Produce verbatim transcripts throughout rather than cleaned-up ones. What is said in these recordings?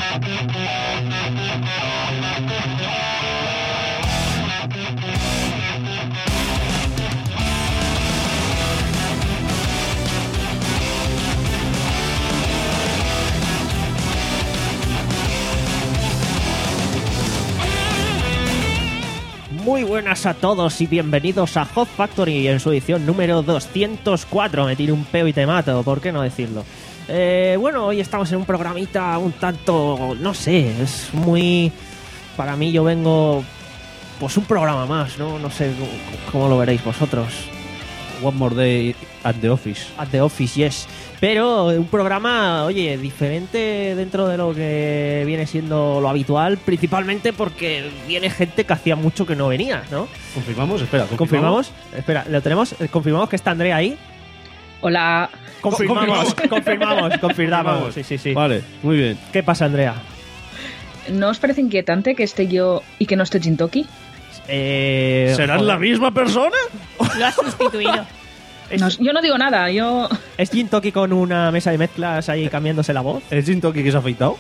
Muy buenas a todos y bienvenidos a Hot Factory en su edición número doscientos cuatro. Me tiro un peo y te mato, ¿por qué no decirlo? Eh, bueno, hoy estamos en un programita un tanto, no sé, es muy... Para mí yo vengo... Pues un programa más, ¿no? No sé cómo, cómo lo veréis vosotros. One more day at the office. At the office, yes. Pero un programa, oye, diferente dentro de lo que viene siendo lo habitual, principalmente porque viene gente que hacía mucho que no venía, ¿no? ¿Confirmamos? Espera, ¿confirmamos? ¿Confirmamos? Espera, ¿lo tenemos? ¿Confirmamos que está Andrea ahí? Hola. Confirmamos, confirmamos, confirmamos. Sí, sí, sí. Vale, muy bien. ¿Qué pasa, Andrea? ¿No os parece inquietante que esté yo y que no esté Jintoki? Eh, ¿Serán joder. la misma persona? Lo has sustituido. Es, No, yo no digo nada, yo... ¿Es Jin Toki con una mesa de mezclas ahí cambiándose la voz? ¿Es Jintoki que se ha afeitado?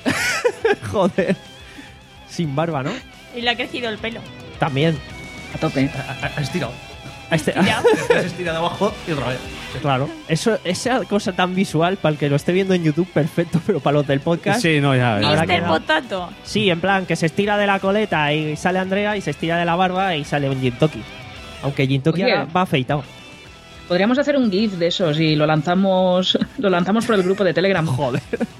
Joder. Sin barba, ¿no? Y le ha crecido el pelo. También. A tope. Ha estirado. Este, Ya. Se estira de abajo y otra vez. Claro. Eso, esa cosa tan visual, para el que lo esté viendo en YouTube, perfecto, pero para los del podcast... Sí, no, ya. ya. Ahora mister quedado. Potato. Sí, en plan, que se estira de la coleta y sale Andrea, y se estira de la barba y sale un Jin Toki. Aunque Jin Toki Oye. ahora va afeitado. Podríamos hacer un GIF de esos y lo lanzamos lo lanzamos por el grupo de Telegram. Joder.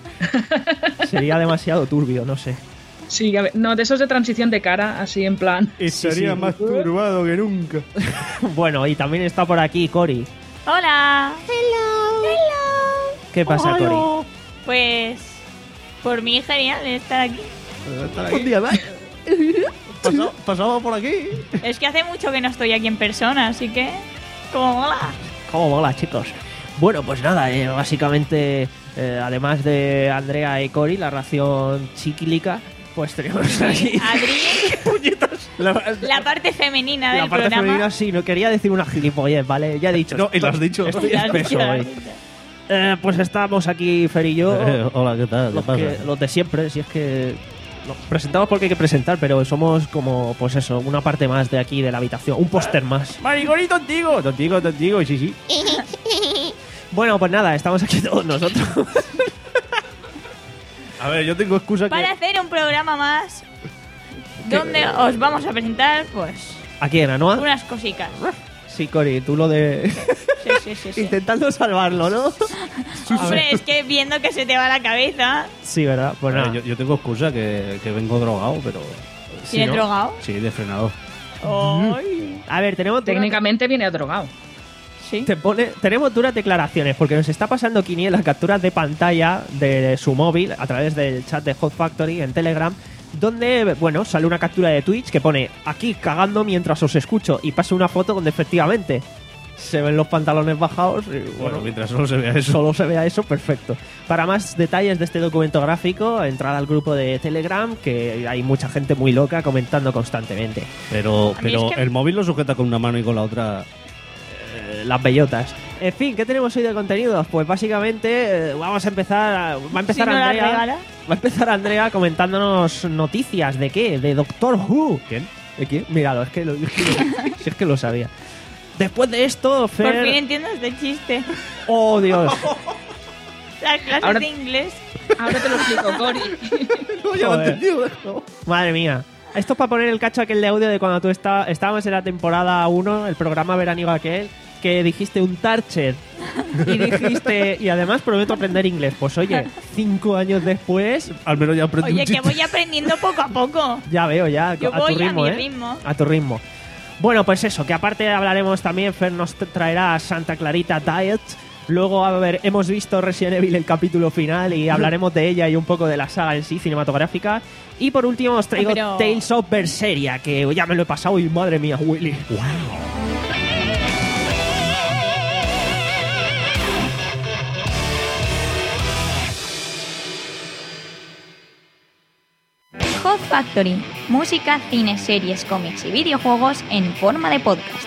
Sería demasiado turbio, no sé. Sí, a ver, no, de esos de transición de cara, así en plan... Estaría sí. más turbado que nunca. Bueno, y también está por aquí Cory. Hola. Hello. Hello. ¿Qué pasa, Cory? Pues por mí genial estar aquí. Un día más. Pasaba, pasaba por aquí. Es que hace mucho que no estoy aquí en persona, así que como mola. ¿Cómo mola, chicos? Bueno, pues nada, eh, básicamente, eh, además de Andrea y Cory, la ración chiquilica, pues tenemos aquí... Adri, La, la parte femenina del la parte programa. femenina, sí, no quería decir una gilipollez, ¿vale? Ya he dicho. No, y lo has dicho. Estoy Ya has espeso dicho, hoy. Eh, pues estamos aquí, Fer y yo, Eh, hola, ¿qué tal? ¿Qué los, pasa? que- los de siempre, si es que... Nos presentamos porque hay que presentar, pero somos como, pues eso, una parte más de aquí, de la habitación, un póster más. Maricón y tontigo, tontigo, tontigo, sí, sí. Bueno, pues nada, estamos aquí todos nosotros. A ver, yo tengo excusa Para que... hacer un programa más donde os vamos a presentar, pues, Aquí en Anoa. unas cositas. Sí, Cory, tú lo de... Sí, sí, sí, sí. Intentando salvarlo, ¿no? Hombre, es que viendo que se te va la cabeza, Sí, ¿verdad? Pues A ver, nada. yo, yo tengo excusa que, que vengo drogado, pero... Sí, ¿tienes ¿no? drogado? Sí, de frenador. Ay. A ver, tenemos... dura- Técnicamente viene drogado. Sí. Te pone, tenemos duras declaraciones porque nos está pasando Quiniela capturas de pantalla de su móvil a través del chat de Hot Factory en Telegram, donde, bueno, sale una captura de Twitch que pone aquí cagando mientras os escucho y pasa una foto donde efectivamente se ven los pantalones bajados y, Bueno, bueno, mientras solo se vea eso. solo se vea eso, perfecto. Para más detalles de este documento gráfico, entrad al grupo de Telegram, que hay mucha gente muy loca comentando constantemente. Pero, A mí pero es que- el móvil lo sujeta con una mano y con la otra... Eh, las bellotas. En fin, ¿qué tenemos hoy de contenidos? Pues básicamente eh, vamos a empezar. a- va a empezar Si no la Andrea. regala. Va a empezar Andrea comentándonos noticias de qué, de Doctor Who. ¿Quién? ¿De quién? Míralo, es que lo, es que lo- si es que lo sabía. Después de esto, Por Fer. fin entiendo este chiste. Oh, Dios. Las clases Ahora- de inglés. Ahora te lo explico, Cory. No, ya lo he Joder. entendido. déjalo. Madre mía. Esto es para poner el cacho aquel de audio de cuando tú está, estábamos en la temporada uno, el programa veraniego aquel, que dijiste un Tarcher y dijiste, y además prometo aprender inglés. Pues oye, cinco años después, Al menos ya aprendí Oye, un que chiste. voy aprendiendo poco a poco. ya veo, ya, Yo a voy tu a ritmo, mi ¿eh? ritmo. A tu ritmo. Bueno, pues eso, que aparte hablaremos también, Fer nos traerá Santa Clarita Diet. Luego, a ver, hemos visto Resident Evil el capítulo final y hablaremos de ella y un poco de la saga en sí, cinematográfica. Y por último os traigo Pero- Tales of Berseria, que ya me lo he pasado y madre mía, Willy. Hot Factory, música, cine, series, cómics y videojuegos en forma de podcast.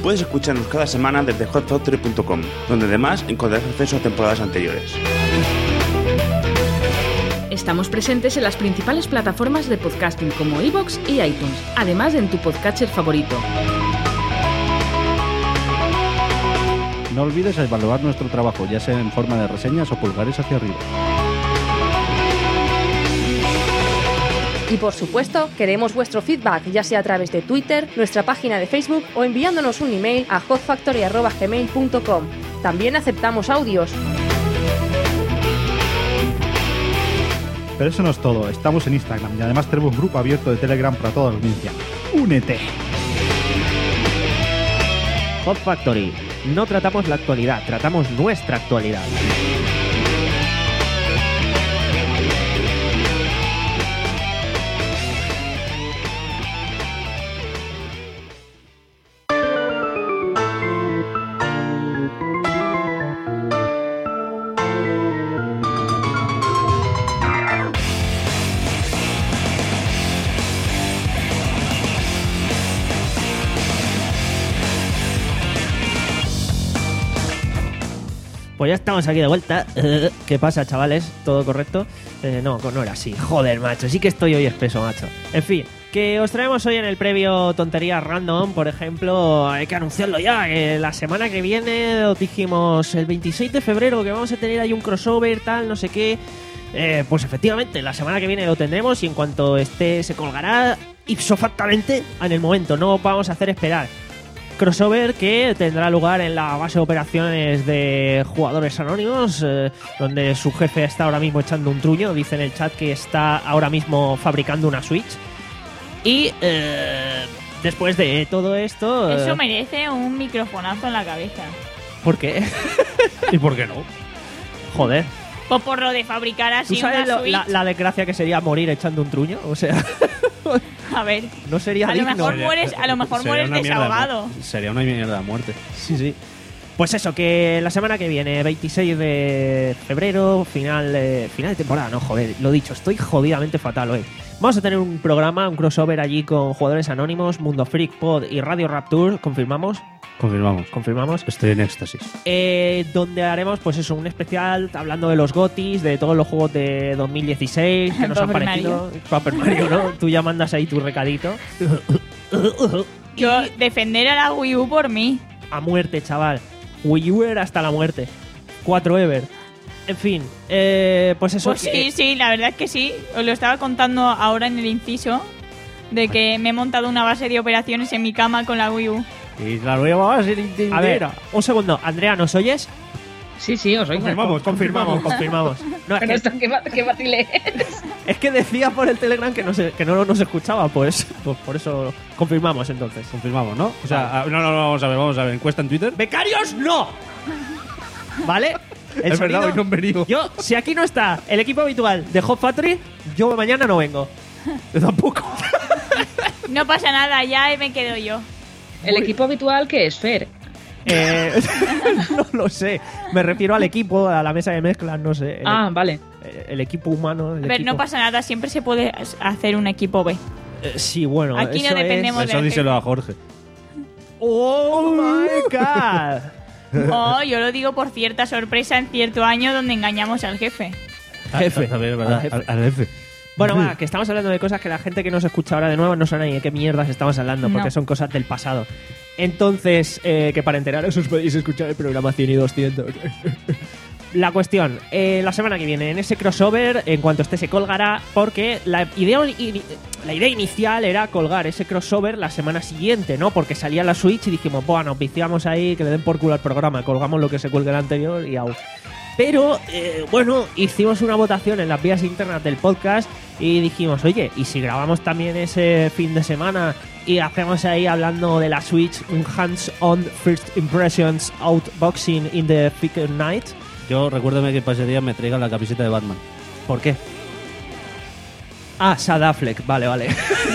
Puedes escucharnos cada semana desde hot factory punto com, donde además encontrarás acceso a temporadas anteriores. Estamos presentes en las principales plataformas de podcasting como iVoox y iTunes, además en tu podcatcher favorito. No olvides evaluar nuestro trabajo, ya sea en forma de reseñas o pulgares hacia arriba. Y por supuesto, queremos vuestro feedback, ya sea a través de Twitter, nuestra página de Facebook o enviándonos un email a hot factory arroba gmail punto com. También aceptamos audios. Pero eso no es todo, estamos en Instagram y además tenemos un grupo abierto de Telegram para toda la audiencia. ¡Únete! Hot Factory. No tratamos la actualidad, tratamos nuestra actualidad. Pues ya estamos aquí de vuelta. Uh, ¿Qué pasa, chavales? ¿Todo correcto? Eh, no, no era así. Joder, macho. Sí que estoy hoy espeso, macho. En fin, que os traemos hoy en el previo tonterías random. Por ejemplo, hay que anunciarlo ya. Que la semana que viene, os dijimos el veintiséis de febrero, que vamos a tener ahí un crossover, tal, no sé qué. Eh, pues efectivamente, la semana que viene lo tendremos y en cuanto esté se colgará ipso factamente en el momento. No vamos a hacer esperar. Crossover que tendrá lugar en la base de operaciones de Jugadores Anónimos, eh, donde su jefe está ahora mismo echando un truño. Dice en el chat que está ahora mismo fabricando una Switch. Y eh, después de todo esto... Eso eh, merece un microfonazo en la cabeza. ¿Por qué? ¿Y por qué no? Joder. Pues por lo de fabricar ¿Tú así sabes una lo- Switch. la, la desgracia que sería morir echando un truño? O sea, A ver, no sería a lo digno. mejor mueres, a lo mejor Sería mueres una mierda de desahogado. mu- Sería una mierda de muerte. Sí, sí. Pues eso, que la semana que viene, veintiséis de febrero, final, eh, final de temporada, no, joder, lo dicho, estoy jodidamente fatal hoy. Vamos a tener un programa, un crossover allí con Jugadores Anónimos, Mundo Freak Pod y Radio Rapture, ¿confirmamos? Confirmamos. Confirmamos. Estoy en éxtasis. Eh, donde haremos, pues eso, un especial hablando de los GOTYs, de todos los juegos de dos mil dieciséis que nos han Paper parecido. Paper Mario, ¿no? Tú ya mandas ahí tu recadito. Yo defender a la Wii U por mí. A muerte, chaval. Wii U era hasta la muerte. cuatro Ever. En fin, eh, pues eso. Pues que- sí, sí, la verdad es que sí. Os lo estaba contando ahora en el inciso de que me he montado una base de operaciones en mi cama con la Wii U. Y la nueva base A ver, un segundo. Andrea, ¿nos oyes? Sí, sí, os oigo. Confirmamos, Confirmamos, confirmamos. No, es Pero que, esto, ¿qué, va- qué vacile es? es que decía por el Telegram que no, se, que no nos escuchaba, pues, pues por eso confirmamos entonces. Confirmamos, ¿no? O sea, ah, no, no, no, vamos a ver, vamos a ver. ¿Encuesta en Twitter? ¡Becarios, no! ¿Vale? El Es verdad, sonido- hoy no han venido. Yo, si aquí no está el equipo habitual de Hot Factory, yo mañana no vengo. Yo tampoco. No pasa nada, ya me quedo yo. El equipo habitual que es Fer. Eh, no lo sé. Me refiero al equipo, a la mesa de mezclas, no sé. El, Ah, vale. el equipo humano. El A ver, equipo- no pasa nada, siempre se puede hacer un equipo B. Eh, sí, bueno. Aquí no eso dependemos es- Eso de- díselo a Jorge. ¡Oh, my God! No, yo lo digo por cierta sorpresa en cierto año donde engañamos al jefe. Jefe. También es verdad. Al jefe. Al, al jefe. Bueno, va, que estamos hablando de cosas que la gente que nos escucha ahora de nuevo no sabe ni de qué mierdas estamos hablando, porque No. son cosas del pasado. Entonces, eh, que para enteraros os podéis escuchar el programa cien y doscientos. La cuestión, eh, la semana que viene, en ese crossover, en cuanto esté se colgará, porque la idea, ini- la idea inicial era colgar ese crossover la semana siguiente, ¿no? Porque salía la Switch y dijimos, bueno, nos viciamos ahí, que le den por culo al programa, colgamos lo que se cuelgue el anterior y au. Pero, eh, bueno, hicimos una votación en las vías internas del podcast y dijimos, oye, ¿y si grabamos también ese fin de semana y hacemos ahí hablando de la Switch un hands-on first impressions outboxing in the Picker Night? Yo recuérdame que para ese día me traigan la camiseta de Batman. ¿Por qué? Ah, Sad Affleck, vale, vale.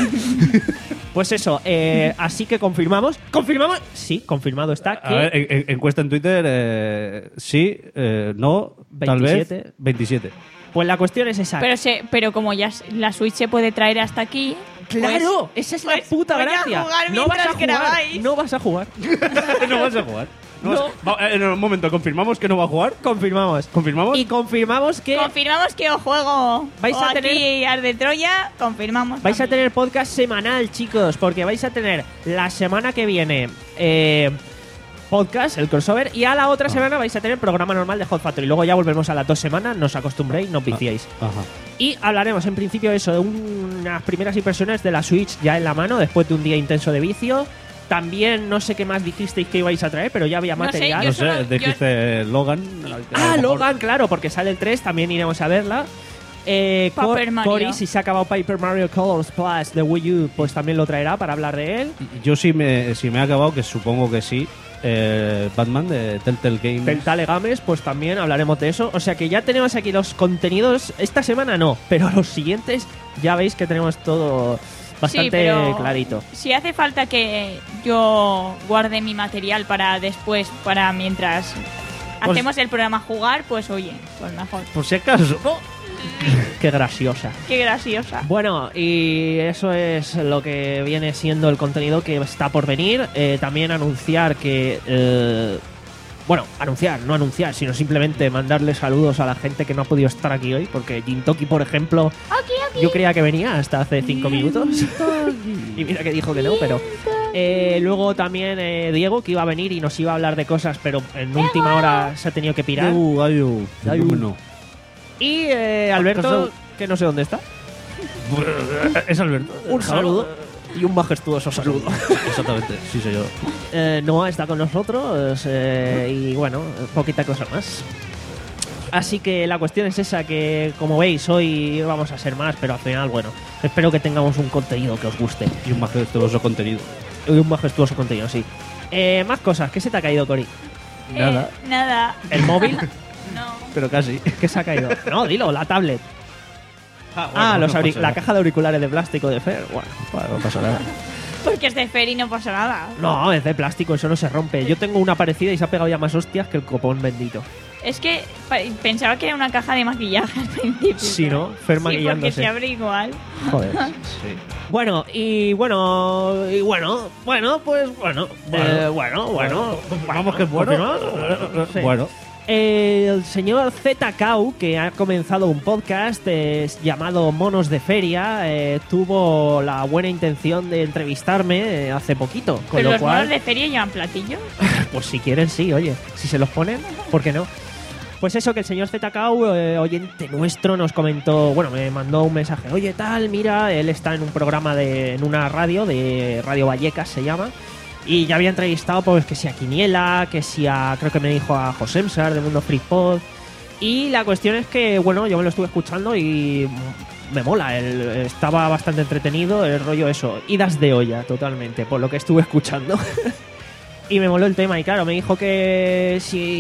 Pues eso, eh, así que confirmamos. ¿Confirmamos? Sí, confirmado está que... A ver, en- en- encuesta en Twitter, eh, sí, eh, no, tal veintisiete. vez veintisiete. Pues la cuestión es esa. Pero se, pero como ya s- la Switch se puede traer hasta aquí, ¡Claro! Esa es la pues puta voy a gracia. jugar No vas a mientras jugar. grabáis. No vas a jugar. no vas a jugar. No vas- No. Va- eh, en un momento, ¿confirmamos que no va a jugar? Confirmamos. ¿Confirmamos? Y confirmamos que Confirmamos que os juego Vais o a tener- aquí Ar de Troya, confirmamos. vais a también. tener podcast semanal, chicos, porque vais a tener la semana que viene eh, podcast, el crossover, y a la otra semana vais a tener programa normal de Hot Factory. Luego ya volvemos a las dos semanas, no os acostumbréis, no os viciéis. Ajá. Y hablaremos en principio eso, de unas primeras impresiones de la Switch ya en la mano, después de un día intenso de vicio. También no sé qué más dijisteis que ibais a traer, pero ya había No sé, material. yo No solo- sé, dijiste Logan. Ah, A lo mejor- Logan, claro, porque sale el tres, también iremos a verla. Eh, Co- Paper Mario. Cory, si se ha acabado Paper Mario Colors Plus de Wii U, pues también lo traerá para hablar de él. Yo sí me, sí me he acabado, que supongo que sí. eh, Batman de Telltale Games. Telltale Games, pues también hablaremos de eso. O sea que ya tenemos aquí los contenidos. Esta semana no, pero los siguientes ya veis que tenemos todo bastante Sí, pero clarito. Si hace falta que yo guarde mi material para después, para mientras Pues- hacemos el programa jugar, pues oye, pues mejor. Por si acaso. Qué graciosa. Qué graciosa. Bueno, y eso es lo que viene siendo el contenido que está por venir. Eh, también anunciar que... eh, bueno, anunciar, no anunciar, sino simplemente mandarle saludos a la gente que no ha podido estar aquí hoy, porque Jintoki, por ejemplo, yo creía que venía hasta hace cinco minutos. Y mira que dijo que no, pero... Eh, luego también eh, Diego, que iba a venir y nos iba a hablar de cosas, pero en última hora se ha tenido que pirar. Uh, ayu, Ayu. no. Y eh, Alberto, que no sé dónde está. Es Alberto. Un saludo y un majestuoso saludo. Exactamente, sí soy yo. Eh, Noah está con nosotros eh, y bueno, poquita cosa más. Así que la cuestión es esa, que como veis hoy vamos a ser más, pero al final, bueno, espero que tengamos un contenido que os guste. Y un majestuoso contenido. Y un majestuoso contenido, sí. Eh, más cosas, ¿qué se te ha caído, Cori? Nada. Eh, nada. ¿El móvil? No. Pero casi. ¿Qué se ha caído? No, dilo, la tablet. Ah, los auri- la caja de auriculares de plástico de Fer. Bueno, bueno, no pasa nada. Porque es de Fer y no pasa nada. No, es de plástico, eso no se rompe. Yo tengo una parecida y se ha pegado ya más hostias que el copón bendito. Es que pa- pensaba que era una caja de maquillaje al principio. Sí, ¿no? Fer Sí, porque maquillándose. se abre igual. Joder. Sí. Bueno, y bueno, y bueno, bueno, pues bueno, eh, bueno, bueno, Vamos que es bueno. confirmado. Sí. Bueno. El señor Z K U, que ha comenzado un podcast eh, llamado Monos de Feria, eh, tuvo la buena intención de entrevistarme eh, hace poquito. Con Pero lo los cual, monos de feria llevan platillos. pues si quieren, sí, oye, si se los ponen, ¿por qué no? Pues eso, que el señor Z K U, eh, oyente nuestro, nos comentó, bueno, me mandó un mensaje, oye, tal, mira, él está en un programa de, en una radio, de Radio Vallecas se llama, y ya había entrevistado, pues, que si a Quiniela, que si a, creo que me dijo a Josemsar de Mundo Free Pod, y la cuestión es que, bueno, yo me lo estuve escuchando y me mola, él estaba bastante entretenido, el rollo eso, idas de olla, totalmente, por lo que estuve escuchando. Y me moló el tema y claro, me dijo que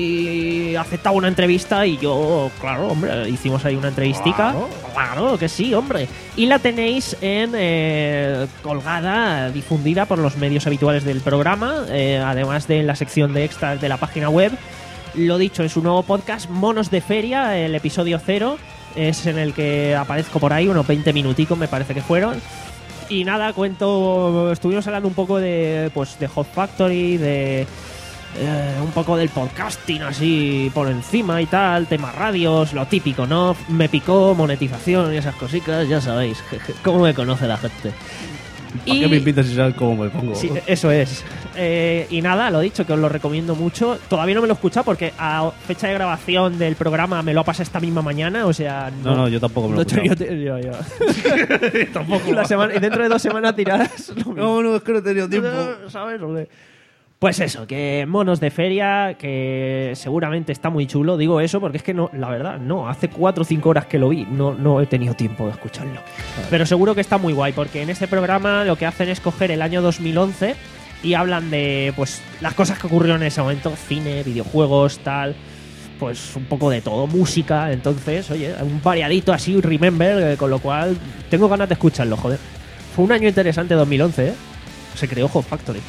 si aceptaba una entrevista y yo, claro, hombre, hicimos ahí una entrevistica. Claro, claro que sí, hombre. Y la tenéis en eh, colgada, difundida por los medios habituales del programa, eh, además de la sección de extras de la página web. Lo dicho, es un nuevo podcast, Monos de Feria, el episodio cero. Es en el que aparezco por ahí, unos veinte minuticos me parece que fueron. Y nada, cuento, estuvimos hablando un poco de, pues, de Hot Factory, de eh, un poco del podcasting así por encima y tal, temas radios, lo típico, ¿no? Me picó, monetización y esas cositas, ya sabéis, cómo me conoce la gente. ¿Para qué me invitas si sabes cómo me pongo? Sí, eso es. Eh, y nada, lo dicho, que os lo recomiendo mucho. Todavía no me lo he escuchado porque a fecha de grabación del programa me lo ha pasado esta misma mañana, o sea... No, no, yo tampoco me lo he no he escuchado. tenido ti- yo, yo. Tampoco. La semana, y dentro de dos semanas tirarás lo mismo. No, no, es que no he tenido tiempo. ¿Sabes? O qué? Pues eso, que Monos de Feria, que seguramente está muy chulo. Digo eso porque es que no, la verdad, no, hace cuatro o cinco horas que lo vi, no, no he tenido tiempo de escucharlo. Pero seguro que está muy guay, porque en este programa lo que hacen es coger el año dos mil once y hablan de, pues, las cosas que ocurrieron en ese momento, cine, videojuegos, tal, pues un poco de todo, música. Entonces, oye, un variadito así, un remember, eh, con lo cual tengo ganas de escucharlo, joder. Fue un año interesante dos mil once, ¿eh? Se creó Hot Factory.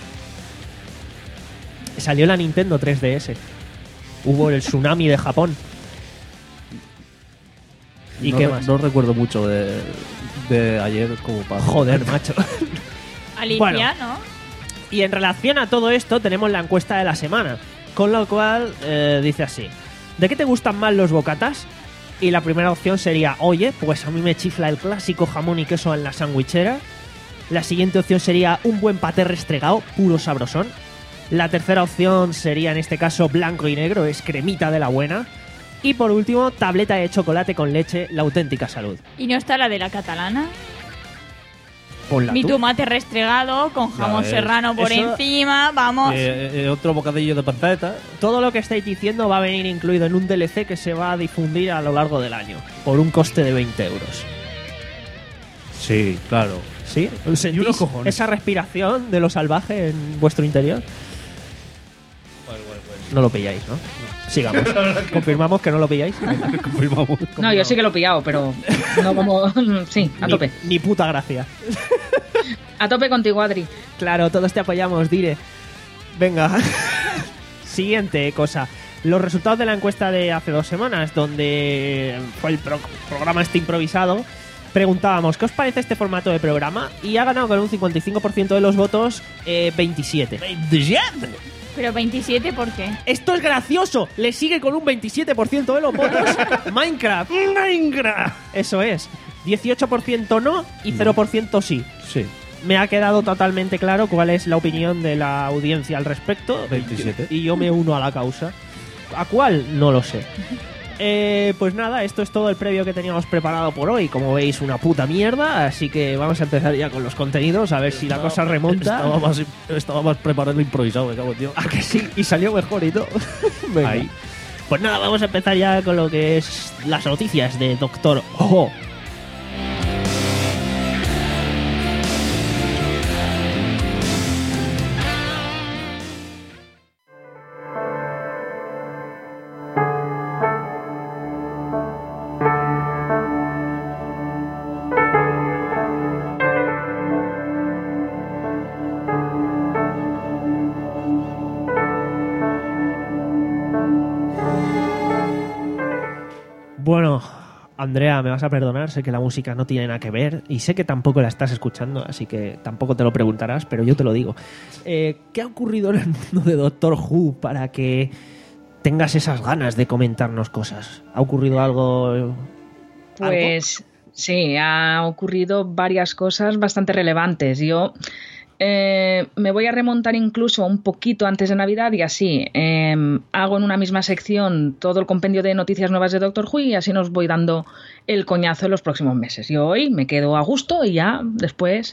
Salió la Nintendo tres D S. Hubo el tsunami de Japón. ¿Y no, qué re- más? No recuerdo mucho de, de ayer como para... Joder, macho. Alicia, Bueno. ¿no? Y en relación a todo esto tenemos la encuesta de la semana, con lo cual eh, dice así: ¿de qué te gustan más los bocatas? Y la primera opción sería, oye, pues a mí me chifla el clásico jamón y queso en la sandwichera. La siguiente opción sería un buen paté restregado, puro sabrosón. La tercera opción sería en este caso blanco y negro, es cremita de la buena. Y por último, tableta de chocolate con leche, la auténtica salud. ¿Y no está la de la catalana? Ponla Mi tú. tomate restregado con jamón ves. serrano por Eso- encima, vamos. Eh, eh, otro bocadillo de panceta. Todo lo que estáis diciendo va a venir incluido en un D L C que se va a difundir a lo largo del año, por un coste de veinte euros. Sí, claro. ¿Sí? ¿Sentís unos cojones. esa respiración de lo salvaje en vuestro interior? No lo pilláis, ¿no? Sigamos. Confirmamos que no lo pilláis. Confirmamos. No, yo sí que lo he pillado, pero no como... Sí, a Ni- tope. Ni, puta gracia. A tope contigo, Adri. Claro, todos te apoyamos, Dire. Venga. Siguiente cosa. Los resultados de la encuesta de hace dos semanas, donde fue el pro- programa este improvisado, preguntábamos, ¿qué os parece este formato de programa? Y ha ganado con un cincuenta y cinco por ciento de los votos, eh, veintisiete. Pero veintisiete, ¿por qué? Esto es gracioso. Le sigue con un veintisiete por ciento de los votos Minecraft. Minecraft. Eso es. dieciocho por ciento no y cero por ciento sí. Sí, Me ha quedado totalmente claro cuál es la opinión de la audiencia al respecto. veintisiete. Y yo me uno a la causa. ¿A cuál? No lo sé. Eh, pues nada, esto es todo el previo que teníamos preparado por hoy. Como veis, una puta mierda. Así que vamos a empezar ya con los contenidos, a ver si la cosa remonta. Estaba más, estaba más preparado improvisado, me cago en Dios. ¿A que sí? Y salió mejor y todo. Venga. Ahí. Pues nada, vamos a empezar ya con lo que es las noticias de Doctor Who. Bueno, Andrea, me vas a perdonar, sé que la música no tiene nada que ver y sé que tampoco la estás escuchando, así que tampoco te lo preguntarás, pero yo te lo digo. Eh, ¿Qué ha ocurrido en el mundo de Doctor Who para que tengas esas ganas de comentarnos cosas? ¿Ha ocurrido algo? Pues sí, ha ocurrido varias cosas bastante relevantes. Yo eh, me voy a remontar incluso un poquito antes de Navidad y así eh, hago en una misma sección todo el compendio de noticias nuevas de Doctor Who y así nos voy dando el coñazo en los próximos meses. Yo hoy me quedo a gusto y ya después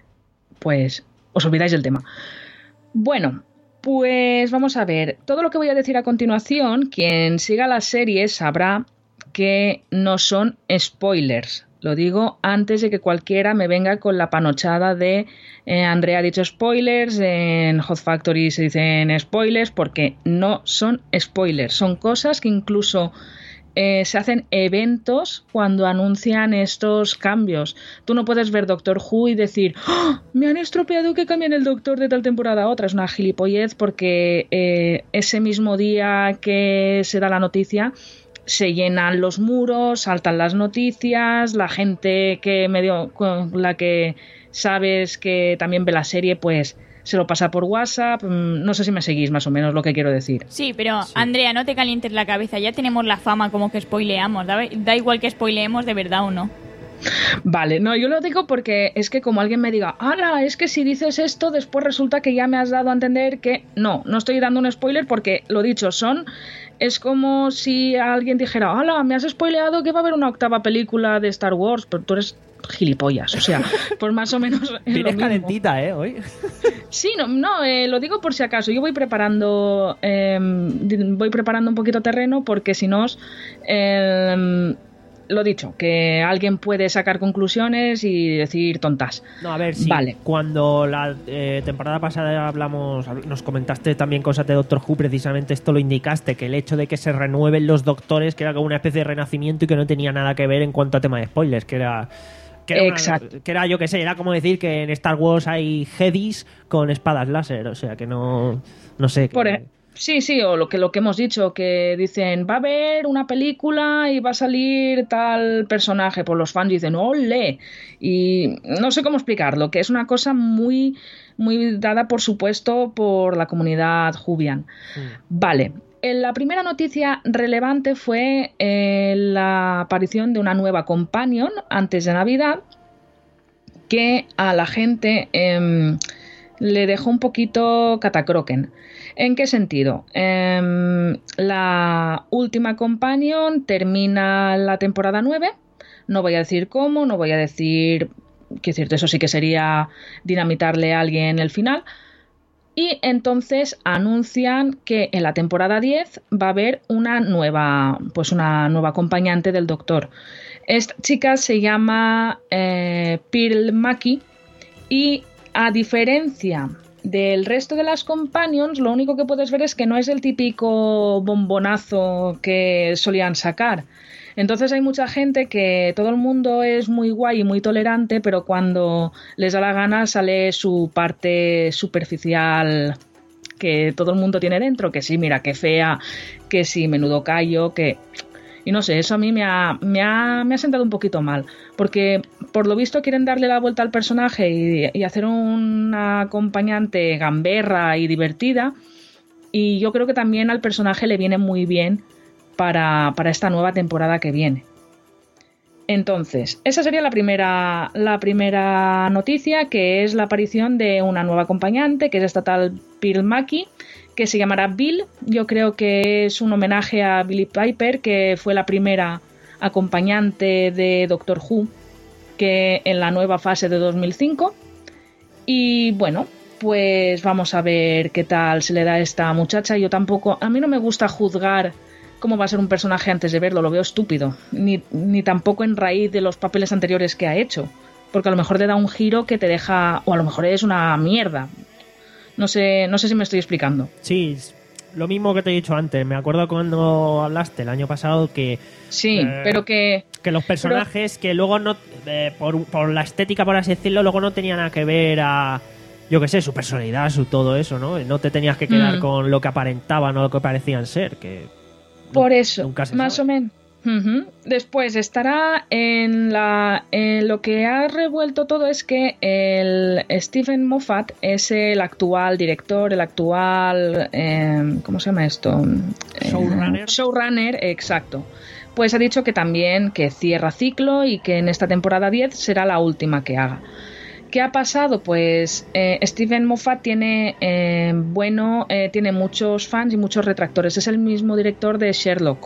pues os olvidáis del tema. Bueno, pues vamos a ver. Todo lo que voy a decir a continuación, quien siga la serie sabrá que no son spoilers. Lo digo antes de que cualquiera me venga con la panochada de eh, Andrea ha dicho spoilers, en Hot Factory se dicen spoilers, porque no son spoilers. Son cosas que incluso eh, se hacen eventos cuando anuncian estos cambios. Tú no puedes ver Doctor Who y decir ¡oh! Me han estropeado que cambien el Doctor de tal temporada a otra. Es una gilipollez porque eh, ese mismo día que se da la noticia se llenan los muros, saltan las noticias, la gente que medio con la que sabes que también ve la serie, pues se lo pasa por WhatsApp. No sé si me seguís más o menos lo que quiero decir. Sí, pero Andrea, no te calientes la cabeza, ya tenemos la fama como que spoileamos, da, da igual que spoileemos de verdad o no. Vale, no, yo lo digo porque es que como alguien me diga, ¡hala! Es que si dices esto, después resulta que ya me has dado a entender que no, no estoy dando un spoiler porque, lo dicho, son... Es como si alguien dijera, ¡hala! Me has spoileado que va a haber una octava película de Star Wars, pero tú eres gilipollas, o sea, pues más o menos es lo Tienes mismo. calentita, ¿eh? Hoy. Sí, no, no eh, lo digo por si acaso. Yo voy preparando, eh, voy preparando un poquito terreno porque si no, eh, lo dicho, que alguien puede sacar conclusiones y decir tontas. No, a ver, sí. Vale. Cuando la eh, temporada pasada hablamos, nos comentaste también cosas de Doctor Who, precisamente esto lo indicaste, que el hecho de que se renueven los doctores, que era como una especie de renacimiento y que no tenía nada que ver en cuanto a tema de spoilers, que era... Que era, una- Exacto. que era, yo que sé, era como decir que en Star Wars hay Jedis con espadas láser, o sea que no, no sé. Por, que- e- Sí, sí, o lo que, lo que hemos dicho, que dicen, va a haber una película y va a salir tal personaje, pues los fans dicen, ¡ole! Y no sé cómo explicarlo, que es una cosa muy, muy dada, por supuesto, por la comunidad Jubian. Mm. Vale, la primera noticia relevante fue eh, la aparición de una nueva companion antes de Navidad, que a la gente eh, le dejó un poquito catacroken. ¿En qué sentido? Eh, la última companion termina la temporada nueve. No voy a decir cómo, no voy a decir... que es cierto, eso sí que sería dinamitarle a alguien el final. Y entonces anuncian que en la temporada diez va a haber una nueva, pues una nueva acompañante del Doctor. Esta chica se llama eh, Pearl Mackie y a diferencia del resto de las companions, lo único que puedes ver es que no es el típico bombonazo que solían sacar. Entonces hay mucha gente que todo el mundo es muy guay y muy tolerante, pero cuando les da la gana sale su parte superficial que todo el mundo tiene dentro, que sí, mira, qué fea, que sí, menudo callo, que... Y no sé, eso a mí me ha, me ha, me ha sentado un poquito mal, porque por lo visto quieren darle la vuelta al personaje y, y hacer una acompañante gamberra y divertida, y yo creo que también al personaje le viene muy bien para, para esta nueva temporada que viene. Entonces, esa sería la primera, la primera noticia, que es la aparición de una nueva acompañante, que es esta tal Pearl Mackie, que se llamará Bill. Yo creo que es un homenaje a Billie Piper, que fue la primera acompañante de Doctor Who que en la nueva fase de dos mil cinco. Y bueno, pues vamos a ver qué tal se le da a esta muchacha. Yo tampoco, a mí no me gusta juzgar cómo va a ser un personaje antes de verlo, lo veo estúpido, ni, ni tampoco en raíz de los papeles anteriores que ha hecho, porque a lo mejor te da un giro que te deja, o a lo mejor es una mierda. No sé, no sé si me estoy explicando. Sí, lo mismo que te he dicho antes. Me acuerdo cuando hablaste el año pasado que... Sí, eh, pero que... Que los personajes pero... que luego no... Eh, por, por la estética, por así decirlo, luego no tenían nada que ver a... Yo qué sé, su personalidad, su todo eso, ¿no? No te tenías que quedar mm. con lo que aparentaban o lo que parecían ser, que... Por eso, más sabe. o menos. Uh-huh. Después estará en la en lo que ha revuelto todo es que el Stephen Moffat es el actual director, el actual eh, ¿cómo se llama esto? Showrunner. Eh, showrunner, exacto. Pues ha dicho que también que cierra ciclo y que en esta temporada diez será la última que haga. ¿Qué ha pasado? Pues eh, Stephen Moffat tiene eh, bueno eh, tiene muchos fans y muchos retractores. Es el mismo director de Sherlock.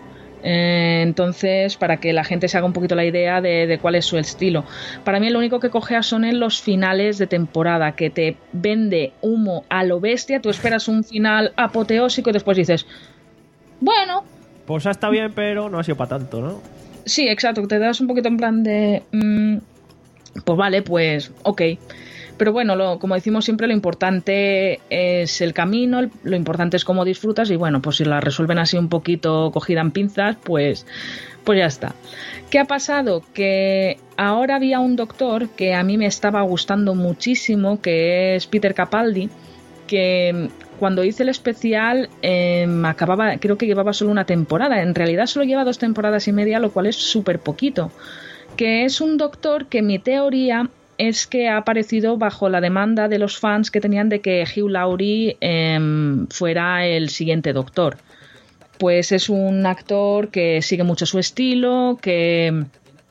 Eh, entonces, para que la gente se haga un poquito la idea de, de cuál es su estilo. Para mí lo único que cojea son en los finales de temporada, que te vende humo a lo bestia. Tú esperas un final apoteósico y después dices, bueno, pues está bien, pero no ha sido para tanto, ¿no? Sí, exacto, te das un poquito en plan de mmm, pues vale, pues ok. Pero bueno, lo, como decimos siempre, lo importante es el camino, lo importante es cómo disfrutas y bueno, pues si la resuelven así un poquito cogida en pinzas, pues, pues ya está. ¿Qué ha pasado? Que ahora había un doctor que a mí me estaba gustando muchísimo, que es Peter Capaldi, que cuando hice el especial eh, acababa, creo que llevaba solo una temporada, en realidad solo lleva dos temporadas y media, lo cual es súper poquito. Que es un doctor que mi teoría es que ha aparecido bajo la demanda de los fans que tenían de que Hugh Laurie eh, fuera el siguiente doctor. Pues es un actor que sigue mucho su estilo, que,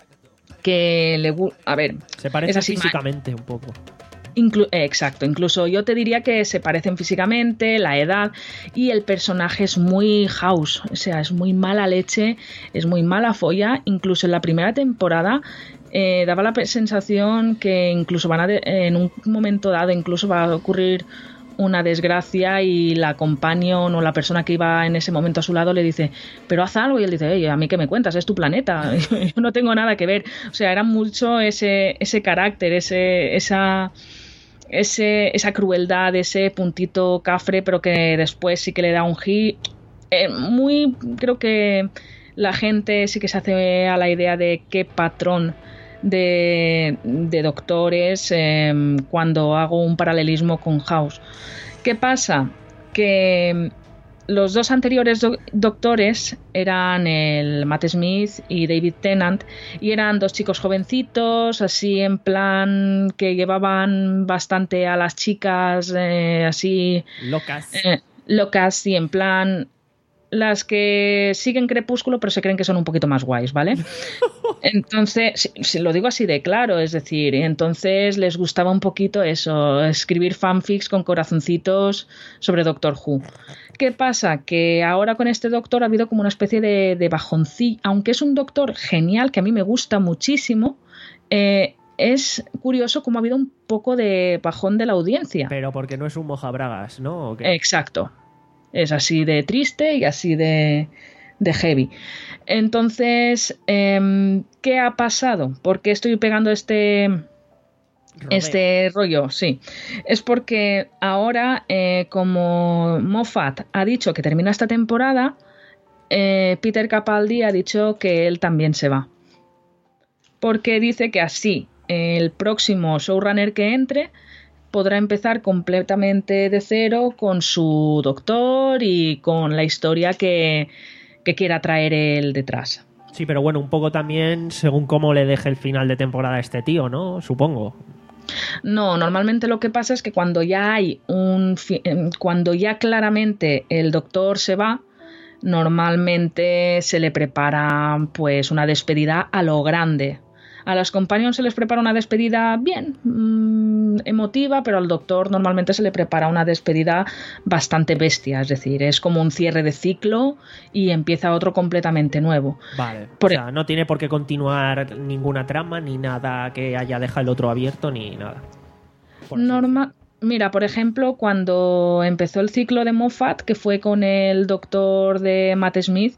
que le gusta... A ver... Se parece así físicamente un poco. Inclu- eh, exacto, incluso yo te diría que se parecen físicamente, la edad, y el personaje es muy house, o sea, es muy mala leche, es muy mala folla. Incluso en la primera temporada eh, daba la sensación que incluso van a de- en un momento dado incluso va a ocurrir una desgracia y la companion o la persona que iba en ese momento a su lado le dice, pero haz algo, y él dice, oye, a mí qué me cuentas, es tu planeta, yo no tengo nada que ver. O sea, era mucho ese, ese carácter, ese, esa... Ese, esa crueldad, ese puntito cafre, pero que después sí que le da un hit. Eh, muy, creo que la gente sí que se hace a la idea de qué patrón de, de doctores eh, cuando hago un paralelismo con House. ¿Qué pasa? Que los dos anteriores do- doctores eran el Matt Smith y David Tennant, y eran dos chicos jovencitos, así en plan que llevaban bastante a las chicas, eh, así... Locas. Eh, locas, y en plan... las que siguen Crepúsculo pero se creen que son un poquito más guays, ¿vale? Entonces, si, si lo digo así de claro, es decir, entonces les gustaba un poquito eso, escribir fanfics con corazoncitos sobre Doctor Who. ¿Qué pasa? Que ahora con este doctor ha habido como una especie de, de bajoncillo, aunque es un doctor genial, que a mí me gusta muchísimo, eh, es curioso cómo ha habido un poco de bajón de la audiencia. Pero porque no es un mojabragas, ¿no? ¿O qué? Exacto. Es así de triste y así de, de heavy. Entonces, eh, ¿qué ha pasado? ¿Por qué estoy pegando este, este rollo? Sí. Es porque ahora, eh, como Moffat ha dicho que termina esta temporada, eh, Peter Capaldi ha dicho que él también se va. Porque dice que así el próximo showrunner que entre podrá empezar completamente de cero con su doctor y con la historia que, que quiera traer él detrás. Sí, pero bueno, un poco también según cómo le deje el final de temporada a este tío, ¿no? Supongo. No, normalmente lo que pasa es que cuando ya hay un... fi- cuando ya claramente el doctor se va, normalmente se le prepara pues una despedida a lo grande. A los Companions se les prepara una despedida bien, mmm, emotiva, pero al doctor normalmente se le prepara una despedida bastante bestia, es decir, es como un cierre de ciclo y empieza otro completamente nuevo. Vale, Por o sea, no tiene por qué continuar ninguna trama, ni nada que haya dejado el otro abierto, ni nada. Por así Norma, mira, por ejemplo, cuando empezó el ciclo de Moffat, que fue con el doctor de Matt Smith,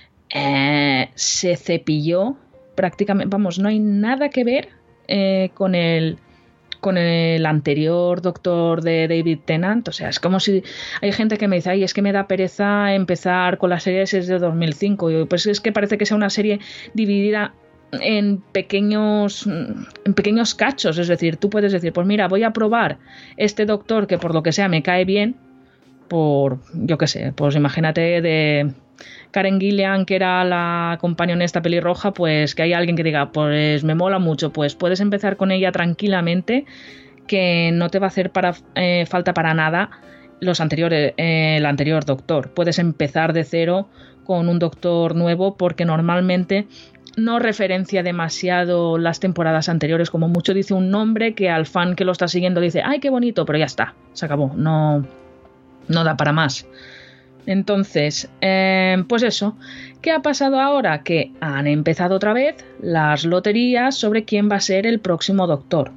eh, se cepilló prácticamente, vamos, no hay nada que ver eh, con el con el anterior doctor de David Tennant. O sea, es como si hay gente que me dice, ay, es que me da pereza empezar con las series desde dos mil cinco. Y yo, pues es que parece que sea una serie dividida en pequeños en pequeños cachos, es decir, tú puedes decir, pues mira, voy a probar este doctor que por lo que sea me cae bien, por, yo qué sé, pues imagínate de Karen Gillian, que era la companion esta pelirroja, pues que hay alguien que diga, pues me mola mucho, pues puedes empezar con ella tranquilamente, que no te va a hacer para, eh, falta para nada los anteriores, eh, el anterior doctor. Puedes empezar de cero con un doctor nuevo, porque normalmente no referencia demasiado las temporadas anteriores, como mucho dice un nombre que al fan que lo está siguiendo dice, ay, qué bonito, pero ya está, se acabó, no, no da para más. Entonces, eh, pues eso, ¿qué ha pasado ahora? Que han empezado otra vez las loterías sobre quién va a ser el próximo doctor.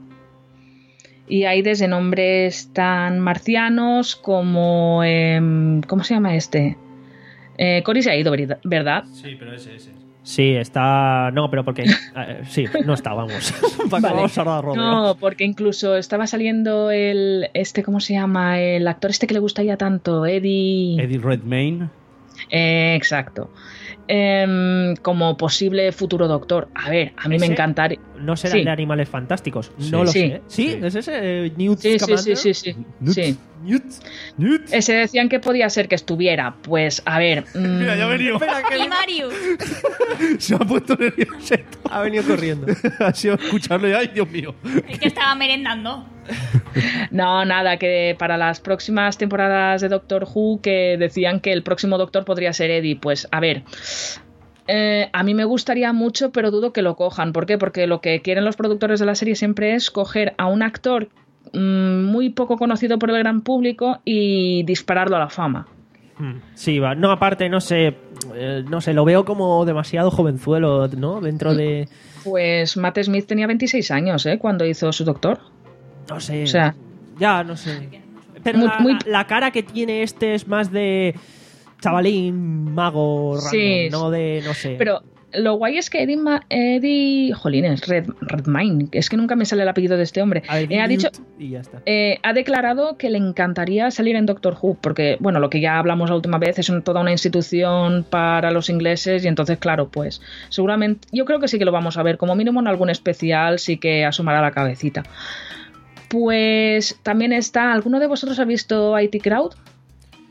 Y hay desde nombres tan marcianos como... Eh, ¿cómo se llama este? Eh, Cory se ha ido, ¿verdad? Sí, pero ese, ese. Sí, está... No, pero porque... eh, sí, no está, vamos. Vale. Vamos a dar rodeo. No, porque incluso estaba saliendo el... este, ¿cómo se llama? El actor este que le gustaría tanto, Eddie... Eddie Redmayne. Eh, exacto. Eh, como posible futuro doctor. A ver, a mí ¿Ese? me encantaría... ¿No será Sí. el de Animales Fantásticos? Sí. No lo Sí. sé. ¿Sí? Sí. ¿Es ese? eh, Newt Sí, sí, Scamander? sí, sí, sí. Newt. Sí. Newt. Newt. Ese decían que podía ser que estuviera. Pues, a ver... mm, Mira, ya ha venido. Espera, que Y Marius. Se ha puesto nervioso. ha venido corriendo. Ha sido escucharlo y ay, Dios mío. Es que estaba merendando. No, nada, que para las próximas temporadas de Doctor Who que decían que el próximo doctor podría ser Eddie. Pues, a ver... Eh, a mí me gustaría mucho, pero dudo que lo cojan. ¿Por qué? Porque lo que quieren los productores de la serie siempre es coger a un actor mmm, muy poco conocido por el gran público y dispararlo a la fama. Mm, Sí, va. No, aparte, no sé... eh, no sé, lo veo como demasiado jovenzuelo, ¿no? Dentro de... Pues Matt Smith tenía veintiséis años, ¿eh? Cuando hizo su doctor. No sé. O sea... Ya, no sé. Pero Muy- la, muy- la- la cara que tiene este es más de... chavalín, mago, random, Sí, no de... no sé. Pero lo guay es que Eddie... Ma- Eddie jolines, Red, Redmayne, es que nunca me sale el apellido de este hombre. A ver, Eh, ha Newt dicho... Y ya está. Eh, ha declarado que le encantaría salir en Doctor Who, porque, bueno, lo que ya hablamos la última vez es un- toda una institución para los ingleses y entonces, claro, pues seguramente, yo creo que sí que lo vamos a ver, como mínimo en algún especial sí que asomará la cabecita. Pues también está, ¿alguno de vosotros ha visto I T Crowd?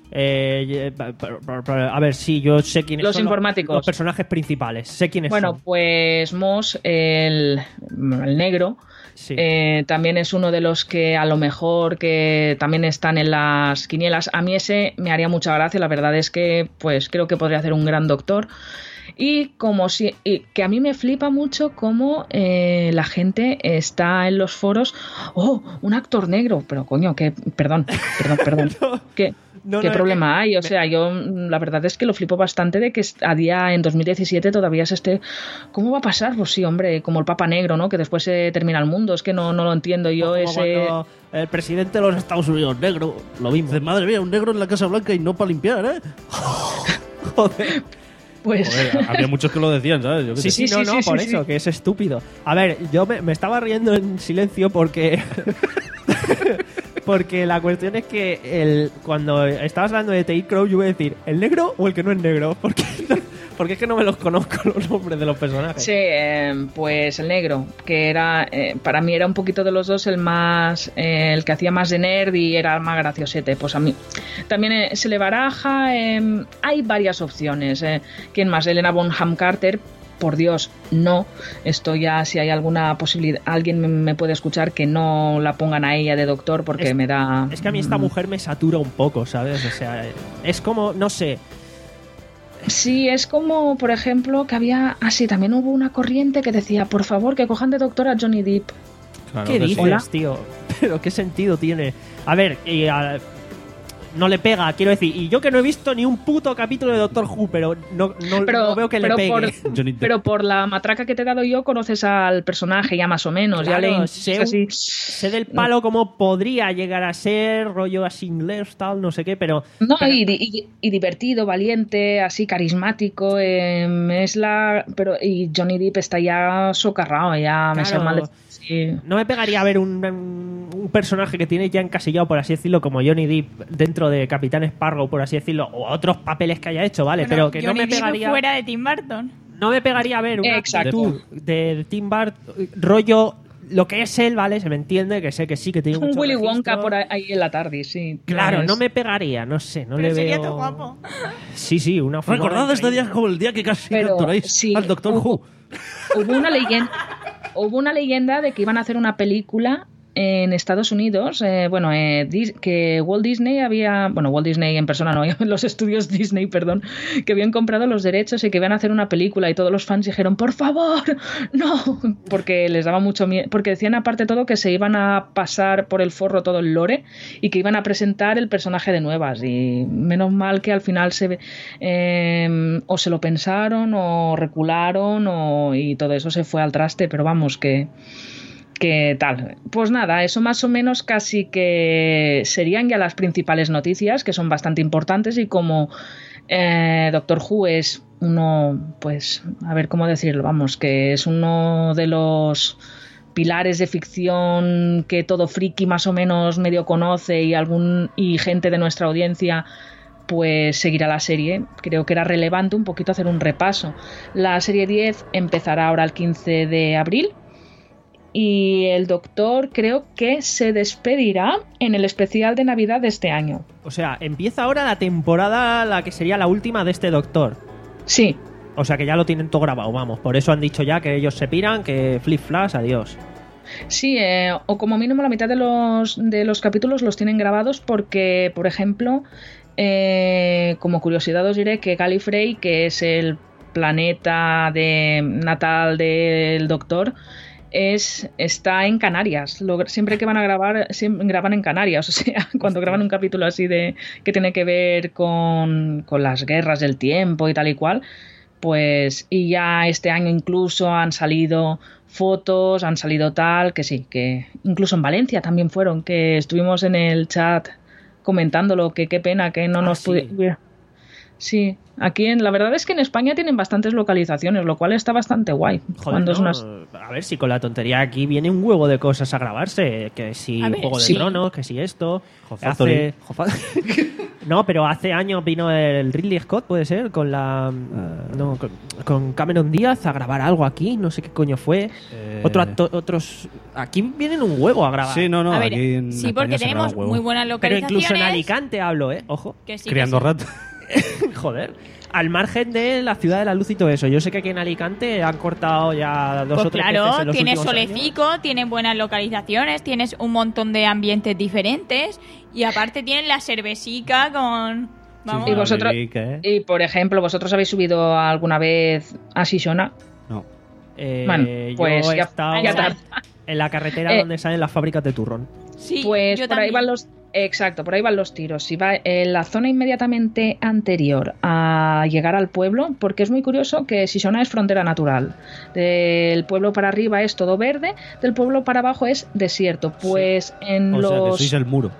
Eh, a ver, sí, yo sé quiénes los son informáticos. Los, los personajes principales. Sé quiénes bueno, son. Bueno, pues Moss, el, el negro, sí. eh, también es uno de los que a lo mejor que también están en las quinielas. A mí ese me haría mucha gracia. La verdad es que pues creo que podría ser un gran doctor. Y como si y que a mí me flipa mucho cómo eh, la gente está en los foros. Oh, un actor negro. Pero coño, que perdón, perdón, perdón. no. ¿Qué, no, ¿qué no, problema que... hay? O sea, yo la verdad es que lo flipo bastante de que a día en dos mil diecisiete todavía se esté. ¿Cómo va a pasar? Pues sí, hombre, como el Papa Negro, ¿no? Que después se termina el mundo. Es que no, no lo entiendo yo. Como ese. El presidente de los Estados Unidos negro, lo mismo. Dice, madre mía, un negro en la Casa Blanca y no para limpiar, ¿eh? Joder. Pues... Joder, había muchos que lo decían, ¿sabes? Yo sí, sí, sí, no, sí, no, sí, por sí, eso, sí. que es estúpido. A ver, yo me, me estaba riendo en silencio porque... porque la cuestión es que el, cuando estabas hablando de Tate Crow, yo iba a decir, ¿el negro o el que no es negro? Porque, porque es que no me los conozco los nombres de los personajes. Sí, eh, pues el negro, que era eh, para mí era un poquito de los dos el más eh, el que hacía más de nerd y era el más graciosete. Pues a mí también eh, se le baraja, eh, hay varias opciones. Eh. ¿Quién más? Helena Bonham Carter. Por Dios, no. Esto ya, si hay alguna posibilidad, alguien me, me puede escuchar, que no la pongan a ella de doctor porque es, me da... Es que a mí esta mujer me satura un poco, ¿sabes? O sea, es como, no sé... Sí, es como, por ejemplo, que había... Ah, sí, también hubo una corriente que decía, por favor, que cojan de doctor a Johnny Depp. Claro, ¿qué dices, sí. tío? ¿Pero qué sentido tiene? A ver, y a... no le pega, quiero decir, y yo que no he visto ni un puto capítulo de Doctor Who, pero no, no, pero, no veo que pero le pegue. Por, pero por la matraca que te he dado yo, conoces al personaje ya más o menos. Claro, ya le sé, así. sé del palo como podría llegar a ser, rollo así inglés, tal, no sé qué, pero... No, pero... Y, y, y divertido, valiente, así carismático, eh, es la... pero y Johnny Depp está ya socarrado, ya claro. me sale mal de... Sí. No me pegaría a ver un, un personaje que tiene ya encasillado, por así decirlo, como Johnny Depp dentro de Capitán Sparrow, por así decirlo, o otros papeles que haya hecho, ¿vale? Bueno, pero que Johnny no me Depp pegaría... fuera de Tim Burton. No me pegaría a ver una Exacto. actitud de Tim Burton, rollo... Lo que es él, ¿vale? Se me entiende, que sé que sí, que tiene un mucho Willy registro. Wonka por ahí en la tarde, sí. Claro, es. no me pegaría, no sé, no pero le sería veo... todo guapo. Sí, sí, una forma... Recordad este día como el día que casi capturáis sí, al Doctor hubo, Who. Hubo una leyenda, hubo una leyenda de que iban a hacer una película en Estados Unidos, eh, bueno, eh, que Walt Disney había, bueno, Walt Disney en persona no, los estudios Disney, perdón, que habían comprado los derechos y que iban a hacer una película y todos los fans dijeron, por favor, no, porque les daba mucho miedo, porque decían aparte todo que se iban a pasar por el forro todo el lore y que iban a presentar el personaje de nuevas y menos mal que al final se eh, o se lo pensaron o recularon o, y todo eso se fue al traste, pero vamos que que tal, pues nada, eso más o menos casi que serían ya las principales noticias, que son bastante importantes y como eh, Doctor Who es uno, pues, a ver cómo decirlo, vamos, que es uno de los pilares de ficción que todo friki más o menos medio conoce y algún y gente de nuestra audiencia pues seguirá la serie. Creo que era relevante un poquito hacer un repaso. La serie diez empezará ahora el quince de abril. Y el Doctor creo que se despedirá en el especial de Navidad de este año. O sea, empieza ahora la temporada, la que sería la última de este Doctor. Sí. O sea que ya lo tienen todo grabado, vamos. Por eso han dicho ya que ellos se piran, que flip flash, adiós. Sí, eh, o como mínimo la mitad de los, de los capítulos los tienen grabados porque, por ejemplo, eh, como curiosidad os diré que Gallifrey, que es el planeta de, natal del Doctor, es está en Canarias. Lo, siempre que van a grabar siempre, graban en Canarias, o sea, cuando graban un capítulo así de que tiene que ver con, con las guerras del tiempo y tal y cual, pues y ya este año incluso han salido fotos, han salido tal, que sí, que incluso en Valencia también fueron, que estuvimos en el chat comentándolo, que qué pena que no ah, nos sí. pudiera. Sí, aquí en la verdad es que en España tienen bastantes localizaciones, lo cual está bastante guay. Joder, cuando no. es unas... A ver, si con la tontería aquí viene un huevo de cosas a grabarse, que si A ver, Juego de sí. Tronos, que si esto, Hace... No, pero hace años vino el Ridley Scott, puede ser, con la uh, no, con, con Cameron Díaz a grabar algo aquí, no sé qué coño fue. Eh... Otro acto, otros aquí vienen un huevo a grabar. Sí, no, no, A ver, aquí en sí, España porque se graba tenemos un huevo. muy buenas Pero localizaciones. incluso en Alicante hablo, ¿eh? Ojo. Que sí, Criando que sí. ratas. Joder. Al margen de la ciudad de la luz y todo eso. Yo sé que aquí en Alicante han cortado ya dos Pues o tres veces en claro, los tienes últimos años. solecico, tienes buenas localizaciones, tienes un montón de ambientes diferentes y aparte tienes la cervecica con... Vamos. Y vosotros, ¿Qué? y por ejemplo, ¿vosotros habéis subido alguna vez a Sisona? No. Eh, Bueno, pues yo he ya- estado ya tarde. en la carretera Eh, donde salen las fábricas de turrón. Sí, Pues yo por ahí también. van los... Exacto, por ahí van los tiros. Si va en la zona inmediatamente anterior a llegar al pueblo, porque es muy curioso que Sisona es frontera natural. Del pueblo para arriba es todo verde, del pueblo para abajo es desierto. Pues en O sea, que los... sois el muro.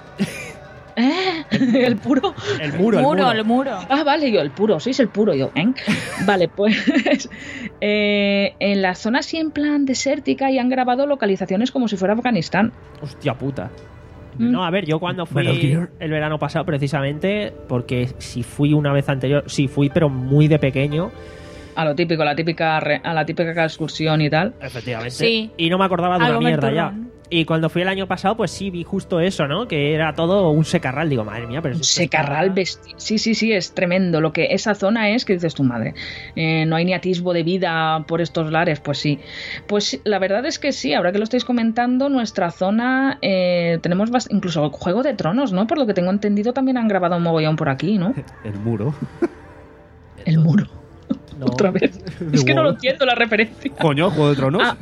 ¿Eh? El puro... El muro, el muro, muro. el muro. Ah, vale, yo el puro, sois el puro, yo, ¿eh? Vale, pues eh, en la zona así en plan desértica y han grabado localizaciones como si fuera Afganistán. Hostia puta. Mm. No, a ver, yo cuando fui Metal Gear. el verano pasado, precisamente, porque si fui una vez anterior, sí fui, pero muy de pequeño, A lo típico, la típica re- a la típica excursión y tal. efectivamente. Sí. Y no me acordaba de Algo una me mierda ya. turrón. Y cuando fui el año pasado, pues sí vi justo eso, ¿no? Que era todo un secarral. Digo, madre mía, pero si esto Secarral está- vesti- Sí, sí, sí, es tremendo. Lo que esa zona es que dices tu madre. Eh, no hay ni atisbo de vida por estos lares, pues sí. Pues sí, la verdad es que sí, ahora que lo estáis comentando, nuestra zona eh, tenemos bast- incluso Juego de Tronos, ¿no? Por lo que tengo entendido, también han grabado un mogollón por aquí, ¿no? El muro. El muro. No. Otra vez. Es que no lo entiendo la referencia. Coño, Juego de Tronos. Ah.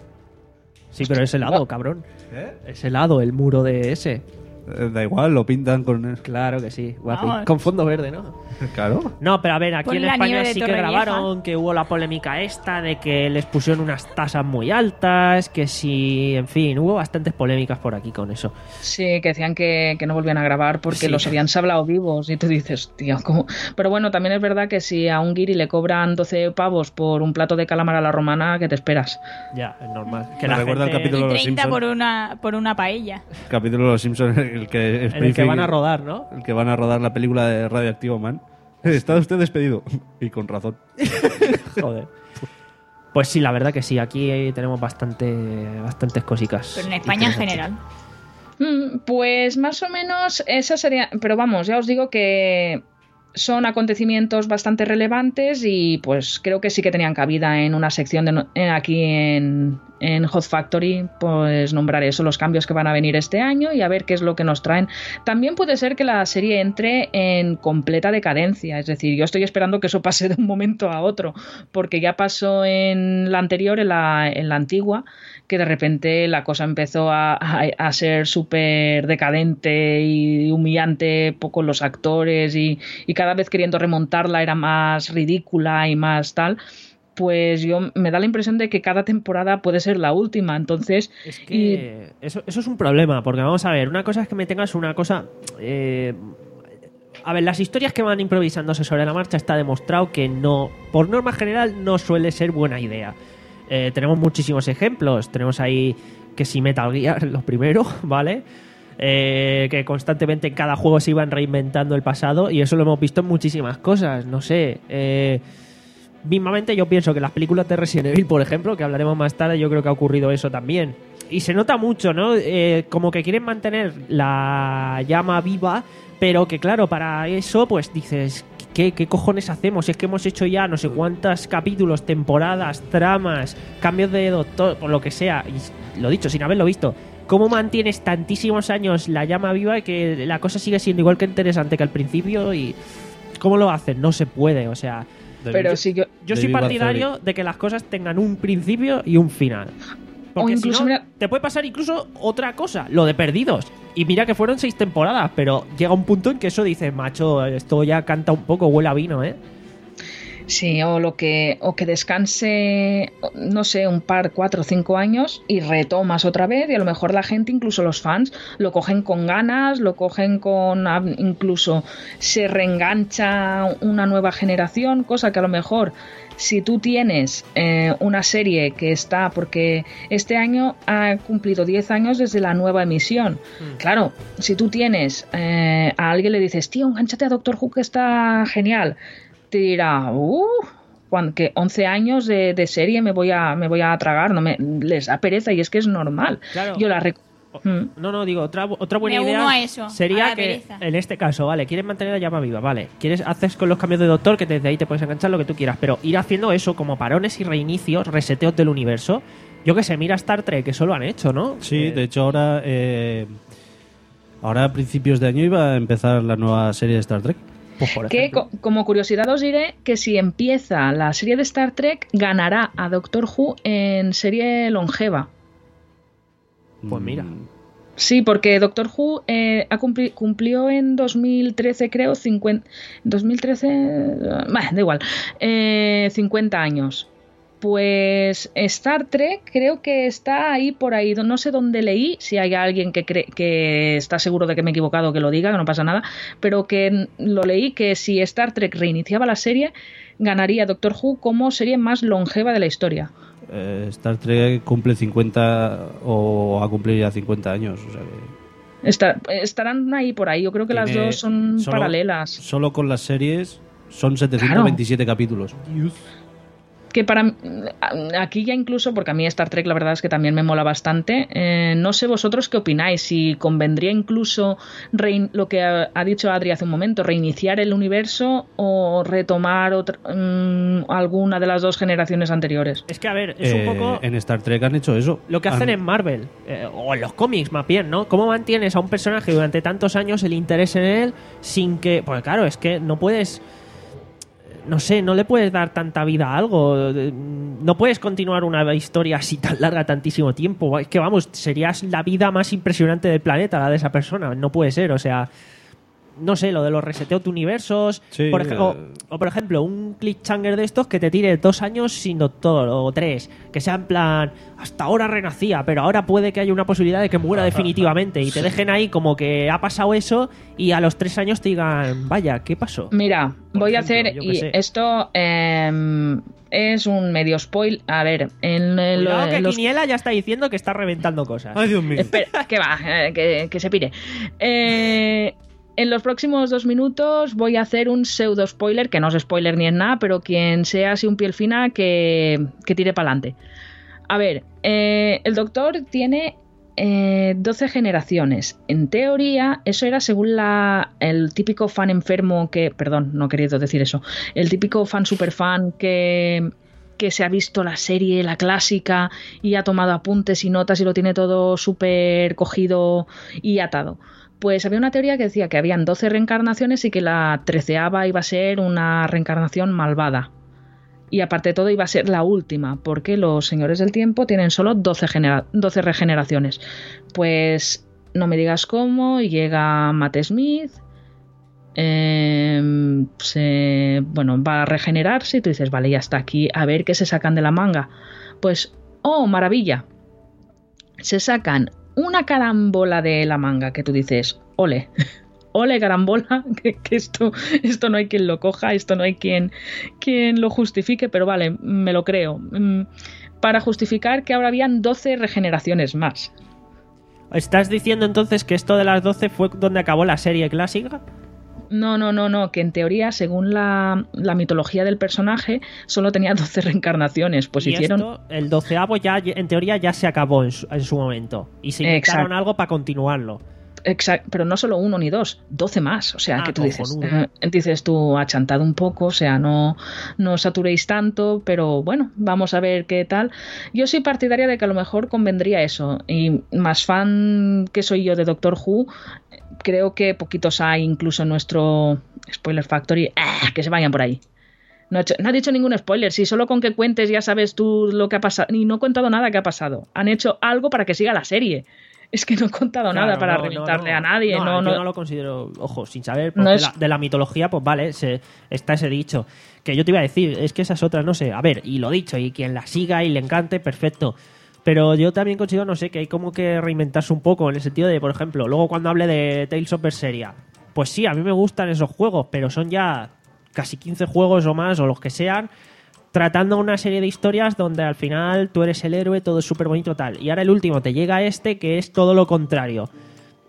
Sí, pero es helado, cabrón. Es helado el muro de ese. Eh, Da igual, lo pintan con... Claro que sí, guapi. Vamos. Con fondo verde, ¿no? Claro. No, pero a ver, aquí Pon en la España nieve de sí que Torrevieja. grabaron, que hubo la polémica esta de que les pusieron unas tasas muy altas, que sí, en fin, hubo bastantes polémicas por aquí con eso. Sí, que decían que, que no volvían a grabar porque Sí. los habían sablado vivos y tú dices, tío, ¿cómo? Pero bueno, también es verdad que si a un guiri le cobran doce pavos por un plato de calamar a la romana, ¿qué te esperas? Ya, es normal. Que Me la recuerda el gente- capítulo Y de los treinta Simpson. por una, por una paella. Capítulo de los Simpsons, el que, en el que van a rodar, ¿no? el que van a rodar la película de Radioactivo Man. Está usted despedido. Y con razón. Joder. Pues sí, la verdad que sí, aquí tenemos bastante, bastantes cositas. Pero en España en general. Mm, Pues más o menos esa sería, pero vamos, ya os digo que son acontecimientos bastante relevantes y pues creo que sí que tenían cabida en una sección de no- en- aquí en, en Hot Factory, pues nombrar eso, los cambios que van a venir este año y a ver qué es lo que nos traen. También puede ser que la serie entre en completa decadencia, es decir, yo estoy esperando que eso pase de un momento a otro, porque ya pasó en la anterior, en la, en la antigua, que de repente la cosa empezó a, a, a ser súper decadente y humillante, poco los actores y, y cada vez queriendo remontarla era más ridícula y más tal. Pues yo me da la impresión de que cada temporada puede ser la última, entonces... Es que eso, eso es un problema, porque vamos a ver, una cosa es que me tengas una cosa... eh, a ver, las historias que van improvisándose sobre la marcha está demostrado que no, por norma general, no suele ser buena idea. Eh, tenemos muchísimos ejemplos, tenemos ahí que si Metal Gear, lo primero, ¿vale? Eh, que constantemente en cada juego se iban reinventando el pasado y eso lo hemos visto en muchísimas cosas, no sé... Eh, mismamente yo pienso que las películas de Resident Evil, por ejemplo, que hablaremos más tarde, yo creo que ha ocurrido eso también. Y se nota mucho, ¿no? Eh, como que quieren mantener la llama viva, pero que claro, para eso pues dices, ¿qué, qué cojones hacemos? Si es que hemos hecho ya no sé cuántos capítulos, temporadas, tramas, cambios de doctor, por lo que sea, y lo dicho, sin haberlo visto. ¿Cómo mantienes tantísimos años la llama viva y que la cosa sigue siendo igual que interesante que al principio? ¿Y cómo lo hacen? No se puede, o sea... Pero si yo... Yo soy David partidario Barzori. de que las cosas tengan un principio y un final. Porque O incluso, si no, mira- te puede pasar incluso otra cosa, lo de Perdidos. Y mira que fueron seis temporadas, pero llega un punto en que eso dice, macho, esto ya canta un poco, huele a vino, ¿eh? Sí, o lo que o que descanse, no sé, un par, cuatro o cinco años y retomas otra vez y a lo mejor la gente, incluso los fans, lo cogen con ganas, lo cogen con... incluso se reengancha una nueva generación, cosa que a lo mejor si tú tienes eh, una serie que está, porque este año ha cumplido diez años desde la nueva emisión, Mm. claro, si tú tienes eh, a alguien le dices, tío, engánchate a Doctor Who que está genial, te dirá, uh, cuando, que once años de, de serie me voy a me voy a tragar, no me les da pereza y es que es normal. Claro. Yo la rec- Mm. No, no, digo, otra, otra buena Me idea uno a eso, sería a la que, pereza. en este caso, vale, quieres mantener la llama viva, vale, quieres haces con los cambios de doctor, que desde ahí te puedes enganchar lo que tú quieras, pero ir haciendo eso como parones y reinicios, reseteos del universo. Yo que sé, mira Star Trek, que eso lo han hecho, ¿no? Sí, Eh, de hecho ahora, eh, ahora a principios de año iba a empezar la nueva serie de Star Trek. pues, por que ejemplo. co- como curiosidad os diré que si empieza la serie de Star Trek, ganará a Doctor Who en serie longeva. Pues mira. Mm, Sí, porque Doctor Who eh, ha cumpli- cumplió en dos mil trece, creo, cincuenta, dos mil trece, bah, da igual, eh, cincuenta años. Pues Star Trek creo que está ahí por ahí, no sé dónde leí, si hay alguien que cree, que está seguro de que me he equivocado, que lo diga, que no pasa nada, pero que lo leí que si Star Trek reiniciaba la serie, ganaría Doctor Who como serie más longeva de la historia. eh, Star Trek cumple cincuenta o ha cumplido ya cincuenta años. O sea que Estar- estarán ahí por ahí, yo creo que las tiene dos son solo- paralelas. Solo con las series son setecientos veintisiete capítulos. Que para aquí ya incluso, porque a mí Star Trek la verdad es que también me mola bastante, eh, no sé vosotros qué opináis, si convendría incluso rein- lo que ha, ha dicho Adri hace un momento, reiniciar el universo o retomar otra, mm, alguna de las dos generaciones anteriores. Es que, a ver, es Eh, un poco En Star Trek han hecho eso. lo que hacen Han- en Marvel, eh, o en los cómics más bien, ¿no? ¿Cómo mantienes a un personaje durante tantos años el interés en él sin que... Pues claro, es que no puedes... No sé, no le puedes dar tanta vida a algo. No puedes continuar una historia así tan larga tantísimo tiempo. Es que, vamos, serías la vida más impresionante del planeta, la de esa persona. No puede ser, o sea... No sé, lo de los reseteos de universos. Sí, por ejemplo, eh. o, o, por ejemplo, un cliffhanger de estos que te tire dos años sin doctor, o tres. Que sea en plan, hasta ahora renacía, pero ahora puede que haya una posibilidad de que muera definitivamente. Y te dejen ahí como que ha pasado eso y a los tres años te digan, vaya, ¿qué pasó? Mira, Por voy ejemplo, a hacer, yo qué y sé. esto eh, es un medio spoil. A ver, en, el- Cuidado que en los Quiniela ya está diciendo que está reventando cosas. Ay, Dios mío. Espera, que va, eh, que, que se pire. Eh, en los próximos dos minutos voy a hacer un pseudo spoiler, que no es spoiler ni es nada, pero quien sea así un piel fina que, que tire para adelante. A ver, eh, el Doctor tiene eh, doce generaciones. En teoría, eso era según la, el típico fan enfermo que... Perdón, no he querido decir eso. El típico fan superfan que... que se ha visto la serie, la clásica, y ha tomado apuntes y notas y lo tiene todo súper cogido y atado. Pues había una teoría que decía que habían doce reencarnaciones y que la treceava iba a ser una reencarnación malvada. Y aparte de todo iba a ser la última, porque los señores del tiempo tienen solo doce, genera- doce regeneraciones. Pues no me digas cómo, y llega Matt Smith, eh, se, bueno, va a regenerarse y tú dices, vale, ya está aquí, a ver qué se sacan de la manga. Pues, oh, maravilla, se sacan una carambola de la manga que tú dices, ole, ole carambola, que, que esto, esto no hay quien lo coja, esto no hay quien, quien lo justifique, pero vale, me lo creo. Mm, Para justificar que ahora habían doce regeneraciones más. ¿Estás diciendo entonces que esto de las doce fue donde acabó la serie clásica? No, no, no, no, que en teoría, según la, la mitología del personaje, solo tenía doce reencarnaciones. Pues y hicieron... esto, el doceavo ya, en teoría, ya se acabó en su, en su momento. Y se inventaron Exacto. algo para continuarlo. Exacto, pero no solo uno ni dos, doce más. O sea, Ah, que tú dices, cojonudo. eh, dices tú, achantado un poco, o sea, no, no saturéis tanto, pero bueno, vamos a ver qué tal. Yo soy partidaria de que a lo mejor convendría eso, y más fan que soy yo de Doctor Who, creo que poquitos hay incluso en nuestro Spoiler Factory, ¡ah!, que se vayan por ahí. No, he hecho- no ha dicho ningún spoiler, si solo con que cuentes ya sabes tú lo que ha pasado, y no he contado nada que ha pasado. Han hecho algo para que siga la serie. Es que no he contado Claro, nada para no, reventarle no, a nadie. No, No, yo no, no lo considero, ojo, sin saber No porque es- la- de la mitología, pues vale, se, está ese dicho. Que yo te iba a decir, es que esas otras, no sé, a ver, y lo dicho, y quien la siga y le encante, perfecto. Pero yo también considero, no sé, que hay como que reinventarse un poco en el sentido de, por ejemplo, luego cuando hable de Tales of Berseria, pues sí, a mí me gustan esos juegos, pero son ya casi quince juegos o más, o los que sean, tratando una serie de historias donde al final tú eres el héroe, todo es súper bonito tal. Y ahora el último te llega este que es todo lo contrario.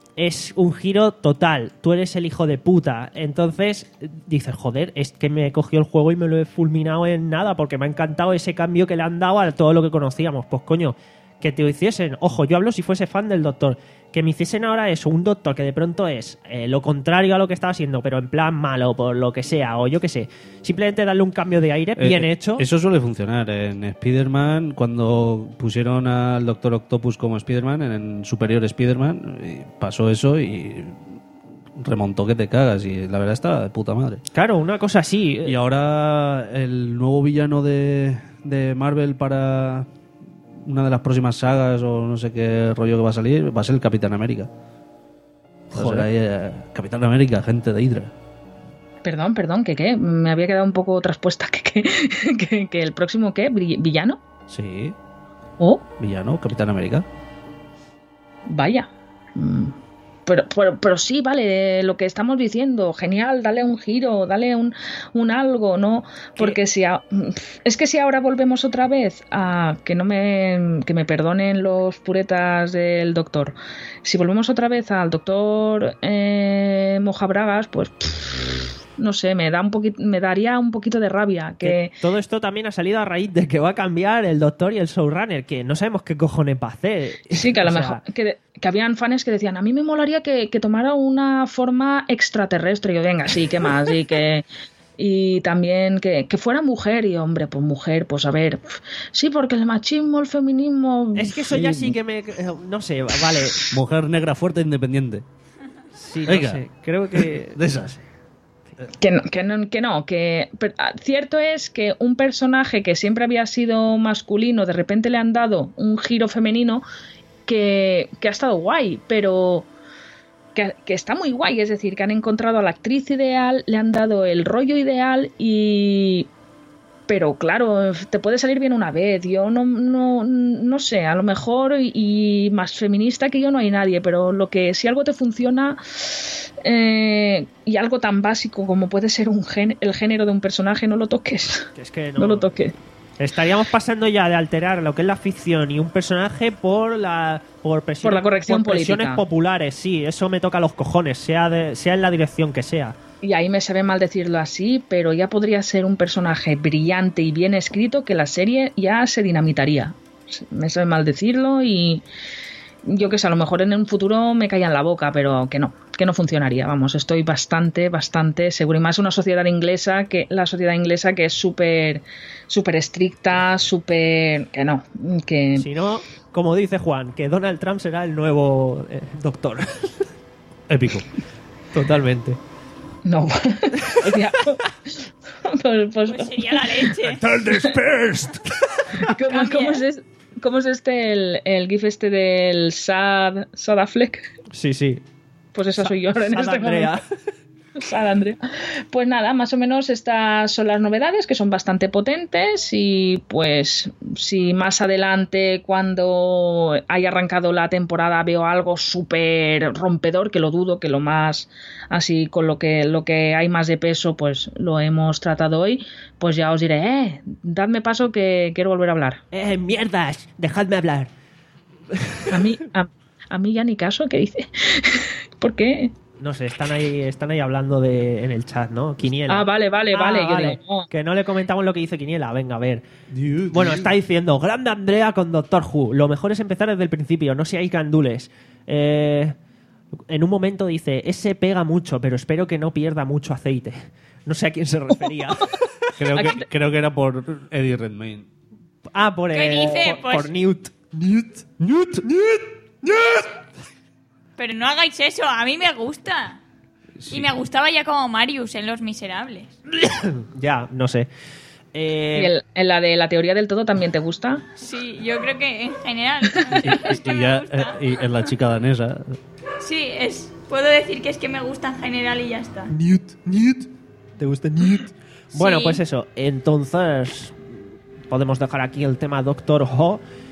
es un giro total. Tú eres el hijo de puta. Entonces dices, joder, es que me cogió el juego y me lo he fulminado en nada porque me ha encantado ese cambio que le han dado a todo lo que conocíamos. Pues coño, que te hiciesen, ojo, yo hablo si fuese fan del Doctor, que me hiciesen ahora eso, un Doctor que de pronto es eh, lo contrario a lo que estaba haciendo, pero en plan malo, por lo que sea, o yo qué sé. Simplemente darle un cambio de aire, bien eh, hecho. Eso suele funcionar. En Spider-Man, cuando pusieron al Doctor Octopus como Spider-Man, en Superior Spider-Man, pasó eso y remontó que te cagas. Y la verdad está de puta madre. Claro, una cosa así. Y ahora el nuevo villano de, de Marvel para una de las próximas sagas o no sé qué rollo que va a salir va a ser el Capitán América. Va a ser ahí, eh, Capitán América, gente de Hydra. Perdón, perdón, ¿que qué? Me había quedado un poco traspuesta. ¿Que, que, que, que el próximo qué? ¿Villano? Sí. ¿Oh? Villano, Capitán América. Vaya. Pero, pero, pero sí, vale, lo que estamos diciendo, genial, dale un giro, dale un, un algo, ¿no? Porque si a, es que si ahora volvemos otra vez a que no me que me perdonen los puretas del Doctor, si volvemos otra vez al Doctor eh, Mojabragas, pues pff, no sé, me da un poquito, me daría un poquito de rabia que... que todo esto también ha salido a raíz de que va a cambiar el Doctor y el Showrunner, que no sabemos qué cojones va a hacer. Sí, que a lo o sea, mejor que, que habían fans que decían, a mí me molaría que, que tomara una forma extraterrestre. Y yo, venga, sí, ¿qué más? Y que y también que, que fuera mujer. Y hombre, pues mujer, pues a ver, sí, porque el machismo, el feminismo... Es que eso sí. ya sí que me... No sé, vale. Mujer negra fuerte e independiente. Sí, no Venga. sé, creo que... De esas. Que no, que no, que no, que pero, cierto es que un personaje que siempre había sido masculino, de repente le han dado un giro femenino que, que ha estado guay, pero que, que está muy guay, es decir, que han encontrado a la actriz ideal, le han dado el rollo ideal y... Pero claro, te puede salir bien una vez, yo no, no, no sé, a lo mejor y, y más feminista que yo no hay nadie, pero lo que si algo te funciona eh, y algo tan básico como puede ser un gen, el género de un personaje, no lo toques, Es que no, no lo toques. Estaríamos pasando ya de alterar lo que es la ficción y un personaje por la por, presiones, Por la corrección por presiones política. populares, sí, eso me toca los cojones, sea de, sea en la dirección que sea. Y ahí me sabe mal decirlo así, pero ya podría ser un personaje brillante y bien escrito que la serie ya se dinamitaría. Me sabe mal decirlo y yo que sé, a lo mejor en un futuro me caía en la boca, pero que no, que no funcionaría. Vamos, estoy bastante, bastante seguro. Y más una sociedad inglesa, que la sociedad inglesa que es súper, súper estricta, súper... que no, que... Si no, como dice Juan, que Donald Trump será el nuevo eh, doctor. Épico. Totalmente. No. O sea, pues, pues, Pues sería la leche. ¿cómo, cómo es, es- cómo es este, el, el gif este del Sad, Sad Affleck? Sí, sí. Pues esa soy yo ahora en Sad este Andrea. momento. Sad Andrea. Pues nada, más o menos estas son las novedades, que son bastante potentes y pues si más adelante cuando haya arrancado la temporada veo algo súper rompedor, que lo dudo, que lo más así con lo que, lo que hay más de peso pues lo hemos tratado hoy, pues ya os diré, eh, dadme paso que quiero volver a hablar. Eh, mierdas, dejadme hablar. A mí, a, a mí ya ni caso, ¿qué dice? ¿Por qué? No sé, están ahí, están ahí hablando de, en el chat, ¿no? Quiniela. Ah, vale, vale, Ah, vale. Yo vale. digo, no. Que no le comentamos lo que dice Quiniela. Venga, a ver. Bueno, está diciendo, grande Andrea con Doctor Who. Lo mejor es empezar desde el principio, no seáis gandules. Eh, en un momento dice, ese pega mucho, pero espero que no pierda mucho aceite. No sé a quién se refería. Creo que, creo que era por Eddie Redmayne. Ah, por, ¿Qué eh, dice? por, Pues- por Newt. Newt. Newt. Newt. Pero no hagáis eso, a mí me gusta. Y me gustaba ya como Marius en Los Miserables. Ya, no sé. Eh, ¿Y el- en la de la teoría del todo también te gusta? Sí, yo creo que en general. Y, es que y me ya, gusta. eh, y en la chica danesa. Sí, es. Puedo decir que es que me gusta en general y ya está. Newt. Newt. ¿Te gusta Newt? Bueno, Sí. pues eso. Entonces, podemos dejar aquí el tema Doctor Who.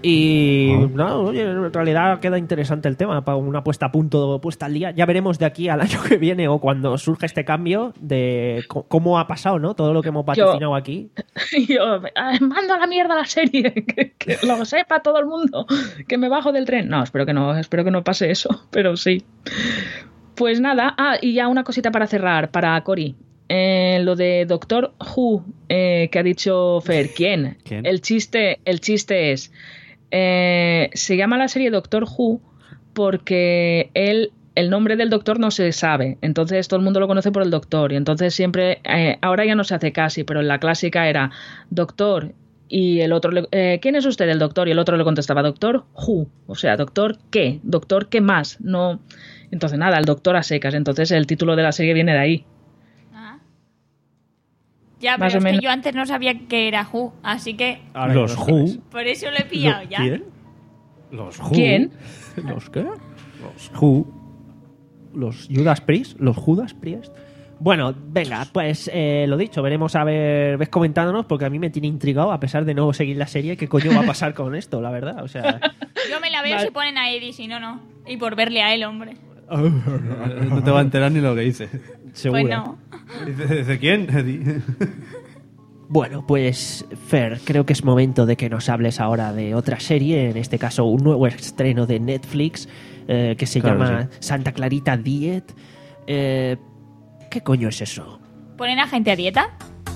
Y no, oye, en realidad queda interesante el tema para una puesta a punto, puesta al día. Ya veremos de aquí al año que viene o cuando surja este cambio de c- cómo ha pasado, ¿no? Todo lo que hemos vaticinado Yo- aquí. Yo, "Ah, mando a la mierda la serie, que, que lo sepa todo el mundo, que me bajo del tren". No, espero que no, espero que no pase eso, pero sí. Pues nada, ah, y ya una cosita para cerrar, para Cory. Eh, lo de Doctor Who, eh, que ha dicho Fer, ¿quién? ¿Quién? El chiste, el chiste es, eh, se llama la serie Doctor Who porque él, el nombre del doctor no se sabe, entonces todo el mundo lo conoce por el doctor, y entonces siempre, eh, ahora ya no se hace casi, pero en la clásica era doctor, y el otro, le- eh, ¿quién es usted? El doctor, y el otro le contestaba Doctor Who, o sea, doctor qué, doctor qué más, no, entonces nada, el doctor a secas, entonces el título de la serie viene de ahí. Ah. Ya, Más pero o es menos. que yo antes no sabía que era Who, así que Ahora Los ya lo Who. sabes. por eso lo he pillado ya. ¿Quién? Los Who. ¿Quién? ¿Los qué? Los Who. Los Judas Priest, los Judas Priest. Bueno, venga, pues eh, lo dicho, veremos a ver, ves comentándonos, porque a mí me tiene intrigado, a pesar de no seguir la serie, qué coño va a pasar con esto, la verdad. O sea, Yo me la veo Vale. si ponen a Eddie, si no, no. Y por verle a él, hombre. No te va a enterar ni lo que dice. seguro. Pues no. ¿Dice, dice quién? Eddie. Bueno, pues Fer, creo que es momento de que nos hables ahora de otra serie, en este caso un nuevo estreno de Netflix eh, que se Claro que llama Santa Clarita Diet. Eh, ¿Qué coño es eso? ¿Ponen a gente a dieta?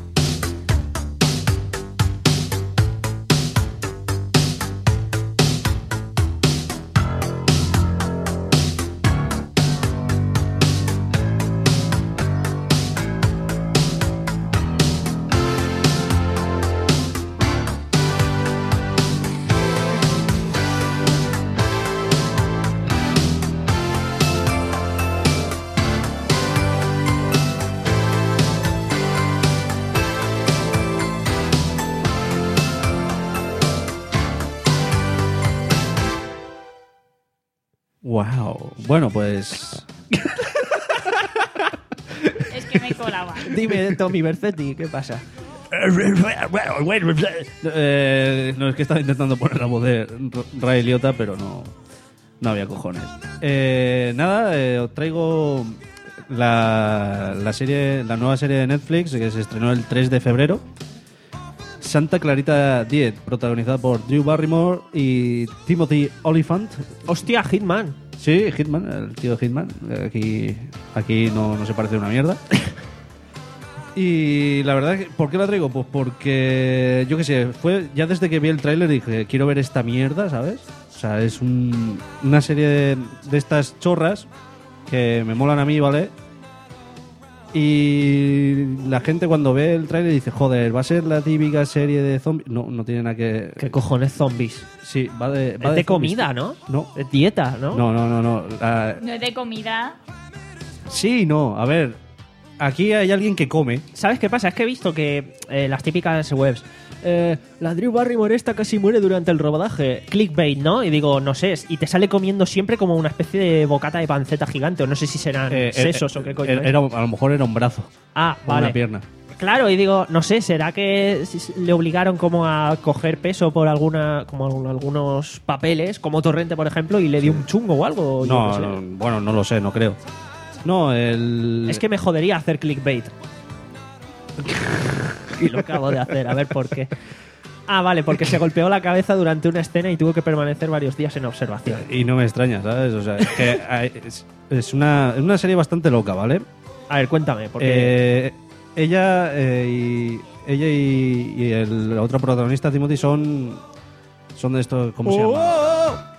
Wow. Bueno, pues. Es que me colaba. Dime, Tommy Vercetti, ¿qué pasa? Eh, no, es que estaba intentando poner la voz de R- Ray Liotta, pero no, no había cojones. Eh, nada, eh, os traigo la, la serie, la nueva serie de Netflix que se estrenó el tres de febrero. Santa Clarita Diet, protagonizada por Drew Barrymore y Timothy Olyphant. Hostia, Hitman. Sí, Hitman, el tío de Hitman. Aquí, aquí no, no se parece una mierda. Y la verdad, que- ¿por qué la traigo? Pues porque, yo qué sé, fue ya desde que vi el tráiler dije, quiero ver esta mierda, ¿sabes? O sea, es un- una serie de, de estas chorras que me molan a mí, ¿vale? Y la gente cuando ve el tráiler dice, joder, ¿va a ser la típica serie de zombies? No, no tiene nada que... ¿Qué cojones zombies? Sí, va de... Es va de zombies. comida, ¿no? No. Es dieta, ¿no? No, no, no, no. La- No es de comida. Sí, no. A ver, aquí hay alguien que come. ¿Sabes qué pasa? Es que he visto que eh, las típicas webs, eh, la Drew Barrymore esta casi muere durante el rodaje, clickbait, ¿no? Y digo, no sé, y te sale comiendo siempre como una especie de bocata de panceta gigante, o no sé si serán Eh, sesos eh, o qué coño. era- es. era- a lo mejor era un brazo. ah, O vale. una pierna. Claro, y digo, no sé, ¿será que s- le obligaron como a coger peso por alguna como algún- algunos papeles, como Torrente, por ejemplo, y le dio un chungo o algo? Yo No, qué sé. no, bueno, no lo sé, no creo. No, el... Es que me jodería hacer clickbait. Y lo acabo de hacer, a ver por qué. Ah, vale, porque se golpeó la cabeza durante una escena y tuvo que permanecer varios días en observación. Y no me extraña, ¿sabes? O sea, es que hay- es, es una, es una serie bastante loca, ¿vale? A ver, cuéntame, porque Eh, ella eh, y ella y, y el otro protagonista, Timothy, son son de estos, ¿cómo se llama?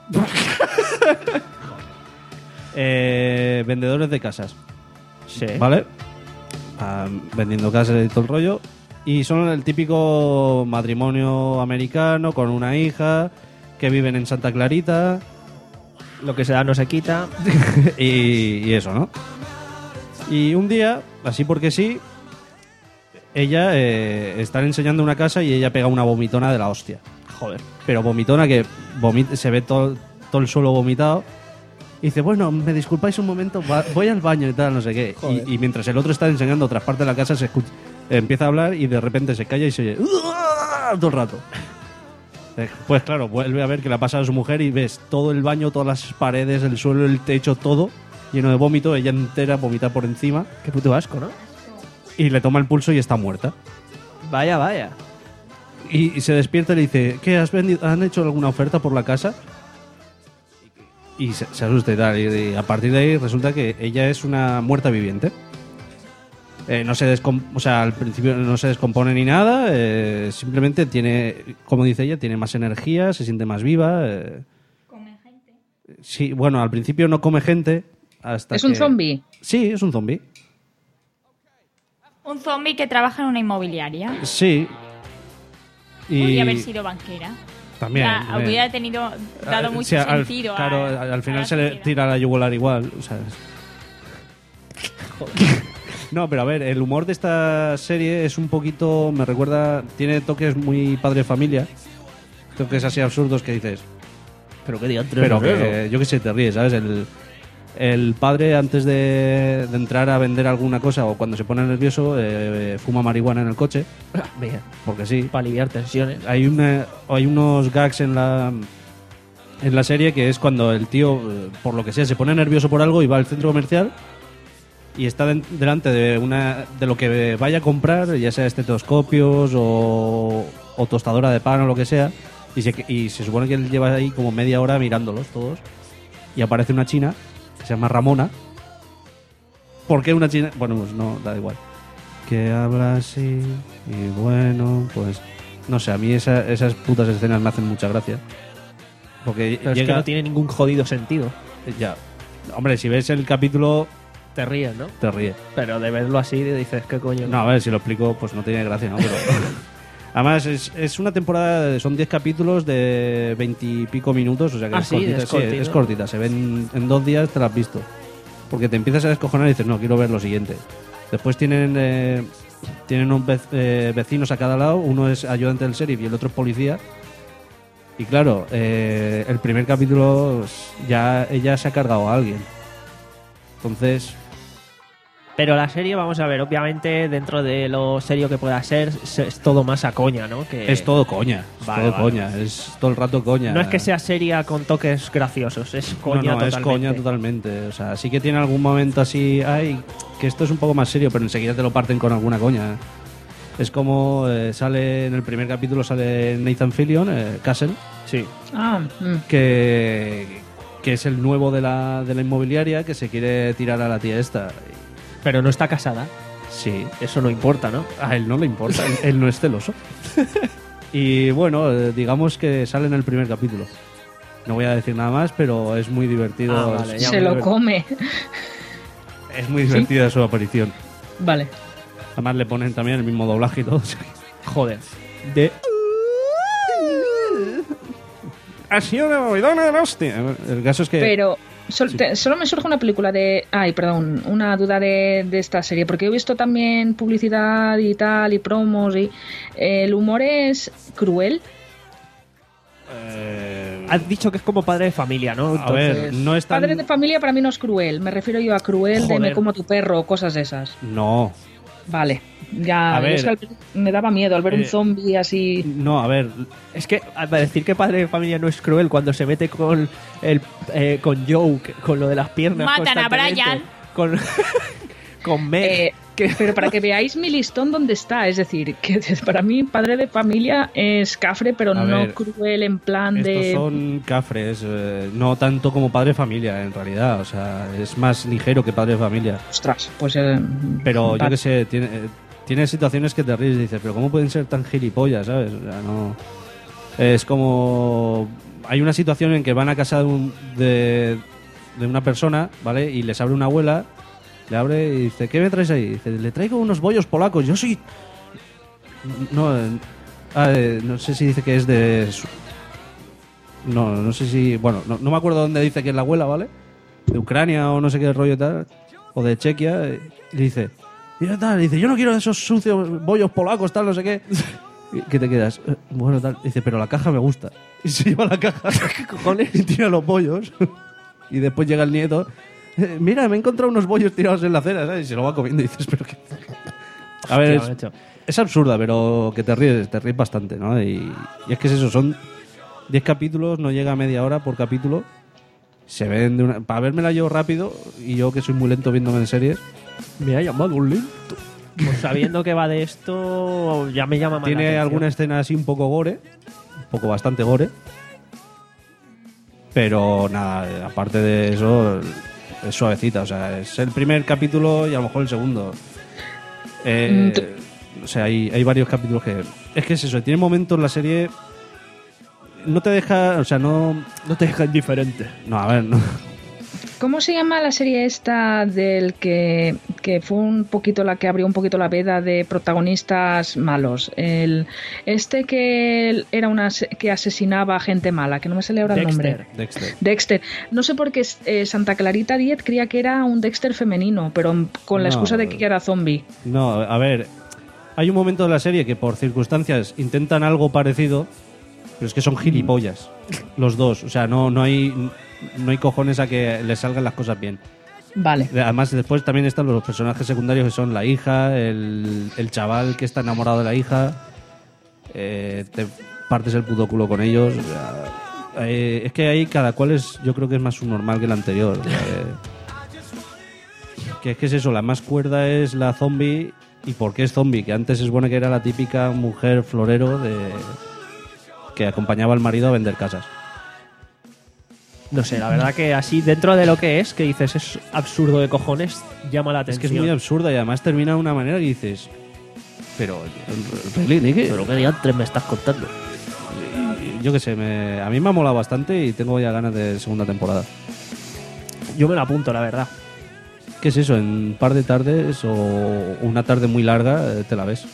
Eh, vendedores de casas, sí. ¿vale? Ah, vendiendo casas y todo el rollo. Y son el típico matrimonio americano con una hija que viven en Santa Clarita Lo que se da no se quita. y, y eso, ¿no? Y un día, así porque sí, ella eh, están enseñando una casa y ella pega una vomitona de la hostia. Joder. Pero vomitona que vomit- se ve todo, todo el suelo vomitado. Y dice, bueno, me disculpáis un momento, va- voy al baño y tal, no sé qué. Joder. Y, y mientras el otro está enseñando otras partes de la casa, se escucha, empieza a hablar y de repente se calla y se oye todo el rato. Pues claro, vuelve a ver que le ha pasado a su mujer y ves todo el baño, todas las paredes, el suelo, el techo, todo lleno de vómito, ella entera vomita por encima. Qué puto asco, ¿no? Y le toma el pulso y está muerta. Vaya, vaya. Y, y se despierta y le dice, ¿qué, has vendido, han hecho alguna oferta por la casa? Y se, se asusta y tal. Y, y a partir de ahí resulta que ella es una muerta viviente. Eh, no se descom- o sea, al principio no se descompone ni nada, eh, simplemente tiene, como dice ella, tiene más energía, se siente más viva. Eh. Come gente. Sí, bueno, al principio no come gente hasta ¿Es que... un zombie? Sí, es un zombie. Un zombie que trabaja en una inmobiliaria. Sí. Y Podría haber sido banquera. también. Ya, también. hubiera tenido dado Ah, mucho sí, al- sentido. Claro, a- al, al a final la se le sociedad. tira la yugular igual. O sea, es- No, pero a ver, el humor de esta serie es un poquito, me recuerda, tiene toques muy padre de familia, toques así absurdos que dices, Pero qué diantres. pero ¿no? que yo que sé, te ríes, ¿sabes? El, el padre antes de, de entrar a vender alguna cosa o cuando se pone nervioso eh, fuma marihuana en el coche, Mira, porque sí. para aliviar tensiones. Hay, una, hay unos gags en la en la serie que es cuando el tío, eh, por lo que sea, se pone nervioso por algo y va al centro comercial y está de- delante de una de lo que vaya a comprar, ya sea estetoscopios o, o tostadora de pan o lo que sea, y se, y se supone que él lleva ahí como media hora mirándolos todos y aparece una china que se llama Ramona. ¿Por qué una china? Bueno, pues no, da igual. Que habla así y bueno, pues no sé, a mí esa- esas putas escenas me hacen mucha gracia. Porque Pero es llega... que no tiene ningún jodido sentido. Ya. Hombre, si ves el capítulo, Te ríes, ¿no? te ríes. Pero de verlo así dices, ¿qué coño? No, a ver, si lo explico, pues no tiene gracia, ¿no? Pero... Además, es, es una temporada, de- son diez capítulos de veintipico minutos, o sea que Ah, es, sí, cortita, es sí, cortita. es cortita. Se ven en dos días, te la has visto. Porque te empiezas a descojonar y dices, no, quiero ver lo siguiente. Después tienen eh, tienen un vec- eh, vecinos a cada lado, uno es ayudante del sheriff y el otro es policía. Y claro, eh, el primer capítulo pues, ya ella se ha cargado a alguien. Entonces, Pero la serie, vamos a ver, obviamente, dentro de lo serio que pueda ser, es, es todo más a coña, ¿no? Que es todo coña. Es Vale, todo vale. coña. Es todo el rato coña. No es que sea seria con toques graciosos, es coña no, no, totalmente. es coña totalmente. O sea, sí que tiene algún momento así, ay, que esto es un poco más serio, pero enseguida te lo parten con alguna coña. Es como eh, sale en el primer capítulo sale Nathan Fillion, eh, Castle, Sí. Ah, mm. que, que es el nuevo de la, de la inmobiliaria que se quiere tirar a la tía esta. Pero no está casada. Sí, Eso no importa, ¿no? a él no le importa, él, él no es celoso. Y bueno, eh, digamos que sale en el primer capítulo. No voy a decir nada más, pero es muy divertido. Ah, vale, es, ya Se me lo veo. come. es muy divertida su aparición. Vale. Además le ponen también el mismo doblaje y todo. o sea que- Joder. De... Ha sido una movidona de la hostia. El caso es que... Pero sol- te- solo me surge una película de... Ay, perdón, una duda de, de esta serie, porque he visto también publicidad y tal, y promos, y eh, el humor es cruel. eh, Has dicho que es como padre de familia, ¿no? a ver, Entonces- no es tan... Padre de familia para mí no es cruel, me refiero yo a cruel de Joder. me como a tu perro o cosas de esas. No, Vale, ya A ver, es que al- me daba miedo al ver un eh, zombie así. no, a ver... Es que a decir que padre de familia no es cruel cuando se mete con el eh, con Joe, que- con lo de las piernas. Matan a constantemente, Brian. Con, con Meg. Eh, que- Pero para que veáis mi listón dónde está, es decir, que para mí padre de familia es cafre, pero A no ver, cruel en plan Estos de... son cafres, eh, no tanto como padre de familia, en realidad. O sea, es más ligero que padre de familia. Ostras, pues... eh, Pero yo vale. qué sé, tiene, eh, tiene situaciones que te ríes y dices, pero ¿cómo pueden ser tan gilipollas, sabes? O sea, no... Es como... Hay una situación en que van a casa de, un- de, de una persona, ¿vale? Y les abre una abuela, le abre y dice, ¿qué me traes ahí? Dice, le traigo unos bollos polacos, yo soy... No, eh, ah, eh, no sé si dice que es de... su- No, no sé si... Bueno, no, no me acuerdo dónde dice que es la abuela, ¿vale? De Ucrania o no sé qué rollo y tal. O de Chequia. eh, Y le dice... Y tal, dice, yo no quiero esos sucios bollos polacos, tal, no sé qué. ¿Y qué te quedas? "Eh, Bueno, tal. Dice, pero la caja me gusta. Y se lleva la caja. ¿Qué cojones? Y tira los bollos. Y después llega el nieto. "Eh, Mira, me he encontrado unos bollos tirados en la acera, ¿sabes? Y se lo va comiendo y dices, pero qué... A ver, Hostia, es, macho. es absurda, pero que te ríes, te ríes bastante, ¿no? Y, y es que es eso, son diez capítulos, no llega a media hora por capítulo. Se ven de una... Para vérmela yo rápido, y yo que soy muy lento viéndome en series, Me ha llamado un lento. Pues sabiendo que va de esto, ya me llama más la tiene atención. alguna escena así un poco gore, un poco bastante gore. Pero nada, aparte de eso, es suavecita. O sea, es el primer capítulo y a lo mejor el segundo. Eh, o sea, hay, hay varios capítulos que... Es que es eso, tiene momentos la serie... No te deja... O sea, no... No te deja indiferente. No, a ver, no... ¿Cómo se llama la serie esta del que, que fue un poquito la que abrió un poquito la veda de protagonistas malos? El este que era una que asesinaba a gente mala, que no me sale ahora el nombre. Dexter. Dexter. No sé por qué eh, Santa Clarita Diez creía que era un Dexter femenino, pero con la No. excusa de que era zombie. No, a ver... Hay un momento de la serie que por circunstancias intentan algo parecido, pero es que son gilipollas. Los dos. O sea, no, no hay... No hay cojones a que les salgan las cosas bien. Vale. Además, después también están los personajes secundarios que son la hija, el, el chaval que está enamorado de la hija. Eh, te partes el puto culo con ellos. O sea, eh, es que ahí cada cual es, yo creo que es más subnormal que el anterior. O sea, eh, que es que es eso, la más cuerda es la zombie. ¿Y por qué es zombie? Que antes se supone que era la típica mujer florero de que acompañaba al marido a vender casas. No sé, la verdad que así, dentro de lo que es, que dices, es absurdo de cojones, llama la Es que atención. es muy absurda y además termina de una manera que dices... Pero... ¿really, Nicky? Pero qué diantres me estás contando. Yo qué sé, me, a mí me ha molado bastante y tengo ya ganas de segunda temporada. Yo me lo apunto, la verdad. ¿Qué es eso? En un par de tardes o una tarde muy larga eh, te la ves.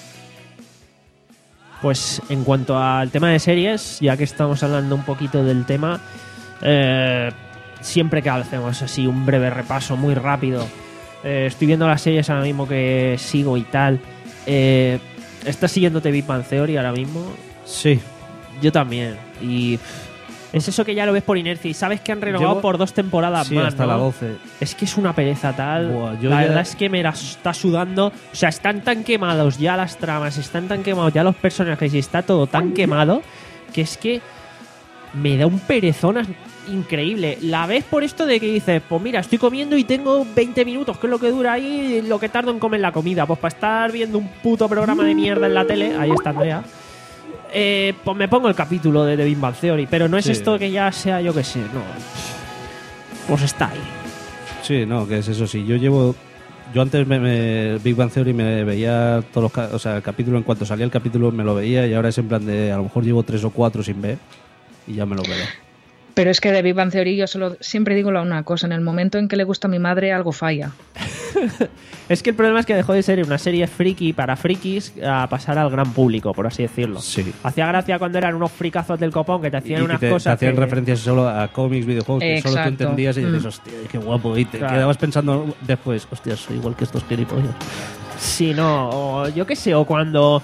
Pues en cuanto al tema de series, ya que estamos hablando un poquito del tema... Eh, siempre que hacemos así un breve repaso muy rápido, eh, estoy viendo las series ahora mismo que sigo y tal. Eh, ¿Estás siguiéndote Big Bang Theory ahora mismo? Sí. Yo también. Y pff, es eso que ya lo ves por inercia y sabes que han renovado Llevo- por dos temporadas Sí, más, hasta ¿no? la doce. Es que es una pereza tal. Buah, yo la ya- verdad es que me la está sudando. O sea, están tan quemados ya las tramas, están tan quemados ya los personajes y está todo tan quemado que es que me da un perezón as- increíble. La ves por esto de que dices, pues mira, estoy comiendo y tengo veinte minutos, que es lo que dura ahí, lo que tardo en comer la comida. Pues para estar viendo un puto programa de mierda en la tele, ahí está Andrea, eh, pues me pongo el capítulo de The Big Bang Theory. Pero no es Sí. esto que ya sea, yo que sé, no. Pues está ahí. Sí, no, que es eso, sí. Yo llevo... Yo antes me, me- Big Bang Theory me veía todos los... ca- O sea, el capítulo, en cuanto salía el capítulo me lo veía y ahora es en plan de... A lo mejor llevo tres o cuatro sin ver y ya me lo veo. Pero es que de Big Bang Theory yo solo siempre digo la- una cosa, en el momento en que le gusta a mi madre algo falla. Es que el problema es que dejó de ser una serie friki para frikis a pasar al gran público, por así decirlo. Sí. Hacía gracia cuando eran unos fricazos del copón que te hacían Y unas te, te cosas hacían que- referencias solo a cómics, videojuegos, que solo tú Exacto. entendías y dices, Mm. hostia, qué guapo. Y te Claro. quedabas pensando después, hostia, soy igual que estos gilipollas. Sí, no, o yo qué sé, o cuando...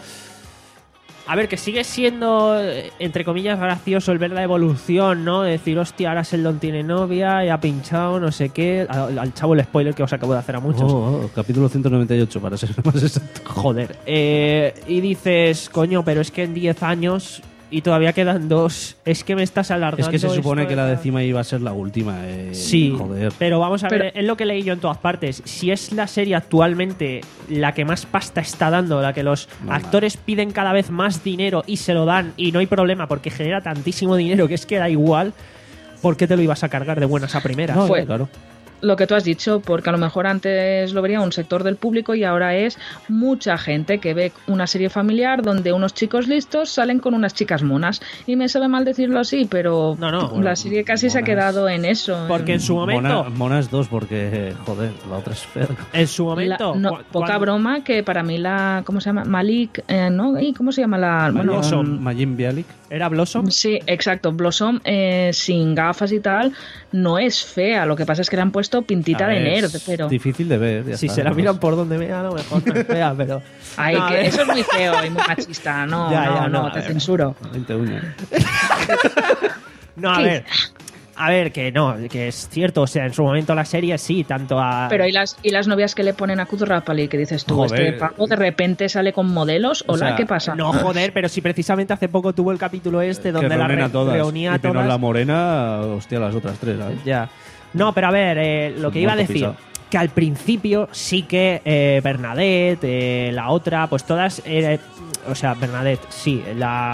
A ver, que sigue siendo, eh, entre comillas, gracioso el ver la evolución, ¿no? De decir, hostia, ahora Sheldon tiene novia y ha pinchado, no sé qué. Al, al chavo el spoiler que os acabo de hacer a muchos. Oh, oh, capítulo ciento noventa y ocho, para ser más exacto. Joder. Eh, y dices, coño, pero es que en diez años y todavía quedan dos. Es que me estás alargando. Es que se supone esto que la de- décima iba a ser la última. Eh, Sí, Joder. pero vamos a Pero- ver, es lo que leí yo en todas partes. Si es la serie actualmente la que más pasta está dando, la que los No, actores piden cada vez más dinero y se lo dan y no hay problema porque genera tantísimo dinero que es que da igual, ¿por qué te lo ibas a cargar de buenas a primeras? No, Fue- claro. Lo que tú has dicho, porque a lo mejor antes lo vería un sector del público y ahora es mucha gente que ve una serie familiar donde unos chicos listos salen con unas chicas monas. Y me sabe mal decirlo así, pero No, no, la bueno, serie casi se ha monas. quedado en eso. Porque en su momento, Mona- monas dos, porque, joder, la otra es fea. en su La- momento, no, cua- poca cuando- broma que para mí la... ¿Cómo se llama? Malik, eh, ¿no? ¿Y cómo se llama la...? Bueno, Blossom. Majin Bialik. era Blossom. sí, exacto. Blossom, eh, sin gafas y tal, no es fea. Lo que pasa es que le han puesto pintita A de ver, nerd, es pero... difícil de ver. ya Si está, se la ¿no? miran por donde vea, a lo mejor no es fea, pero... Ay, No, a que ver. eso es muy feo y muy machista. No, Ya, no, ya, no, no, a te ver. censuro. veinte uñas. No, a ¿Qué ver. A ver, que no, que es cierto, o sea, en su momento la serie sí, tanto a... Pero ¿y las, y las novias que le ponen a Kudropali? Que dices tú, Joder. este pavo de repente sale con modelos. Hola, O sea, ¿qué pasa? No, joder, pero si precisamente hace poco tuvo el capítulo este Que donde la reúnen re- a todas. reunía y a Pinon todas. la morena, hostia, las otras tres, ¿sabes? Ya. No, pero a ver, eh, lo que iba a Muerto decir, pisado. que al principio sí que eh, Bernadette, eh, la otra, pues todas, eh, o sea, Bernadette, sí,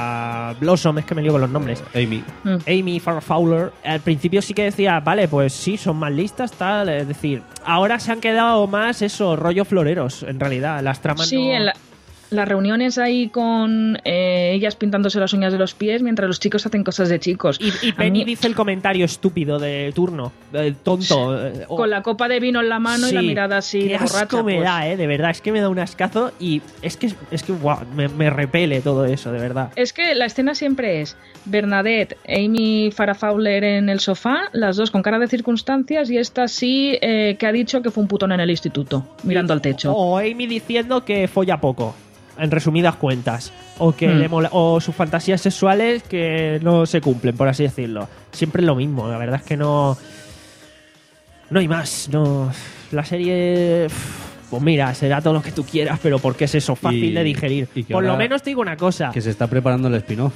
la Blossom, es que me lío con los nombres. Amy. Mm. Amy Farrah Fowler, al principio sí que decía, vale, pues sí, son más listas, tal, es decir, ahora se han quedado más eso, rollo floreros, en realidad, las tramas Sí, no... en la- las reuniones ahí con eh, ellas pintándose las uñas de los pies mientras los chicos hacen cosas de chicos. Y, y A Penny mí- dice el comentario estúpido de turno, eh, tonto. eh, o- Con la copa de vino en la mano y la Sí, mirada así qué de borracha. asco me pues. da, eh, de verdad, es que me da un ascazo y es que, es que guau, me, me repele todo eso, de verdad. Es que la escena siempre es Bernadette, Amy Farrah Fowler en el sofá, las dos con cara de circunstancias y esta sí eh, que ha dicho que fue un putón en el instituto, mirando al techo. O Amy diciendo que folla poco, en resumidas cuentas. O que Hmm. le mola- o sus fantasías sexuales que no se cumplen, por así decirlo. Siempre es lo mismo, la verdad es que no. No hay más. No. La serie. Pues mira, será todo lo que tú quieras, pero porque es eso, fácil Y- de digerir. y que Por lo ahora- menos te digo una cosa. Que se está preparando el spin-off.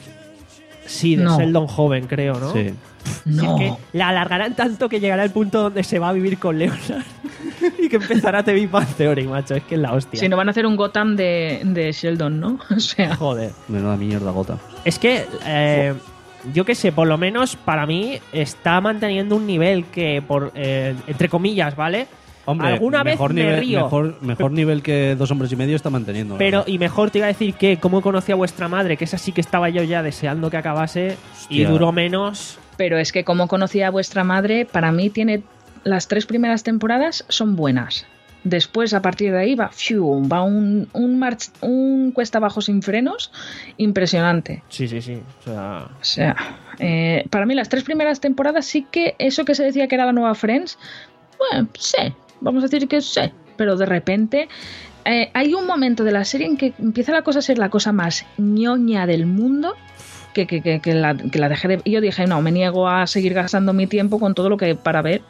Sí, de No. Sheldon joven, creo, ¿no? Sí. No. Si es que la alargarán tanto que llegará el punto donde se va a vivir con Leonard y que empezará T V Big Bang Theory, macho. Es que es la hostia. Si no van a hacer un Gotham de, de Sheldon, ¿no? O sea, Joder. Menuda mierda gota. Es que, eh, yo qué sé, por lo menos para mí está manteniendo un nivel que, por eh, entre comillas, ¿vale? Hombre, Alguna vez mejor me nivel, río. Mejor, mejor nivel que Dos hombres y medio está manteniendo. la Pero, verdad. y mejor te iba a decir que, como conocí a vuestra madre, que esa sí que estaba yo ya deseando que acabase y Hostia. duró menos. pero es que como conocía a vuestra madre, para mí tiene las tres primeras temporadas son buenas. Después, a partir de ahí, va, fiu, va un, un, march- un cuesta abajo sin frenos impresionante. Sí, sí, sí. O sea, O sea, eh, para mí las tres primeras temporadas sí que eso que se decía que era la nueva Friends, bueno, sí, vamos a decir que sí, pero de repente eh, hay un momento de la serie en que empieza la cosa a ser la cosa más ñoña del mundo. Que, que, que, que la, que la dejé de... Y yo dije, no, me niego a seguir gastando mi tiempo con todo lo que para ver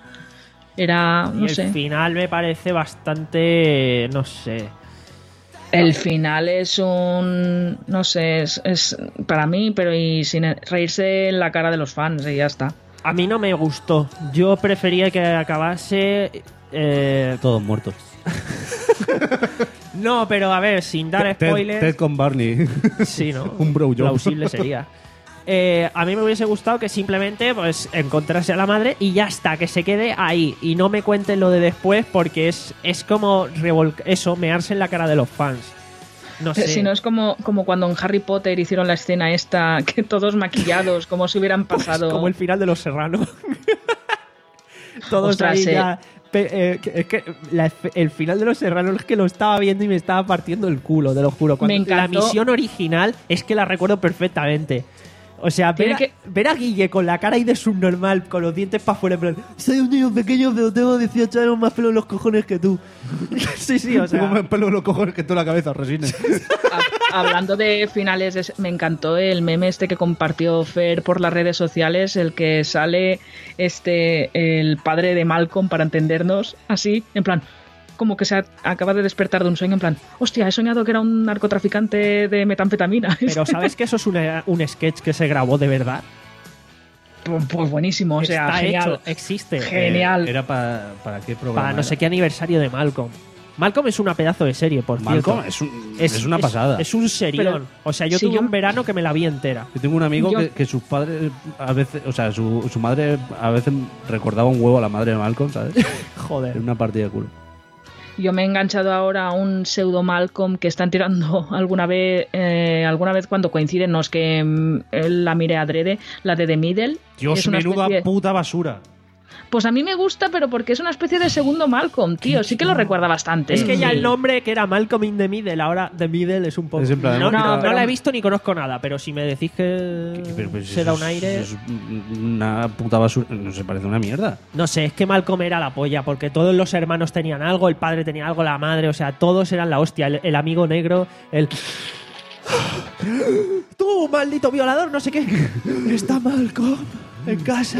era, y no el sé. final me parece bastante. No sé. El final es un... No sé, es, es para mí, pero y sin reírse en la cara de los fans y ya está. A mí no me gustó. Yo prefería que acabase. Eh, Todos muertos. no, pero a ver, sin dar Ted, spoilers. Ted con Barney. Sí, ¿no? Un bro job. Plausible sería. Eh, a mí me hubiese gustado que simplemente pues encontrase a la madre y ya está, que se quede ahí y no me cuenten lo de después porque es, es como revol- eso, mearse en la cara de los fans. No sé. Si no es como, como cuando en Harry Potter hicieron la escena esta, que todos maquillados, como si hubieran pasado... Como el final de Los Serranos. Todos Ostras, ahí eh. ya. Pe- eh, que- es que la- el final de Los Serranos es que lo estaba viendo y me estaba partiendo el culo, te lo juro. Cuando, Me encantó. La misión original es que la recuerdo perfectamente. O sea, ver Tiene a, que- ver a Guille con la cara ahí de subnormal, con los dientes para afuera, en plan, soy un niño pequeño, pero tengo dieciocho años más pelo en los cojones que tú. sí, sí, o Tengo sea. más pelo en los cojones que tú en la cabeza, resines. Ha- Hablando de finales, es- me encantó el meme este que compartió Fer por las redes sociales, el que sale este el padre de Malcolm, para entendernos, así, en plan, como que se ha- acaba de despertar de un sueño, en plan, hostia, he soñado que era un narcotraficante de metanfetamina. Pero ¿sabes que eso es una- un sketch que se grabó de verdad? Pues, pues buenísimo, o sea, Está genial. hecho, existe. Genial. Eh, ¿Era para, para qué programa? Para no era? sé qué aniversario de Malcolm. Malcolm es una pedazo de serie, por Malcolm cierto. es, un- es una pasada. Es, un serión. Pero- o sea, yo si tuve yo- un verano que me la vi entera. Yo tengo un amigo Yo- que, que sus padres a veces, o sea, su, su madre a veces recordaba un huevo a la madre de Malcolm, ¿sabes? Joder. En una partida de culo. Yo me he enganchado ahora a un pseudo Malcolm que están tirando alguna vez, eh, alguna vez cuando coinciden, no es que mm, la mire adrede, la de The Middle. Dios, Es una menuda especie- puta basura. Pues a mí me gusta, pero porque es una especie de segundo Malcolm, tío. Sí que lo recuerda bastante. Es que ya Sí. el nombre que era Malcolm in the Middle, ahora The Middle es un poco. Es en plan, no, no, no, no pero- la he visto ni conozco nada, pero si me decís que Pero, pues, se eso da es- un aire. eso es una puta basura. No se parece una mierda. No sé, es que Malcolm era la polla, porque todos los hermanos tenían algo, el padre tenía algo, la madre, o sea, todos eran la hostia. El, el amigo negro, el. ¡Tú, maldito violador! No sé qué. Está Malcolm. en casa.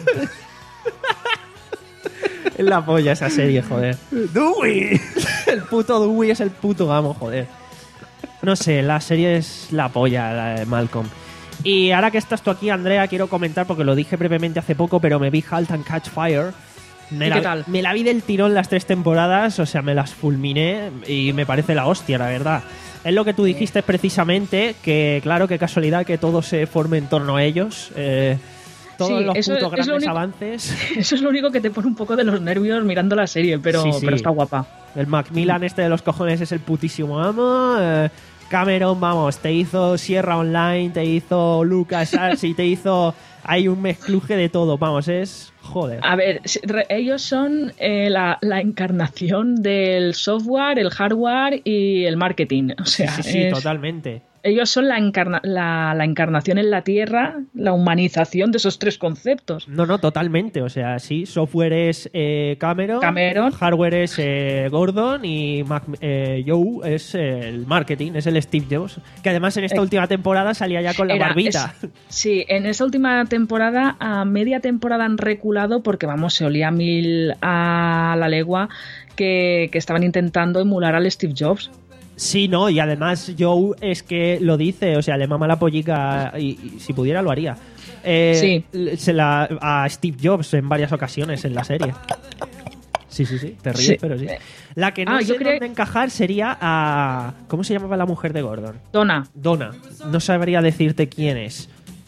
Es la polla esa serie, joder. ¡Dewey! El puto Dewey es el puto amo, joder. No sé, la serie es la polla, la de Malcolm. Y ahora que estás tú aquí, Andrea, quiero comentar, porque lo dije brevemente hace poco, pero me vi Halt and Catch Fire. Me ¿Y la, qué tal? Me la vi del tirón las tres temporadas, o sea, me las fulminé y me parece la hostia, la verdad. Es lo que tú dijiste precisamente, que claro, qué casualidad que todo se forme en torno a ellos. Eh, todos Sí, los eso putos es grandes lo único- avances. Eso es lo único que te pone un poco de los nervios mirando la serie, pero, Sí, sí. pero está guapa. El Macmillan este de los cojones es el putísimo amo. eh, Cameron, vamos, te hizo Sierra Online, te hizo LucasArts y te hizo... Hay un mezcluje de todo, vamos, es... Joder. A ver, si- re- ellos son eh, la, la encarnación del software, el hardware y el marketing. O sea, sí, sí, sí, es- totalmente. ellos son la, encarna- la, la encarnación en la Tierra, la humanización de esos tres conceptos. No, no, totalmente. O sea, sí, software es eh, Cameron, Cameron. hardware es eh, Gordon y Mac, eh, Joe es eh, el marketing, es el Steve Jobs. Que además en esta Eh, última temporada salía ya con la Era- barbita. es- sí, en esa última temporada, a media temporada han reculado porque, vamos, se olía mil a la legua que, que estaban intentando emular al Steve Jobs. Sí, no, y además Joe es que lo dice, o sea, le mama la pollica y, y si pudiera lo haría. Eh, Sí. Se la, a Steve Jobs en varias ocasiones en la serie. Sí, sí, sí, te ríes, Sí. pero sí. La que no Ah, sé yo creo- dónde encajar sería a... ¿Cómo se llamaba la mujer de Gordon? Donna. Donna. No sabría decirte quién es.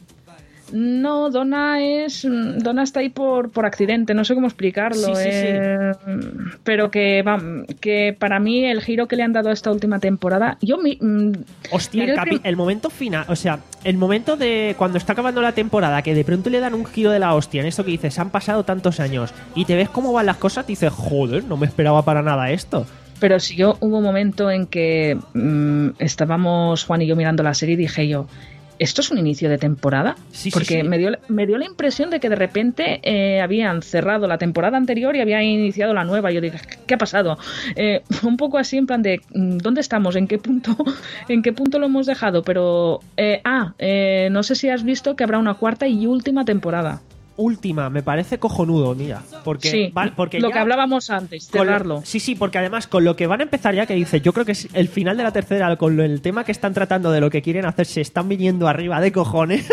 No, Donna es. Donna está ahí por, por accidente, no sé cómo explicarlo. Sí, sí, sí. eh, Pero que, va, que para mí el giro que le han dado a esta última temporada. Yo mi, mm, Hostia, miré el, el capi- prim- el momento final, o sea, el momento de cuando está acabando la temporada, que de pronto le dan un giro de la hostia en esto que dices, han pasado tantos años y te ves cómo van las cosas, te dices, joder, no me esperaba para nada esto. Pero si yo hubo un momento en que mm, estábamos Juan y yo mirando la serie y dije yo, ¿esto es un inicio de temporada? Sí, sí, Porque sí. Me, dio, me dio la impresión de que de repente eh, habían cerrado la temporada anterior y habían iniciado la nueva. Yo dije, ¿qué ha pasado? Eh, un poco así en plan de, mm, ¿dónde estamos? ¿En qué punto, en qué punto lo hemos dejado? Pero, eh, ah, eh, no sé si has visto que habrá una cuarta y última temporada. Última, me parece cojonudo, mira. Porque, sí, va- porque lo ya que hablábamos antes, con lo- cerrarlo. sí, sí, porque además con lo que van a empezar ya, que dice, yo creo que es el final de la tercera, con lo- el tema que están tratando de lo que quieren hacer, se están viniendo arriba de cojones.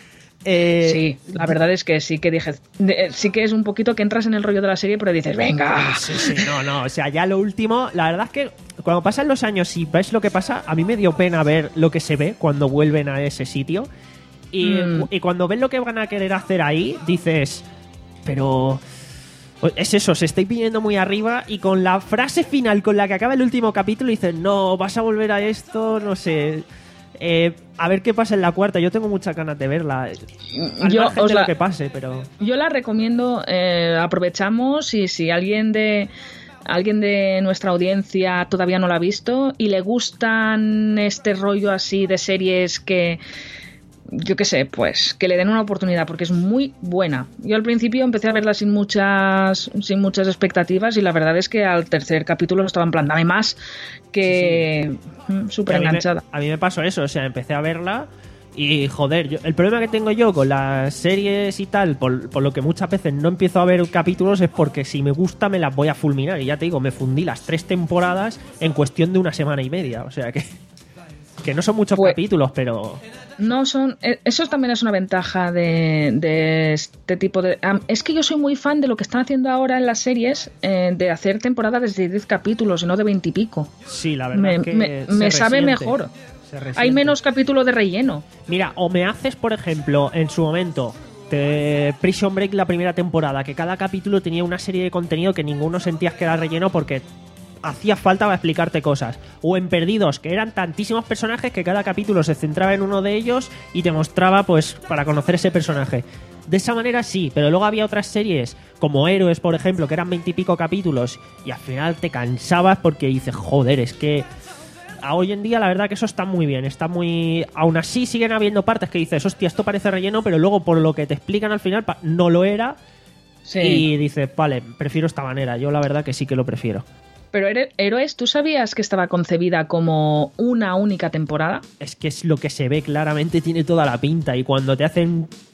Eh, Sí, la verdad es que sí que dije, de- sí que es un poquito que entras en el rollo de la serie, pero dices, venga. Sí, sí, no, no, o sea, ya lo último, la verdad es que cuando pasan los años y ves lo que pasa, a mí me dio pena ver lo que se ve cuando vuelven a ese sitio. Y, Mm. y cuando ves lo que van a querer hacer ahí, dices, pero... Es eso, se estáis viniendo muy arriba y con la frase final con la que acaba el último capítulo dices, no, vas a volver a esto, no sé... Eh, a ver qué pasa en la cuarta, yo tengo muchas ganas de verla. Al Yo margen os de la- lo que pase, pero... Yo la recomiendo, eh, aprovechamos y si alguien de alguien de nuestra audiencia todavía no la ha visto y le gustan este rollo así de series que yo qué sé, pues que le den una oportunidad porque es muy buena. Yo al principio empecé a verla sin muchas sin muchas expectativas y la verdad es que al tercer capítulo estaba en plan, dame más, que mm, súper a mí me- enganchada. A mí me pasó eso, o sea, empecé a verla y joder, yo- el problema que tengo yo con las series y tal, por, por lo que muchas veces no empiezo a ver capítulos, es porque si me gusta me las voy a fulminar. Y ya te digo, me fundí las tres temporadas en cuestión de una semana y media, o sea que... Que no son muchos Pues- capítulos, pero... No son. eh, Eso también es una ventaja de, de este tipo de. am, es que yo soy muy fan de lo que están haciendo ahora en las series, eh, de hacer temporadas de diez capítulos y no de veinte y pico. Sí, la verdad Me, es que me- se me sabe resiente, mejor. se Hay resiente. menos capítulo de relleno. Mira, o me haces, por ejemplo, en su momento, de Prison Break la primera temporada, que cada capítulo tenía una serie de contenido que ninguno sentías que era relleno porque hacía falta para explicarte cosas. O en Perdidos, que eran tantísimos personajes que cada capítulo se centraba en uno de ellos y te mostraba, pues, para conocer ese personaje. De esa manera sí, pero luego había otras series, como Héroes, por ejemplo, que eran veintipico capítulos y al final te cansabas porque dices, joder, es que... A hoy en día la verdad que eso está muy bien, está muy... Aún así siguen habiendo partes que dices, hostia, esto parece relleno, pero luego por lo que te explican al final pa- no lo era. Sí. Y dices, vale, prefiero esta manera. Yo la verdad que sí que lo prefiero. Pero Here- Héroes, ¿tú sabías que estaba concebida como una única temporada? Es que es lo que se ve claramente, tiene toda la pinta. Y cuando te hacen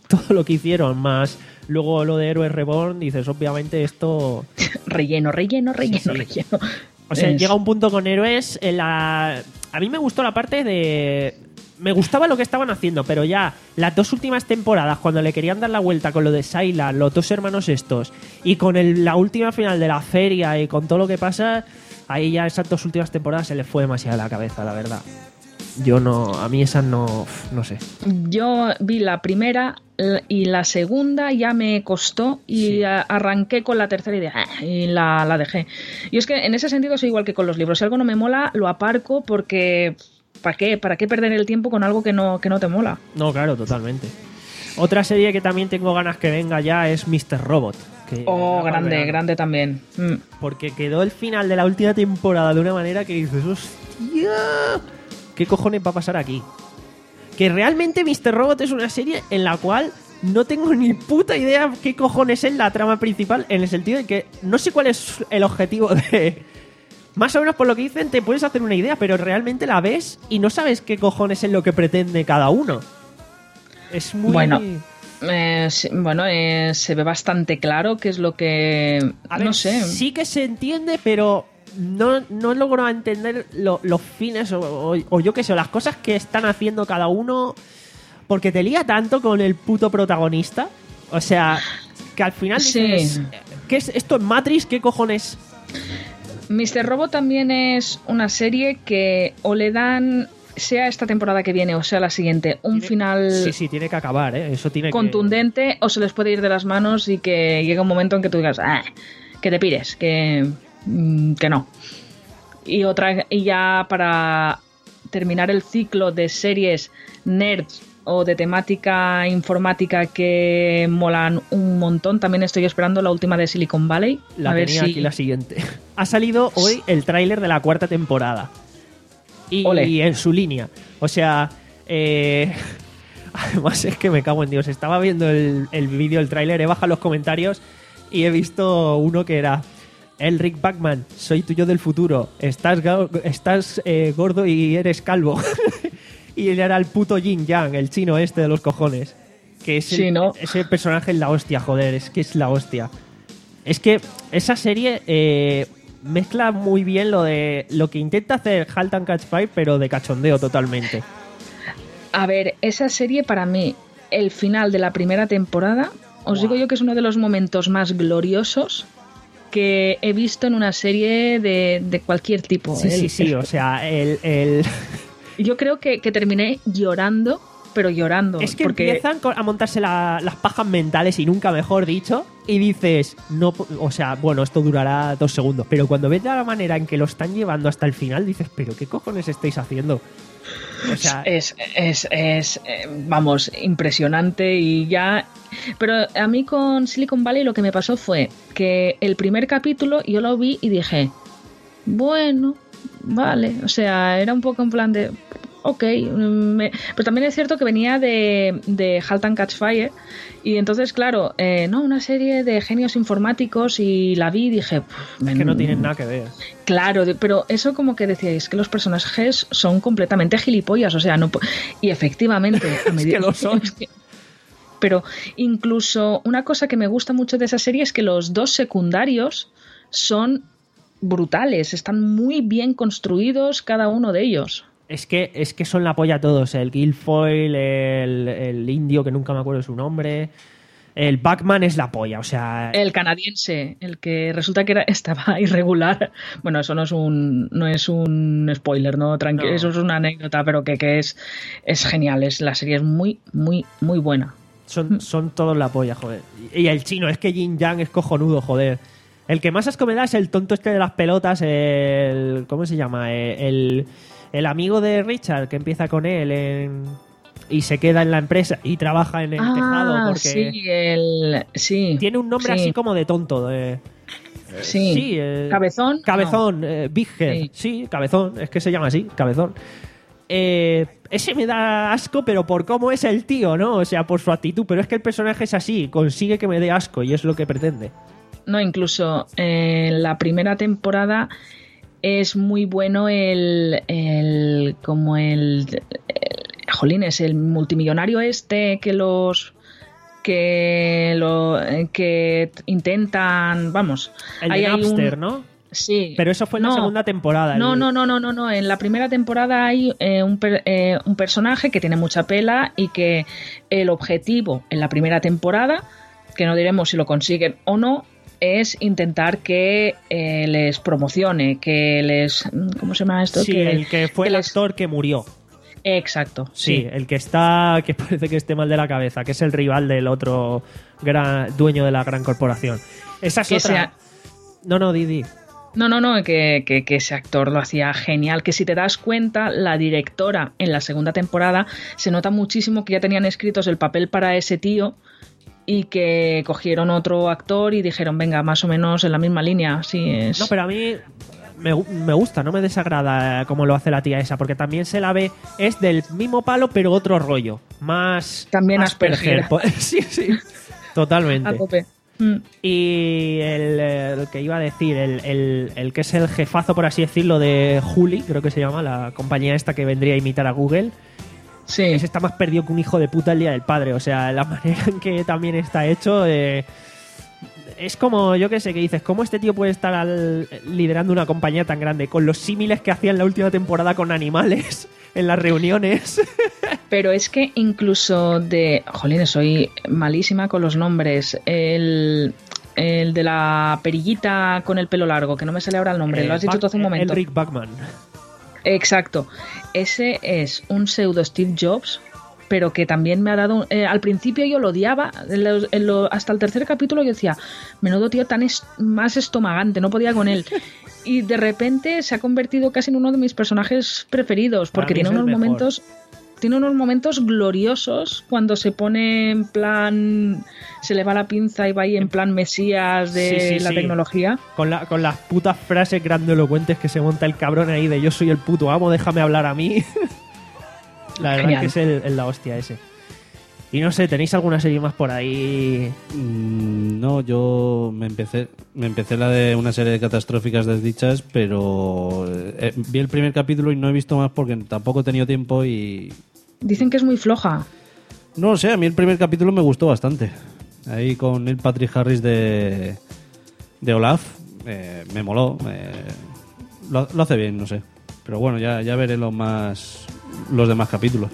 todo lo que hicieron, más luego lo de Héroes Reborn, dices, obviamente esto... relleno, relleno, relleno, Sí, sí. relleno. O sea, Es- llega un punto con Héroes en la... A mí me gustó la parte de... Me gustaba lo que estaban haciendo, pero ya las dos últimas temporadas, cuando le querían dar la vuelta con lo de Sylar, los dos hermanos estos, y con el- la última final de la feria y con todo lo que pasa, ahí ya esas dos últimas temporadas se les fue demasiado la cabeza, la verdad. Yo no... A mí esas no... No sé. Yo vi la primera l- y la segunda ya me costó y Sí. a- arranqué con la tercera y, de, "Ah", y la, la dejé. Y es que en ese sentido soy igual que con los libros. Si algo no me mola, lo aparco porque ¿para qué? ¿Para qué perder el tiempo con algo que no, que no te mola? No, claro, totalmente. Otra serie que también tengo ganas que venga ya es míster Robot. Que Oh, era para el grande, verano. grande también. Mm. Porque quedó el final de la última temporada de una manera que dices, hostia, ¿qué cojones va a pasar aquí? Que realmente míster Robot es una serie en la cual no tengo ni puta idea qué cojones es la trama principal, en el sentido de que no sé cuál es el objetivo de... Más o menos por lo que dicen te puedes hacer una idea, pero realmente la ves y no sabes qué cojones es lo que pretende cada uno. Es muy... Bueno. Eh, sí, bueno, eh, se ve bastante claro qué es lo que... A ver, no sé. sí que se entiende, pero no, no logro entender lo- los fines o, o- o yo qué sé, o las cosas que están haciendo cada uno, porque te lía tanto con el puto protagonista. O sea, que al final Sí. dices, ¿qué es esto en Matrix? ¿Qué cojones? míster Robot también es una serie que o le dan, sea esta temporada que viene o sea la siguiente, un Tiene- final Sí, sí, tiene que acabar, ¿eh? Eso tiene que... contundente o se les puede ir de las manos y que llegue un momento en que tú digas, ah, que te pires, que, mm, que no. Y otra, y ya para terminar el ciclo de series nerds o de temática informática que molan un montón, también estoy esperando la última de Silicon Valley. La a ver tenía si aquí la siguiente. Ha salido hoy el tráiler de la cuarta temporada. Y, Ole. y en su línea. O sea, eh, además es que me cago en Dios. Estaba viendo el, el vídeo, el tráiler, he bajado los comentarios y he visto uno que era: Elric Bachman, soy tuyo del futuro. Estás, ga- estás eh, gordo y eres calvo. Y él era el puto Yin Yang, el chino este de los cojones. Que es el- Sí, ¿no? ese personaje es la hostia, joder, es que es la hostia. Es que esa serie eh, mezcla muy bien lo de lo que intenta hacer Halt and Catch Fire, pero de cachondeo totalmente. A ver, esa serie para mí, el final de la primera temporada, os digo yo que es uno de los momentos más gloriosos que he visto en una serie de, de cualquier tipo. Sí, El- sí, sí, o sea, el... el... Yo creo que, que terminé llorando, pero llorando. Es que porque empiezan co- a montarse la- las pajas mentales, y nunca mejor dicho, y dices, no, po- o sea, bueno, esto durará dos segundos, pero cuando ves la manera en que lo están llevando hasta el final, dices, pero ¿qué cojones estáis haciendo? O sea, es, es, es eh, vamos, impresionante y ya... Pero a mí con Silicon Valley lo que me pasó fue que el primer capítulo yo lo vi y dije, bueno, vale, o sea, era un poco en plan de... Ok, me- pero también es cierto que venía de, de Halt and Catch Fire y entonces, claro, eh, no, una serie de genios informáticos y la vi y dije... "Pff, es que no men- tienen nada que ver. Claro, de- pero eso como que decíais que los personajes son completamente gilipollas, o sea, no po- y efectivamente a medida- que lo son. es que- pero incluso una cosa que me gusta mucho de esa serie es que los dos secundarios son brutales, están muy bien construidos cada uno de ellos. Es que, es que son la polla todos. El Guilfoyle, el, el indio, que nunca me acuerdo su nombre. El Bachman es la polla, o sea... El canadiense, el que resulta que era, estaba irregular. Bueno, eso no es un no es un spoiler, ¿no? Tranqui- No. Eso es una anécdota, pero que, que es, es genial. Es, la serie es muy, muy, muy buena. Son, son todos la polla, joder. Y, y el chino, es que Yin Yang es cojonudo, joder. El que más asco me da es el tonto este de las pelotas, el... ¿Cómo se llama? Eh, El, el amigo de Richard, que empieza con él en... y se queda en la empresa y trabaja en el tejado porque... sí, el, sí. Tiene un nombre sí, así como de tonto. De... Sí. Sí, eh, Cabezón. Cabezón, eh, Big Head. Sí. Sí. Cabezón, es que se llama así, Cabezón. Eh, ese me da asco, pero por cómo es el tío, ¿no? O sea, por su actitud. Pero es que el personaje es así, consigue que me dé asco y es lo que pretende. No, incluso en la primera temporada es muy bueno el, el como el, el jolines, el multimillonario este que los que lo que intentan, vamos, El ahí de hay Napster, un, ¿no? sí, Pero eso fue en no, la segunda temporada. No, el- no, no, no, no, no. En la primera temporada hay eh, un, per- eh, un personaje que tiene mucha pela y que el objetivo en la primera temporada, que no diremos si lo consiguen o no, es intentar que eh, les promocione, que les, ¿cómo se llama esto? Sí, que, el que fue que el les- actor que murió. Exacto, Sí, sí. el que está, que parece que esté mal de la cabeza, que es el rival del otro gran dueño de la gran corporación. Esa es Que otra. sea- No, no, Didi. No, no, no, que, que, que ese actor lo hacía genial. Que si te das cuenta, la directora en la segunda temporada se nota muchísimo que ya tenían escritos el papel para ese tío y que cogieron otro actor y dijeron, venga, más o menos en la misma línea. Sí, es... No, pero a mí me, gu- me gusta, no me desagrada como lo hace la tía esa, porque también se la ve, es del mismo palo, pero otro rollo. Más. También Asperger. Asperger. Sí, sí. Totalmente. A tope. Mm. Y el, el que iba a decir, el, el, el que es el jefazo, por así decirlo, de Juli, creo que se llama, la compañía esta que vendría a imitar a Google. Sí. Ese está más perdido que un hijo de puta el día del padre. O sea, la manera en que también está hecho. Eh, es como, yo qué sé, que dices, ¿cómo este tío puede estar al- liderando una compañía tan grande? Con los símiles que hacía en la última temporada con animales en las reuniones. Pero es que incluso de... Jolines, soy malísima con los nombres. El, el de la perillita con el pelo largo, que no me sale ahora el nombre, Eh, lo has dicho Buck- tú hace un momento. Elric Buckman. Exacto. Ese es un pseudo Steve Jobs, pero que también me ha dado... un- eh, al principio yo lo odiaba, en los- en lo- hasta el tercer capítulo yo decía, menudo tío tan es- más estomagante, no podía con él. Y de repente se ha convertido casi en uno de mis personajes preferidos, Para porque mí tiene es el unos mejor. momentos... Tiene unos momentos gloriosos cuando se pone en plan... Se le va la pinza y va ahí en plan mesías de Sí, sí, la sí. tecnología. Con, la, con las putas frases grandilocuentes que se monta el cabrón ahí de yo soy el puto amo, déjame hablar a mí. La verdad Genial. es que es el, el la hostia ese. Y no sé, ¿tenéis alguna serie más por ahí? Mm, no, yo me empecé me empecé la de una serie de catastróficas desdichas, pero eh, vi el primer capítulo y no he visto más porque tampoco he tenido tiempo y... Dicen que es muy floja. No lo sé, a mí el primer capítulo me gustó bastante. Ahí con Neil Patrick Harris de, de Olaf, eh, me moló. eh, lo, lo hace bien, no sé. Pero bueno, ya, ya veré los, más, los demás capítulos.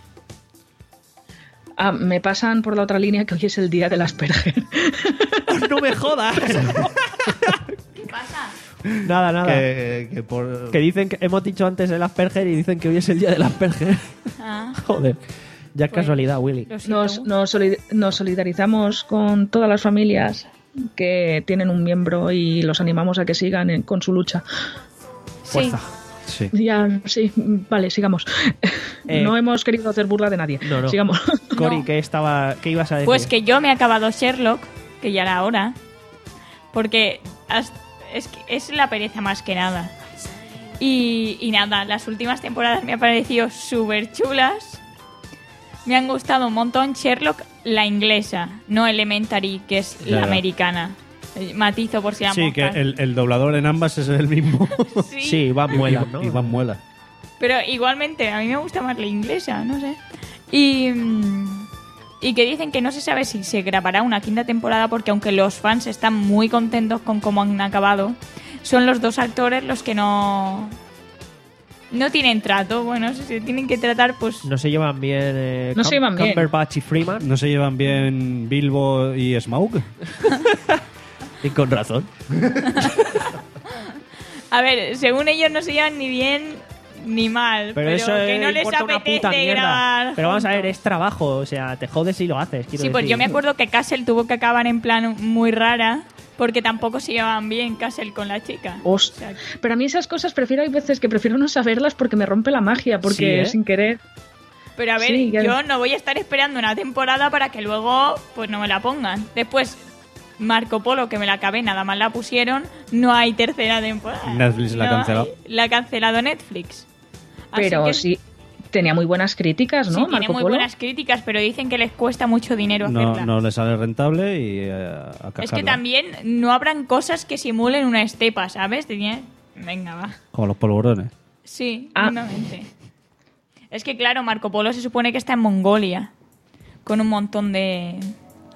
Ah, me pasan por la otra línea que hoy es el día del Asperger. ¡No me jodas! ¿Qué pasa? Nada, nada. Que, Que, que por... dicen que hemos dicho antes el Asperger y dicen que hoy es el día del Asperger. Ah, Joder. Ya es Pues, casualidad, Willy. lo siento. Nos, nos, solid- nos solidarizamos con todas las familias que tienen un miembro y los animamos a que sigan en- con su lucha. Sí. Fuerza. Sí. Ya, sí, vale, sigamos. Eh, no hemos querido hacer burla de nadie. no, no. Sigamos. Cori, No. ¿qué, estaba, ¿qué ibas a decir? Pues que yo me he acabado Sherlock, que ya era hora, porque has- es, que es la pereza más que nada. Y, y nada, las últimas temporadas me han parecido súper chulas. Me han gustado un montón Sherlock, la inglesa, no Elementary, que es Ya, la ya. americana. Eh, Matizo por si la Sí, que mosca. el, el doblador en ambas es el mismo. Sí, Sí, Van Muelan, ¿no? Iván Muela. pero igualmente, a mí me gusta más la inglesa, no sé. Y, mm, y que dicen que no se sabe si se grabará una quinta temporada porque aunque los fans están muy contentos con cómo han acabado, son los dos actores los que no... No tienen trato. Bueno, si se tienen que tratar, pues... No se llevan bien. Eh, No se llevan bien. Cumberbatch y Freeman. ¿No se llevan bien Bilbo y Smaug? Y con razón. A ver, según ellos no se llevan ni bien ni mal. Pero, Pero, eso que eh, no les importa una apetece puta mierda. grabar. Pero vamos a ver, juntos. es trabajo. O sea, te jodes si lo haces. quiero Sí, pues decir. yo me acuerdo que Castle tuvo que acabar en plan muy rara porque tampoco se llevaban bien Castle con la chica. Host- O sea, Pero a mí esas cosas prefiero, hay veces que prefiero no saberlas porque me rompe la magia, porque Sí, ¿eh? sin querer. pero a ver, Sí, ya- yo no voy a estar esperando una temporada para que luego pues no me la pongan. Después Marco Polo, que me la acabé, nada más la pusieron, no hay tercera temporada. Netflix la ha No cancelado. hay. La ha cancelado Netflix. Así Pero que sí, tenía muy buenas críticas, ¿no? sí, tiene Marco muy Polo. buenas críticas, pero dicen que les cuesta mucho dinero No, hacerla. no le sale rentable y eh, a Es que cajarla. también no habrán cosas que simulen una estepa, ¿sabes? Tenía- Venga, va. Como los polvorones. Sí, Ah. mismamente. Es que, claro, Marco Polo se supone que está en Mongolia, con un montón de,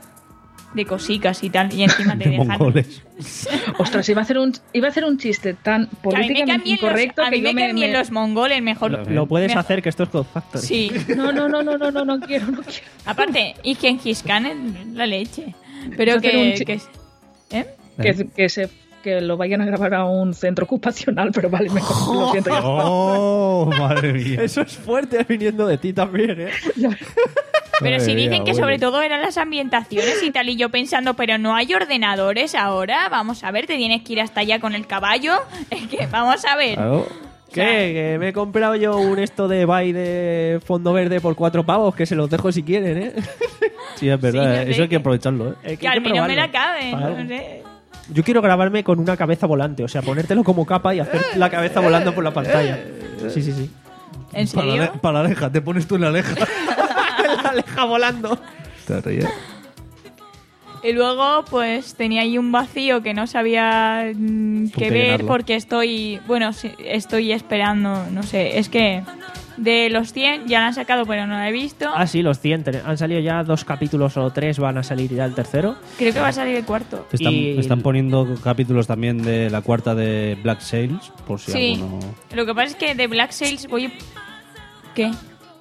de cosicas y tal, y encima te De dejan... mongoles. Ostras, iba a hacer un, iba a hacer un chiste tan Que a mí me políticamente cambien incorrecto los, a que mí yo me me, cambien me- los mongoles mejor. Lo- Lo puedes Me- hacer, que esto es God Factory. Sí. No, no, no, no, no, no, no quiero, no quiero. Aparte, y Gengis Khan es la leche. Pero Hacer que... un chi- que ¿eh? Que, que se que lo vayan a grabar a un centro ocupacional, pero vale, mejor, lo siento. ya. ¡Oh, madre mía! Eso es fuerte viniendo de ti también, ¿eh? Pero Madre si mía, dicen que abuelo. sobre todo eran las ambientaciones y tal, y yo pensando, pero no hay ordenadores ahora, vamos a ver, te tienes que ir hasta allá con el caballo, es que vamos a ver. Claro. ¿Qué? Que me he comprado yo un esto de Bay de fondo verde por cuatro pavos, que se los dejo si quieren, ¿eh? Sí, es verdad. Sí, eh. no sé, Eso hay que que- aprovecharlo, ¿eh? Eh, Que al hay menos me probarlo. la cabe, Para algo. no sé. Yo quiero grabarme con una cabeza volante, o sea, ponértelo como capa y hacer la cabeza volando por la pantalla. Sí, sí, sí. ¿En Para la, serio? para la aleja, te pones tú en la aleja. La aleja volando. Te ríes. Y luego, pues tenía ahí un vacío que no sabía mm, qué que ver llenarlo. porque estoy, bueno, sí, estoy esperando, no sé, es que de los cien ya la han sacado pero no la he visto. Ah, sí, los cien. ten- Han salido ya dos capítulos o tres, van a salir ya el tercero. Creo que va a salir el cuarto. Están, Y- están poniendo capítulos también de la cuarta de Black Sails, por si Sí. alguno... Lo que pasa es que de Black Sails voy... ¿Qué?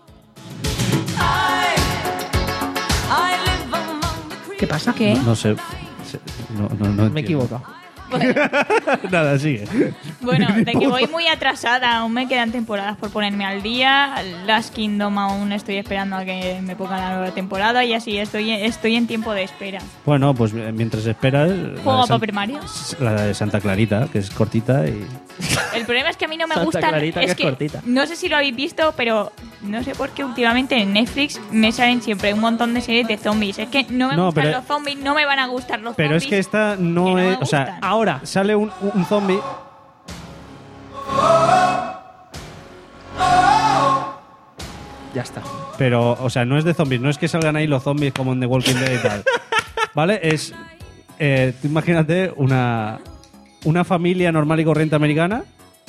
¿Qué pasa? ¿Qué? No sé. se- No, no, no Me he entiendo. equivocado. Nada, sigue. Bueno, de que voy muy atrasada, aún me quedan temporadas por ponerme al día. Last Kingdom aún estoy esperando a que me pongan la nueva temporada y así estoy, estoy en tiempo de espera. Bueno, pues eh, mientras esperas... la Juego de a San- Paper Mario. La de Santa Clarita, que es cortita y... El problema es que a mí no me Santa gustan. Clarita, que es cortita. No sé si lo habéis visto, pero no sé por qué últimamente en Netflix me salen siempre un montón de series de zombies. Es que no me No, gustan pero- los zombies, no me van a gustar los Pero zombies. es que esta no, que no me es... O sea, gustan. ahora sale un, un zombie... Ya está. Pero, o sea, no es de zombies, no es que salgan ahí los zombies como en The Walking Dead y tal. ¿Vale? Es. Eh, tú imagínate una. Una familia normal y corriente americana.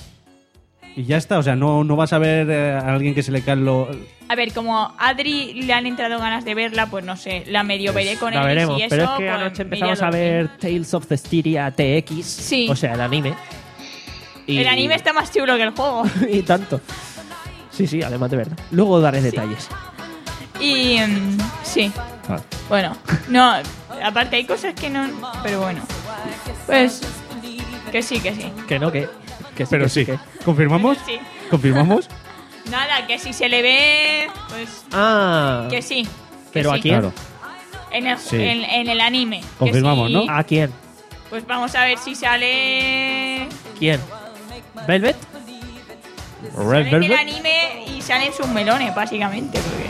Y ya está, o sea, no, no vas a ver eh, a alguien que se le caen los. A ver, como a Adri le han entrado ganas de verla, pues no sé, la medio veré con La él veremos, y eso, pero es que pues, anoche me empezamos iré a dormir. ver Tales of Cestiria T X. Sí. O sea, el anime. Y- El anime está más chulo que el juego. y tanto. Sí, sí, además de verdad. Luego daré detalles. Y mm, sí, Ah, bueno, no, aparte hay cosas que no, pero bueno, pues que sí, que sí. Que no, que. que Pero que sí. que- ¿Confirmamos? Sí. ¿Confirmamos? Nada, que si se le ve, pues Ah. que sí. que ¿Pero sí. a quién? Claro. En el, Sí. en, en el anime. que Confirmamos, sí. ¿no? ¿A quién? Pues vamos a ver si sale. ¿Quién? ¿Velvet? Sale en el anime y salen sus melones, básicamente. Porque...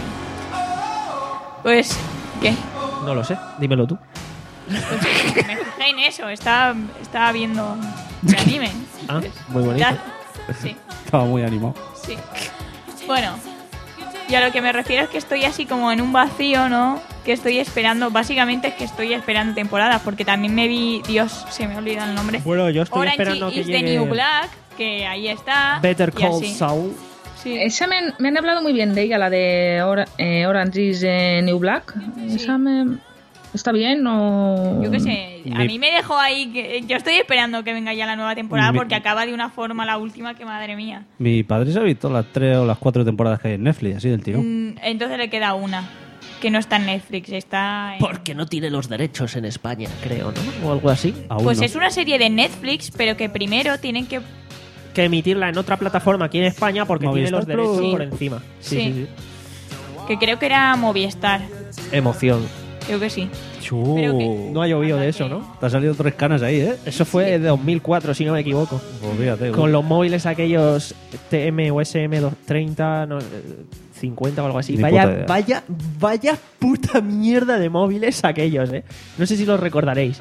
Pues, ¿qué? No lo sé, dímelo tú. Pues me fijé en eso, estaba, estaba viendo el anime. Ah, muy bonito. Ya- Sí, Estaba muy animado. sí. Bueno, y a lo que me refiero es que estoy así como en un vacío, ¿no? Que estoy esperando, básicamente es que estoy esperando temporadas, porque también me vi, Dios, se me olvida el nombre. Bueno, yo estoy Orange esperando que is the llegue New Black, que ahí está. Better y Call así. Saul. Sí. Esa me, han- me han hablado muy bien de ella, la de Or- eh, Orange is the New Black. Esa me... ¿Está bien o...? Yo qué sé, a Mi- mí me dejó ahí. Que, yo estoy esperando que venga ya la nueva temporada Mi- porque acaba de una forma la última que madre mía. Mi padre se ha visto las tres o las cuatro temporadas que hay en Netflix, así del tirón. Mm, entonces le queda una, que no está en Netflix, está en... Porque no tiene los derechos en España, creo, ¿no? O algo así. Aún Pues no. es una serie de Netflix, pero que primero tienen que... Que emitirla en otra plataforma aquí en España porque tiene Movistar los derechos Plus. por encima. Sí, Sí. sí, sí. Que creo que era Movistar, Emoción. creo que sí. Chu. Pero que- No ha llovido de eso, ¿no? Te han salido tres canas ahí, ¿eh? Eso fue de dos mil cuatro, si no me equivoco. Pues fíjate. Con los móviles aquellos T M o S M doscientos treinta, no, eh, cincuenta o algo así. Ni Vaya, puta idea. vaya, vaya puta mierda de móviles aquellos, ¿eh? No sé si los recordaréis.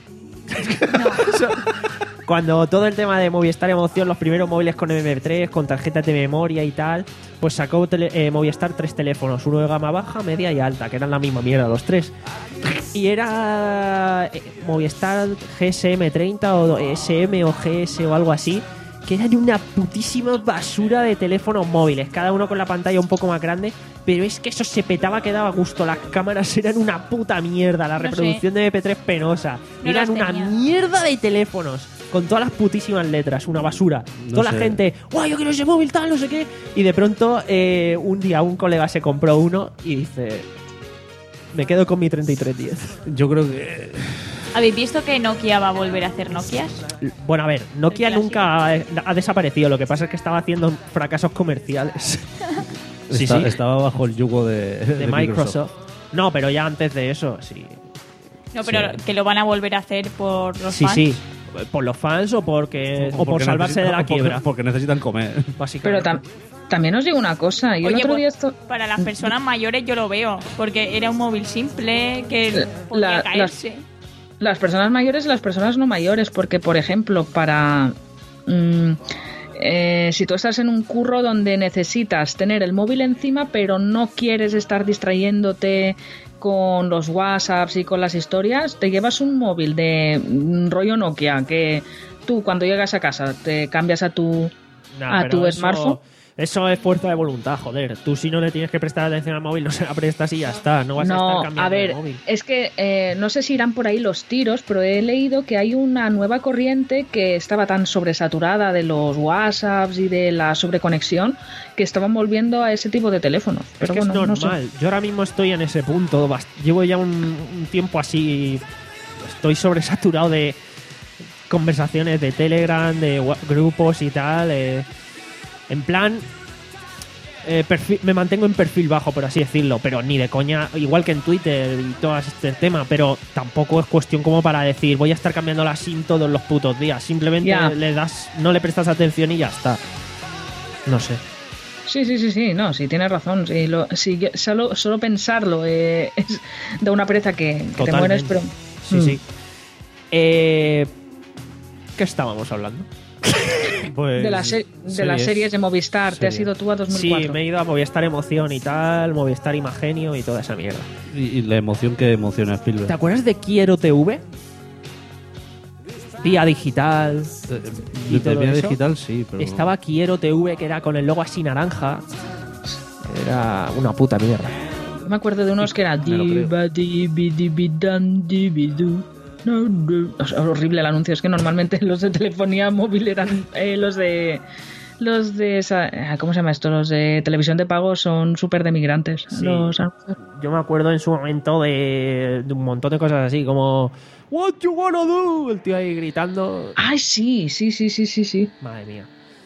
Eso- Cuando todo el tema de Movistar Emoción, los primeros móviles con M P tres, con tarjetas de memoria y tal, pues sacó tele- eh, Movistar tres teléfonos, uno de gama baja, media y alta, que eran la misma mierda los tres. Y era eh, Movistar G S M treinta o S M o G S o algo así, que eran una putísima basura de teléfonos móviles, cada uno con la pantalla un poco más grande, pero es que eso se petaba que daba gusto. Las cámaras eran una puta mierda, la No reproducción de eme pe tres penosa. No eran las una tenía. mierda de teléfonos, con todas las putísimas letras, una basura. No Toda sé. la gente, ¡guau, yo quiero ese móvil, tal, no sé qué! Y de pronto, eh, un día un colega se compró uno y dice, me quedo con mi treinta y tres diez. Yo creo que... ¿Habéis visto que Nokia va a volver a hacer Nokias? Bueno, a ver, Nokia El clásico. nunca ha, ha desaparecido, lo que pasa es que estaba haciendo fracasos comerciales. Sí, Está- sí. Estaba bajo el yugo de, de, de Microsoft. No, pero ya antes de eso, sí. No, pero Sí. que lo van a volver a hacer por los Sí, fans. sí. Por los fans o porque o, por porque salvarse de la necesitan- o porque- quiebra, Porque necesitan comer. Pero básicamente. tam- también os digo una cosa. Yo el Oye, otro pues, día esto... para las personas mayores yo lo veo, porque era un móvil simple que La- podía la- caerse. Las personas mayores y las personas no mayores, porque, por ejemplo, para... mm, eh, si tú estás en un curro donde necesitas tener el móvil encima, pero no quieres estar distrayéndote con los WhatsApps y con las historias, te llevas un móvil de mm, rollo Nokia, que tú cuando llegas a casa te cambias a tu, Nah, a pero tu eso- smartphone. Eso es fuerza de voluntad, joder. Tú si no le tienes que prestar atención al móvil, no se la prestas y ya está. No vas a estar No, cambiando a ver, de móvil. es que eh, no sé si irán por ahí los tiros, pero he leído que hay una nueva corriente que estaba tan sobresaturada de los WhatsApps y de la sobreconexión que estaban volviendo a ese tipo de teléfonos. Es Pero que bueno, es no sé. normal. Yo ahora mismo estoy en ese punto. Bast- Llevo ya un, un tiempo así. Estoy sobresaturado de conversaciones de Telegram, de wa- grupos y tal. eh, en plan. eh, perfil- me mantengo en perfil bajo, por así decirlo, pero ni de coña, igual que en Twitter y todo este tema, pero tampoco es cuestión como para decir voy a estar cambiando la SIM todos los putos días. Simplemente Ya. le das, no le prestas atención y ya está. No sé. Sí, sí, sí, sí, no, sí, tienes razón. Sí, lo, sí, yo- solo, solo pensarlo eh, es de una pereza que, que te Totalmente. mueres, pero... Sí, Mm. sí. Eh, ¿Qué estábamos hablando? Pues, De, la se- de las series de Movistar, te has Series. ido tú a dos mil Sí, cuatro. me he ido a Movistar Emoción y tal, Movistar Imagenio y toda esa mierda. Y, y la emoción que emociona a Spielberg. ¿Te acuerdas de Quiero T V? Vía digital. Eh, ¿Y de todo vía eso? digital sí, pero... Estaba Quiero T V, que era con el logo así naranja. Era una puta mierda. Me acuerdo de unos que era Me lo creo. diba, dibi, dibi, dan, dibi, du. No, no. O sea, horrible el anuncio. Es que normalmente los de telefonía móvil eran eh, los de los de esa, ah, ¿cómo se llama esto? Los de televisión de pago son súper demigrantes. Sí. Los anuncios. Yo me acuerdo en su momento de, de un montón de cosas así, como What you wanna do? El tío ahí gritando. Ay, sí, sí, sí, sí, sí, sí. Madre mía.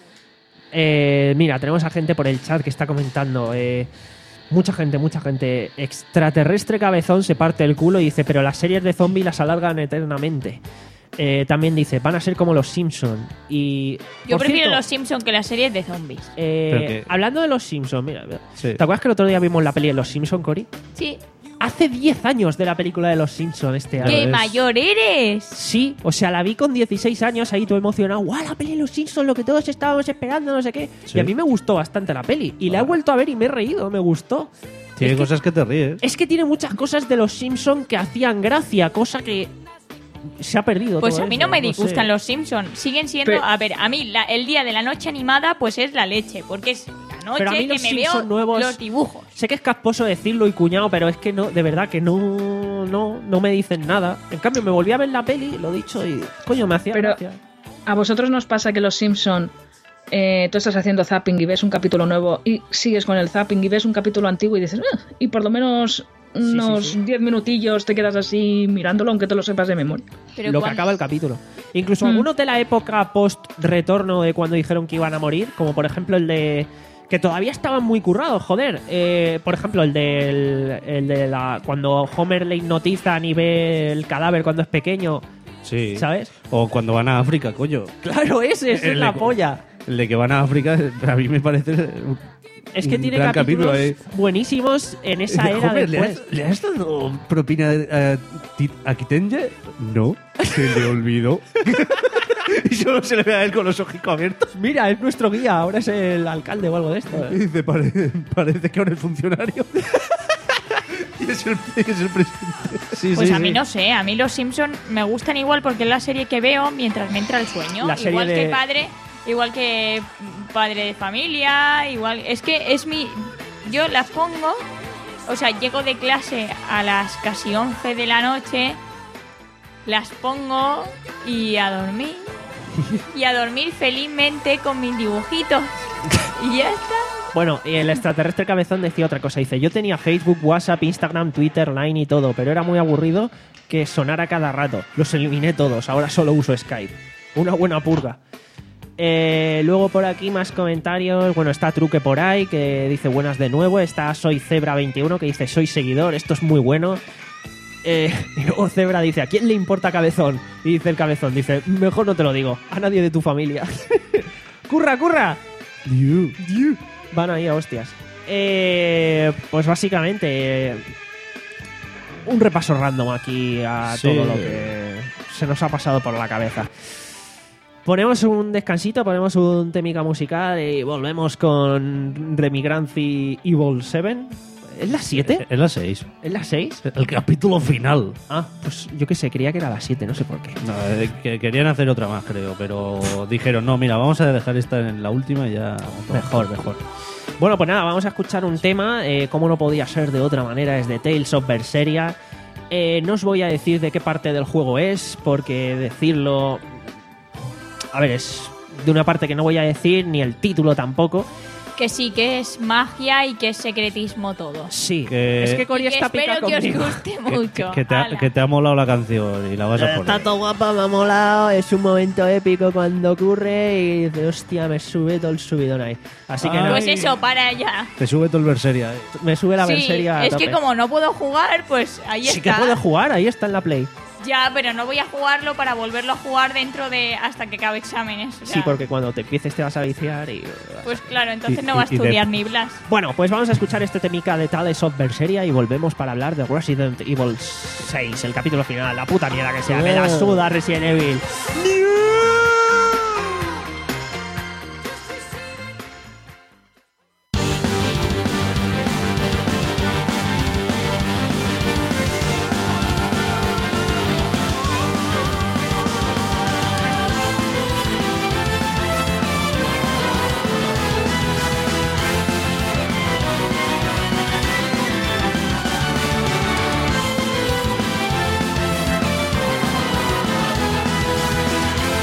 Eh, mira, tenemos a gente por el chat que está comentando. Eh, mucha gente, mucha gente. Extraterrestre cabezón se parte el culo y dice, pero las series de zombies las alargan eternamente. Eh, también dice, van a ser como los Simpson. Y Yo por prefiero cierto, los Simpsons que las series de zombies. eh, Pero que- hablando de los Simpsons, mira, mira. Sí. ¿Te acuerdas que el otro día vimos la peli de los Simpsons, Cory? Sí. Hace diez años de la película de los Simpsons este año. ¡Qué es- mayor eres! Sí, o sea, la vi con dieciséis años ahí todo emocionado. ¡Guau, la peli de los Simpsons! Lo que todos estábamos esperando, no sé qué. Sí. Y a mí me gustó bastante la peli. Y la he vuelto a ver y me he reído, me gustó. Tiene es que- cosas que te ríes. Es que tiene muchas cosas de los Simpsons que hacían gracia, cosa que se ha perdido. Pues todo a mí eso, no me sé. disgustan los Simpsons. Siguen siendo, Pero- a ver, a mí la- el día de la noche animada pues es la leche, porque es la noche Pero a mí que los me Simpson veo nuevos- los dibujos. Sé que es casposo decirlo y cuñado, pero es que no, de verdad que no, no, no me dicen nada. En cambio, me volví a ver la peli, lo dicho, y coño, me hacía Pero- gracia. ¿A vosotros nos pasa que los Simpson eh, tú estás haciendo zapping y ves un capítulo nuevo y sigues con el zapping y ves un capítulo antiguo y dices, "Ah", y por lo menos unos sí, sí. diez minutillos te quedas así mirándolo aunque te lo sepas de memoria? Pero lo que cuando- acaba el capítulo. Incluso Mm. algunos de la época post-retorno de cuando dijeron que iban a morir, como por ejemplo el de... Que todavía estaban muy currados, joder. Eh, por ejemplo, el, del, el de la... Cuando Homer le hipnotizan y ve el cadáver cuando es pequeño, Sí. ¿sabes? O cuando van a África, coño. Claro, ese, ese es El la de- polla. El de que van a África, a mí me parece un, Es que un tiene gran capítulos capítulo. Eh. buenísimos en esa era Joder, ¿le después. has, ¿le has dado propina a, Ti- a Kitenje? No, se le olvidó. Y solo se le ve a él con los ojicos abiertos. Mira, es nuestro guía, ahora es el alcalde o algo de esto. Y dice, "Pare- parece que ahora es funcionario. Y es el, es el presidente. Sí, Pues sí, a mí sí. no sé, a mí los Simpsons me gustan igual porque es la serie que veo mientras me entra el sueño. La serie igual de- que padre, igual que padre de familia, igual. Es que es mi. yo las pongo, o sea, llego de clase a las casi once de la noche, las pongo y a dormir. Y a dormir felizmente con mis dibujitos. Y ya está. Bueno, y el extraterrestre cabezón decía otra cosa. Dice, yo tenía Facebook, WhatsApp, Instagram, Twitter, Line y todo, pero era muy aburrido que sonara cada rato. Los eliminé todos, ahora solo uso Skype. Una buena purga. Eh, luego por aquí más comentarios. Bueno, está Truque por ahí, que dice buenas de nuevo. Está Soy Zebra veintiuno, que dice soy seguidor, esto es muy bueno. Eh, y luego Zebra dice, ¿a quién le importa Cabezón? Y dice el Cabezón, dice, mejor no te lo digo, a nadie de tu familia. ¡Curra, curra! Diu. Diu. Van ahí a hostias. Eh, pues básicamente eh, un repaso random aquí a Sí. todo lo que se nos ha pasado por la cabeza. Ponemos un descansito, ponemos un temica musical y volvemos con Remigrancy Evil siete. ¿Es la siete? Es la seis. ¿Es la seis? El capítulo final. Ah, pues yo que sé, creía que era la siete, no sé por qué. No, eh, que querían hacer otra más, creo, pero dijeron, no, mira, vamos a dejar esta en la última y ya... Mejor, mejor. Bueno, pues nada, vamos a escuchar un tema, eh, como no podía ser de otra manera, es de Tales of Berseria. Eh, no os voy a decir de qué parte del juego es, porque decirlo... A ver, es de una parte que no voy a decir, ni el título tampoco. Que sí, que es magia y que es secretismo todo. Sí, Que- es que Cori Y que está pica espero que os conmigo. guste Que, mucho. que te ha, Ala. que te ha molado la canción y la vas a poner. Está todo guapa, me ha molado, es un momento épico cuando ocurre y dice, hostia, me sube todo el subidón ahí. Así que Ay. no, Pues eso, para allá. Te sube todo el Berseria, eh. me sube la Sí, berseria a es que tope. como no puedo jugar, pues ahí Sí que está. puede jugar, ahí está en la Play. Ya, pero no voy a jugarlo para volverlo a jugar dentro de hasta que acabe exámenes. o sea, Sí, porque cuando te empieces te vas a viciar y... Pues claro, entonces Y- no va a y- y de- estudiar ni Blas. Bueno, pues vamos a escuchar este temica de Tales of Berseria y volvemos para hablar de Resident Evil seis, el capítulo final, la puta mierda que sea, me la suda Resident Evil. Thank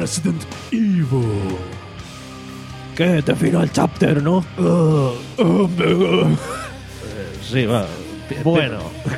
Resident Evil. ¿Qué? Te final chapter, ¿no? Uh, uh, uh. Eh, sí, va. Bueno.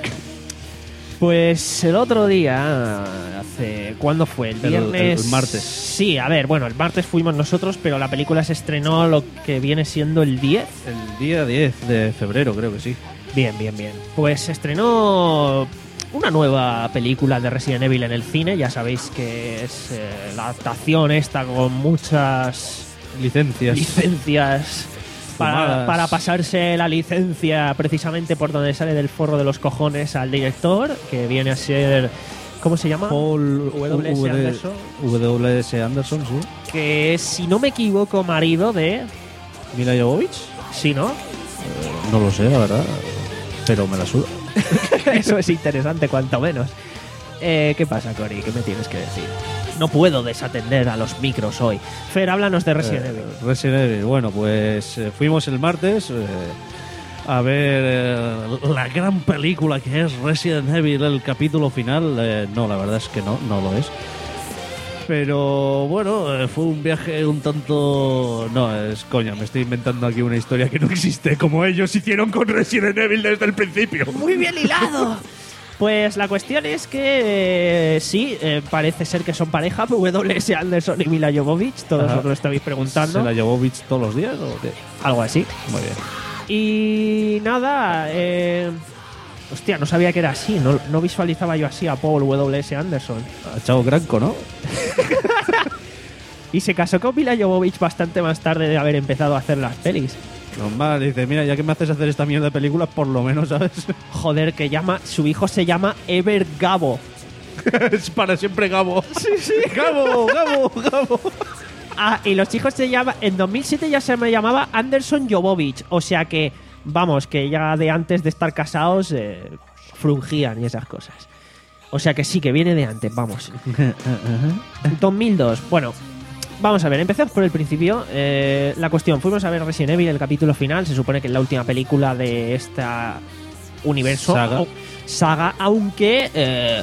Pues el otro día, hace ¿cuándo fue? El viernes. El, el, el martes. Sí, a ver, bueno, el martes fuimos nosotros, pero la película se estrenó lo que viene siendo el diez. El día diez de febrero, creo que sí. Bien, bien, bien. Pues se estrenó una nueva película de Resident Evil en el cine. Ya sabéis que es eh, la adaptación esta con muchas licencias. Licencias. Para, Fumadas. para pasarse la licencia precisamente por donde sale del forro de los cojones al director, que viene a ser, ¿cómo se llama? Paul W S. Anderson. W S. Anderson, sí. Que es, si no me equivoco, marido de... Mila Jovovich. Sí, ¿no? Eh, no lo sé, la verdad. Pero me la suda. Eso es interesante, cuanto menos. Eh, ¿Qué pasa, Cory? ¿Qué me tienes que decir? No puedo desatender a los micros hoy. Fer, háblanos de Resident Eh, Evil. Resident Evil. Bueno, pues eh, fuimos el martes eh, a ver eh, la gran película que es Resident Evil, el capítulo final. Eh, no, la verdad es que no, no lo es. Pero bueno, eh, fue un viaje un tanto... No, es coña, me estoy inventando aquí una historia que no existe, como ellos hicieron con Resident Evil desde el principio. Muy bien hilado. Pues la cuestión es que eh, sí, eh, parece ser que son pareja, W S. Anderson y Mila Jovovich, todos Ajá. os lo estáis preguntando. ¿Se la Jovovich todos los días o qué? Algo así. Muy bien. Y nada, eh, hostia, no sabía que era así, no, no visualizaba yo así a Paul W S. Anderson. A Chao Granco, ¿no? Y se casó con Mila Jovovich bastante más tarde de haber empezado a hacer las pelis. Normal, dice, mira, ya que me haces hacer esta mierda de películas, por lo menos, ¿sabes? Joder, que llama, su hijo se llama Ever Gabo. Es para siempre Gabo. Sí, sí. Gabo, Gabo, Gabo. Ah, y los chicos se llama, en dos mil siete ya se me llamaba Anderson Jovovich, o sea que, vamos, que ya de antes de estar casados eh, frungían y esas cosas. O sea que sí, que viene de antes, vamos. dos mil dos, bueno, vamos a ver, empecemos por el principio. Eh, la cuestión, fuimos a ver Resident Evil, el capítulo final, se supone que es la última película de esta universo. Saga. O- saga, aunque... Eh,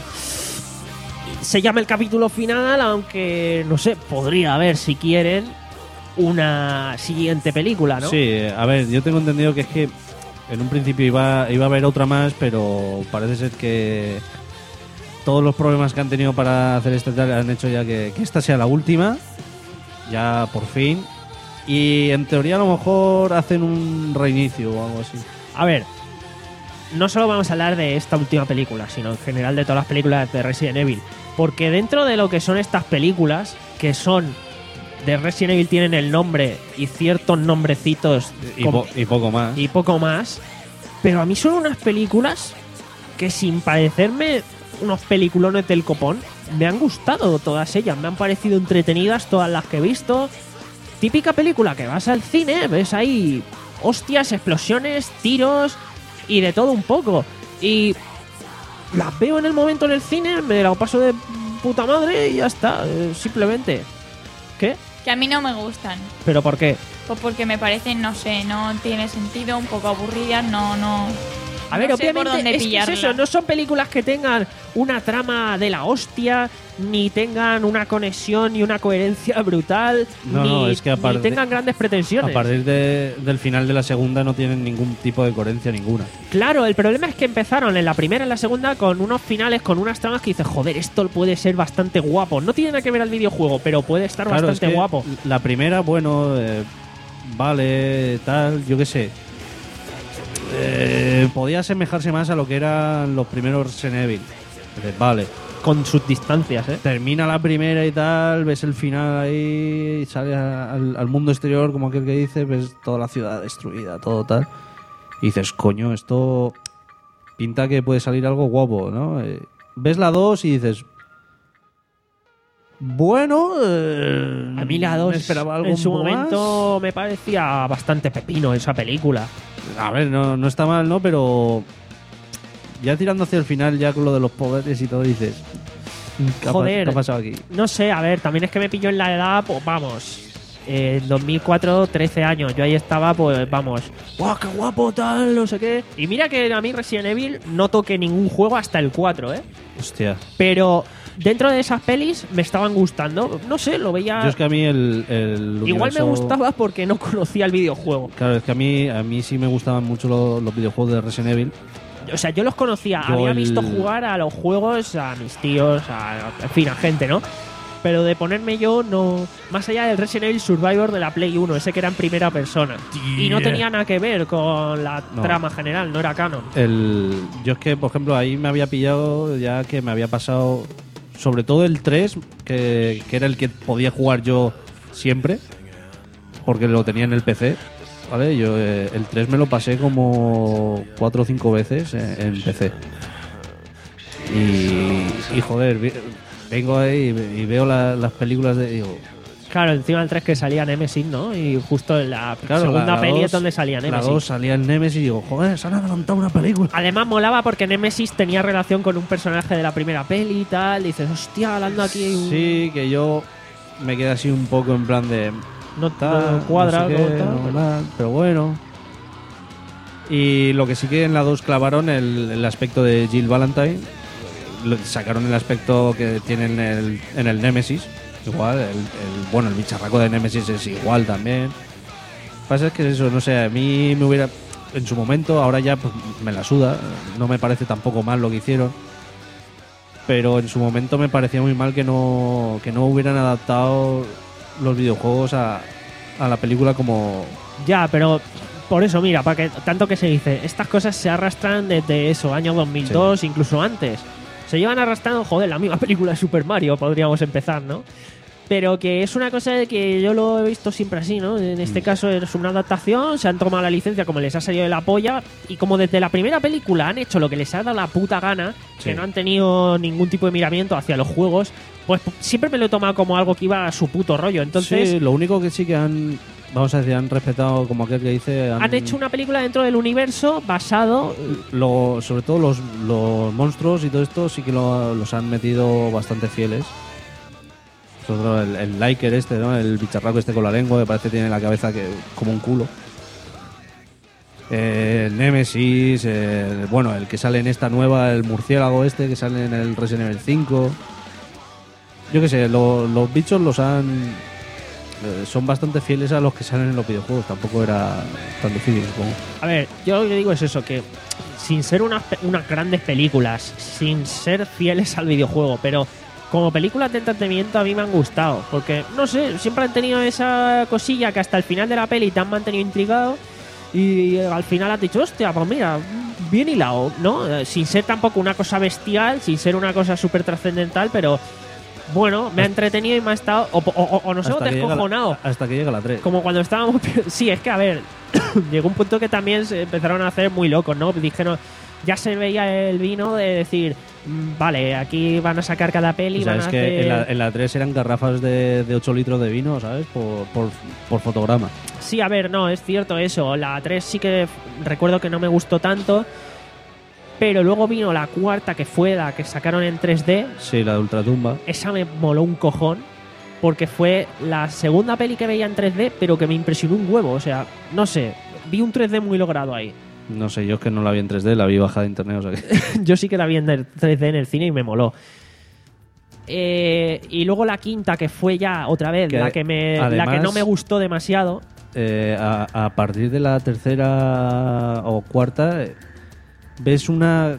se llama el capítulo final, aunque, no sé, podría haber, si quieren, una siguiente película, ¿no? Sí, a ver, yo tengo entendido que es que en un principio iba, iba a haber otra más, pero parece ser que todos los problemas que han tenido para hacer esta tal han hecho ya que, que esta sea la última, ya por fin. Y en teoría a lo mejor hacen un reinicio o algo así. A ver, no solo vamos a hablar de esta última película, sino en general de todas las películas de Resident Evil. Porque dentro de lo que son estas películas, que son de Resident Evil, tienen el nombre y ciertos nombrecitos Y, com- po- y poco más. y poco más, pero a mí son unas películas que, sin parecerme unos peliculones del copón, me han gustado todas ellas, me han parecido entretenidas todas las que he visto. Típica película que vas al cine, ves ahí hostias, explosiones, tiros y de todo un poco. Y las veo en el momento en el cine, me la paso de puta madre y ya está, eh, simplemente. ¿Qué? Que a mí no me gustan. ¿Pero por qué? Pues porque me parecen, no sé, no tiene sentido, un poco aburridas, no, no. A ver, no sé por obviamente dónde es, que es pillarla. eso, no son películas que tengan una trama de la hostia, ni tengan una conexión y una coherencia brutal, No, ni, no, es que ni aparte- tengan grandes pretensiones. A partir de- del final de la segunda no tienen ningún tipo de coherencia ninguna. Claro, el problema es que empezaron en la primera y en la segunda con unos finales, con unas tramas que dices, joder, esto puede ser bastante guapo. No tiene nada que ver al videojuego, pero puede estar Claro, bastante es que guapo. La primera, bueno, eh, vale, tal, yo qué sé. Eh, podía asemejarse más a lo que eran los primeros Resident Evil. Dices, vale, Con sus distancias, ¿eh? termina la primera y tal, ves el final ahí, y sales a- al, al mundo exterior, como aquel que dice, ves toda la ciudad destruida, todo tal. Y dices, coño, esto pinta que puede salir algo guapo, ¿no? Eh, ves la dos y dices, bueno, eh, A mí la dos me esperaba algo en su más. momento me parecía bastante pepino esa película. A ver, no, no está mal, ¿no? Pero ya tirando hacia el final, ya con lo de los poderes y todo, dices, ¿qué ha, pa- Joder. qué ha pasado aquí? No sé, a ver, también es que me pilló en la edad, pues vamos. Eh, en dos mil cuatro, trece años. Yo ahí estaba, pues vamos, ¡guau, qué guapo, tal, no sé qué! Y mira que a mí Resident Evil no toqué ningún juego hasta el cuatro, ¿eh? Hostia. Pero dentro de esas pelis me estaban gustando. No sé, lo veía... Yo es que a mí el, el Igual universo... me gustaba porque no conocía el videojuego. Claro, es que a mí, a mí sí me gustaban mucho los, los videojuegos de Resident Evil. O sea, yo los conocía, Yo había el- visto jugar a los juegos a mis tíos, a, en fin, a gente, ¿no? Pero de ponerme yo, no... Más allá del Resident Evil Survivor de la Play uno, ese que era en primera persona. Y no tenía nada que ver con la No. trama general, no era canon. El, yo es que, por ejemplo, ahí me había pillado ya que me había pasado, sobre todo el tres, que, que era el que podía jugar yo siempre, porque lo tenía en el P C, ¿vale? Yo eh, el tres me lo pasé como cuatro o cinco veces en, en P C. Y, y joder, vi- vengo ahí y, y veo la- las películas de... Digo, Claro, encima del tres que salía Nemesis, ¿no? Y justo en la claro, segunda la- la peli dos- es donde salía La Nemesis. dos salía el Nemesis y digo, joder, se han adelantado una película. Además molaba porque Nemesis tenía relación con un personaje de la primera peli y tal. Dices, hostia, hablando aquí hay un... Sí, que yo me quedé así un poco en plan de... no, tal, no cuadra, no sé no qué, tal, no, pero- tal, pero bueno. Y lo que sí que en la dos clavaron el, el aspecto de Jill Valentine, lo- sacaron el aspecto que tienen en el, en el Nemesis, igual, el, el- bueno, el bicharraco de Nemesis es igual también. Pasa es que eso, no sé, a mí me hubiera, en su momento, ahora ya pues, me la suda, no me parece tampoco mal lo que hicieron. Pero en su momento me parecía muy mal que no, que no hubieran adaptado los videojuegos a, a la película como... Ya, pero por eso, mira, para que tanto que se dice, estas cosas se arrastran desde eso, año dos mil dos, incluso antes. Se llevan arrastrando, joder, la misma película de Super Mario, podríamos empezar, ¿no? Pero que es una cosa de que yo lo he visto siempre así, ¿no? En este Mm. caso es una adaptación, se han tomado la licencia como les ha salido de la polla, y como desde la primera película han hecho lo que les ha dado la puta gana, Sí. que no han tenido ningún tipo de miramiento hacia los juegos, pues siempre me lo he tomado como algo que iba a su puto rollo. Entonces, Sí, lo único que sí que han, vamos a decir, han respetado, como aquel que dice... Han, han hecho una película dentro del universo basado... lo, sobre todo los, los monstruos y todo esto sí que lo- los han metido bastante fieles. Sobre todo el, el Liker este, ¿no? El bicharraco este con la lengua, que parece que tiene la cabeza que como un culo. Eh, el Nemesis, el- bueno, el que sale en esta nueva, el murciélago este que sale en el Resident Evil cinco. Yo qué sé, lo- los bichos los han... eh, son bastante fieles a los que salen en los videojuegos, tampoco era tan difícil, supongo. A ver, yo lo que digo es eso, que sin ser unas, pe- unas grandes películas, sin ser fieles al videojuego, pero como películas de entretenimiento a mí me han gustado, porque, no sé, siempre han tenido esa cosilla que hasta el final de la peli te han mantenido intrigado y al final has dicho, hostia, pues mira, bien hilado, ¿no? Eh, Sin ser tampoco una cosa bestial, sin ser una cosa súper trascendental, pero bueno, me ha entretenido y me ha estado... O, o, o- o nos hemos Hasta que llega la- descojonado. hasta que llega la tres. Como cuando estábamos... Sí, es que a ver, llegó un punto que también se empezaron a hacer muy locos, ¿no? Dijeron, ya se veía el vino de decir, mm, vale, aquí van a sacar cada peli, O sea, van es a que hacer... en la, en la tres eran garrafas de, de ocho litros de vino, ¿sabes? Por, por, por fotograma. Sí, a ver, no, es cierto eso. La tres sí que f- recuerdo que no me gustó tanto, pero luego vino la cuarta, que fue la que sacaron en tres D. Sí, la de Ultratumba. Esa me moló un cojón, porque fue la segunda peli que veía en tres D, pero que me impresionó un huevo. O sea, no sé, vi un tres D muy logrado ahí. No sé, yo es que no la vi en tres D, la vi bajada de internet, o sea que... Yo sí que la vi en el tres D en el cine y me moló. Eh, y luego la quinta, que fue ya otra vez Que la que me la que además- no me gustó demasiado. Eh, a, a partir de la tercera o cuarta eh, ves una...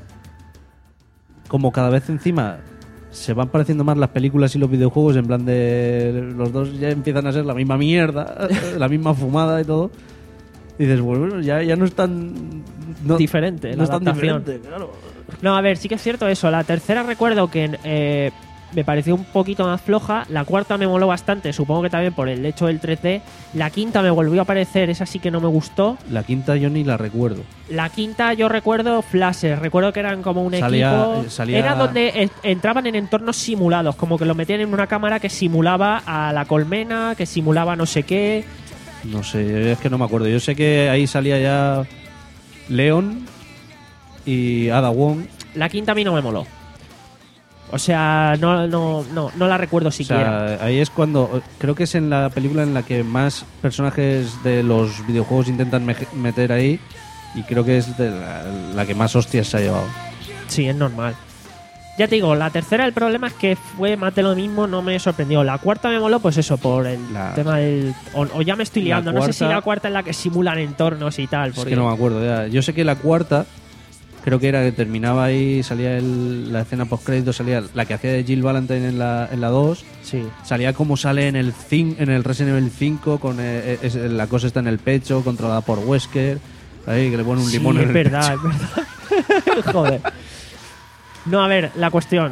Como cada vez encima se van pareciendo más las películas y los videojuegos, en plan de... Los dos ya empiezan a ser la misma mierda, la misma fumada y todo. Y dices, bueno, ya, ya no es tan... No, Diferente, no la es tan adaptación. diferente, claro. No, a ver, sí que es cierto eso. La tercera recuerdo que eh, me pareció un poquito más floja. La cuarta me moló bastante, supongo que también por el hecho del tres D. La quinta me volvió a aparecer, esa sí que no me gustó. La quinta yo ni la recuerdo. La quinta yo recuerdo flashes, recuerdo que eran como un Salía- equipo... eh, salía- Era donde eh, entraban en entornos simulados, como que lo metían en una cámara que simulaba a la colmena, que simulaba no sé qué... No sé, es que no me acuerdo. Yo sé que ahí salía ya Leon y Ada Wong. La quinta a mí no me moló. O sea, no, no, no, no la recuerdo O siquiera. sea, ahí es cuando... Creo que es en la película en la que más personajes de los videojuegos intentan me- meter ahí y creo que es de la, la que más hostias se ha llevado. Sí, es normal. Ya te digo, la tercera, el problema es que fue más de lo mismo, no me sorprendió. La cuarta me moló, pues eso, por el La- tema del... O, o ya me estoy La liando, no sé si cuarta- la cuarta es la que simulan entornos y tal. Es Porque... que no me acuerdo ya. Yo sé que la cuarta, creo que era que terminaba ahí, salía el- la escena post-crédito, salía la que hacía de Jill Valentine en la en la dos. Sí. Salía como sale en el cin- en el Resident Evil cinco, con eh, es- la cosa está en el pecho, controlada por Wesker. Ahí, que le pone un Sí, limón en es el verdad, pecho. es verdad. Joder. No, a ver, la cuestión.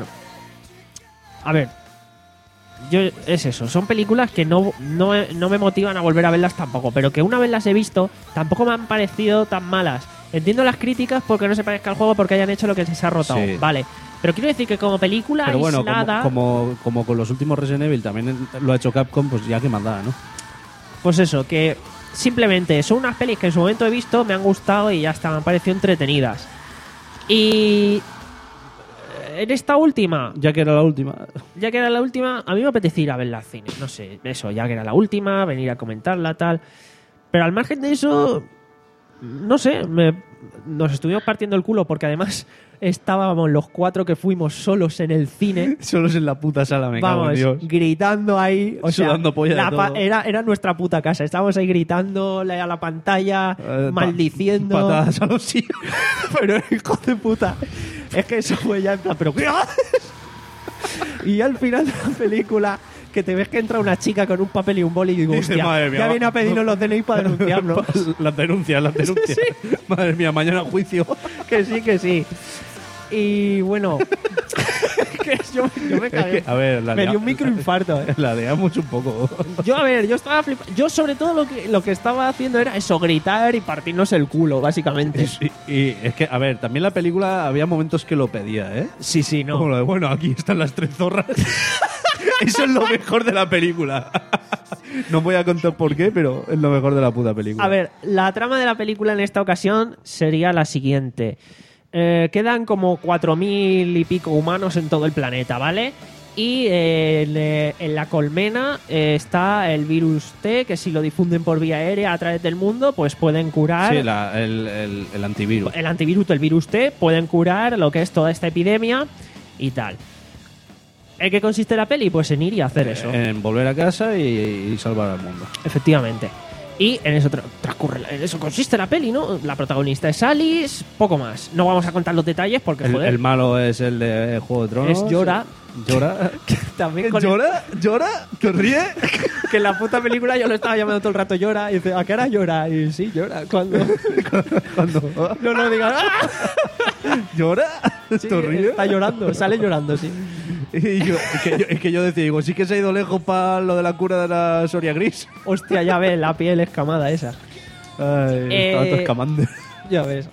A ver. Yo, es eso, son películas que no, no, no me motivan a volver a verlas tampoco, pero que una vez las he visto, tampoco me han parecido tan malas. Entiendo las críticas porque no se parezca al juego, porque hayan hecho lo que se ha rotado, Sí. vale. Pero quiero decir que como película Pero bueno, como, aislada, como, como con los últimos Resident Evil también lo ha hecho Capcom, pues ya que más da, ¿no? pues eso, que simplemente son unas pelis que en su momento he visto, me han gustado y ya está, me han parecido entretenidas. Y en esta última, Ya que era la última. ya que era la última, a mí me apetecía ir a verla al cine. No sé, eso, ya que era la última, venir a comentarla, tal. Pero al margen de eso, no sé, me- nos estuvimos partiendo el culo porque además estábamos los cuatro que fuimos solos en el cine. Solos en la puta sala, me cago en Vamos, Dios. gritando ahí. O sea, Sudando polla de la pa- todo. era, era nuestra puta casa. Estábamos ahí gritándole a la pantalla, Eh, pa- maldiciendo. Patadas a los sillos. Pero hijo de puta. Es que eso fue ya en plan, ¿pero qué haces? Y al final de la película, que te ves que entra una chica con un papel y un boli y digo, Dice, hostia, madre mía, ya va- viene a pedirnos los D N I para denunciarnos. Las denuncias, las denuncias. Madre mía, mañana juicio. Que sí, que sí. Y bueno, que yo, yo me cagué. Es que, a ver, la me de- dio un microinfarto. eh. La deamos un poco. Yo, a ver, yo estaba flipando. Yo, sobre todo, lo que, lo que estaba haciendo era eso, gritar y partirnos el culo, básicamente. Y, y es que, a ver, también la película había momentos que lo pedía, ¿eh? Sí, sí, no. Como lo de, bueno, aquí están las tres zorras. Eso es lo mejor de la película. No voy a contar por qué, pero es lo mejor de la puta película. A ver, la trama de la película en esta ocasión sería la siguiente. Eh, quedan como cuatro mil y pico humanos en todo el planeta, ¿vale? Y eh, en, eh, en la colmena eh, está el virus T, que si lo difunden por vía aérea a través del mundo, pues pueden curar... Sí, la- el, el- el antivirus. el antivirus del virus T, pueden curar lo que es toda esta epidemia y tal. ¿En qué consiste la peli? Pues en ir y hacer eso. En volver a casa y, y salvar al mundo. Efectivamente. Y en eso tra- transcurre, en eso consiste la peli, ¿no? La protagonista es Alice, poco más. No vamos a contar los detalles porque, El, joder, el malo es el de Juego de Tronos. Es Jorah. Jorah. también con el- ¿Llora? ¿Llora? ¿Te ríe? que en la puta película yo lo estaba llamando todo el rato llora y dice, ¿a qué hora llora? Y sí, llora. Cuando Cuando no lo diga, ¡ah! ¿Llora? Sí, ¿Te ríe? está llorando, sale llorando, sí. Y yo, es, que yo, es que yo decía, digo, sí que se ha ido lejos para lo de la cura de la Soria Gris. Hostia, ya ves, la piel escamada esa. Ay, Eh, estaba todo escamando. Ya ves.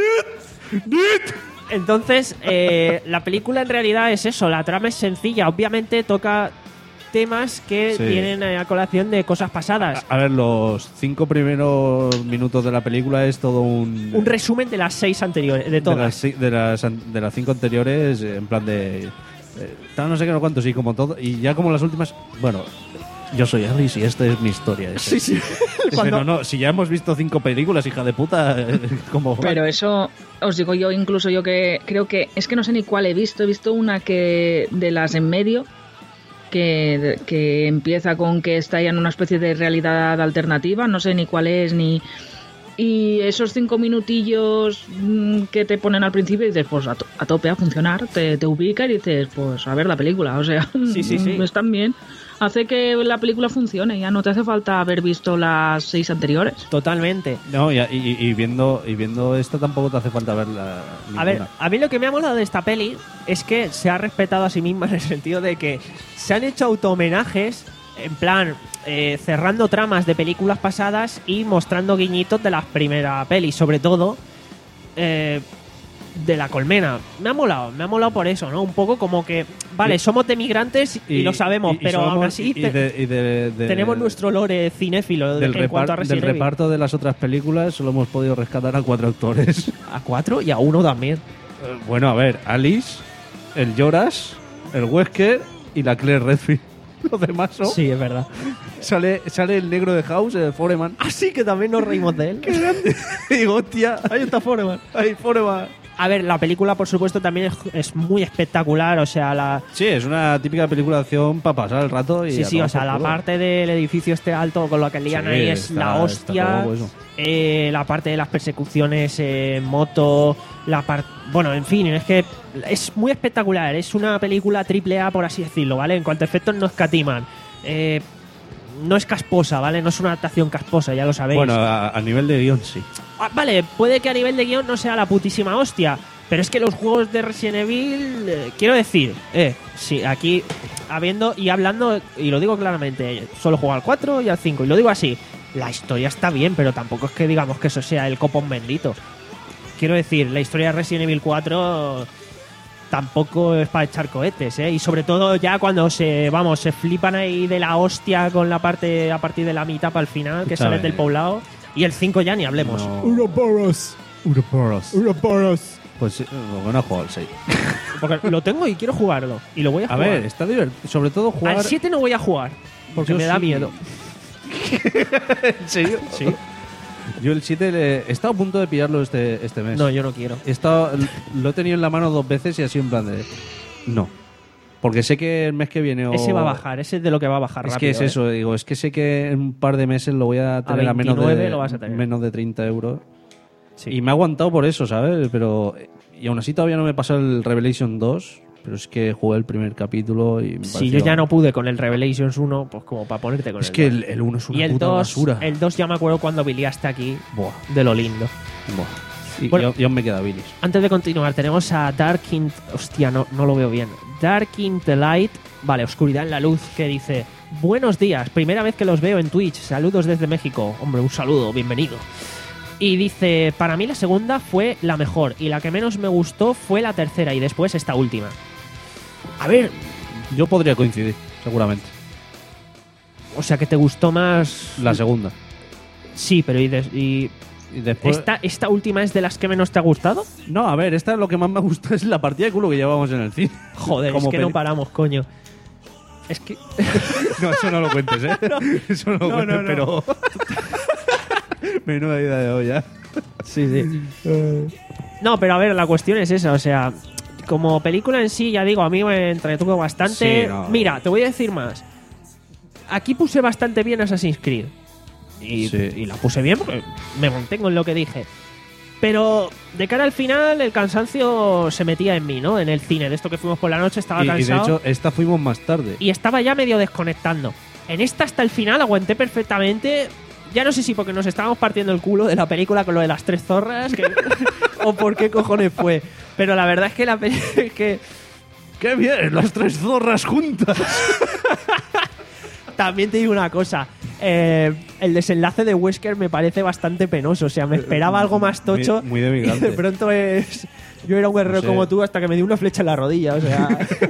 Entonces, eh, la película en realidad es eso, la trama es sencilla, obviamente toca temas que Sí. vienen a colación de cosas pasadas. A ver, los cinco primeros minutos de la película es todo un... Un resumen de las seis anteriores, de de todas. las, ci- de, las, an- de las cinco anteriores, eh, en plan de... eh, tal, no sé qué, no cuánto, sí, como todo. Y ya como las últimas... Bueno, yo soy Alice y esta es mi historia. ese. Sí, sí. Ese, Cuando- no, no, si ya hemos visto cinco películas, hija de puta, eh, como... Pero eso, os digo yo, incluso yo que creo que, es que no sé ni cuál he visto, he visto una que de las en medio, que, que empieza con que está ya en una especie de realidad alternativa, no sé ni cuál es, ni... Y esos cinco minutillos mm, que te ponen al principio y dices, pues a, to- a tope a funcionar, te, te ubica y dices, pues a ver la película, o sea, Sí, sí, sí. están bien. Hace que la película funcione, ya no te hace falta haber visto las seis anteriores. Totalmente. No, y, y- y viendo, y viendo esta tampoco te hace falta verla. A ver, ninguna. a mí lo que me ha molado de esta peli es que se ha respetado a sí misma en el sentido de que se han hecho auto-homenajes, en plan, eh, cerrando tramas de películas pasadas y mostrando guiñitos de las primeras pelis, sobre todo eh, de La Colmena. Me ha molado, me ha molado por eso, ¿no? Un poco como que, vale, Y- somos de migrantes y, lo sabemos, y- y pero aún somos- así y te- de- y de- de- tenemos nuestro lore cinéfilo del, en cuanto a repar- del Resident Evil. reparto de las otras películas solo hemos podido rescatar a cuatro actores. A cuatro y a uno también. Eh, bueno, a ver, Alice, el Lloras el Wesker y la Claire Redfield. Los demás son. Sí, es verdad. Sale, sale el negro de House, el Foreman. Así que también nos reímos de él. ¡Qué grande! Y digo, hostia, Ahí está Foreman. ahí Foreman. A ver, la película, por supuesto, también es, es muy espectacular. O sea, la. Sí, es una típica película de acción para pasar el rato. Y Sí, a sí, tomar o sea, por la culo. parte del edificio este alto con lo que lían Sí, ahí es está- la está hostia. guapo eso. Eh, la parte de las persecuciones en moto, la parte. Bueno, en fin, es que es muy espectacular. Es una película triple A, por así decirlo, ¿vale? En cuanto a efectos, no escatiman. Eh, no es casposa, ¿vale? No es una adaptación casposa, ya lo sabéis. Bueno, a, a nivel de guión sí. Ah, vale, puede que a nivel de guión no sea la putísima hostia, pero es que los juegos de Resident Evil, eh, quiero decir, eh, sí, aquí habiendo y hablando, y lo digo claramente, solo juego al cuatro y al cinco, y lo digo así, la historia está bien, pero tampoco es que digamos que eso sea el copón bendito. Quiero decir, la historia de Resident Evil cuatro tampoco es para echar cohetes, ¿eh? Y sobre todo ya cuando se, vamos, se flipan ahí de la hostia con la parte a partir de la mitad para el final, que Escúchame. salen del poblado, y el cinco ya ni hablemos. No. Uroboros. Uroboros. Uroboros. Pues eh, bueno, he jugado al seis. Porque lo tengo y quiero jugarlo. Y lo voy a A jugar. ver, está divertido. Sobre todo jugar. Al siete no voy a jugar. Porque Yo me da sí. miedo. ¿En serio? Sí. Yo el siete le... he estado a punto de pillarlo este, este mes. No, yo no quiero. He estado, lo he tenido en la mano dos veces y así en plan de... No. Porque sé que el mes que viene... O... Ese va a bajar. Ese es de lo que va a bajar Es rápido. que es ¿eh? eso, digo, es que sé que en un par de meses lo voy a tener a, menos veintinueve de lo vas a tener. menos de treinta euros. Sí. Y me ha aguantado por eso, ¿sabes? Pero y aún así todavía no me pasó el Revelation dos, pero es que jugué el primer capítulo y me Si pareció- yo ya no pude con el Revelations uno, pues como para ponerte con Es el que dos. el, el uno es una Y el puta dos, basura. el dos ya me acuerdo cuando biliaste aquí Buah, de lo lindo. buah. Y, Bueno. y aún me queda Billis. Antes de continuar, tenemos a Dark in... Hostia, no, no lo veo bien. Dark in the Light. Vale, Oscuridad en la Luz, que dice: buenos días, primera vez que los veo en Twitch. Saludos desde México. Hombre, un saludo, bienvenido. Y dice: para mí la segunda fue la mejor y la que menos me gustó fue la tercera y después esta última. A ver, Yo podría coincidir, seguramente. o sea que te gustó más... La segunda. Sí, pero ¿y, des- y Y después... esta, esta última es de las que menos te ha gustado? No, a ver, esta lo que más me gusta es la partida de culo que llevamos en el cine. Joder, Como es que peli- no paramos, coño. Es que... No, eso no lo cuentes, ¿eh? Eso no lo No, cuentes, no, no. pero... Menuda idea de olla. Sí, sí. No, pero a ver, la cuestión es esa, o sea, como película en sí, ya digo, a mí me entretuvo bastante. Sí, no. Mira, te voy a decir más. Aquí puse bastante bien Assassin's Creed. Y, Sí. y la puse bien porque me mantengo en lo que dije. Pero de cara al final, el cansancio se metía en mí, ¿no? En el cine, de esto que fuimos por la noche, estaba Y, y de cansado. hecho, esta fuimos más tarde. Y estaba ya medio desconectando. En esta hasta el final aguanté perfectamente. Ya no sé si porque nos estábamos partiendo el culo de la película con lo de las tres zorras que- o por qué cojones fue. Pero la verdad es que la película... que ¡Qué bien! ¡Las tres zorras juntas! también te digo una cosa. eh, el desenlace de Wesker me parece bastante penoso. O sea, me esperaba algo más tocho. Muy- muy de y migrante. de pronto es... Yo era un guerrero No sé. como tú hasta que me dio una flecha en la rodilla. O sea...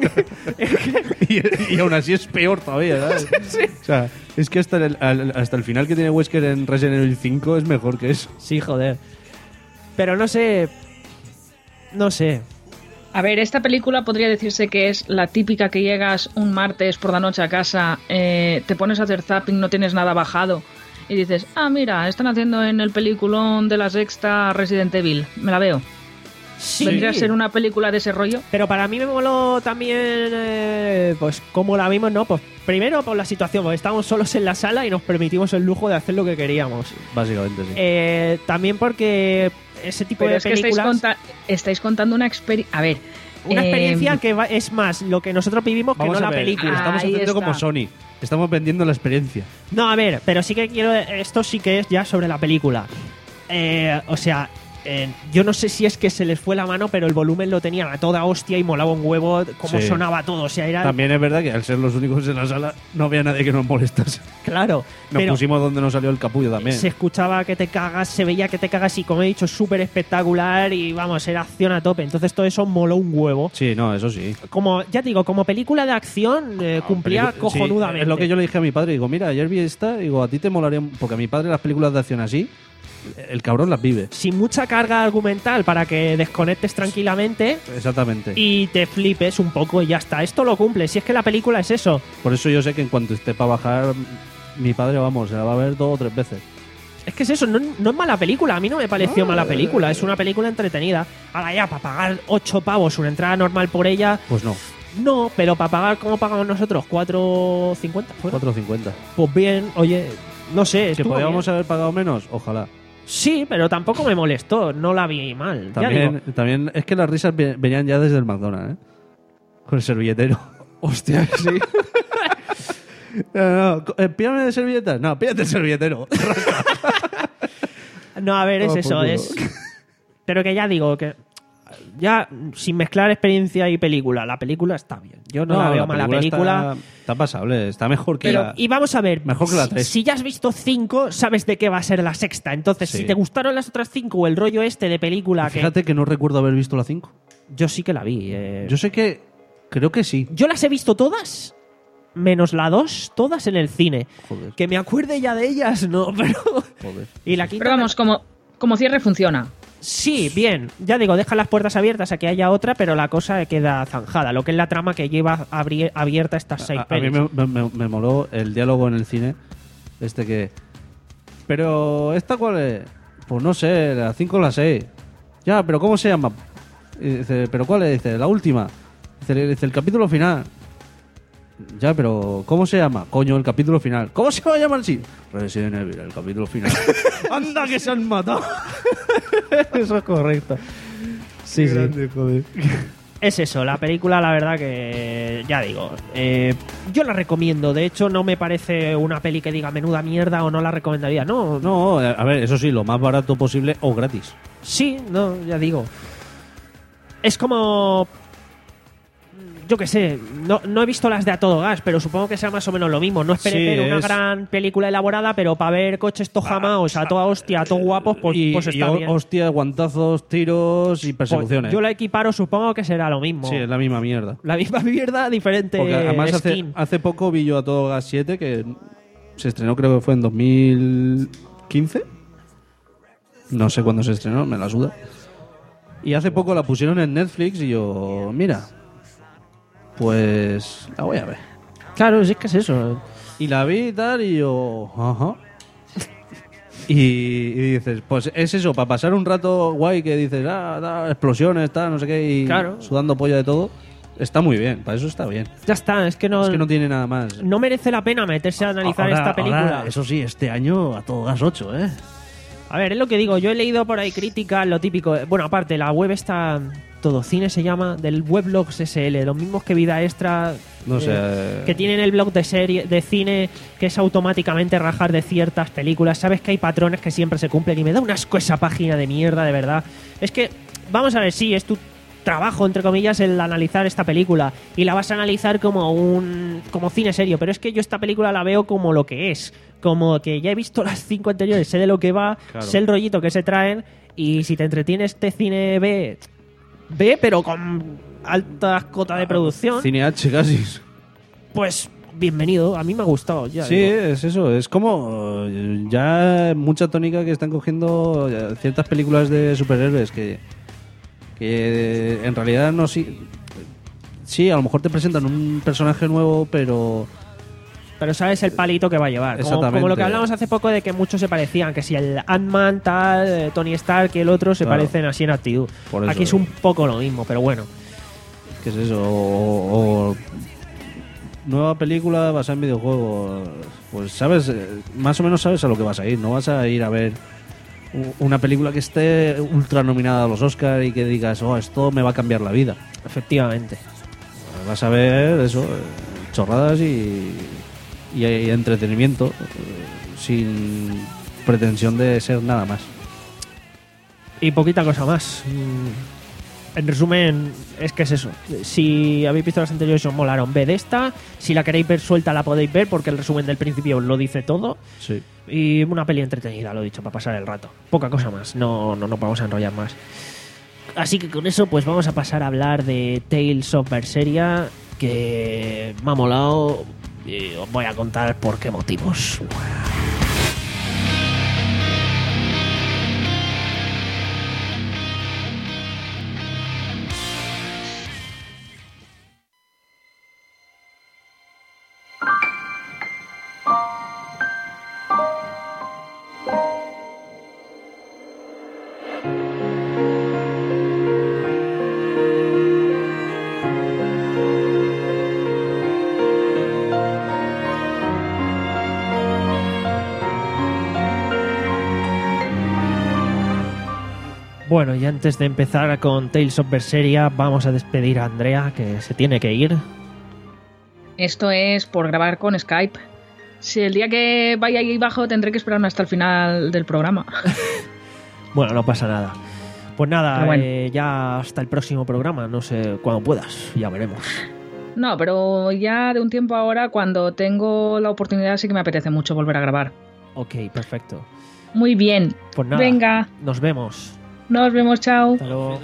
y, y aún así es peor todavía, ¿sabes? O sea, es que hasta el, al- hasta el final que tiene Wesker en Resident Evil cinco es mejor que eso. Sí, joder. Pero no sé... No sé. A ver, esta película podría decirse que es la típica que llegas un martes por la noche a casa, eh, te pones a hacer zapping, no tienes nada bajado y dices, ah, mira, están haciendo en el peliculón de la sexta Resident Evil, me la veo. Sí. Vendría a ser una película de ese rollo. Pero para mí me moló también, eh, pues, cómo la vimos, ¿no? Pues primero por la situación, porque estábamos solos en la sala y nos permitimos el lujo de hacer lo que queríamos. Básicamente, sí. Eh, también porque ese tipo Pero de es que estáis, películas... conta- estáis contando una experiencia... A ver... Una eh, experiencia que va- es más lo que nosotros vivimos que Vamos no a la ver, película. estamos Ahí haciendo como está. Sony. Estamos vendiendo la experiencia. No, a ver, pero sí que quiero... Esto sí que es ya sobre la película. Eh, o sea... eh, yo no sé si es que se les fue la mano, pero el volumen lo tenían a toda hostia y molaba un huevo cómo Sí. sonaba todo. O sea, era... También es verdad que al ser los únicos en la sala no había nadie que nos molestase. Claro. Nos pero pusimos donde nos salió el capullo también. se escuchaba que te cagas, se veía que te cagas y, como he dicho, súper espectacular y, vamos, era acción a tope. Entonces todo eso moló un huevo. Sí, no, eso sí. Como, ya te digo, como película de acción eh, cumplía Pelicu- cojonudamente. sí, es lo que yo le dije a mi padre. Digo, mira, ayer vi esta. Digo, a ti te molaría. Porque a mi padre las películas de acción así el cabrón las vive. Sin mucha carga argumental para que desconectes tranquilamente Exactamente. y te flipes un poco y ya está. Esto lo cumple. Si es que la película es eso. Por eso yo sé que en cuanto esté para bajar, mi padre, vamos, se la va a ver dos o tres veces. Es que es eso, no, no es mala película. A mí no me pareció No, mala película. Es una película entretenida. Ahora ya, para pagar ocho pavos una entrada normal por ella, Pues no, no. Pero para pagar como pagamos nosotros, cuatro cincuenta. cuatro cincuenta. Pues bien, oye, no sé. Que estuvo podíamos bien. haber pagado menos, ojalá. Sí, pero tampoco me molestó. No la vi mal. Ya También, digo, también es que las risas ve- venían ya desde el McDonald's, ¿eh? Con el servilletero. Hostia, sí. no, no, eh, pídame de servilletas. No, pídate el servilletero. no, a ver, es Oh, eso. por culo. Es... Pero que ya digo que... Ya, sin mezclar experiencia y película, la película está bien. Yo no, la veo mala película. Está, está pasable, está mejor que Pero, la... y vamos a ver, Mejor que la si- tres. Si ya has visto cinco, sabes de qué va a ser la sexta. Entonces, Sí. si te gustaron las otras cinco o el rollo este de película, que Fíjate que no recuerdo haber visto la cinco. yo sí que la vi. eh. Yo sé que... Creo que sí. Yo las he visto todas, menos la dos, todas en el cine. Joder, Que me acuerde ya de ellas, no, pero... joder. Y la quinta... Pero vamos, como, como cierre funciona. Sí, bien. Ya digo, deja las puertas abiertas a que haya otra, pero la cosa queda zanjada. Lo que es la trama que lleva abri- abierta estas seis A, a mí pelis. me, me- me moló el diálogo en el cine. Este que... Pero, ¿esta cuál es? Pues no sé, la cinco o la seis. Ya, pero ¿cómo se llama? Y dice, ¿pero cuál es? Dice, la última. Dice, dice, el capítulo final. Ya, pero ¿cómo se llama? Coño, el capítulo final. ¿Cómo se va a llamar así? Resident Evil, el capítulo final. ¡Anda que se han matado! Eso es correcto. Sí, sí. joder. Es eso, la película, la verdad que, ya digo, eh, yo la recomiendo. De hecho, no me parece una peli que diga menuda mierda o no la recomendaría. No, no. No, a ver, eso sí, lo más barato posible o gratis. Sí, no, ya digo. Es como... Yo qué sé, no, no he visto las de A Todo Gas, pero supongo que sea más o menos lo mismo. No esperé Sí, ver una es- gran película elaborada, pero para ver coches tojamaos a toda hostia, a todo guapos, pues, y, pues y está ho- bien. hostia, guantazos, tiros y Pues persecuciones. yo la equiparo, supongo que será lo mismo. Sí, es la misma mierda. La misma mierda, diferente Porque además hace, skin. hace poco vi yo A Todo Gas siete, que se estrenó, creo que fue en dos mil quince. No sé cuándo se estrenó, me la suda. Y hace poco la pusieron en Netflix y yo, mira, pues la voy a ver. Claro, sí es que es eso. Y la vi y tal, y yo, ajá. Y, y dices, pues es eso, para pasar un rato guay que dices, ah, da, explosiones, tal, no sé qué, y Claro. sudando polla de todo, está muy bien, para eso está bien. Ya está, es que no, Es que no tiene nada más. no merece la pena meterse a analizar Ahora- esta película. ahora, eso sí, este año A Todo Gas ocho, ¿eh? A ver, es lo que digo, yo he leído por ahí críticas, lo típico. Bueno, aparte, la web está... Todo Cine se llama, del Weblogs S L, los mismos que Vida Extra... No eh, sé. eh, que tienen el blog de serie de cine que es automáticamente rajar de ciertas películas. Sabes que hay patrones que siempre se cumplen y me da un asco esa página de mierda, de verdad. Es que, vamos a ver, sí, es tu trabajo, entre comillas, el analizar esta película y la vas a analizar como un como cine serio, pero es que yo esta película la veo como lo que es, como que ya he visto las cinco anteriores, sé de lo que va, Claro. sé el rollito que se traen y si te entretiene este cine B, B pero con alta cota de producción, Cine H casi. pues bienvenido, a mí me ha gustado. Ya Sí, digo. es eso, es como eh, ya mucha tónica que están cogiendo eh, ciertas películas de superhéroes que, que en realidad no sí, sí, a lo mejor te presentan un personaje nuevo, pero Pero sabes el palito que va a llevar. Como, Exactamente. como lo que hablamos hace poco de que muchos se parecían, que si el Ant-Man tal, eh, Tony Stark y el otro se Claro. parecen así en actitud. Por eso. Aquí es un poco lo mismo, pero bueno. ¿qué es eso? O, o nueva película basada en videojuegos, pues sabes, eh, más o menos sabes a lo que vas a ir, no vas a ir a ver u- una película que esté ultra nominada a los Oscars y que digas, oh, esto me va a cambiar la vida. Efectivamente. Vas a ver eso, eh, chorradas y, y, y entretenimiento, eh, sin pretensión de ser nada más. Y poquita cosa más. Mm, En resumen, es que es eso. Si habéis visto las anteriores os molaron, ved esta. Si la queréis ver suelta la podéis ver porque el resumen del principio lo dice todo. Sí. Y una peli entretenida, lo he dicho, para pasar el rato. Poca cosa más, no, no, no vamos a enrollar más. Así que con eso pues vamos a pasar a hablar de Tales of Berseria, que me ha molado y os voy a contar por qué motivos. Bueno, y antes de empezar con Tales of Berseria, vamos a despedir a Andrea, que se tiene que ir. Esto es por grabar con Skype. Si el día que vaya ahí abajo tendré que esperarme hasta el final del programa. Bueno, no pasa nada. Pues nada, bueno. eh, ya hasta el próximo programa, no sé cuándo puedas, ya veremos. No, pero ya de un tiempo ahora, cuando tengo la oportunidad, sí que me apetece mucho volver a grabar. Ok, perfecto. Muy bien. Pues nada, venga, nos vemos. nos vemos, chao. Hasta luego.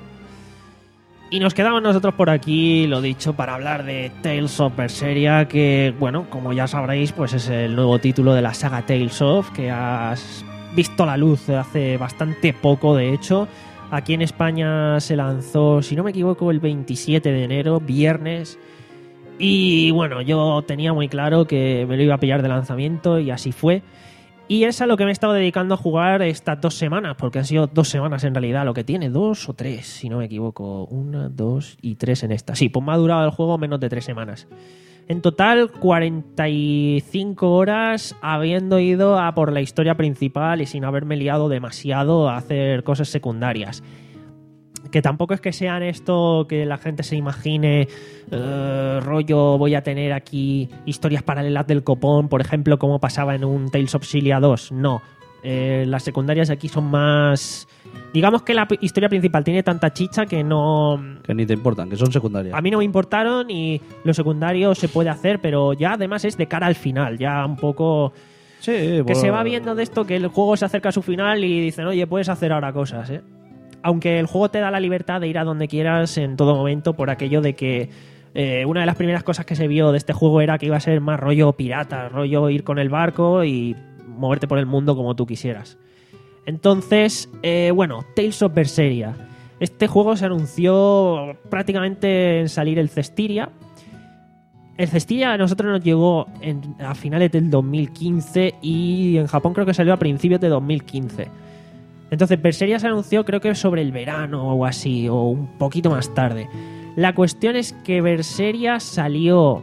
Y nos quedamos nosotros por aquí, lo dicho, para hablar de Tales of Berseria, que, bueno, como ya sabréis, pues es el nuevo título de la saga Tales of, que has visto la luz hace bastante poco, de hecho. Aquí en España se lanzó, si no me equivoco, el veintisiete de enero, viernes. Y bueno, yo tenía muy claro que me lo iba a pillar de lanzamiento y así fue. Y es a lo que me he estado dedicando a jugar estas dos semanas, porque han sido dos semanas en realidad, lo que tiene, dos o tres, si no me equivoco. Una, dos y tres en esta. Sí, pues me ha durado el juego menos de tres semanas. En total, cuarenta y cinco horas habiendo ido a por la historia principal y sin haberme liado demasiado a hacer cosas secundarias. Que tampoco es que sean esto que la gente se imagine, uh, rollo, voy a tener aquí historias paralelas del copón, por ejemplo, como pasaba en un Tales of Xillia dos. No, eh, las secundarias aquí son más... Digamos que la p- historia principal tiene tanta chicha que no... Que ni te importan, que son secundarias. A mí no me importaron y lo secundario se puede hacer, pero ya además es de cara al final, ya un poco... Sí, Que bueno, se va viendo de esto que el juego se acerca a su final y dicen, oye, puedes hacer ahora cosas, ¿eh? Aunque el juego te da la libertad de ir a donde quieras en todo momento, por aquello de que eh, una de las primeras cosas que se vio de este juego era que iba a ser más rollo pirata, rollo ir con el barco y moverte por el mundo como tú quisieras. Entonces, eh, bueno, Tales of Berseria. Este juego se anunció prácticamente en salir el Cestiria. El Cestiria a nosotros nos llegó en, a finales del dos mil quince y en Japón creo que salió a principios de dos mil quince. Entonces, Berseria se anunció creo que sobre el verano o así, o un poquito más tarde. La cuestión es que Berseria salió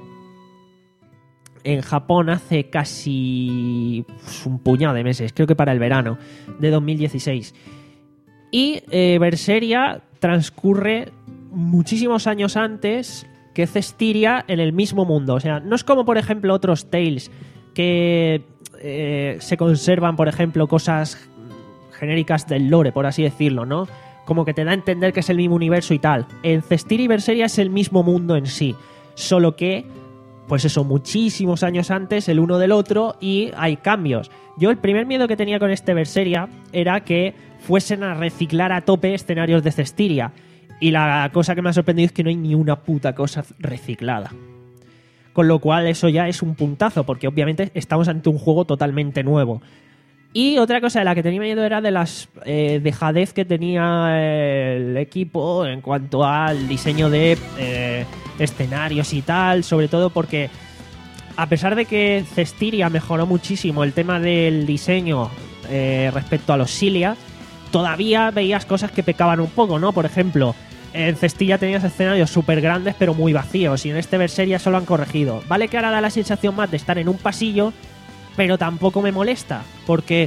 en Japón hace casi pues, un puñado de meses, creo que para el verano de dos mil dieciséis. Y eh, Berseria transcurre muchísimos años antes que Cestiria en el mismo mundo. O sea, no es como, por ejemplo, otros Tales que eh, se conservan, por ejemplo, cosas genéricas del lore, por así decirlo, ¿no? Como que te da a entender que es el mismo universo y tal. En Cestiria y Berseria es el mismo mundo en sí, solo que, pues eso, muchísimos años antes el uno del otro y hay cambios. Yo el primer miedo que tenía con este Berseria era que fuesen a reciclar a tope escenarios de Cestiria. Y la cosa que me ha sorprendido es que no hay ni una puta cosa reciclada. Con lo cual eso ya es un puntazo, porque obviamente estamos ante un juego totalmente nuevo. Y otra cosa de la que tenía miedo era de las eh, dejadez que tenía el equipo en cuanto al diseño de eh, escenarios y tal, sobre todo porque a pesar de que Cestiria mejoró muchísimo el tema del diseño eh, respecto a los Xillia, todavía veías cosas que pecaban un poco, ¿no? Por ejemplo, en Cestiria tenías escenarios súper grandes pero muy vacíos y en este Berseria solo han corregido. Vale que ahora da la sensación más de estar en un pasillo, pero tampoco me molesta, porque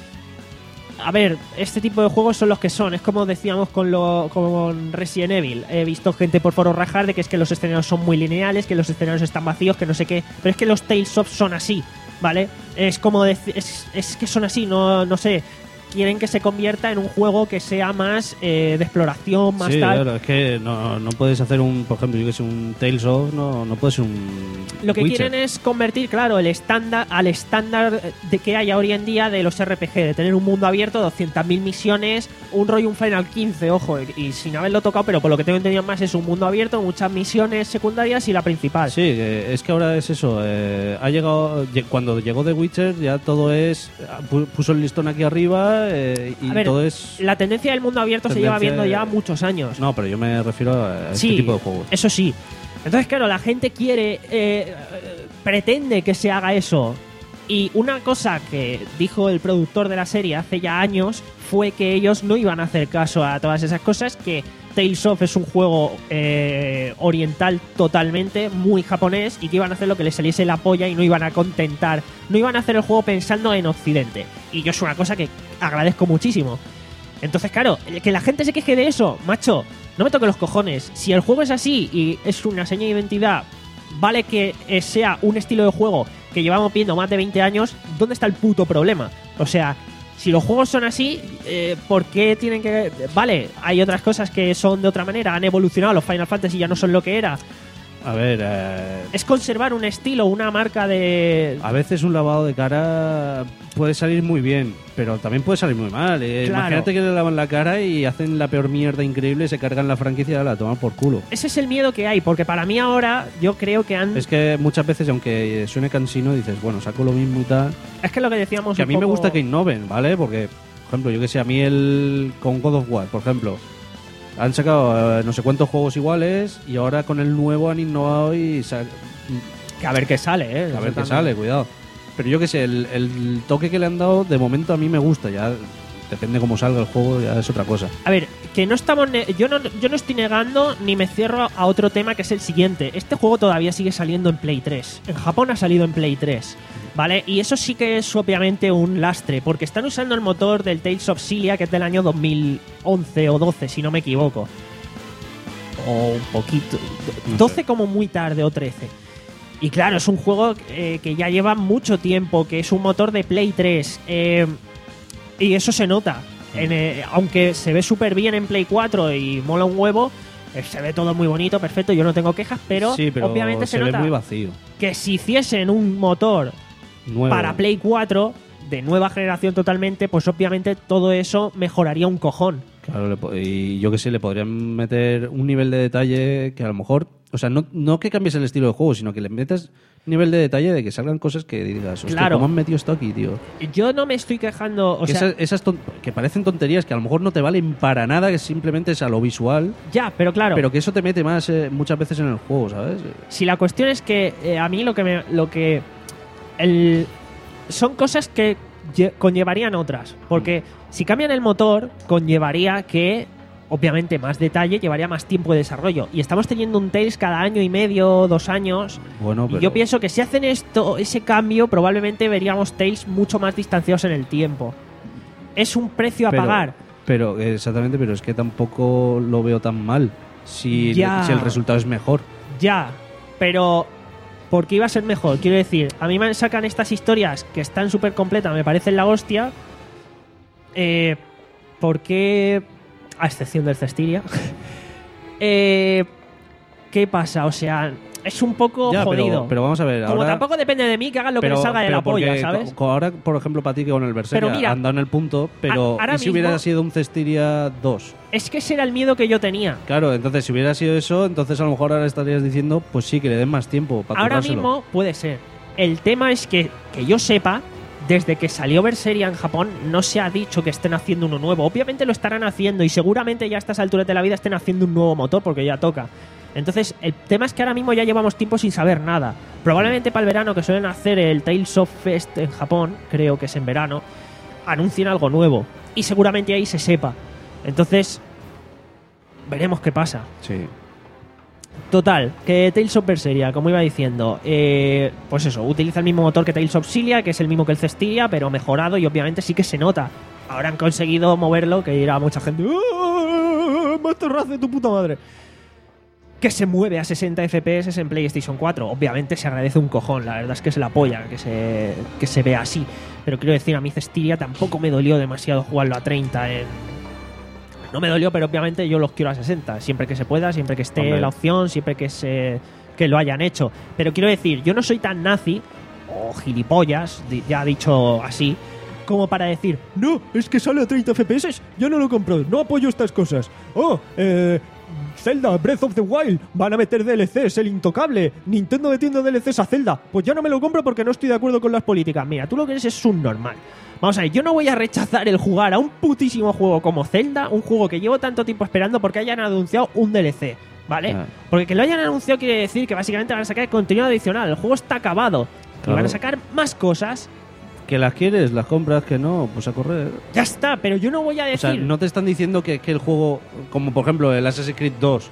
a ver, este tipo de juegos son los que son. Es como decíamos con, lo, con Resident Evil. He visto gente por foros rajar de que es que los escenarios son muy lineales, que los escenarios están vacíos, que no sé qué, pero es que los Tales of son así, ¿vale? Es como decir, es, es que son así, no, no sé. Quieren que se convierta en un juego que sea más eh, de exploración, más sí, tal. Claro, es que no, no puedes hacer un, por ejemplo, yo que sé, un Tales of, no, no puedes ser un Lo que Witcher. quieren es convertir, claro, el estándar al estándar de que hay hoy en día de los R P G, de tener un mundo abierto, doscientas mil misiones, un rollo un Final quince, ojo, y sin haberlo tocado, pero por lo que tengo entendido más es un mundo abierto, muchas misiones secundarias y la principal. Sí, que es que ahora es eso. Eh, ha llegado cuando llegó The Witcher ya todo es puso el listón aquí arriba eh, y A ver, todo es la tendencia del mundo abierto se lleva tendencia viendo de- ya muchos años. No, pero yo me refiero a Sí, este tipo de juegos. eso sí. Entonces, claro, la gente quiere, eh, eh, pretende que se haga eso. Y una cosa que dijo el productor de la serie hace ya años fue que ellos no iban a hacer caso a todas esas cosas, que Tales of es un juego eh, oriental totalmente, muy japonés, y que iban a hacer lo que les saliese la polla y no iban a contentar, no iban a hacer el juego pensando en Occidente. Y yo es una cosa que agradezco muchísimo. Entonces, claro, que la gente se queje de eso, macho, no me toque los cojones. Si el juego es así y es una seña de identidad, vale que eh, sea un estilo de juego que llevamos viendo más de veinte años, ¿dónde está el puto problema? O sea, si los juegos son así, eh, ¿por qué tienen que...? Vale, hay otras cosas que son de otra manera, han evolucionado, los Final Fantasy ya no son lo que era. A ver... Eh... Es conservar un estilo, una marca de... A veces un lavado de cara puede salir muy bien, pero también puede salir muy mal. Eh. Claro. Imagínate que le lavan la cara y hacen la peor mierda increíble, se cargan la franquicia y la toman por culo. Ese es el miedo que hay, porque para mí ahora yo creo que han... Es que muchas veces, aunque suene cansino, dices, bueno, saco lo mismo y tal. Es que lo que decíamos Que a un mí me poco- gusta que innoven, ¿vale? Porque, por ejemplo, yo que sé, a mí el con God of War, por ejemplo, han sacado eh, no sé cuántos juegos iguales y ahora con el nuevo han innovado y sa- Que a ver qué sale, ¿eh? a ver qué Eso sale, también. cuidado. Pero yo que sé, el, el toque que le han dado de momento a mí me gusta, ya depende cómo salga el juego, ya es otra cosa. A ver, que no estamos... ne- Yo no, yo no estoy negando ni me cierro a otro tema que es el siguiente. Este juego todavía sigue saliendo en Play tres. En Japón ha salido en Play tres. ¿Vale? Y eso sí que es obviamente un lastre, porque están usando el motor del Tales of Xillia, que es del año dos mil once o doce, si no me equivoco. O un poquito. No doce sé. como muy tarde, o trece. Y claro, es un juego eh, que ya lleva mucho tiempo, que es un motor de Play tres. Eh, y eso se nota. En, eh, aunque se ve súper bien en Play cuatro y mola un huevo, eh, se ve todo muy bonito, perfecto, yo no tengo quejas, pero, sí, pero obviamente se, se ve nota muy vacío. que si hiciesen un motor Nuevo. para Play cuatro de nueva generación totalmente, pues obviamente todo eso mejoraría un cojón. Claro, le po- y yo que sé, le podrían meter un nivel de detalle que a lo mejor... O sea, no, no que cambies el estilo de juego, sino que le metas nivel de detalle de que salgan cosas que digas, hostia, Claro. ¿cómo han metido esto aquí, tío? Yo no me estoy quejando, o que, sea, esas, esas ton- que parecen tonterías que a lo mejor no te valen para nada, que simplemente es a lo visual, ya, pero claro, pero que eso te mete más eh, muchas veces en el juego, ¿sabes? si la cuestión es que eh, a mí lo que me, lo que el, son cosas que lle- conllevarían otras, porque si cambian el motor conllevaría que obviamente más detalle, llevaría más tiempo de desarrollo, y estamos teniendo un Tales cada año y medio, dos años. Bueno, pero... Y yo pienso que si hacen esto, ese cambio, probablemente veríamos Tales mucho más distanciados en el tiempo. Es un precio a pero- pagar. Pero, exactamente, pero es que tampoco lo veo tan mal si, Ya. si el resultado es mejor. Ya, pero ¿por qué iba a ser mejor? Quiero decir, a mí me sacan estas historias que están súper completas, me parecen la hostia. Eh, ¿Por qué? A excepción del Cestiria. eh, ¿Qué pasa? O sea, es un poco Ya, pero- jodido. Pero, vamos a ver, Como ahora... tampoco depende de mí que hagan lo que pero, les salga de pero la polla, porque ¿sabes? co- co- ahora, por ejemplo, para ti que con el Berseria Pero mira, han dado en el punto, pero a- ahora ¿y si mismo- hubiera sido un Cestiria dos? Es que ese era el miedo que yo tenía. Claro, entonces si hubiera sido eso, entonces a lo mejor ahora estarías diciendo, pues sí, que le den más tiempo para Ahora currárselo. mismo puede ser. El tema es que, que yo sepa, desde que salió Berseria en Japón, no se ha dicho que estén haciendo uno nuevo. Obviamente lo estarán haciendo y seguramente ya a estas alturas de la vida estén haciendo un nuevo motor porque ya toca. Entonces, el tema es que ahora mismo ya llevamos tiempo sin saber nada. Probablemente para el verano, que suelen hacer el Tales of Fest en Japón, creo que es en verano, anuncien algo nuevo. Y seguramente ahí se sepa. Entonces, veremos qué pasa. Sí. Total, que Tales of Berseria, como iba diciendo, eh, pues eso, utiliza el mismo motor que Tales of Xillia, que es el mismo que el Cestiria, pero mejorado y obviamente sí que se nota. Ahora han conseguido moverlo, que irá mucha gente. ¡Ah, Master Race de tu puta madre! Que se mueve a sesenta F P S en PlayStation cuatro. Obviamente se agradece un cojón, la verdad es que se la apoya que se, que se vea así. Pero quiero decir, a mí Cestiria tampoco me dolió demasiado jugarlo a treinta en... No me dolió, pero obviamente yo los quiero a sesenta. Siempre que se pueda, siempre que esté Hombre. la opción, siempre que se que lo hayan hecho. Pero quiero decir, yo no soy tan nazi o gilipollas, di- ya dicho así, como para decir, no, es que sale a treinta F P S, yo no lo compro, no apoyo estas cosas. Oh, eh... Zelda, Breath of the Wild, van a meter D L Cs, el intocable. Nintendo metiendo D L Cs a Zelda. Pues ya no me lo compro porque no estoy de acuerdo con las políticas. Mira, tú lo que eres es un normal. Vamos a ver, yo no voy a rechazar el jugar a un putísimo juego como Zelda, un juego que llevo tanto tiempo esperando porque hayan anunciado un D L C, ¿vale? Ah. Porque que lo hayan anunciado quiere decir que básicamente van a sacar contenido adicional. El juego está acabado. Y Claro. van a sacar más cosas. Que las quieres, las compras, que no, pues a correr. Ya está, pero yo no voy a O decir... sea, no te están diciendo que, que el juego, como por ejemplo el Assassin's Creed dos,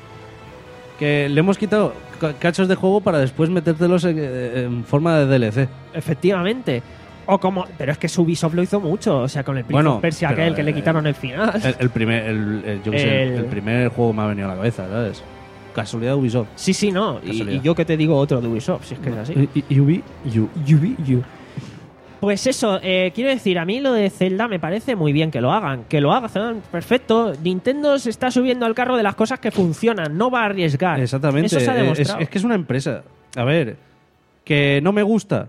que le hemos quitado ca- cachos de juego para después metértelos en, en forma de D L C. Efectivamente. O como, pero es que Ubisoft lo hizo mucho, o sea, con el Prince Bueno, of Persia pero, aquel que le eh, quitaron el final. El, el primer, el, el- yo qué sé, El- el primer juego me ha venido a la cabeza, ¿sabes? Casualidad de Ubisoft. Sí, sí, no. Y, Casualidad. y yo que te digo otro de Ubisoft, si es que es así. Y, y Ubi, you. Ubi, you. Pues eso, eh, quiero decir, a mí lo de Zelda me parece muy bien que lo hagan. Que lo hagan, perfecto. Nintendo se está subiendo al carro de las cosas que funcionan, no va a arriesgar. Exactamente. Eso se ha es, demostrado. es que es una empresa. A ver, que no me gusta.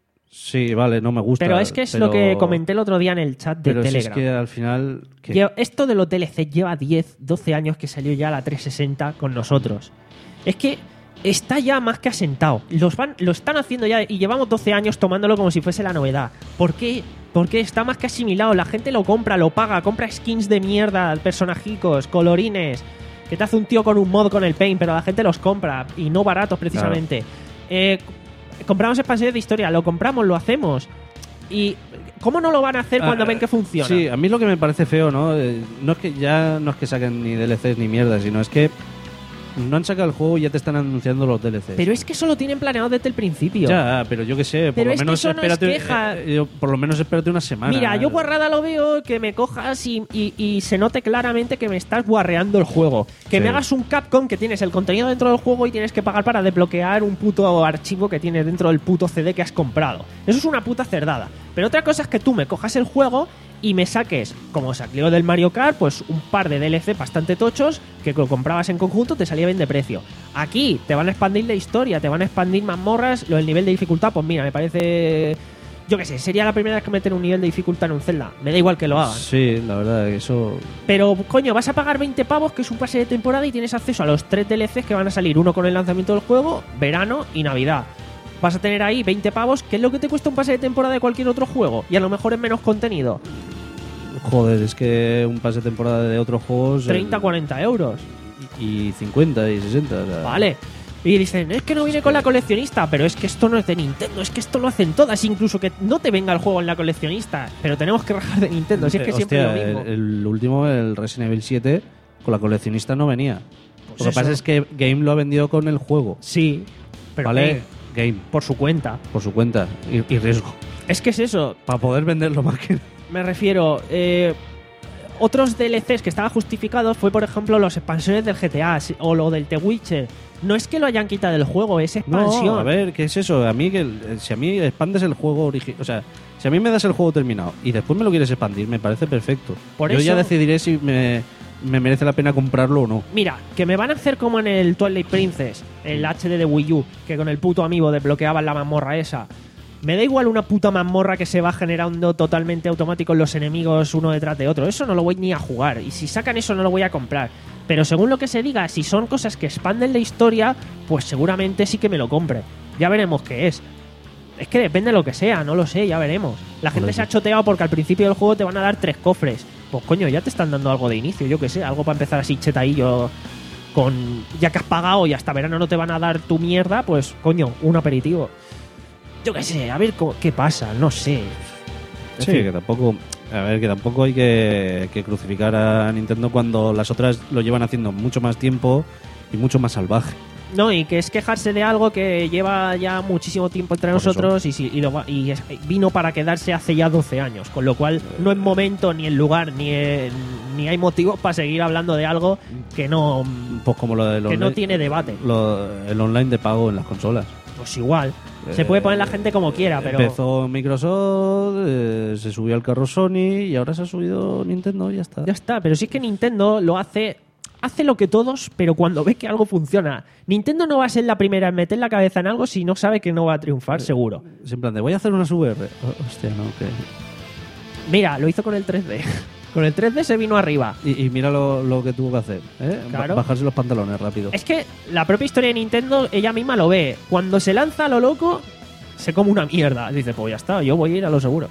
Sí, vale, no me gusta. Pero es que es pero- lo que comenté el otro día en el chat de Pero si es Telegram. que al final. ¿qué? Lle- Esto de los D L C lleva diez, doce años que salió ya la trescientos sesenta con nosotros. Es que está ya más que asentado. Los van, lo están haciendo ya y llevamos doce años tomándolo como si fuese la novedad. ¿Por qué? Porque está más que asimilado. La gente lo compra, lo paga, compra skins de mierda, personajicos, colorines. Que te hace un tío con un mod con el Paint, pero la gente los compra y no baratos precisamente. Eh, compramos expansiones de historia, lo compramos, lo hacemos. ¿Y cómo no lo van a hacer cuando Ah, ven que funciona? Sí, a mí lo que me parece feo, ¿no? Eh, no es que ya no es que saquen ni D L Cs ni mierda, sino es que no han sacado el juego y ya te están anunciando los D L Cs. Pero es que eso lo tienen planeado desde el principio. Ya, pero yo qué sé, por Pero lo es que menos eso no es espérate, queja. eh, yo- por lo menos espérate una semana. Mira, yo guarrada lo veo que me cojas y, y- y se note claramente que me estás guarreando el juego. Que Sí. me hagas un Capcom que tienes el contenido dentro del juego y tienes que pagar para desbloquear un puto archivo que tienes dentro del puto C D que has comprado. Eso es una puta cerdada. Pero otra cosa es que tú me cojas el juego y me saques, como saqueo del Mario Kart, pues un par de D L C bastante tochos que lo comprabas en conjunto te salía bien de precio. Aquí te van a expandir la historia, te van a expandir mazmorras, lo del nivel de dificultad, pues mira, me parece... Yo qué sé, sería la primera vez que meten un nivel de dificultad en un Zelda. Me da igual que lo hagan. Sí, la verdad, que eso. Pero, coño, vas a pagar veinte pavos, que es un pase de temporada, y tienes acceso a los tres D L Cs que van a salir, uno con el lanzamiento del juego, verano y Navidad. Vas a tener ahí veinte pavos, que es lo que te cuesta un pase de temporada de cualquier otro juego. Y a lo mejor es menos contenido. Joder, es que un pase de temporada de otros juegos. treinta, el- cuarenta euros. Y cincuenta y sesenta. O sea, Vale. Y dicen, es que no viene con la coleccionista, pero es que esto no es de Nintendo, es que esto lo hacen todas, incluso que no te venga el juego en la coleccionista, pero tenemos que rajar de Nintendo, si es que eh, siempre hostia, es lo mismo. El, el último, el Resident Evil siete, con la coleccionista no venía. Pues lo que eso. pasa es que Game lo ha vendido con el juego. Sí, pero ¿Vale? ¿qué? Game, Por su cuenta. por su cuenta. Y, y riesgo. Es que es eso, Para poder venderlo más que. me refiero, eh, otros D L Cs que estaban justificados fue, por ejemplo, los expansiones del G T A si- o lo del The Witcher. No es que lo hayan quitado del juego, es expansión. No, a ver, ¿qué es eso? A mí, que el- si a mí expandes el juego original. O sea, si a mí me das el juego terminado y después me lo quieres expandir, me parece perfecto. Por Yo eso- ya decidiré si me, me merece la pena comprarlo o no. Mira, que me van a hacer como en el Twilight Princess, el H D de Wii U, que con el puto amiibo desbloqueaban la mazmorra esa. Me da igual una puta mazmorra que se va generando totalmente automático en los enemigos uno detrás de otro. Eso no lo voy ni a jugar. Y si sacan eso no lo voy a comprar. Pero según lo que se diga, si son cosas que expanden la historia, pues seguramente sí que me lo compre. Ya veremos qué es. Es que depende de lo que sea, no lo sé, ya veremos. La gente Joder, se ha sí. choteado porque al principio del juego te van a dar tres cofres. Pues coño, ya te están dando algo de inicio, yo qué sé, algo para empezar así chetadillo con... Ya que has pagado y hasta verano no te van a dar tu mierda, pues coño, un aperitivo. Yo qué sé, a ver cómo- qué pasa, no sé. En Sí, fin. que tampoco. A ver, que tampoco hay que, que crucificar a Nintendo cuando las otras lo llevan haciendo mucho más tiempo y mucho más salvaje. No, y que es quejarse de algo que lleva ya muchísimo tiempo entre Por nosotros y, si- y, lo va- y es- vino para quedarse hace ya doce años. Con lo cual no es momento, ni el lugar, ni, el- ni hay motivos para seguir hablando de algo que no, Pues como lo del que no online- tiene debate. lo- el online de pago en las consolas. Pues igual. Se puede poner la gente como quiera, pero... Empezó Microsoft, eh, se subió al carro Sony y ahora se ha subido Nintendo y ya está. Ya está, pero sí es que Nintendo lo hace... Hace lo que todos, pero cuando ve que algo funciona. Nintendo no va a ser la primera en meter la cabeza en algo si no sabe que no va a triunfar, seguro. Es en plan de voy a hacer unas V R. Oh, hostia, no, que... Mira, lo hizo con el tres D. Con el tres D se vino arriba. Y, y mira lo, lo que tuvo que hacer, ¿eh? Ba- Claro. Bajarse los pantalones rápido. Es que la propia historia de Nintendo, ella misma lo ve. Cuando se lanza a lo loco, se come una mierda. Dice, pues ya está, yo voy a ir a lo seguro.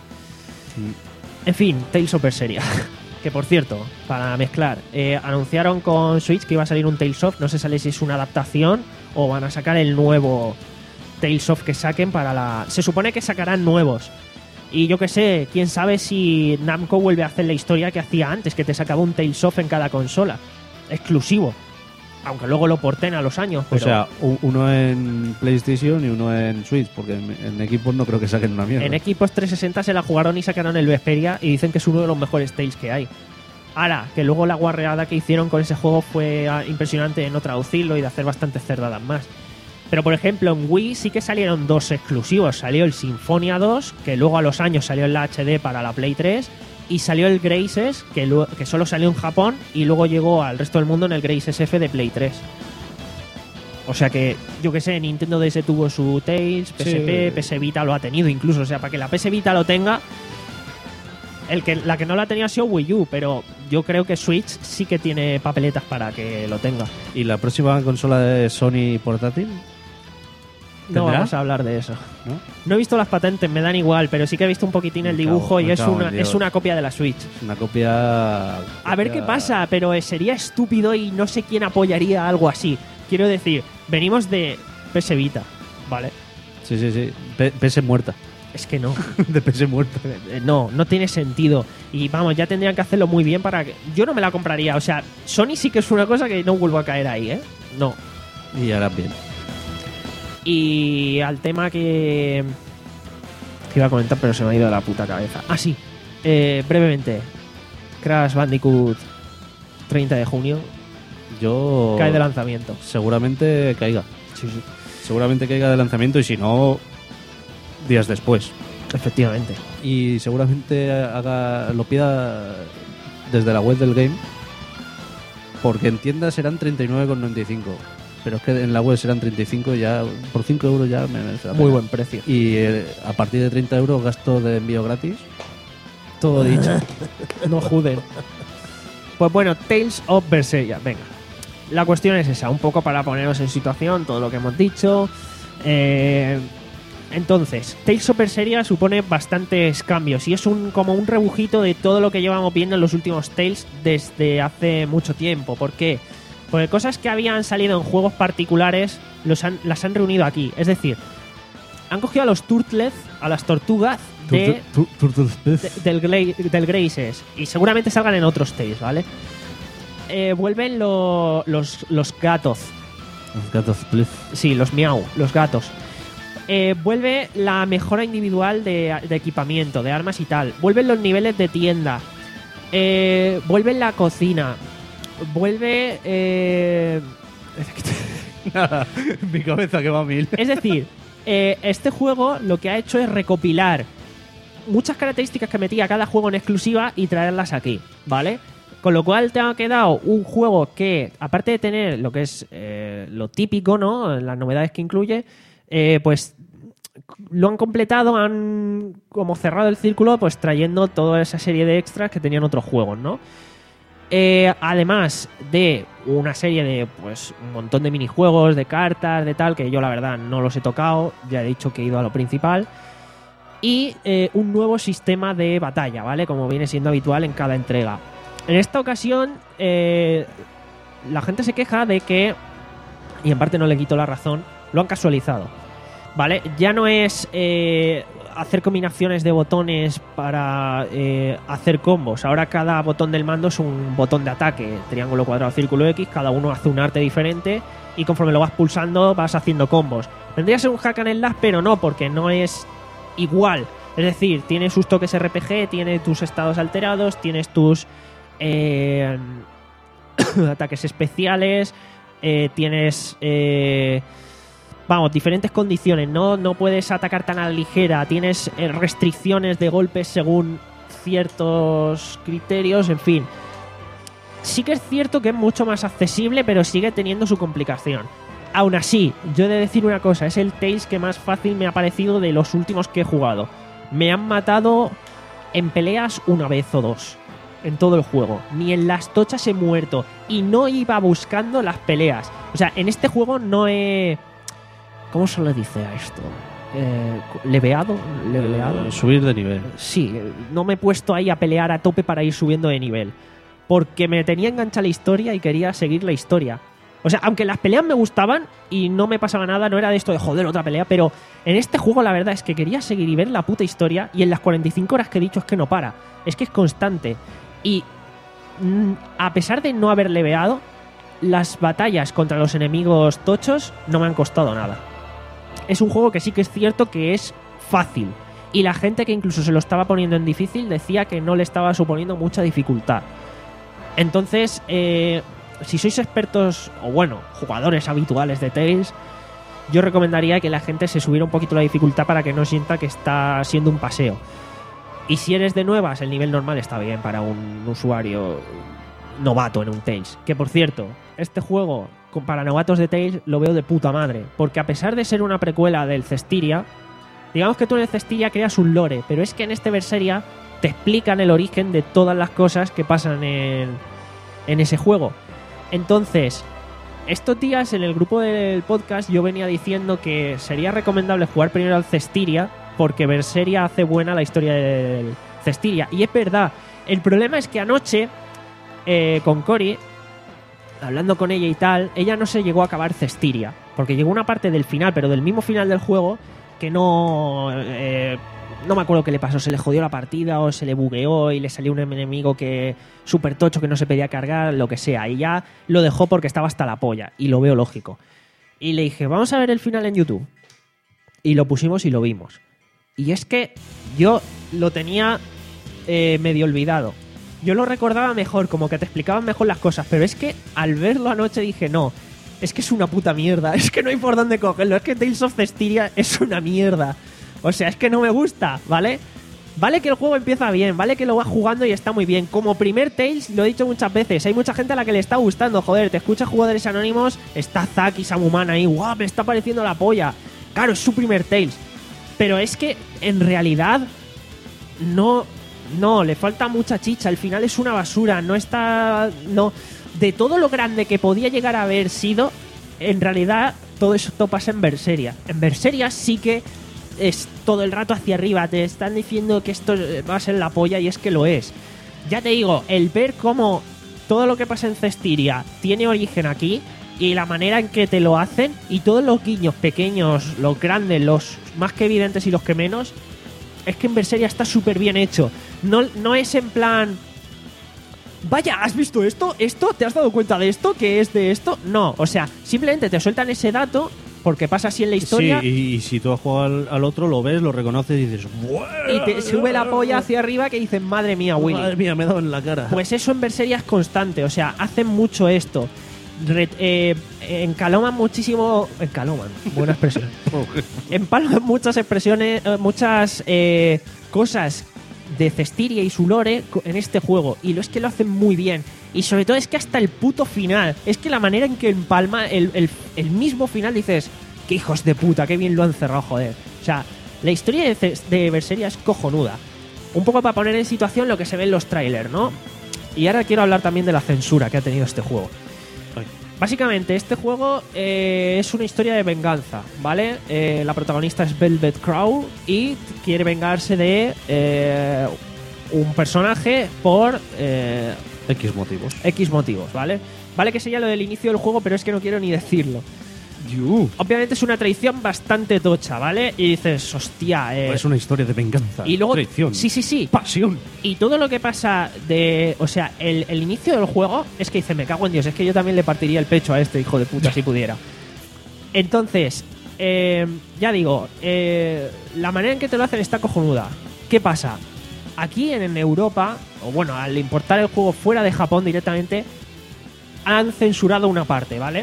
En fin, Tales of Berseria. Que por cierto, para mezclar, eh, anunciaron con Switch que iba a salir un Tales of. No se sabe si es una adaptación o van a sacar el nuevo Tales of que saquen para la... Se supone que sacarán nuevos. Y yo qué sé, quién sabe si Namco vuelve a hacer la historia que hacía antes, que te sacaba un Tales of en cada consola. Exclusivo. Aunque luego lo porten a los años. Pero o sea, u- uno en PlayStation y uno en Switch, porque en, en Xbox no creo que saquen una mierda. en Xbox trescientos sesenta se la jugaron y sacaron el Vesperia y dicen que es uno de los mejores Tales que hay. Ahora, que luego la guarreada que hicieron con ese juego fue ah, impresionante de no traducirlo y de hacer bastantes cerdadas más. Pero, por ejemplo, en Wii sí que salieron dos exclusivos. Salió el Sinfonia dos, que luego a los años salió en la H D para la Play tres, y salió el Graces, que, lu- que solo salió en Japón y luego llegó al resto del mundo en el Graces F de Play tres. O sea que, yo que sé, Nintendo D S tuvo su Tales, P S P, Sí. P S Vita lo ha tenido incluso. O sea, para que la P S Vita lo tenga, el que, la que no la tenía ha sido Wii U, pero yo creo que Switch sí que tiene papeletas para que lo tenga. ¿Y la próxima consola de Sony portátil? No ¿Tendrá? vamos a hablar de eso. ¿No? No he visto las patentes, me dan igual, pero sí que he visto un poquitín el Me cago, dibujo y me es cago en una, Dios. es una copia de la Switch. Es una copia... A ver qué pasa, pero eh, sería estúpido y no sé quién apoyaría algo así. Quiero decir, venimos de P S Vita, ¿vale? Sí, sí, sí. P- PS muerta. Es que no. De P S muerta. Eh, No, no tiene sentido. Y vamos, ya tendrían que hacerlo muy bien para que... Yo no me la compraría. O sea, Sony sí que es una cosa que no vuelvo a caer ahí, ¿eh? No. Y ahora bien. Y al tema que... que iba a comentar, pero se me ha ido de la puta cabeza. Ah, sí. Eh, brevemente. Crash Bandicoot treinta de junio. Yo... Cae de lanzamiento. Seguramente caiga. Sí, sí. Seguramente caiga de lanzamiento y si no, días después. Efectivamente. Y seguramente haga lo pida desde la web del game, porque en tiendas serán treinta y nueve con noventa y cinco, pero es que en la web serán treinta y cinco y ya por cinco euros ya me merece la Muy pena. buen precio. Y eh, a partir de treinta euros gasto de envío gratis. Todo dicho. No juden. Pues bueno, Tales of Berseria. Venga. La cuestión es esa, un poco para poneros en situación, todo lo que hemos dicho. Eh, entonces, Tales of Berseria supone bastantes cambios y es un como un rebujito de todo lo que llevamos viendo en los últimos Tales desde hace mucho tiempo. ¿Por qué? Porque cosas que habían salido en juegos particulares los han, las han reunido aquí. Es decir, han cogido a los Turtles, a las tortugas de, de- del, Gla- del Graces y seguramente salgan en otros Tales, ¿vale? Eh, vuelven lo- los, los gatos. Los gatos, please. Sí, los miau, los gatos. Eh, vuelve la mejora individual de, de equipamiento, de armas y tal. Vuelven los niveles de tienda. Eh, vuelve la cocina. Vuelve... Eh, Nada, mi cabeza que va a mil. es decir, eh, este juego lo que ha hecho es recopilar muchas características que metía cada juego en exclusiva y traerlas aquí, ¿vale? Con lo cual te ha quedado un juego que, aparte de tener lo que es eh, lo típico, ¿no? Las novedades que incluye, eh, pues lo han completado, han como cerrado el círculo, pues trayendo toda esa serie de extras que tenían otros juegos, ¿no? Eh, además de una serie de, pues, un montón de minijuegos, de cartas, de tal, que yo la verdad no los he tocado, ya he dicho que he ido a lo principal. Y eh, un nuevo sistema de batalla, ¿vale? Como viene siendo habitual en cada entrega. En esta ocasión, eh, la gente se queja de que, y en parte no le quito la razón, lo han casualizado, ¿vale? Ya no es eh, hacer combinaciones de botones para eh, hacer combos. Ahora cada botón del mando es un botón de ataque, triángulo, cuadrado, círculo, X, cada uno hace un arte diferente y conforme lo vas pulsando vas haciendo combos. Vendría a ser un hack and slash, pero no, porque no es igual. Es decir, tiene sus toques R P G, tiene tus estados alterados, tienes tus eh, ataques especiales, eh, tienes eh, vamos, diferentes condiciones, ¿no? No puedes atacar tan a la ligera, tienes eh, restricciones de golpes según ciertos criterios, en fin. Sí que es cierto que es mucho más accesible, pero sigue teniendo su complicación. Aún así, yo he de decir una cosa, es el Tales que más fácil me ha parecido de los últimos que he jugado. Me han matado en peleas una vez o dos en todo el juego. Ni en las tochas he muerto y no iba buscando las peleas. O sea, en este juego no he... ¿Cómo se le dice a esto? Eh, ¿Leveado? ¿Leveleado? Eh, subir de nivel. Sí, no me he puesto ahí a pelear a tope para ir subiendo de nivel. Porque me tenía enganchada la historia y quería seguir la historia. O sea, aunque las peleas me gustaban y no me pasaba nada, no era de esto de joder otra pelea, pero en este juego la verdad es que quería seguir y ver la puta historia y en las cuarenta y cinco horas que he dicho es que no para. Es que es constante. Y mm, a pesar de no haber leveado, las batallas contra los enemigos tochos no me han costado nada. Es un juego que sí que es cierto que es fácil. Y la gente que incluso se lo estaba poniendo en difícil decía que no le estaba suponiendo mucha dificultad. Entonces, eh, si sois expertos, o bueno, jugadores habituales de Tales, yo recomendaría que la gente se subiera un poquito la dificultad para que no sienta que está siendo un paseo. Y si eres de nuevas, el nivel normal está bien para un usuario novato en un Tales. Que por cierto, este juego para novatos de Tales lo veo de puta madre, porque a pesar de ser una precuela del Cestiria, digamos que tú en el Cestiria creas un lore, pero es que en este Berseria te explican el origen de todas las cosas que pasan en, en ese juego. Entonces, estos días en el grupo del podcast yo venía diciendo que sería recomendable jugar primero al Cestiria, porque Berseria hace buena la historia del Cestiria. Y es verdad, el problema es que anoche, eh, con Cori, hablando con ella y tal, ella no se llegó a acabar Cestiria, porque llegó una parte del final, pero del mismo final del juego, que no... Eh, no me acuerdo qué le pasó, se le jodió la partida o se le bugueó y le salió un enemigo que súper tocho que no se pedía cargar, lo que sea, y ya lo dejó porque estaba hasta la polla, y lo veo lógico. Y le dije, vamos a ver el final en YouTube. Y lo pusimos y lo vimos. Y es que yo lo tenía eh, medio olvidado. Yo lo recordaba mejor, como que te explicaban mejor las cosas, pero es que al verlo anoche dije, no, es que es una puta mierda, es que no hay por dónde cogerlo, es que Tales of Cestiria es una mierda. O sea, es que no me gusta, ¿vale? Vale que el juego empieza bien, vale que lo vas jugando y está muy bien. Como primer Tales, lo he dicho muchas veces, hay mucha gente a la que le está gustando, joder, te escuchas Jugadores Anónimos, está Zack y Samuman ahí, guau, me está pareciendo la polla. Claro, es su primer Tales. Pero es que, en realidad, no, no, le falta mucha chicha, el final es una basura, no está... no. De todo lo grande que podía llegar a haber sido, en realidad, todo esto pasa en Berseria. En Berseria sí que es todo el rato hacia arriba, te están diciendo que esto va a ser la polla y es que lo es. Ya te digo, el ver cómo todo lo que pasa en Cestiria tiene origen aquí y la manera en que te lo hacen y todos los guiños pequeños, los grandes, los más que evidentes y los que menos, es que en Berseria está súper bien hecho. No, no es en plan... Vaya, ¿has visto esto? ¿Esto? ¿Te has dado cuenta de esto? ¿Qué es de esto? No, o sea, simplemente te sueltan ese dato porque pasa así en la historia. Sí, y, y si tú has jugado al, al otro, lo ves, lo reconoces y dices... Y te sube la polla hacia arriba que dices, madre mía, Willy. Madre mía, me he dado en la cara. Pues eso en Berseria es constante, o sea, hacen mucho esto. Re, eh, encaloman muchísimo... Encaloman, buena expresión. Empalman muchas expresiones, eh, muchas eh, cosas de Cestiria y su lore en este juego, y lo es que lo hacen muy bien, y sobre todo es que hasta el puto final, es que la manera en que empalma el, el, el mismo final, dices, qué hijos de puta, qué bien lo han cerrado, joder. O sea, la historia de, de Berseria es cojonuda, un poco para poner en situación lo que se ve en los trailers, ¿no? Y ahora quiero hablar también de la censura que ha tenido este juego. Básicamente, este juego eh, es una historia de venganza, ¿vale? Eh, la protagonista es Velvet Crow y quiere vengarse de eh, un personaje por... Eh, X motivos. X motivos, ¿vale? Vale que sería lo del inicio del juego, pero es que no quiero ni decirlo. You. Obviamente es una traición bastante tocha, ¿vale? Y dices, hostia... Eh, es una historia de venganza, y luego, traición, sí, sí, sí. pasión. Y todo lo que pasa de... O sea, el, el inicio del juego es que dice, me cago en Dios, es que yo también le partiría el pecho a este hijo de puta si pudiera. Entonces, eh, ya digo, eh, la manera en que te lo hacen está cojonuda. ¿Qué pasa? Aquí en Europa, o bueno, al importar el juego fuera de Japón directamente, han censurado una parte, ¿vale?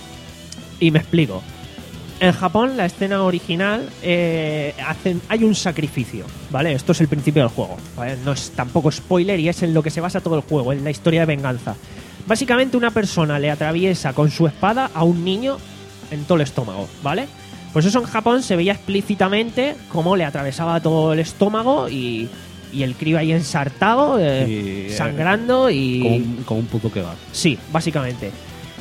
Y me explico. En Japón, la escena original, eh, hacen, hay un sacrificio, ¿vale? Esto es el principio del juego, ¿vale? No es tampoco spoiler y es en lo que se basa todo el juego, en la historia de venganza. Básicamente una persona le atraviesa con su espada a un niño en todo el estómago, ¿vale? Pues eso en Japón se veía explícitamente cómo le atravesaba todo el estómago y, y el crío ahí ensartado, eh, y, sangrando y... Como un, como un puto kebab. Sí, básicamente.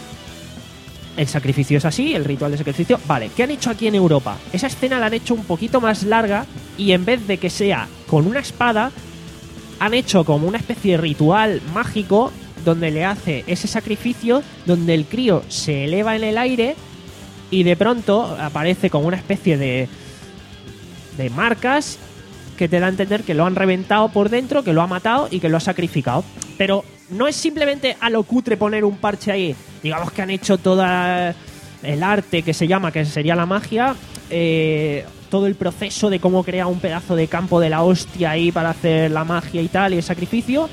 El sacrificio es así, el ritual de sacrificio. Vale, ¿qué han hecho aquí en Europa? Esa escena la han hecho un poquito más larga y en vez de que sea con una espada, han hecho como una especie de ritual mágico donde le hace ese sacrificio, donde el crío se eleva en el aire y de pronto aparece como una especie de, de marcas que te da a entender que lo han reventado por dentro, que lo ha matado y que lo ha sacrificado. Pero no es simplemente a lo cutre poner un parche ahí. Digamos que han hecho todo el arte que se llama, que sería la magia, eh, todo el proceso de cómo crear un pedazo de campo de la hostia ahí para hacer la magia y tal, y el sacrificio.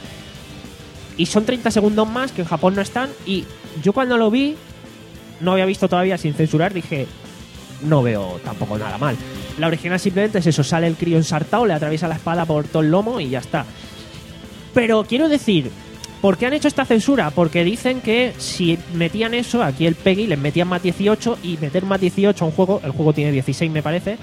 Y son treinta segundos más que en Japón no están. Y yo cuando lo vi, no había visto todavía sin censurar, dije, no veo tampoco nada mal. La original simplemente es eso, sale el crío ensartado, le atraviesa la espada por todo el lomo y ya está. Pero quiero decir, ¿por qué han hecho esta censura? Porque dicen que si metían eso, aquí el Peggy les metían más dieciocho, y meter más dieciocho a un juego, el juego tiene dieciséis me parece,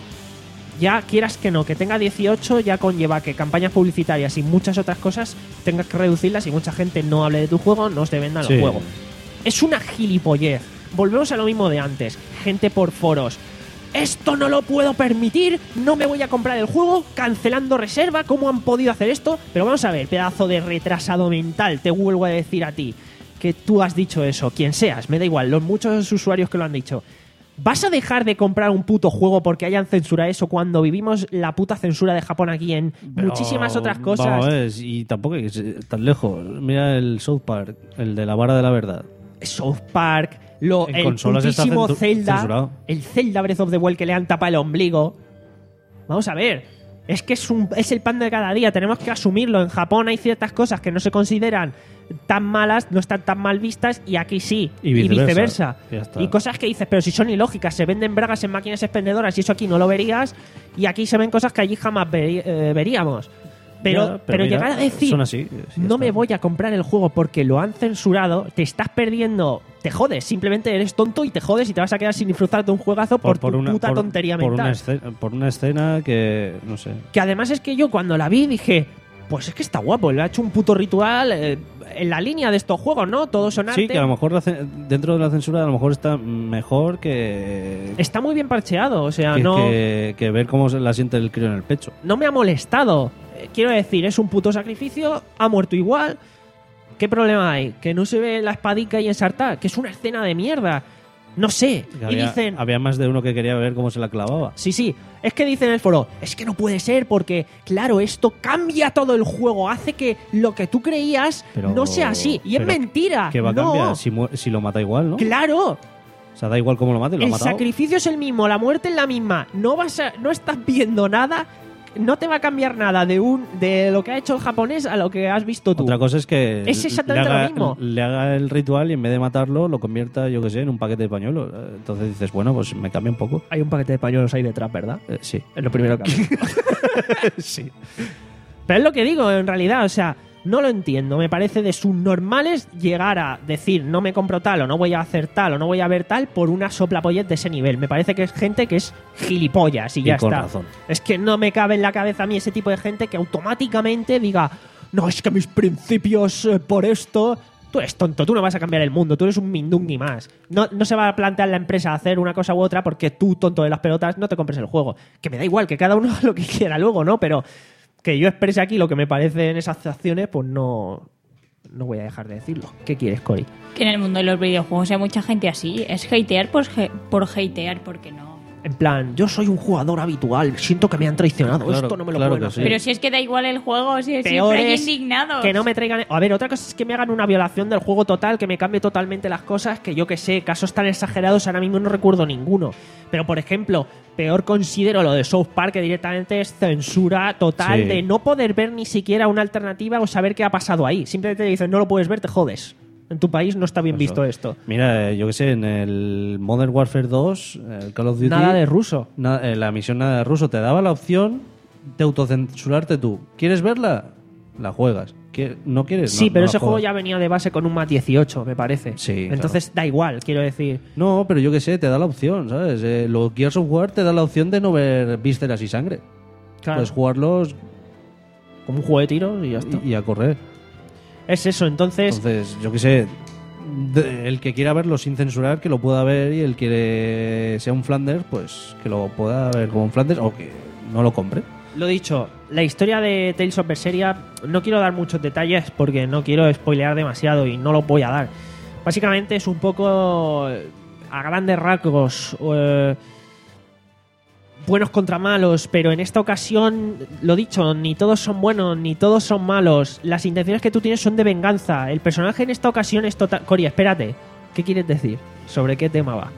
ya quieras que no, que tenga dieciocho ya conlleva que campañas publicitarias y muchas otras cosas tengas que reducirlas y mucha gente no hable de tu juego, no te vendan Sí. el juego. Es una gilipollez. Volvemos a lo mismo de antes. Gente por foros. Esto no lo puedo permitir, no me voy a comprar el juego, cancelando reserva, ¿cómo han podido hacer esto? Pero vamos a ver, pedazo de retrasado mental, te vuelvo a decir a ti, que tú has dicho eso, quien seas, me da igual, los muchos usuarios que lo han dicho. ¿Vas a dejar de comprar un puto juego porque hayan censurado eso cuando vivimos la puta censura de Japón aquí en Pero, muchísimas otras cosas? Vamos a ver, y tampoco hay que ser tan lejos. Mira el South Park, el de la vara de la verdad. South Park, lo, En el consolas está putísimo centu- Zelda, censurado. el Zelda Breath of the Wild que le han tapado el ombligo. Vamos a ver, es que es, un, es el pan de cada día, tenemos que asumirlo. En Japón hay ciertas cosas que no se consideran tan malas, no están tan mal vistas, y aquí sí, Y viceversa. viceversa. Ya está. Y cosas que dices, pero si son ilógicas, se venden bragas en máquinas expendedoras y eso aquí no lo verías, y aquí se ven cosas que allí jamás veri- eh, veríamos. Pero, Ya, pero, pero mira, llegar a decir, son así, sí, ya no está. me voy a comprar el juego porque lo han censurado, te estás perdiendo, te jodes, simplemente eres tonto y te jodes y te vas a quedar sin disfrutar de un juegazo por, tu puta por- tontería por mental. Una escena, por una escena que, no sé. Que además es que yo cuando la vi dije, pues es que está guapo, le ha hecho un puto ritual eh, en la línea de estos juegos, ¿no? Todos son arte. Sí, que a lo mejor la ce- dentro de la censura a lo mejor está mejor que, Está muy bien parcheado, o sea, que, no, que- que ver cómo se la siente el crío en el pecho. no me ha molestado. Eh, Quiero decir, es un puto sacrificio, ha muerto igual. ¿Qué problema hay? Que no se ve la espadica y ensartar, que es una escena de mierda. No sé. Que Y había, dicen, había más de uno que quería ver cómo se la clavaba. sí, sí, es que dicen en el foro, es que no puede ser porque, claro, esto cambia todo el juego, hace que lo que tú creías Pero- no sea así. Y es pero mentira. ¿Qué va a no. cambiar? Si, mu- si lo mata igual, ¿no? Claro, O sea, da igual cómo lo mate, lo ha el matado. sacrificio es el mismo, la muerte es la misma. No vas a, no estás viendo nada, no te va a cambiar nada de un de lo que ha hecho el japonés a lo que has visto tú. Otra cosa es que Es exactamente le haga, lo mismo. le haga el ritual y en vez de matarlo lo convierta, yo que sé, en un paquete de pañuelos. Eh, Entonces dices, bueno, pues me cambia un poco. Hay un paquete de pañuelos ahí detrás, ¿verdad? Eh, sí. Es lo primero que hago. Sí. Pero es lo que digo, en realidad, o sea, no lo entiendo. Me parece de subnormales llegar a decir no me compro tal, o no voy a hacer tal, o no voy a ver tal por una soplapollez de ese nivel. Me parece que es gente que es gilipollas y Y ya con está. razón. Es que no me cabe en la cabeza a mí ese tipo de gente que automáticamente diga no, es que mis principios eh, por esto... Tú eres tonto, tú no vas a cambiar el mundo, tú eres un mindungui más. No, no se va a plantear la empresa hacer una cosa u otra porque tú, tonto de las pelotas, no te compres el juego. Que me da igual, que cada uno haga lo que quiera luego, ¿no? Pero que yo exprese aquí lo que me parece en esas acciones, pues no, no voy a dejar de decirlo. ¿Qué quieres, Cory? Que en el mundo de los videojuegos hay mucha gente así. Es hatear por, ge- por hatear, porque no. En plan, yo soy un jugador habitual, siento que me han traicionado, Claro, esto no me lo claro pueden que hacer. sí. Pero si es que da igual el juego, si es Peor siempre hay es indignados. que no me traigan... A ver, otra cosa es que me hagan una violación del juego total, que me cambie totalmente las cosas, que yo que sé, casos tan exagerados ahora mismo no recuerdo ninguno. Pero, por ejemplo, peor considero lo de South Park, que directamente es censura total Sí. de no poder ver ni siquiera una alternativa o saber qué ha pasado ahí. Simplemente te dicen, no lo puedes ver, te jodes. En tu país no está bien Eso. visto esto. Mira, eh, yo que sé, en el Modern Warfare dos, el Call of Duty... Nada de ruso. na- eh, la misión nada de ruso. Te daba la opción de autocensurarte tú. ¿Quieres verla? La juegas. ¿Qui- ¿No quieres? Sí, No, pero no la ese juego juegas. ya venía de base con un más dieciocho, me parece. Sí, Entonces da igual, quiero decir. No, pero yo que sé, te da la opción, ¿sabes? Eh, los Gears of War te da la opción de no ver vísceras y sangre. Claro, Puedes jugarlos como un juego de tiros y ya está. y, y a correr. Es eso, entonces... Entonces, yo que sé, de- el que quiera verlo sin censurar, que lo pueda ver, y el que sea un Flanders, pues que lo pueda ver como un Flanders o que no lo compre. Lo dicho, la historia de Tales of Berseria, no quiero dar muchos detalles porque no quiero spoilear demasiado y no lo voy a dar. Básicamente es un poco, eh, a grandes rasgos, eh, buenos contra malos, pero en esta ocasión, lo dicho, ni todos son buenos, ni todos son malos. Las intenciones que tú tienes son de venganza. El personaje en esta ocasión es total... Cory, espérate. ¿Qué quieres decir? ¿Sobre qué tema va?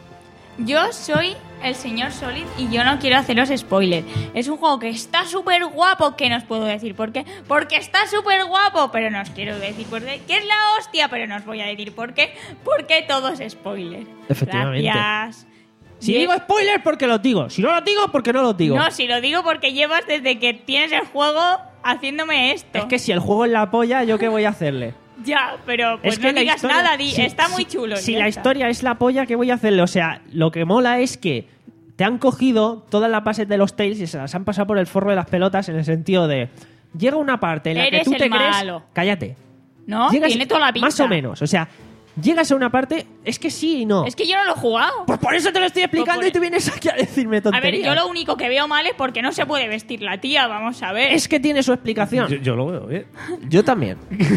Yo soy el señor Solid y yo no quiero haceros spoilers. Es un juego que está súper guapo, que no os puedo decir por qué. Porque está súper guapo, pero no os quiero decir por qué. Que es la hostia, pero no os voy a decir por qué. Porque todo es spoiler. Efectivamente. Gracias. Si digo spoilers, porque los digo. Si no los digo, porque no los digo. No, si lo digo porque llevas desde que tienes el juego haciéndome esto. Es que si el juego es la polla, ¿yo qué voy a hacerle? Ya, pero pues es que no digas historia, nada, di, si, está si, muy chulo. Si ya la está. historia es la polla, ¿qué voy a hacerle? O sea, lo que mola es que te han cogido todas las bases de los Tales y se las han pasado por el forro de las pelotas en el sentido de... Llega una parte en la Eres que tú te el malo. crees... Cállate. No, Llegas- tiene toda la pinta. Más o menos, o sea... Llegas a una parte... Es que sí y no. Es que yo no lo he jugado. Pues por eso te lo estoy explicando Pues por- y tú vienes aquí a decirme A tonterías. ver, yo lo único que veo mal es porque no se puede vestir la tía, vamos a ver. Es que tiene su explicación. Yo, yo lo veo bien. Yo también.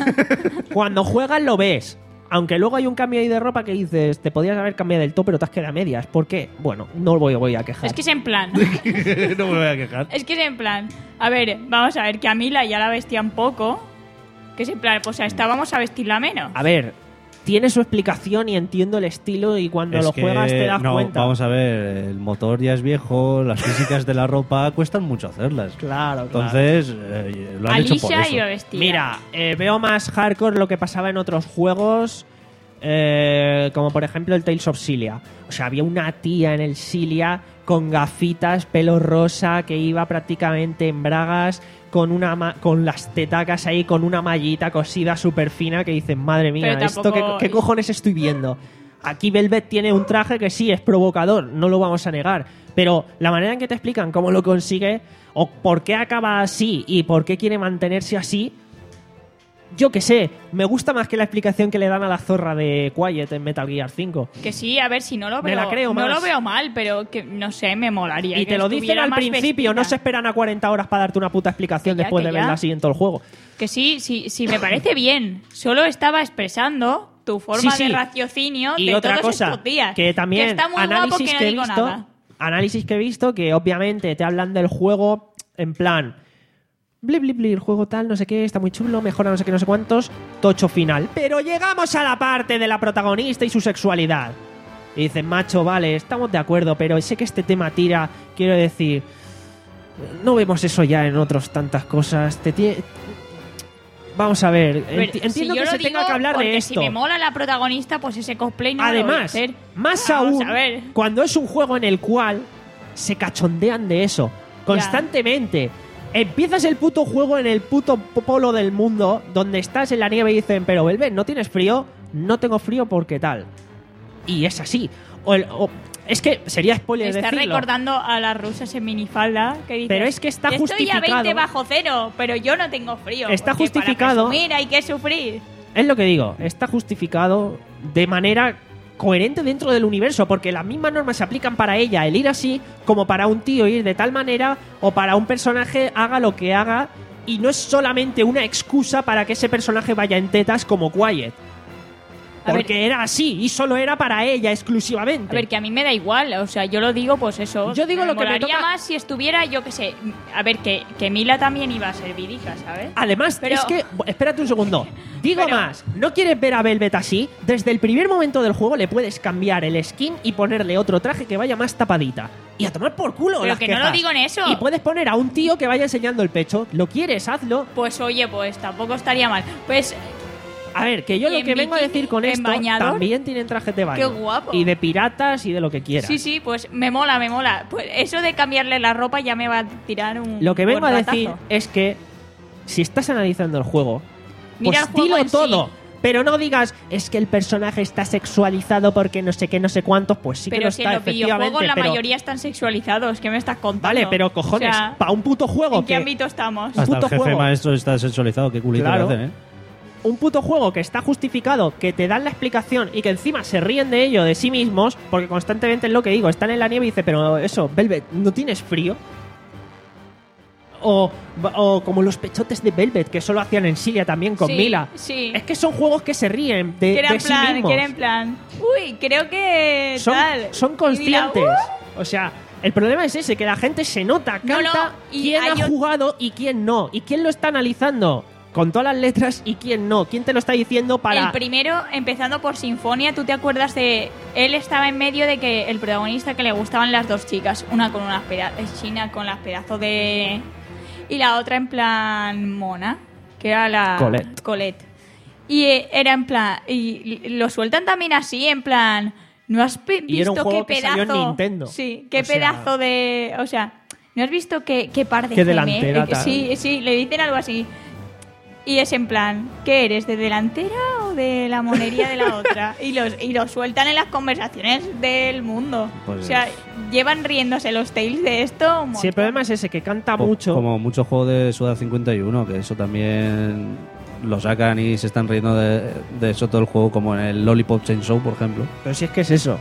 Cuando juegas lo ves. Aunque luego hay un cambio ahí de ropa que dices, te podías haber cambiado del top, pero te has quedado a medias. ¿Por qué? Bueno, no voy, voy a quejar. Es que es en plan. No me voy a quejar. Es que es en plan. A ver, vamos a ver, que a Mila ya la vestían poco. Que es en plan, pues a esta vamos a vestirla menos. A ver, tiene su explicación y entiendo el estilo y cuando Es lo que, juegas te das no, cuenta. Vamos a ver, el motor ya es viejo, las físicas de la ropa cuestan mucho hacerlas. Claro, claro. Entonces, eh, lo han hecho por Alicia eso. iba vestida. Mira, eh, veo más hardcore lo que pasaba en otros juegos, eh, como por ejemplo el Tales of Cilia. O sea, había una tía en el Cilia con gafitas, pelo rosa, que iba prácticamente en bragas, con una ma- con las tetacas ahí, con una mallita cosida súper fina, que dicen, madre mía, Pero ¿esto tampoco- qué, qué cojones estoy viendo? Aquí Velvet tiene un traje que sí, es provocador, no lo vamos a negar. Pero la manera en que te explican cómo lo consigue, o por qué acaba así y por qué quiere mantenerse así, yo qué sé, me gusta más que la explicación que le dan a la zorra de Quiet en Metal Gear cinco. Que sí, a ver, si no lo Me veo. la creo no más. lo veo mal, pero que no sé, me molaría. Y que te lo dicen estuviera al más principio, vestida. no se esperan a cuarenta horas para darte una puta explicación Que ya, después que de verla ya. así en todo el juego. Que sí, sí, sí, me parece bien. Solo estaba expresando tu forma Sí, sí. de raciocinio Y de otra todos cosa, estos días. que también está muy guapo análisis que no que he digo visto, nada. análisis que he visto que obviamente te hablan del juego en plan bli bli bli, el juego tal, no sé qué, está muy chulo, mejora no sé qué, no sé cuántos, tocho final. Pero llegamos a la parte de la protagonista y su sexualidad. Y dicen, macho, vale, estamos de acuerdo, pero sé que este tema tira, quiero decir, no vemos eso ya en otras tantas cosas. Te tie- Vamos a ver, A ver, enti- entiendo si yo que lo se digo tenga que hablar de porque esto. Si me mola la protagonista, pues ese cosplay no lo voy a Además, hacer. más Vamos aún, a ver. cuando es un juego en el cual se cachondean de eso constantemente. Empiezas el puto juego en el puto polo del mundo donde estás en la nieve y dicen, pero Velvet, ¿no tienes frío? No tengo frío porque tal. Y es así. O el- o- es que sería spoiler Está decirlo. recordando a las rusas en minifalda que dicen, Pero es que está estoy justificado. a veinte bajo cero, pero yo no tengo frío. Está porque justificado. Para presumir hay que sufrir. Es lo que digo, está justificado de manera coherente dentro del universo, porque las mismas normas se aplican para ella, el ir así, como para un tío ir de tal manera, o para un personaje haga lo que haga, y no es solamente una excusa para que ese personaje vaya en tetas como Quiet. A Porque ver- era así, y solo era para ella exclusivamente. A ver, que a mí me da igual, o sea, yo lo digo, pues eso. Yo digo lo que me molaría toca- más si estuviera, yo qué sé. A ver, que, que Mila también iba a ser vidica, ¿sabes? Además, Pero- es que... Espérate un segundo. Digo Pero- más. ¿No quieres ver a Velvet así? Desde el primer momento del juego le puedes cambiar el skin y ponerle otro traje que vaya más tapadita. Y a tomar por culo Pero las que no lo quejas. digo en eso. Y puedes poner a un tío que vaya enseñando el pecho. ¿Lo quieres? Hazlo. Pues oye, pues tampoco estaría mal. Pues A ver, que yo ¿Y lo en que vengo a bikini, decir con en esto... bañador? También tienen trajes de baño. Qué guapo. Y de piratas y de lo que quieras. sí, sí, pues me mola, me mola. Pues eso de cambiarle la ropa ya me va a tirar un Lo que vengo a buen decir ratazo. es que si estás analizando el juego, Mira pues el juego dilo en sí. todo. Pero no digas, es que el personaje está sexualizado porque no sé qué, no sé cuántos. Pues sí que Pero lo si está, en los videojuegos efectivamente. la pero, mayoría están sexualizados, ¿qué me estás contando? Vale, pero cojones, O sea, para un puto juego ¿en qué que... ámbito estamos? Un Hasta puto el jefe juego. maestro está sexualizado, qué culito Claro. le hacen, ¿eh? Un puto juego que está justificado, que te dan la explicación y que encima se ríen de ello, de sí mismos, porque constantemente es lo que digo, están en la nieve y dice, pero eso, Velvet, ¿no tienes frío? O, o como los pechotes de Velvet, que solo hacían en Cilia también con Sí, Mila. sí. Es que son juegos que se ríen de, Que era de en sí plan, mismos. que era en plan. Uy, creo que son, tal. son Y mira, conscientes. ¡uh! O sea, El problema es ese, que la gente se nota, No, canta no, y quién hay ha un- jugado y quién no. Y quién lo está analizando con todas las letras y quién no. ¿Quién te lo está diciendo para...? El primero, empezando por Sinfonia, ¿tú te acuerdas de...? Él estaba en medio de que el protagonista que le gustaban las dos chicas, una con unas pedazos, China con las pedazos de... y la otra en plan mona, que era la... Colette. Colette. Y eh, era en plan... y lo sueltan también así, en plan... ¿No has pe- Y era un visto juego qué que pedazo... salió en Nintendo. Sí, qué O sea- pedazo de... O sea, ¿no has visto qué, qué par de Qué gemelos? delantera Eh, tal. Sí, sí, le dicen algo así. Y es en plan, ¿qué eres? ¿De delantera o de la monería de la otra? Y los, y los sueltan en las conversaciones del mundo. Pues- o sea, llevan riéndose los Tales de esto. un Si el montón. problema es ese, que canta Co- mucho... Como muchos juegos de Suda cincuenta y uno, que eso también lo sacan y se están riendo de, de eso todo el juego, como en el Lollipop Chainsaw, por ejemplo. Pero si es que es eso.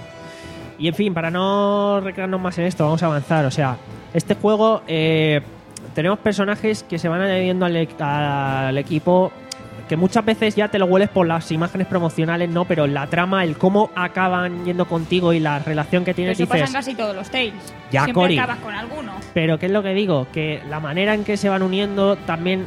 Y en fin, para no recrearnos más en esto, vamos a avanzar. O sea, este juego... Eh, tenemos personajes que se van añadiendo al, e- al equipo, que muchas veces ya te lo hueles por las imágenes promocionales, ¿no? Pero la trama, el cómo acaban yendo contigo y la relación que Pero tienes, eso pasa en dices... casi todos los Tales. Ya, Siempre Cory. acabas con alguno. Pero ¿qué es lo que digo? Que la manera en que se van uniendo también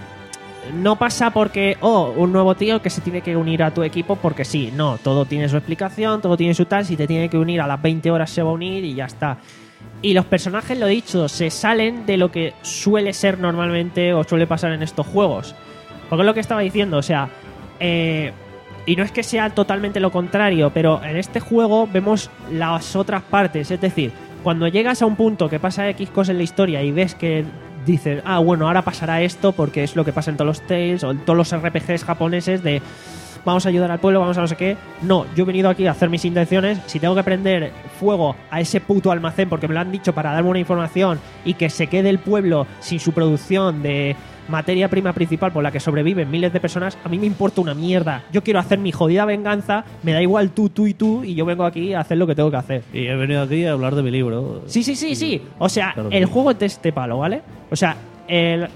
no pasa porque, oh, un nuevo tío que se tiene que unir a tu equipo porque sí. No, todo tiene su explicación, todo tiene su tal. Si te tiene que unir a las veinte horas se va a unir y ya está. Y los personajes, lo dicho, se salen de lo que suele ser normalmente o suele pasar en estos juegos. Porque es lo que estaba diciendo, o sea, eh, y no es que sea totalmente lo contrario, pero en este juego vemos las otras partes. Es decir, cuando llegas a un punto que pasa X cosas en la historia y ves que dices, ah, bueno, ahora pasará esto porque es lo que pasa en todos los Tales o en todos los R P Gs japoneses de vamos a ayudar al pueblo, vamos a no sé qué. No, yo he venido aquí a hacer mis intenciones. Si tengo que prender fuego a ese puto almacén porque me lo han dicho para darme una información y que se quede el pueblo sin su producción de materia prima principal por la que sobreviven miles de personas, a mí me importa una mierda. Yo quiero hacer mi jodida venganza, me da igual tú, tú y tú, y yo vengo aquí a hacer lo que tengo que hacer. Y he venido aquí a hablar de mi libro. Sí, sí, sí, sí. O sea, Claro que el sí. juego es de este palo, ¿vale? O sea, el...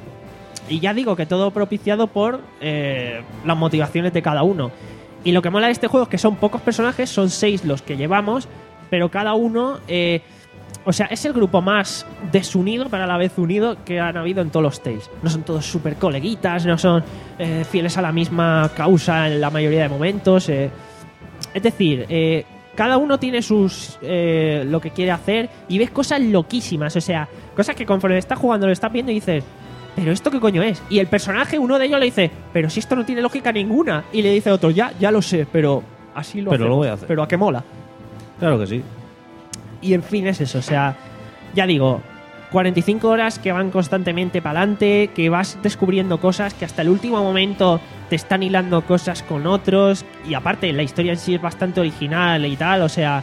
Y ya digo que todo propiciado por eh, las motivaciones de cada uno. Y lo que mola de este juego es que son pocos personajes, son seis los que llevamos, pero cada uno... Eh, o sea, es el grupo más desunido, pero a la vez unido, que han habido en todos los Tales. No son todos súper coleguitas, no son eh, fieles a la misma causa en la mayoría de momentos. Eh. Es decir, eh, cada uno tiene sus eh, lo que quiere hacer y ves cosas loquísimas. O sea, cosas que conforme estás jugando lo estás viendo y dices... ¿Pero esto qué coño es? Y el personaje, uno de ellos le dice, pero si esto no tiene lógica ninguna. Y le dice otro, ya, ya lo sé, pero así lo Pero hacemos. lo voy a hacer. Pero a qué mola. Claro que sí. Y en fin, es eso. O sea, ya digo, cuarenta y cinco horas que van constantemente para adelante, que vas descubriendo cosas, que hasta el último momento te están hilando cosas con otros. Y aparte, la historia en sí es bastante original y tal. O sea,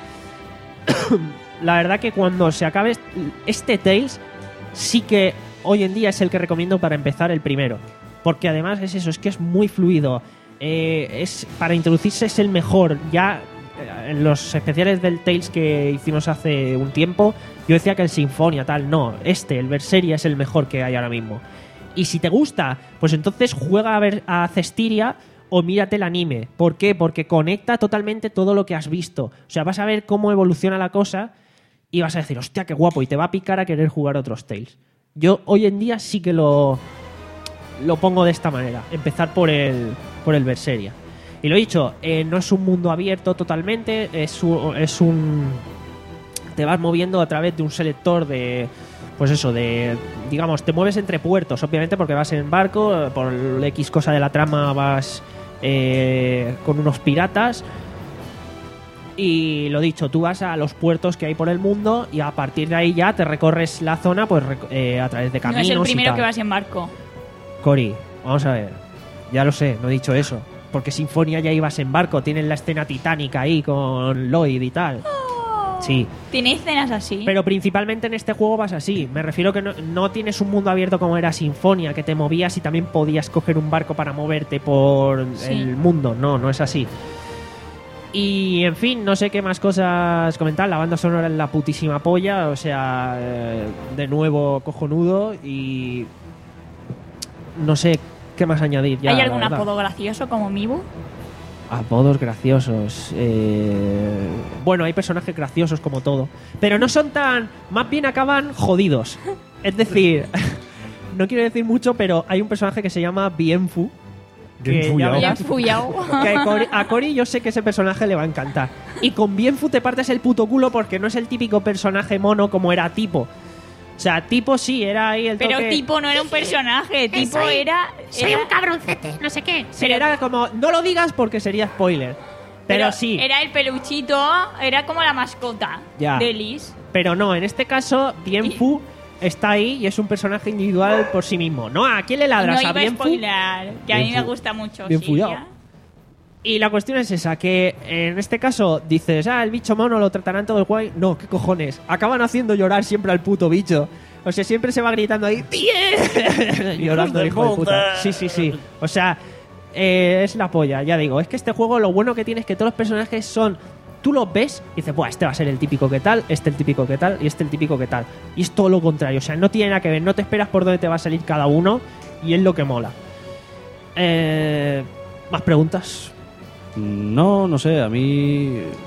la verdad que cuando se acabe este Tales, sí que hoy en día es el que recomiendo para empezar el primero. Porque además es eso, es que es muy fluido. Eh, es para introducirse es el mejor. Ya eh, en los especiales del Tales que hicimos hace un tiempo, yo decía que el Sinfonia tal, no, este, el Berseria es el mejor que hay ahora mismo. Y si te gusta, pues entonces juega a ver a Cestiria o mírate el anime. ¿Por qué? Porque conecta totalmente todo lo que has visto. O sea, vas a ver cómo evoluciona la cosa y vas a decir, hostia, qué guapo, y te va a picar a querer jugar otros Tales. Yo hoy en día sí que lo lo pongo de esta manera, empezar por el por el Berseria. Y lo he dicho, eh, no es un mundo abierto totalmente, es un, es un te vas moviendo a través de un selector de pues eso, de digamos, te mueves entre puertos, obviamente porque vas en barco, por X cosa de la trama vas eh, con unos piratas. Y lo dicho, tú vas a los puertos que hay por el mundo y a partir de ahí ya te recorres la zona pues eh, a través de No caminos. es el y primero tal. que vas en barco. Cory, vamos a ver. Ya lo sé, no he dicho eso. Porque Sinfonia ya ibas en barco, tienen la escena titánica ahí con Lloyd y tal. Sí. Tiene escenas así. Pero principalmente en este juego vas así. Me refiero que no, no tienes un mundo abierto como era Sinfonia, que te movías y también podías coger un barco para moverte por Sí. el mundo. No, no es así. Y en fin, no sé qué más cosas comentar. La banda sonora es la putísima polla. O sea, eh, de nuevo cojonudo. Y no sé qué más añadir. Ya, ¿Hay la algún verdad. apodo gracioso como Mibu? Apodos graciosos. Eh... Bueno, hay personajes graciosos como todo. Pero no son tan... Más bien acaban jodidos. Es decir... No quiero decir mucho, pero hay un personaje que se llama Bienfu. Bien Que, ya fullao. verás, Bien fullao. que a Cory- a Cory yo sé que ese personaje le va a encantar. Y con Bienfu te partes el puto culo porque no es el típico personaje mono como era Tipo. O sea, Tipo sí, era ahí el Pero toque... tipo no era un personaje, tipo soy- era... Soy era- un cabroncete, no sé qué. Sí, era como... No lo digas porque sería spoiler. Pero, sí. Era el peluchito, era como la mascota Ya. de Liz. Pero no, en este caso, Bienfu está ahí y es un personaje individual por sí mismo. ¿No? ¿A quién le ladras? No ¿A iba a Bienfu? spoiler, que a mí me Bienfu. gusta mucho. Bien sí, fullao. ya. Y la cuestión es esa, que en este caso dices, ah, el bicho mono lo tratarán todo el guay. No, ¿qué cojones? Acaban haciendo llorar siempre al puto bicho. O sea, siempre se va gritando ahí, ¡bien! Llorando, de hijo de puta. puta. Sí, sí, sí. O sea, eh, es la polla, ya digo. Es que este juego lo bueno que tiene es que todos los personajes son... Tú los ves y dices, buah, este va a ser el típico que tal, este el típico que tal y este el típico que tal. Y es todo lo contrario. O sea, no tiene nada que ver. No te esperas por dónde te va a salir cada uno y es lo que mola. Eh, ¿Más preguntas? No, no sé, a mí... eh,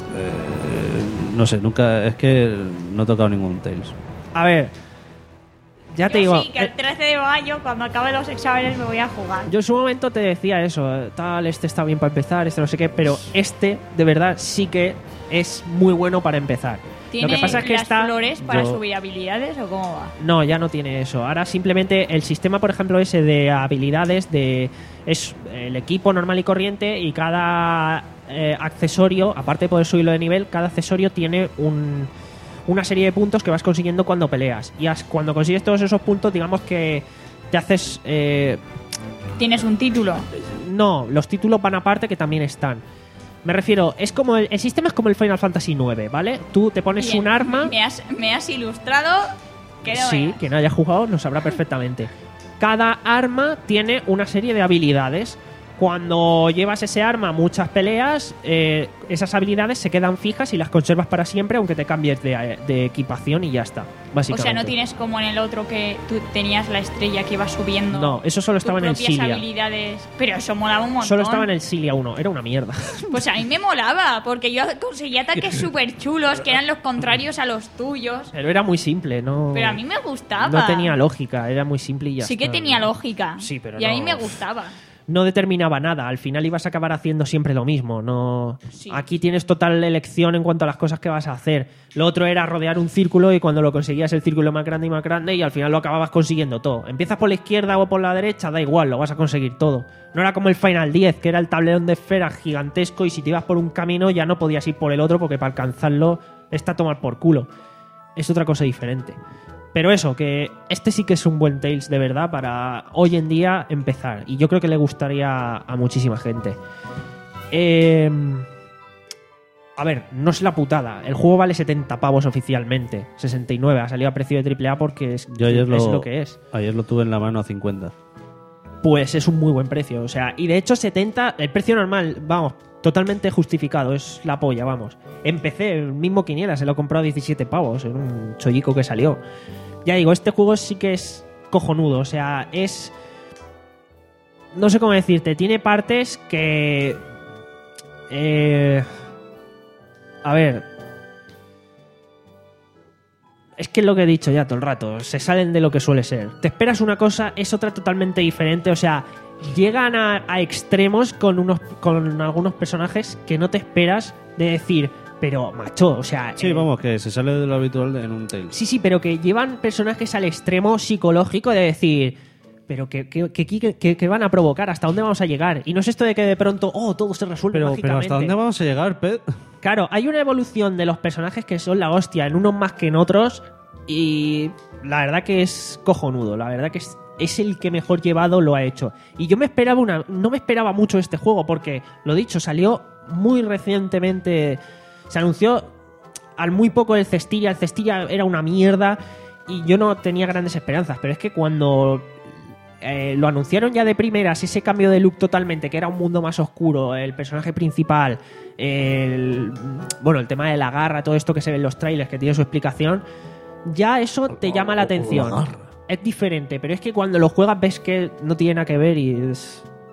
no sé, nunca... Es que no he tocado ningún Tales. A ver, ya te Yo digo, sí, que el eh, trece de mayo, cuando acabe los exámenes, me voy a jugar. yo en su momento te decía eso, eh, tal, este está bien para empezar, este no sé qué, pero este de verdad sí que es muy bueno para empezar. Lo ¿Tiene que pasa es que las está... flores para yo- subir habilidades o cómo va? No, ya no tiene eso. Ahora simplemente el sistema, por ejemplo, ese de habilidades de es el equipo normal y corriente y cada eh, accesorio, aparte de poder subirlo de nivel, cada accesorio tiene un, una serie de puntos que vas consiguiendo cuando peleas. Y as- cuando consigues todos esos puntos, digamos que te haces... eh, ¿Tienes un título? no, los títulos van aparte que también están. Me refiero, es como el, el sistema es como el Final Fantasy nueve, ¿vale? Tú te pones Bien, un arma... Me has, me has ilustrado. Que no Sí, veas. quien haya jugado lo sabrá perfectamente. Cada arma tiene una serie de habilidades. Cuando llevas ese arma a muchas peleas, eh, esas habilidades se quedan fijas y las conservas para siempre, aunque te cambies de, de equipación y ya está, O básicamente. sea, no tienes como en el otro que tú tenías la estrella que iba subiendo. No, eso solo tus estaba en el propias Cilia. habilidades. Pero eso molaba un montón. Solo estaba en el Cilia uno, era una mierda. Pues a mí me molaba, porque yo conseguía ataques súper chulos que eran los contrarios a los tuyos. Pero era muy simple, no... Pero a mí me gustaba. No tenía lógica, era muy simple y ya Sí que está. tenía lógica. Sí, pero Y a mí no- me gustaba. no determinaba nada. Al final ibas a acabar haciendo siempre lo mismo. No... Sí. Aquí tienes total elección en cuanto a las cosas que vas a hacer. Lo otro era rodear un círculo y cuando lo conseguías el círculo más grande y más grande y al final lo acababas consiguiendo todo. Empiezas por la izquierda o por la derecha, da igual, lo vas a conseguir todo. No era como el Final diez, que era el tablerón de esferas gigantesco y si te ibas por un camino ya no podías ir por el otro porque para alcanzarlo está a tomar por culo. Es otra cosa diferente. Pero eso, que este sí que es un buen Tales de verdad para hoy en día empezar. Y yo creo que le gustaría a muchísima gente. Eh, a ver, no es la putada. El juego vale setenta pavos oficialmente. sesenta y nueve. Ha salido a precio de triple A porque es, Yo ayer es lo, lo que es. Ayer lo tuve en la mano a cincuenta. Pues es un muy buen precio. O sea, y de hecho setenta, el precio normal, vamos, totalmente justificado. Es la polla, vamos. Empecé, el mismo Quiniela, se lo he comprado a diecisiete pavos. Era un chollico que salió. Ya digo, este juego sí que es cojonudo. O sea, es... No sé cómo decirte. Tiene partes que... Eh... A ver... Es que es lo que he dicho ya todo el rato. Se salen de lo que suele ser. Te esperas una cosa, es otra totalmente diferente. O sea, llegan a, a extremos con, unos, con algunos personajes que no te esperas de decir... Pero, macho, o sea... Sí, eh, vamos, que se sale de lo habitual en un Tales. Sí, sí, pero que llevan personajes al extremo psicológico de decir, pero que, que, que, que- que van a provocar, ¿hasta dónde vamos a llegar? Y no es esto de que de pronto, oh, todo se resuelve Pero, pero mágicamente. ¿hasta dónde vamos a llegar, Pet? Claro, hay una evolución de los personajes que son la hostia, en unos más que en otros, y la verdad que es cojonudo, la verdad que es, es el que mejor llevado lo ha hecho. Y yo me esperaba una... No me esperaba mucho este juego, porque, lo dicho, salió muy recientemente... Se anunció al muy poco el Cestilla. El Cestilla era una mierda y yo no tenía grandes esperanzas. Pero es que cuando eh, lo anunciaron ya de primeras, ese cambio de look totalmente, que era un mundo más oscuro, el personaje principal, el, bueno, el tema de la garra, todo esto que se ve en los trailers, que tiene su explicación, ya eso te llama la atención. Es diferente, pero es que cuando lo juegas ves que no tiene nada que ver y es,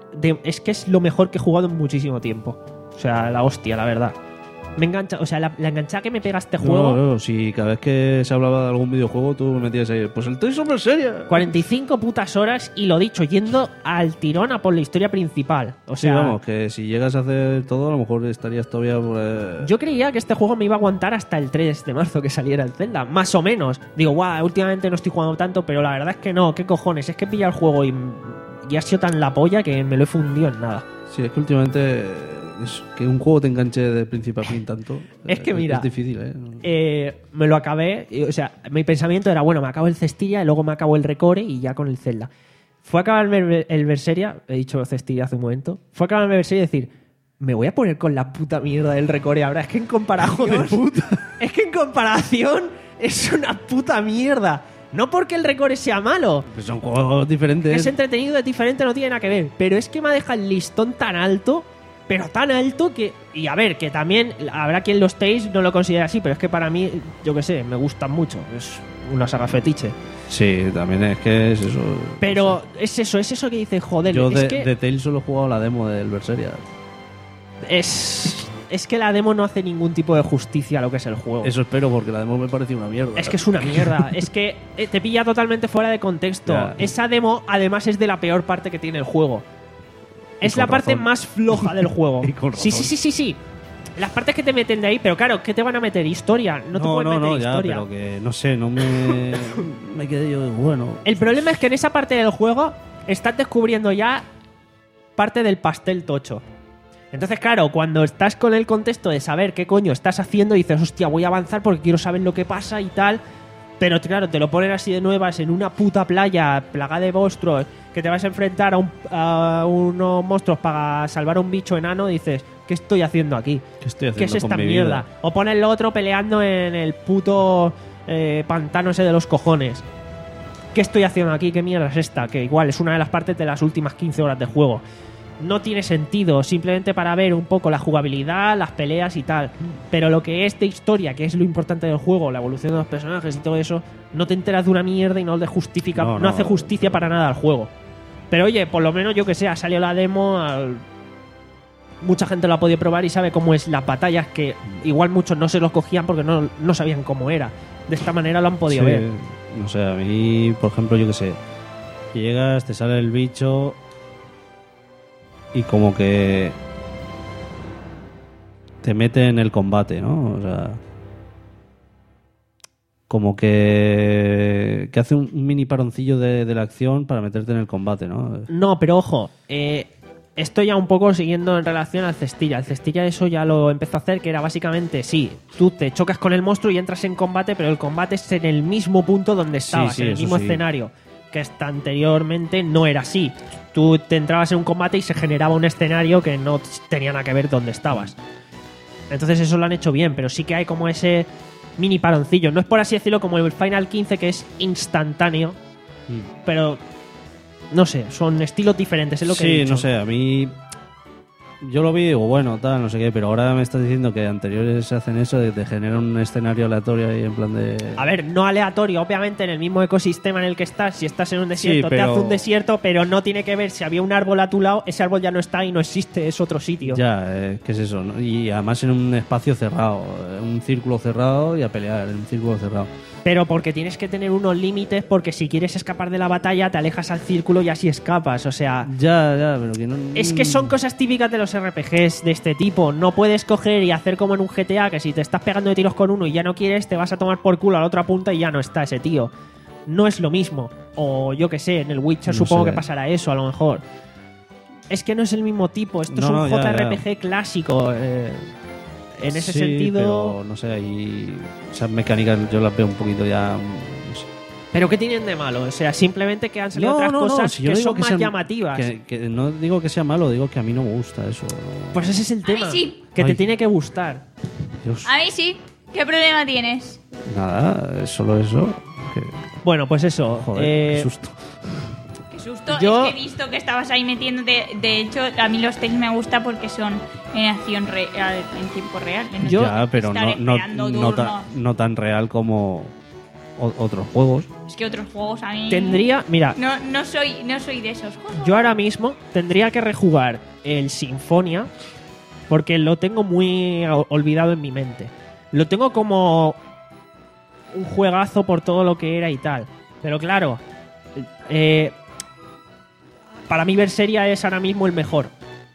de- es que es lo mejor que he jugado en muchísimo tiempo. O sea, la hostia, la verdad. Me engancha, o sea, la, la enganchada que me pega este juego. No, no, si cada vez que se hablaba de algún videojuego tú me metías ahí, pues el Tales of Berseria. cuarenta y cinco putas horas y lo dicho, yendo al tirón a por la historia principal. O Sí, sea, vamos, que si llegas a hacer todo, a lo mejor estarías todavía por... eh, yo creía que este juego me iba a aguantar hasta el tres de marzo que saliera el Zelda, más o menos. Digo, guau, últimamente no estoy jugando tanto, pero la verdad es que no, qué cojones, es que he pillado el juego y, y ha sido tan la polla que me lo he fundido en nada. Sí, es que últimamente es que un juego te enganche de principio a fin tanto. Es que eh, mira, es difícil, ¿eh? Eh, me lo acabé, y, o sea, mi pensamiento era, bueno, me acabo el Cestilla y luego me acabo el Recore y ya con el Zelda. Fue a acabarme el, el Berseria, he dicho Cestilla hace un momento, fue a acabarme el Berseria y decir, me voy a poner con la puta mierda del Recore ahora, es que en comparación... Es que en comparación es una puta mierda. No porque el Recore sea malo, Pues son juegos diferentes. es entretenido, es diferente, no tiene nada que ver. Pero es que me ha dejado el listón tan alto, pero tan alto que... Y a ver, que también habrá quien los Tales no lo considera así, pero es que para mí, yo qué sé, me gustan mucho. Es una saga fetiche. Sí, también es que es eso. Pero es eso, es eso que dice, joder, Yo es de, que... de Tales solo he jugado la demo del Berseria. Es... Es que la demo no hace ningún tipo de justicia a lo que es el juego. Eso espero, porque la demo me pareció una mierda. Es que es una mierda. Es que eh, te pilla totalmente fuera de contexto. Ya. Esa demo, además, es de la peor parte que tiene el juego. Y Es con la parte razón. más floja del juego. Y con Sí, razón. sí, sí, sí, sí. Las partes que te meten de ahí, pero claro, ¿qué te van a meter? Historia. No, te no, pueden no, meter no, ya, historia. pero que no sé, no me. me quedé yo, bueno. El problema es que en esa parte del juego estás descubriendo ya parte del pastel tocho. Entonces, claro, cuando estás con el contexto de saber qué coño estás haciendo, dices, hostia, voy a avanzar porque quiero saber lo que pasa y tal. Pero claro, te lo ponen así de nuevas en una puta playa plagada de monstruos, que te vas a enfrentar a, un- a unos monstruos para salvar a un bicho enano, y dices, ¿qué estoy haciendo aquí? ¿Qué estoy haciendo ¿Qué es esta con mi mierda? vida? O pones lo otro peleando en el puto eh, pantano ese de los cojones. ¿Qué estoy haciendo aquí? ¿Qué mierda es esta? Que igual es una de las partes de las últimas quince horas de juego. No tiene sentido, simplemente para ver un poco la jugabilidad, las peleas y tal. Pero lo que es de historia, que es lo importante del juego, la evolución de los personajes y todo eso, no te enteras de una mierda y no le justifica, No, no, no. hace justicia para nada al juego. Pero oye, por lo menos yo que sé, ha salido la demo, al- mucha gente lo ha podido probar y sabe cómo es las batallas, que igual muchos no se los cogían porque no, no sabían cómo era. De esta manera lo han podido Sí, ver. No sé, a mí, por ejemplo, yo qué sé. Que llegas, te sale el bicho. Y como que. Te mete en el combate, ¿no? O sea. Como que. Que hace un mini paroncillo de, de la acción para meterte en el combate, ¿no? No, pero ojo, eh, esto ya un poco siguiendo en relación al Cestilla. El Cestilla eso ya lo empezó a hacer, que era básicamente, sí, tú te chocas con el monstruo y entras en combate, pero el combate es en el mismo punto donde estabas, sí, en el eso mismo sí. escenario. Que hasta anteriormente no era así. Tú te entrabas en un combate y se generaba un escenario que no tenía nada que ver donde estabas. Entonces eso lo han hecho bien, pero sí que hay como ese mini paroncillo. No es por así decirlo como el Final quince, que es instantáneo, pero no sé, son estilos diferentes, es lo que he Sí, dicho. no sé, a mí. Yo lo vi y digo, bueno, tal, no sé qué, pero ahora me estás diciendo que anteriores hacen eso, de, de generar un escenario aleatorio ahí en plan de. A ver, no aleatorio, obviamente en el mismo ecosistema en el que estás, si estás en un desierto, Sí, pero- te hace un desierto, pero no tiene que ver si había un árbol a tu lado, ese árbol ya no está y no existe, es otro sitio. Ya, eh, ¿qué es eso? ¿no? Y además en un espacio cerrado, eh, un círculo cerrado y a pelear en un círculo cerrado. Pero porque tienes que tener unos límites, porque si quieres escapar de la batalla, te alejas al círculo y así escapas, o sea... Ya, ya, pero que no. Es que son cosas típicas de los R P Gs de este tipo. No puedes coger y hacer como en un G T A, que si te estás pegando de tiros con uno y ya no quieres, te vas a tomar por culo a la otra punta y ya no está ese tío. No es lo mismo. O yo que sé, en el Witcher No supongo sé. que pasará eso, a lo mejor. Es que no es el mismo tipo. Esto es No, un no, ya, J R P G ya. clásico. eh, en ese Sí, sentido... Pero no sé, ahí. Esas mecánicas yo las veo un poquito ya. No sé. ¿Pero qué tienen de malo? O sea, simplemente que han salido No, otras no, no, cosas si yo que digo son que más sean- llamativas. Que, que no digo que sea malo, digo que a mí no me gusta eso. no. Pues ese es el A mí tema. sí. Que te Ay. tiene que gustar. Dios, A mí sí. ¿Qué problema tienes? nada, es solo eso. Que, Bueno, pues eso. joder, eh, qué susto. Qué susto. Yo- Es que he visto que estabas ahí metiéndote. De hecho, a mí los Tales me gusta porque son en acción real, en tiempo real. En Yo- ya, pero estar no, no, esperando no, turnos. tan, no tan real como. o- otros juegos. Es que otros juegos a mí... Tendría, mira, No, no, soy, no soy de esos juegos. yo ahora mismo tendría que rejugar el Sinfonia porque lo tengo muy o- olvidado en mi mente. Lo tengo como un juegazo por todo lo que era y tal. Pero claro, eh, para mí Berseria es ahora mismo el mejor.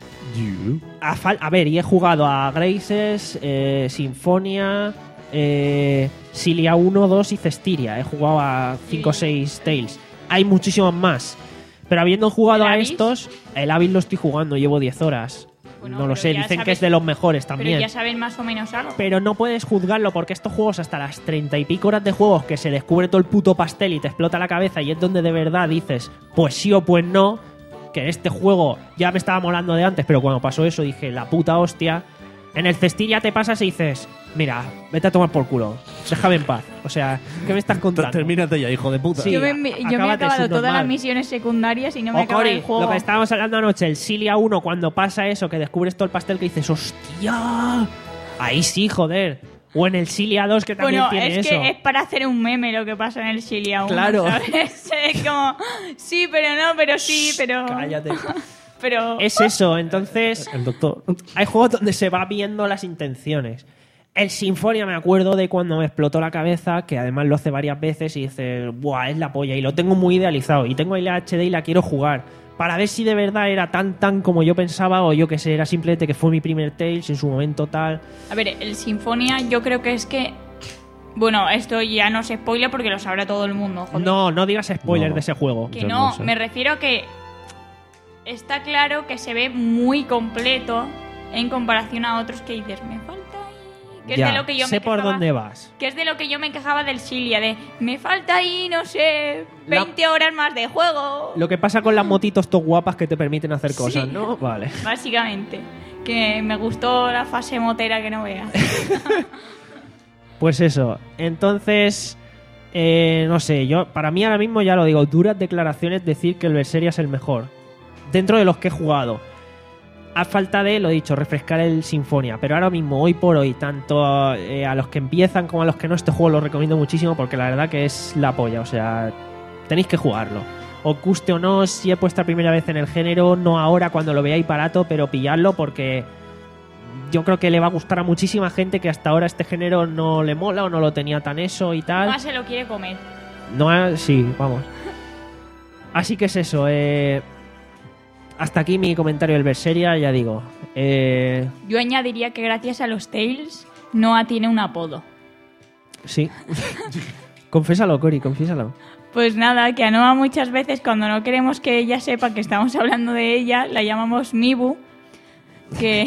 A, fal- a ver, y he jugado a Graces, eh, Sinfonia, eh, Cilia uno, dos y Cestiria. He jugado a cinco o seis Tales. Hay muchísimos más. Pero habiendo jugado ¿El a Abyss? estos, el Abyss lo estoy jugando, llevo diez horas. Bueno, no lo pero sé, ya dicen que sabes- es de los mejores Pero también. ya saben más o menos algo. Pero no puedes juzgarlo porque estos juegos, hasta las treinta y pico horas de juegos que se descubre todo el puto pastel y te explota la cabeza y es donde de verdad dices, pues sí o pues no, que este juego ya me estaba molando de antes, pero cuando pasó eso dije, la puta hostia. En el Cestiria te pasas y dices, mira, vete a tomar por culo, déjame en paz. O sea, ¿qué me estás contando? Termínate ya, hijo de puta. Sí, yo me, yo me he acábate acabado todas subnormal. las misiones secundarias y no me O acaba Cory, el juego. lo que estábamos hablando anoche, el Cilia uno, cuando pasa eso, que descubres todo el pastel, que dices, hostia, ahí sí, joder. O en el Cilia dos, que también Bueno, tiene es eso. que es para hacer un meme lo que pasa en el Cilia uno, Claro. ¿sabes? Es como, sí, pero no, pero sí, pero... Cállate. Pero... Es eso, entonces El doctor. hay juegos donde se va viendo las intenciones. El Sinfonia me acuerdo de cuando me explotó la cabeza, que además lo hace varias veces y dices, buah, es la polla. Y lo tengo muy idealizado. Y tengo ahí la H D y la quiero jugar. Para ver si de verdad era tan tan como yo pensaba o yo que sé, era simplemente que fue mi primer Tales en su momento tal. A ver, el Sinfonia yo creo que es que... Bueno, esto ya no se spoiler porque lo sabrá todo el mundo, joder. No, no digas spoilers No. de ese juego. Que Yo no, no sé. me refiero a que está claro que se ve muy completo en comparación a otros que dices, me falta ahí. Que Ya, es de lo que yo sé me por quejaba, dónde vas. Que es de lo que yo me quejaba del Cilia, de me falta ahí, no sé, La- veinte horas más de juego. Lo que pasa con las motitos to guapas que te permiten hacer cosas, Sí. ¿no? Vale. Básicamente. Que me gustó la fase motera que no veas. Pues eso. Entonces, eh, no sé, yo para mí ahora mismo ya lo digo, duras declaraciones decir que el Berseria es el mejor. Dentro de los que he jugado. A falta de, lo he dicho, refrescar el Sinfonia. Pero ahora mismo, hoy por hoy, tanto eh, a los que empiezan como a los que no, este juego lo recomiendo muchísimo porque la verdad que es la polla. O sea, tenéis que jugarlo. Os guste o no, si es vuestra primera vez en el género, no ahora cuando lo veáis barato, pero pilladlo porque yo creo que le va a gustar a muchísima gente que hasta ahora este género no le mola o no lo tenía tan eso y tal. Más se lo quiere comer. No, ha- sí, vamos. Así que es eso. Eh, hasta aquí mi comentario del Berseria, ya digo. Eh, Yo añadiría que gracias a los Tales, Noah tiene un apodo. sí. Confiésalo, Cory, confiésalo. Pues nada, que a Noah muchas veces cuando no queremos que ella sepa que estamos hablando de ella, la llamamos Mibu, que,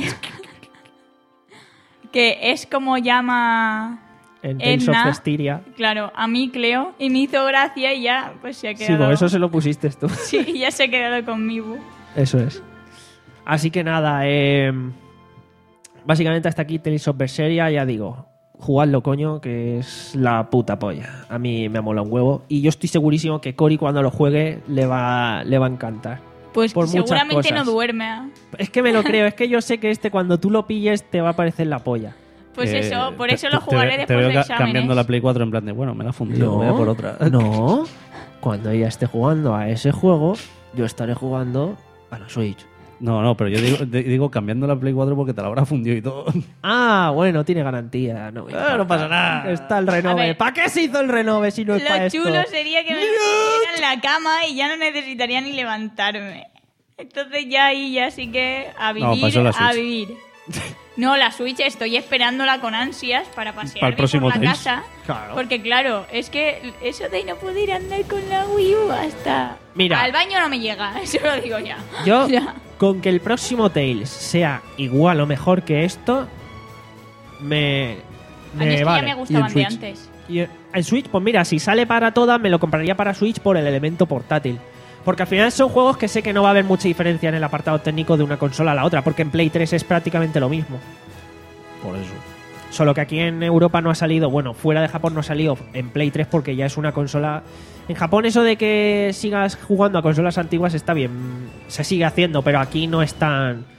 que es como llama, En Tales of Edna. Cestiria. claro, a mí Cleo, y me hizo gracia y ya pues se ha Sí, quedado. por eso se lo pusiste tú. Sí, ya se ha quedado con Mibu. Eso es. Así que nada, eh, básicamente hasta aquí Tales of Berseria, ya digo. Jugadlo, coño, que es la puta polla. A mí me mola un huevo. Y yo estoy segurísimo que Cory cuando lo juegue le va, le va a encantar. Pues Por muchas seguramente no cosas. duerme. ¿eh? Es que me lo creo, es que yo sé que este cuando tú lo pilles te va a parecer la polla. Pues Eh, eso, por te- eso te- lo jugaré te, después te veo de ca- exámenes. cambiando la Play cuatro en plan de, bueno, me la he fundido, voy a por otra. No. Cuando ella esté jugando a ese juego, yo estaré jugando a la Switch. No, no, pero yo digo, de- digo cambiando la Play cuatro porque te la habrá fundido y todo. Ah, bueno, tiene garantía. No, me Ah, importa. no pasa nada. Está el A renove. ver. ¿Para qué se hizo el renove si no es para Lo esto? chulo sería que me pusiera en la cama y ya no necesitaría ni levantarme. Entonces ya ahí ya sí que a No, vivir, para eso la a Switch. vivir. No, la Switch estoy esperándola con ansias para pasearme Para el próximo por la Tales. casa. Claro. Porque claro, es que eso de no poder andar con la Wii U hasta... Mira. Al baño no me llega, eso lo digo ya. Yo, Ya. con que el próximo Tales sea igual o mejor que esto, me. A mí me es que vale. ya me gustaban de Switch? antes. Y el Switch, pues mira, si sale para todas, me lo compraría para Switch por el elemento portátil. Porque al final son juegos que sé que no va a haber mucha diferencia en el apartado técnico de una consola a la otra, porque en Play tres es prácticamente lo mismo. Por eso. Solo que aquí en Europa no ha salido, bueno, fuera de Japón no ha salido en Play tres porque ya es una consola... En Japón eso de que sigas jugando a consolas antiguas está bien, se sigue haciendo, pero aquí no es tan...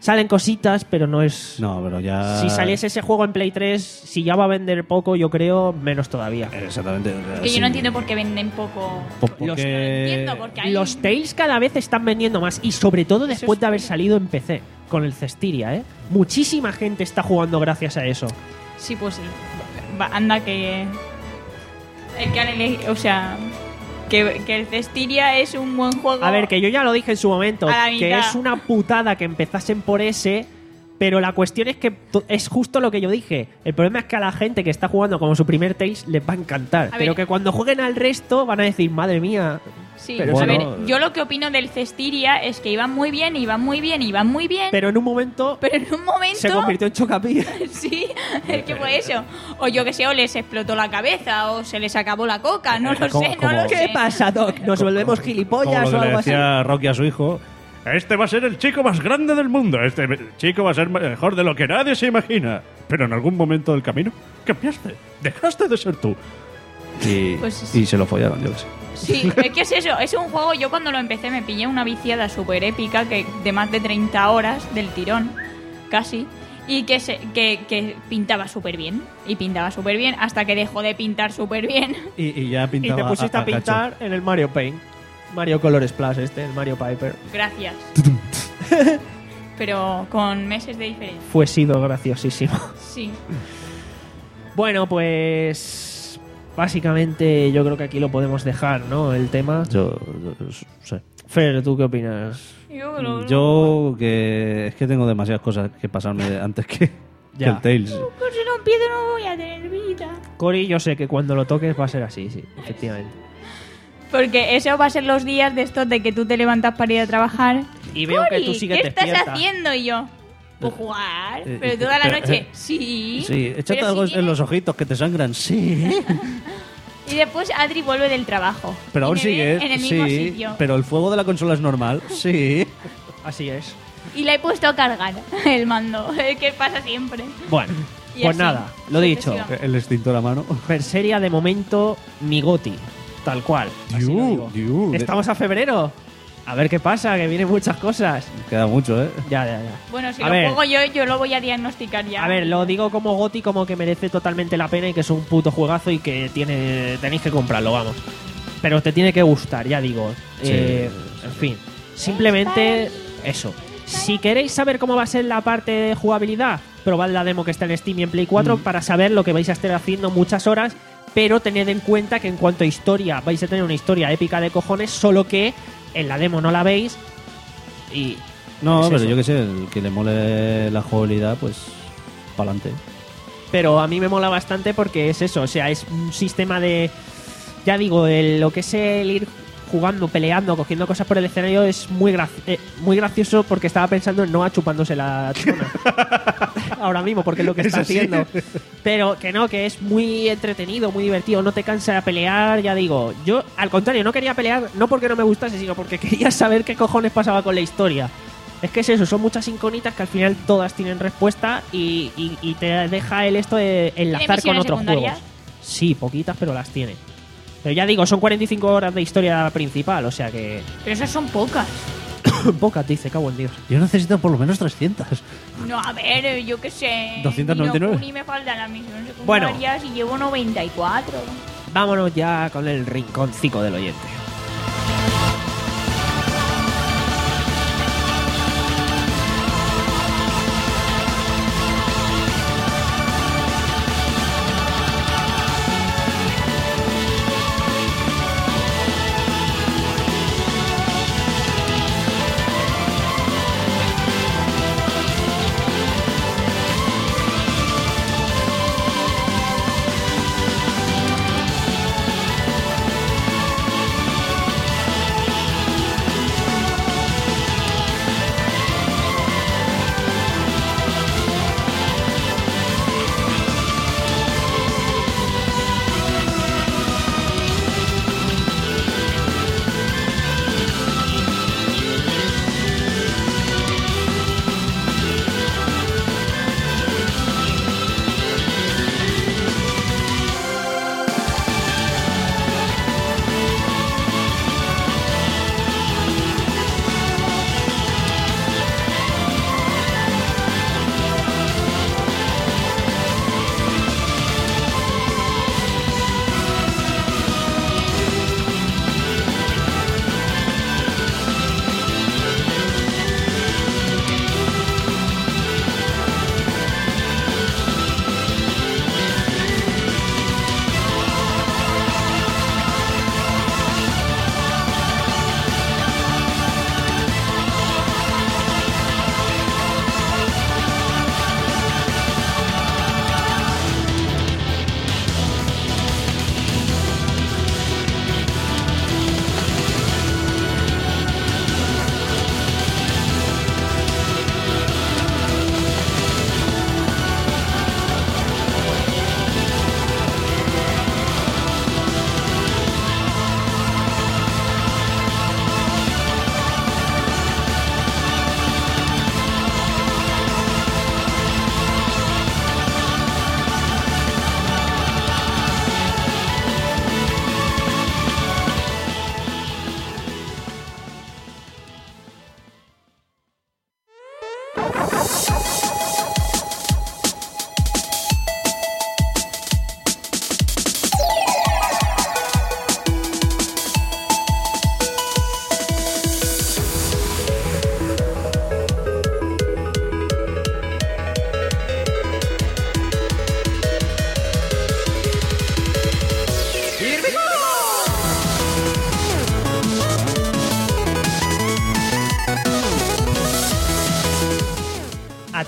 Salen cositas, pero no es... No, pero ya... Si saliese ese juego en Play tres, si ya va a vender poco, yo creo, menos todavía. Exactamente. Que yo no entiendo por qué venden poco. Pues Los- No entiendo porque hay... Los Tales cada vez están vendiendo más y sobre todo después es de haber verdad. salido en P C con el Cestiria, ¿eh? Muchísima gente está jugando gracias a eso. Sí, pues sí. Va, anda que... El que han elegido... O sea... Que, que el Cestiria es un buen juego. A ver, que yo ya lo dije en su momento, A la que mitad. es una putada que empezasen por ese, pero la cuestión es que to- es justo lo que yo dije. El problema es que a la gente que está jugando como su primer Tales les va a encantar, A pero ver. que cuando jueguen al resto van a decir, madre mía. Sí, Pero a bueno. ver, yo lo que opino del Cestiria es que iban muy bien, iban muy bien, iban muy bien. Pero en un momento Pero en un momento... se convirtió en chocapilla. Sí, es que fue eso. O yo que sé, o les explotó la cabeza, o se les acabó la coca, no lo ¿Cómo- sé, no cómo- lo ¿Qué sé. pasa, Doc? ¿Nos volvemos Como gilipollas lo que o le algo así? decía Rocky a su hijo. Este va a ser el chico más grande del mundo. Este chico va a ser mejor de lo que nadie se imagina. Pero en algún momento del camino cambiaste. Dejaste de ser tú. Y, Pues sí. y se lo follaron, yo qué sé. Sí, es que es eso, es un juego, yo cuando lo empecé me pillé una viciada súper épica que de más de treinta horas del tirón, casi, y que, se, que, que pintaba súper bien, y pintaba súper bien, hasta que dejó de pintar súper bien. Y, y ya Y pintaba te pusiste a, a cacho. pintar en el Mario Paint. Mario Color Splash este, el Mario Piper. Gracias. Pero con meses de diferencia. Fue sido graciosísimo. Sí. Bueno, pues básicamente yo creo que aquí lo podemos dejar, ¿no? El tema. Yo, yo- sé. Fer, ¿tú qué opinas? Yo, lo- Yo que es que tengo demasiadas cosas que pasarme antes que, que Ya. el Tales. Pues si no empiezo no voy a tener vida. Cory, yo sé que cuando lo toques va a ser así, sí, efectivamente. Porque eso va a ser los días de estos de que tú te levantas para ir a trabajar. Y veo que Cori, tú sigues ¿qué estás despierta. haciendo? Y yo, pues jugar. Eh, Pero toda la pero, noche, eh, sí. Sí, échate Pero algo si en los tienes- ojitos que te sangran, sí. Y después Adri vuelve del trabajo. Pero Y aún me ve sigue, en el mismo sí. sitio. Pero el fuego de la consola es normal, sí. Así es. Y le he puesto a cargar el mando. Es que pasa siempre. Bueno, Y pues así, nada, lo dicho. sucesivamente. El extintor a mano. Berseria de momento, mi goti. Tal cual. Así lo digo. Diu, de- Estamos a febrero. A ver qué pasa, que vienen muchas cosas. Queda mucho, ¿eh? Ya, ya, ya. Bueno, si A lo ver. juego yo, yo lo voy a diagnosticar ya. A ver, lo digo como goti, como que merece totalmente la pena y que es un puto juegazo y que tiene tenéis que comprarlo, vamos. Pero te tiene que gustar, ya digo. Sí. Eh, en fin, simplemente eso. Si queréis saber cómo va a ser la parte de jugabilidad, probad la demo que está en Steam y en Play cuatro para saber lo que vais a estar haciendo muchas horas, pero tened en cuenta que en cuanto a historia, vais a tener una historia épica de cojones, solo que en la demo no la veis y... No, es pero eso. yo que sé, el que le mole la jugabilidad, pues pa'lante. Pero a mí me mola bastante porque es eso, o sea, es un sistema de... Ya digo, el- lo que es el ir jugando, peleando, cogiendo cosas por el escenario es muy, graci- eh, muy gracioso porque estaba pensando en Noah chupándose la chona. Ahora mismo, porque es lo que está así. haciendo. Pero que no, que es muy entretenido, muy divertido, no te cansa de pelear, ya digo. Yo, al contrario, no quería pelear, no porque no me gustase, sino porque quería saber qué cojones pasaba con la historia. Es que es eso, son muchas incógnitas que al final todas tienen respuesta y, y- y te deja el esto de enlazar con misiones otros secundarias? juegos. Sí, poquitas, pero las tiene. Pero ya digo, son cuarenta y cinco horas de historia principal, o sea que... Pero esas son pocas. Pocas, dice, cago en Dios. Yo necesito por lo menos trescientas. No, a ver, yo qué sé. doscientos noventa y nueve. Y me faltan las misiones Bueno. secundarias y llevo noventa y cuatro. Vámonos ya con el rinconcito del oyente.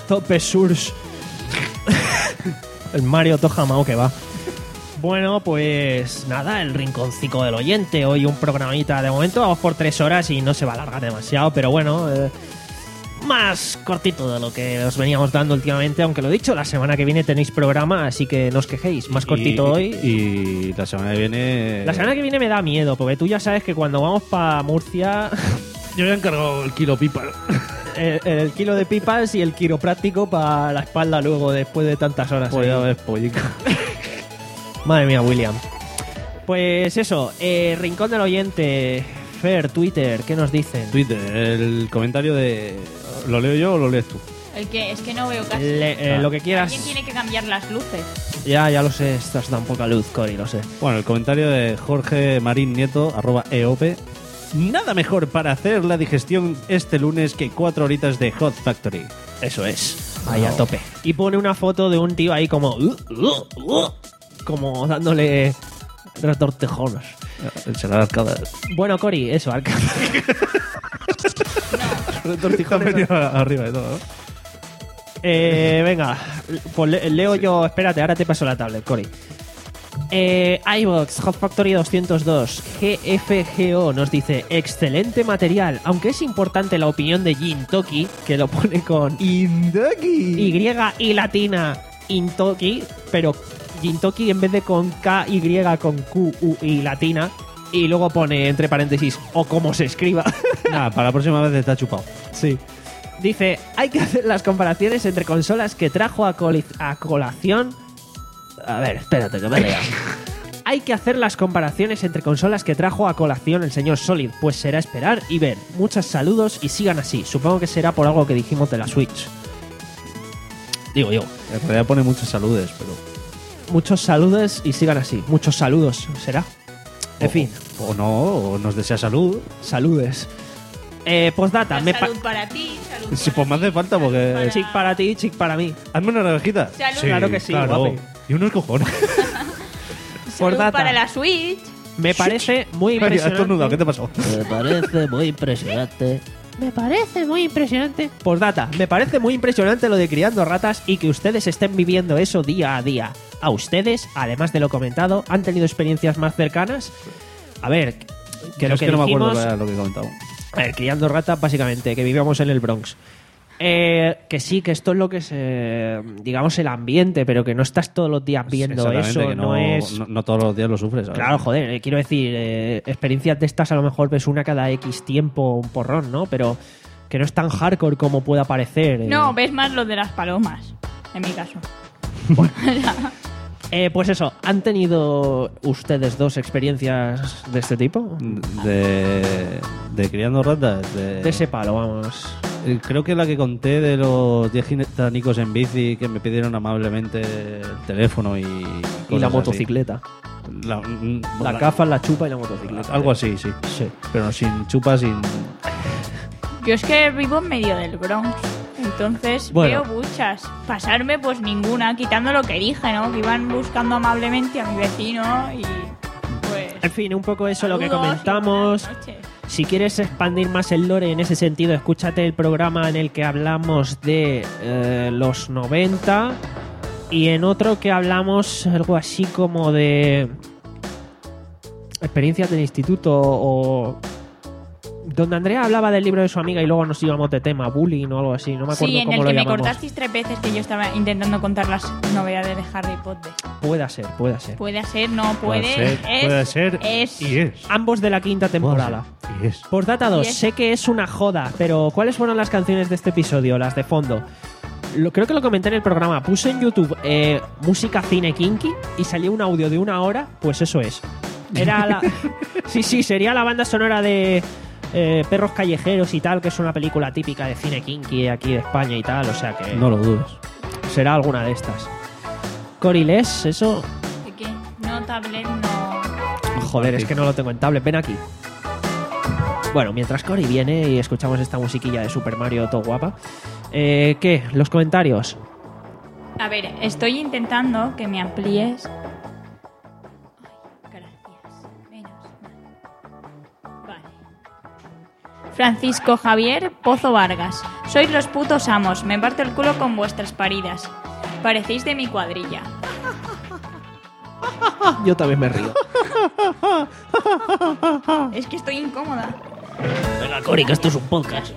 Tope Source. El Mario Tohamao que va. Bueno, pues nada, el rinconcito del oyente. Hoy un programita de momento, vamos por tres horas y no se va a alargar demasiado, pero bueno, eh, más cortito de lo que os veníamos dando últimamente, aunque lo dicho, la semana que viene tenéis programa, así que no os quejéis, más cortito y, hoy. Y la semana que viene... La semana que viene me da miedo, porque tú ya sabes que cuando vamos para Murcia... Yo me he encargado el kilo pipa. El, el kilo de pipas y el quiropráctico para la espalda luego, después de tantas horas. Pues ahí. ya ves, pollica. Madre mía, William. Pues eso, eh, Rincón del Oyente, Fer, Twitter, ¿qué nos dicen? Twitter, el comentario de... ¿Lo leo yo o lo lees tú? El que es que no veo casi. Le- eh, lo que quieras. Alguien tiene que cambiar las luces. Ya, ya lo sé, estás tan poca luz, Cory, lo sé. Bueno, el comentario de Jorge Marín Nieto, arroba E O P. Nada mejor para hacer la digestión este lunes que cuatro horitas de Hot Factory. Eso es. Ahí a tope. Y pone una foto de un tío ahí como... uh, uh, uh, como dándole retortejones. Será arcada. Bueno, Cory, eso, arcada. Retortijones. Arriba de todo, ¿no? Eh, venga, pues le- leo yo. Espérate, ahora te paso la tablet, Cory. Eh, iVox, Hot Factory doscientos dos, G F G O nos dice: excelente material, aunque es importante la opinión de Jintoki, que lo pone con Indoki. Y y latina, Intoki, pero Jintoki en vez de con K, Y, con Q, U, I latina, y luego pone entre paréntesis, o como se escriba. Nada, para la próxima vez te ha chupado. Sí. Dice, hay que hacer las comparaciones entre consolas que trajo a, coli- a colación... A ver, espérate, que me he liado. Hay que hacer las comparaciones entre consolas que trajo a colación el señor Solid, pues será esperar y ver. Muchos saludos y sigan así. Supongo que será por algo que dijimos de la Switch. Digo yo. En realidad pone muchos saludes, pero... Muchos saludos y sigan así. Muchos saludos, ¿será? En o, fin, O no, o nos desea salud. saludes. Eh, postdata, me pa- Salud para ti, salud Si para pues me hace ti, falta, salud porque- para- chic para ti, chic para mí. Hazme una navajita. Salud. Claro que sí, guapi. Y unos cojones. salud Postdata. para la Switch. Me parece muy Has impresionante. estornudado, ¿qué te pasó? Me parece muy impresionante. Me parece muy impresionante. Postdata, me parece muy impresionante lo de criando ratas y que ustedes estén viviendo eso día a día. ¿A ustedes, además de lo comentado, han tenido experiencias más cercanas? A ver, que Yo lo es que que no me dijimos... acuerdo qué era lo que he comentado. A ver, criando ratas, básicamente, que vivíamos en el Bronx. Eh, que sí, que esto es lo que es, eh, digamos, el ambiente, pero que no estás todos los días viendo Exactamente, eso, que no, no, es... no, no todos los días lo sufres, ¿sabes? Claro, joder, eh, quiero decir, eh, experiencias de estas a lo mejor ves una cada X tiempo, un porrón, ¿no? Pero que no es tan hardcore como pueda parecer. eh. No, ves más lo de las palomas, en mi caso. Eh, pues eso, ¿han tenido ustedes dos experiencias de este tipo? De, de criando ratas. De, De ese palo, vamos. Eh, Creo que la que conté de los diez gitanicos en bici que me pidieron amablemente el teléfono y. Y cosas la así. motocicleta. La, mm, La la- cafa, la chupa y la motocicleta. Algo así, sí. Sí. Pero sin chupa, sin. Yo es que vivo en medio del Bronx. Entonces Bueno. veo muchas. Pasarme, pues ninguna, quitando lo que dije, ¿no? Que iban buscando amablemente a mi vecino y. Pues. En fin, un poco eso lo que saludos y comentamos. buenas noches. Si quieres expandir más el lore en ese sentido, escúchate el programa en el que hablamos de eh, los noventa y en otro que hablamos algo así como de experiencias del instituto o donde Andrea hablaba del libro de su amiga y luego nos íbamos de tema, bullying o algo así, no me acuerdo Sí, en cómo el lo que me llamamos. cortasteis tres veces que yo estaba intentando contar las novedades de Harry Potter. Puede ser, puede ser. Puede ser, no puede. ser, es, puede ser es. y es. Ambos de la quinta temporada. Y es. Postdata dos, Y es- sé que es una joda, pero ¿cuáles fueron las canciones de este episodio? Las de fondo. Lo, creo que lo comenté en el programa. Puse en YouTube eh, música cine kinky y salió un audio de una hora, pues eso es. Era la... Sí, sí, sería la banda sonora de eh, Perros Callejeros y tal, que es una película típica de cine kinky aquí de España y tal, o sea que No lo dudes. será alguna de estas. Coriles, eso... ¿De qué? No, tablet, no. Joder, es que no lo tengo en tablet. Ven aquí. Bueno, mientras Cory viene y escuchamos esta musiquilla de Super Mario todo guapa. Eh, ¿Qué? ¿Los comentarios? A ver, estoy intentando que me amplíes. Ay, gracias. Menos mal. Vale. Francisco Javier Pozo Vargas. Sois los putos amos. Me parto el culo con vuestras paridas. Parecéis de mi cuadrilla. Yo también me río. Es que estoy incómoda. Venga, Cori, que esto es un podcast.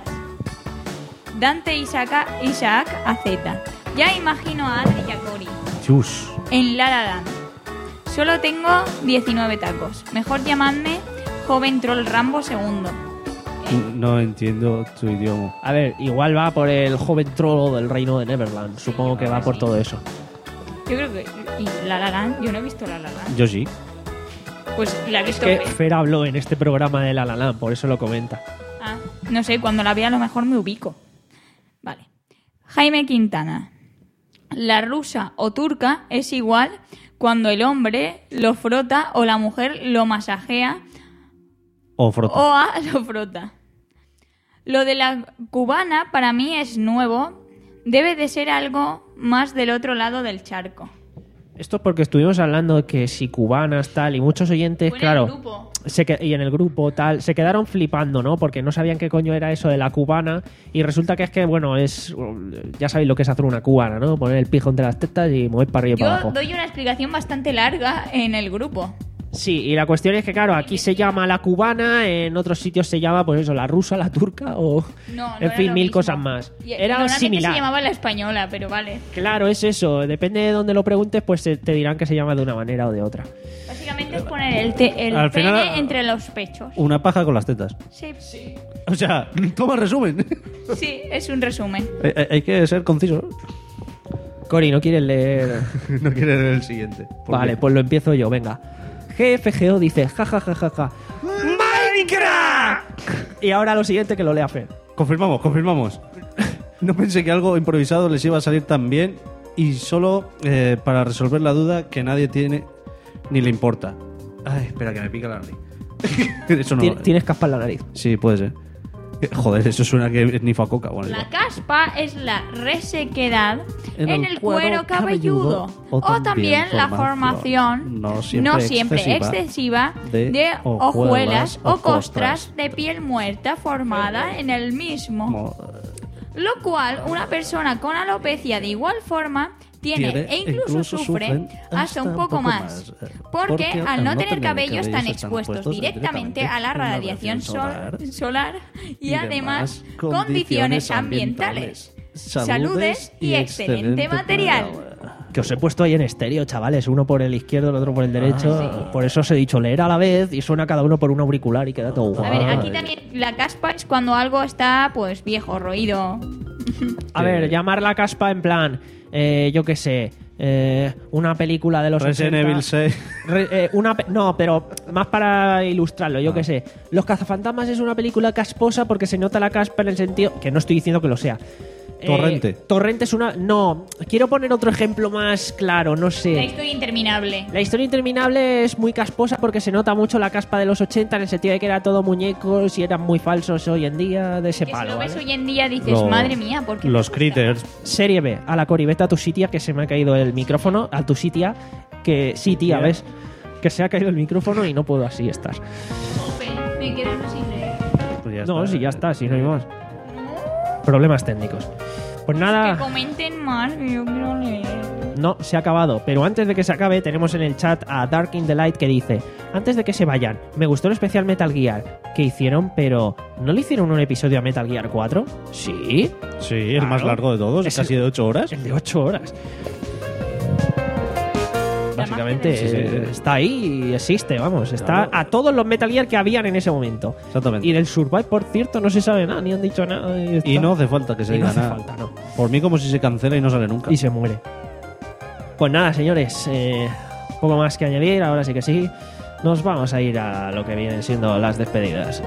Dante Isaac, Isaac A Z. Ya imagino a Adri y a Cori Chus. en La La Land. Solo tengo diecinueve tacos. Mejor llamadme Joven Troll Rambo segundo. No entiendo tu idioma. A ver, igual va por el joven troll del reino de Neverland. Supongo que va por todo eso. Yo creo que... ¿Y La La Land? Yo no he visto La La Land. Yo sí. Pues la he Es visto... que Fer habló en este programa de La La Land, por eso lo comenta. Ah, no sé, cuando la vea a lo mejor me ubico. Vale. Jaime Quintana. La rusa o turca es igual cuando el hombre lo frota o la mujer lo masajea O frota. o a lo frota. Lo de la cubana para mí es nuevo. Debe de ser algo más del otro lado del charco. Esto es porque estuvimos hablando de que si cubanas, tal, y muchos oyentes, Fue en claro, el grupo. se que- y en el grupo, tal, se quedaron flipando, ¿no? Porque no sabían qué coño era eso de la cubana, y resulta que es que, bueno, es, ya sabéis lo que es hacer una cubana, ¿no? Poner el pijo entre las tetas y mover para arriba y para Yo abajo. doy una explicación bastante larga en el grupo. Sí, y la cuestión es que, claro, aquí se llama la cubana, en otros sitios se llama, pues eso, la rusa, la turca o, No, no en era fin, lo mil mismo. cosas más. Y- Era normalmente similar. se llamaba la española, pero vale. Claro, es eso. Depende de dónde lo preguntes, pues te te dirán que se llama de una manera o de otra. Básicamente es poner el, te- el Al pene final- entre los pechos. Una paja con las tetas. Sí, sí, O sea, toma resumen. es un resumen. hay, hay- hay que ser conciso. Cori, ¿no quieres leer? No quiere leer el siguiente. ¿Por Vale, qué? pues lo empiezo yo, venga. G F G O dice, ja, ja, ja, ja, ja. ¡Minecraft! Y ahora lo siguiente que lo lea Fer. Confirmamos, confirmamos. No pensé que algo improvisado les iba a salir tan bien y solo eh, para resolver la duda que nadie tiene ni le importa. Ay, espera que me pica la nariz. Eso no. Tien- Tienes caspa en la nariz. Sí, puede ser. Joder, eso suena que es ni fa coca. Bueno, La igual. caspa es la resequedad en, En el, el cuero, cuero cabelludo. cabelludo. O, O también, también la formación formación no no siempre siempre, excesiva excesiva de de, hojuelas hojuelas o o costras costras de piel muerta formada en el mismo. Como, Lo cual una persona con alopecia de igual forma tiene, Tiene e incluso, incluso sufre sufren hasta un poco más. eh, Porque, al no tener cabellos tan expuestos directamente a la radiación sol- solar y además condiciones ambientales, saludes y excelente material. Que os he puesto ahí en estéreo, chavales. Uno por el izquierdo, el otro por el derecho. Por eso os he dicho leer a la vez y suena cada uno por un auricular y queda todo A guay. ver, aquí también la caspa es cuando algo está pues viejo, roído. A ver, llamar la caspa en plan, eh, yo qué sé, eh, una película de los Resident ochenta. Evil seis. Re- eh, una pe- no, pero más para ilustrarlo, yo qué sé. Los cazafantasmas es una película casposa porque se nota la caspa en el sentido... Que no estoy diciendo que lo sea. Eh, Torrente. Torrente es una... No, quiero poner otro ejemplo más claro, no sé. La historia interminable. La historia interminable es muy casposa porque se nota mucho la caspa de los ochenta en el sentido de que era todo muñecos y eran muy falsos hoy en día de ese Que si palo. lo ves ¿vale? hoy en día dices, Los- madre mía, ¿por qué me Los gusta? critters. Serie B, a la Cori, vete a tu sitia, que se me ha caído el micrófono, a tu sitia, que sí, tía, Tía. ¿ves? Que se ha caído el micrófono y no puedo así estar. Jope, me quedo sin leer. Pues ya No, está. sí, ya está, sí, no hay más. Problemas técnicos. Pues Que nada, comenten más, que yo quiero leer. no, se ha acabado. Pero antes de que se acabe, tenemos en el chat a Dark in the Light que dice: antes de que se vayan, me gustó el especial Metal Gear que hicieron, pero ¿no le hicieron un episodio a Metal Gear cuatro? Sí, Sí, el Claro. más largo de todos, Es casi el- de ocho horas. el de ocho horas. Básicamente Sí, sí, sí. eh, está ahí y existe, vamos. Está Claro. a todos los Metal Gear que habían en ese momento. Exactamente. Y del Survive, por cierto, no se sabe nada, ni han dicho nada. Y, está. Y no hace falta que se Y no diga hace nada. falta, no. Por mí como si se cancela y no sale nunca. Y se muere. Pues nada, señores, eh, poco más que añadir, ahora sí que sí. Nos vamos a ir a lo que vienen siendo las despedidas.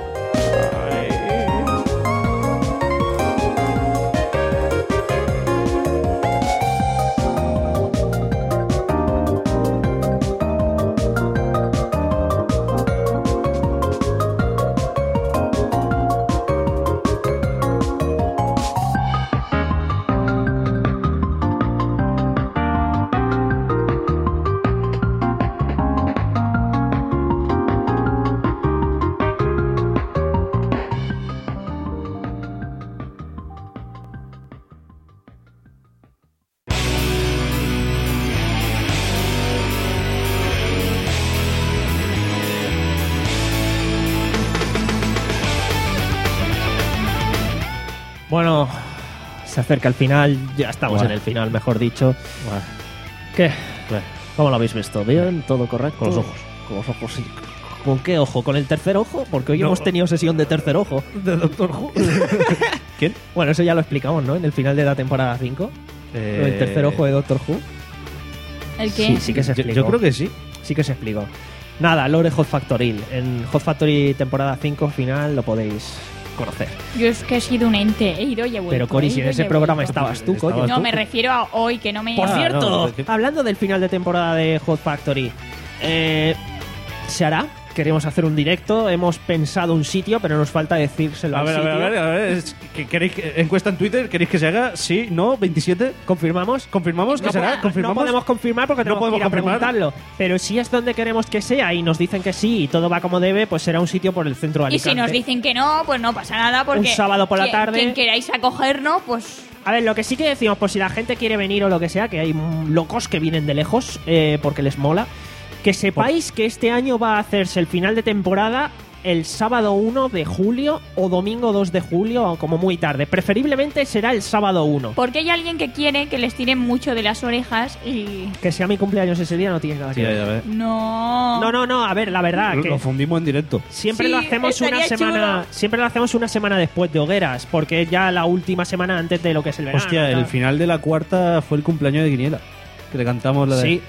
Bueno, se acerca el final, ya estamos Buah. en el final, mejor dicho. ¿Qué? ¿Cómo lo habéis visto? ¿Bien? ¿Todo correcto? Con los ojos. Con los ojos, sí. ¿Con qué ojo? ¿Con el tercer ojo? Porque hoy No. hemos tenido sesión de tercer ojo. De Doctor Who. ¿Quién? Bueno, eso ya lo explicamos, ¿no? En el final de la temporada cinco. Eh, Lo del tercer ojo de Doctor Who. ¿El qué? Sí, sí que se Yo, explicó. yo creo que sí. Sí que se explicó. Nada, lore Hot Factory. En Hot Factory temporada cinco final lo podéis conocer. Yo es que he sido un ente, he ido y he vuelto. Pero Cori, he si en ido y ese he programa vuelto. estabas tú, Estabas coño. No, tú. me refiero a hoy, que no me... Por Ah, cierto, no, es que- hablando del final de temporada de Hot Factory, eh, ¿se hará? Queremos hacer un directo, hemos pensado un sitio, pero nos falta decírselo A al ver, a ver, sitio. a ver, a ver. es que ¿Queréis que- encuesta en Twitter? ¿Queréis que se haga? Sí, no, veintisiete. ¿Confirmamos? ¿Confirmamos que No, será? po- ¿Confirmamos? no podemos confirmar porque No tenemos que podemos ir a confirmar. preguntarlo. Pero si es donde queremos que sea y nos dicen que sí y todo va como debe, pues será un sitio por el centro de Y si Alicante. nos dicen que no, pues no pasa nada porque... Un sábado por la quien- tarde. Quien queráis acogernos, pues... A ver, lo que sí que decimos, pues si la gente quiere venir o lo que sea, que hay mm, locos que vienen de lejos eh, porque les mola, que sepáis que este año va a hacerse el final de temporada el sábado uno de julio o domingo dos de julio, o como muy tarde. Preferiblemente será el sábado uno. Porque hay alguien que quiere que les tiren mucho de las orejas y... Que sea mi cumpleaños ese día no tiene nada que Sí, ver. a ver. No... No, no, no, a ver, la verdad Lo, que lo fundimos en directo. siempre Sí, lo hacemos una estaría semana, chulo. siempre lo hacemos una semana después de Hogueras, porque es ya la última semana antes de lo que es el verano. Hostia, tal. el final de la cuarta fue el cumpleaños de Guiniela. Que le cantamos la de... Sí.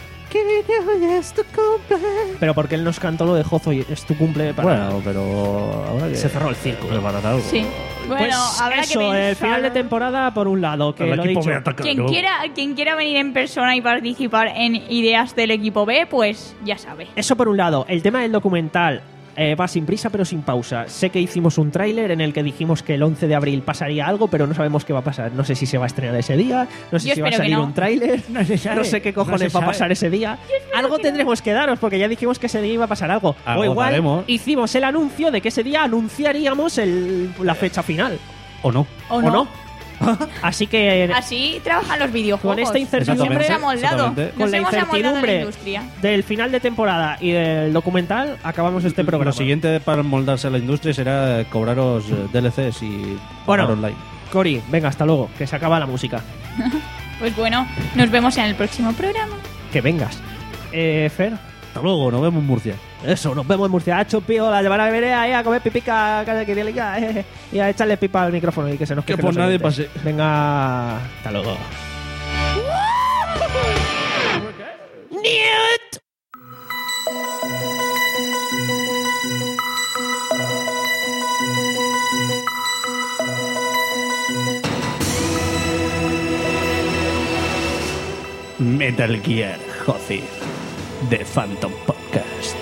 Pero porque él nos cantó lo de Jozo y es tu cumple para... Bueno, pero ahora que... Se cerró el círculo. Preparar algo. Sí. Bueno, Pues habrá eso, que pensar. el final de temporada por un lado, que El lo he equipo dicho. me ataca, Quien ¿no? quiera, quien quiera venir en persona y participar en ideas del equipo B, pues ya sabe. Eso por un lado. El tema del documental eh, va sin prisa pero sin pausa. Sé que hicimos un tráiler en el que dijimos que el once de abril pasaría algo, pero no sabemos qué va a pasar. No sé si se va a estrenar ese día, no sé Yo si va a espero que salir no. un tráiler, No se sabe. no sé qué No cojones se va a sabe. pasar ese día. Algo tendremos que daros porque ya dijimos que ese día iba a pasar algo. Algo o igual daremos. hicimos el anuncio de que ese día anunciaríamos el- la fecha final. ¿O no? ¿O ¿O no? no? Así que Así trabajan los videojuegos. con esta incertidumbre, Nos hemos amoldado. exactamente. con Nos la hemos amoldado a la incertidumbre industria. del final de temporada y del documental, acabamos este programa. Lo siguiente para moldarse a la industria será cobraros eh, D L Cs y Bueno. pagar online. Cori, venga, hasta luego, que se acaba la música. Pues bueno, nos vemos en el próximo programa. Que vengas. Eh, Fer, Hasta luego, nos vemos en Murcia. eso, nos vemos en Murcia. Ha chupío, la llevará a beber ahí a comer pipica, que que liga, eh, y a echarle pipa al micrófono y que se nos Que quejen por los nadie oyentes. pase. Venga, hasta luego. Newt. Metal Gear Hozir de Phantom Podcast.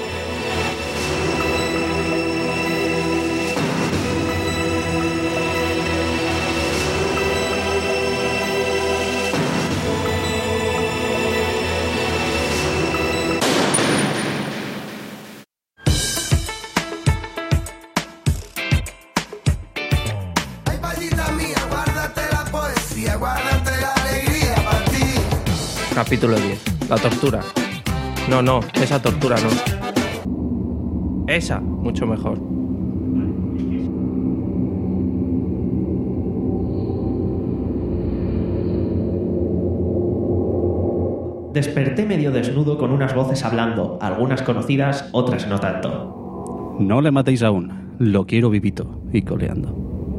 Ay, payita mía, guárdate la poesía, guárdate la alegría para ti. Capítulo diez. La tortura. No, no, esa tortura no. Esa, mucho mejor. Desperté medio desnudo con unas voces hablando, algunas conocidas, otras no tanto. No le matéis aún. Lo quiero vivito y coleando.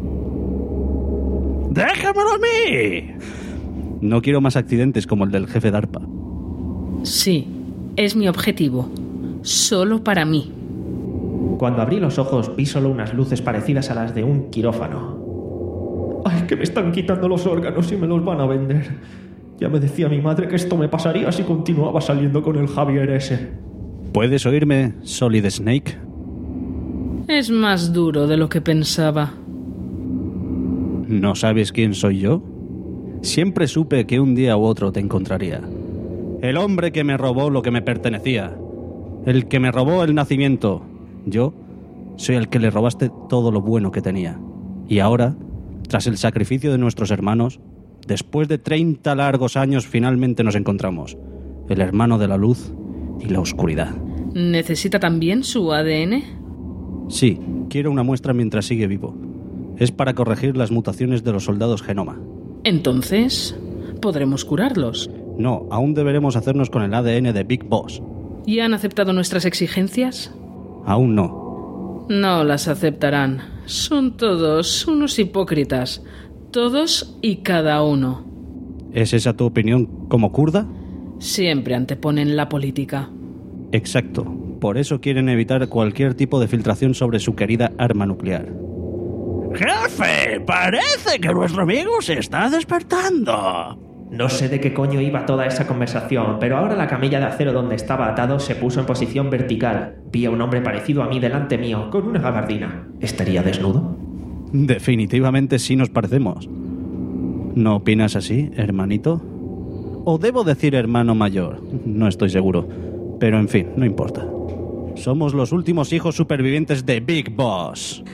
¡Déjamelo a mí! No quiero más accidentes como el del jefe DARPA. Sí, es mi objetivo. Solo para mí. Cuando abrí los ojos vi solo unas luces parecidas a las de un quirófano. ¡Ay, que me están quitando los órganos y me los van a vender! Ya me decía mi madre que esto me pasaría si continuaba saliendo con el Javier ese. ¿Puedes oírme, Solid Snake? Es más duro de lo que pensaba. ¿No sabes quién soy yo? Siempre supe que un día u otro te encontraría. El hombre que me robó lo que me pertenecía. El que me robó el nacimiento. Yo soy el que le robaste todo lo bueno que tenía. Y ahora, tras el sacrificio de nuestros hermanos, después de treinta largos años finalmente nos encontramos. El hermano de la luz y la oscuridad. ¿Necesita también su A D N? Sí, quiero una muestra mientras sigue vivo. Es para corregir las mutaciones de los soldados genoma. Entonces, ¿podremos curarlos? No, aún deberemos hacernos con el A D N de Big Boss. ¿Y han aceptado nuestras exigencias? Aún no. No las aceptarán. Son todos unos hipócritas. Todos y cada uno. ¿Es esa tu opinión como kurda? Siempre anteponen la política. Exacto. Por eso quieren evitar cualquier tipo de filtración sobre su querida arma nuclear. ¡Jefe! Parece que nuestro amigo se está despertando. No sé de qué coño iba toda esa conversación, pero ahora la camilla de acero donde estaba atado se puso en posición vertical. Vi a un hombre parecido a mí delante mío, con una gabardina. ¿Estaría desnudo? Definitivamente sí nos parecemos. ¿No opinas así, hermanito? O debo decir hermano mayor, no estoy seguro. Pero en fin, no importa. Somos los últimos hijos supervivientes de Big Boss.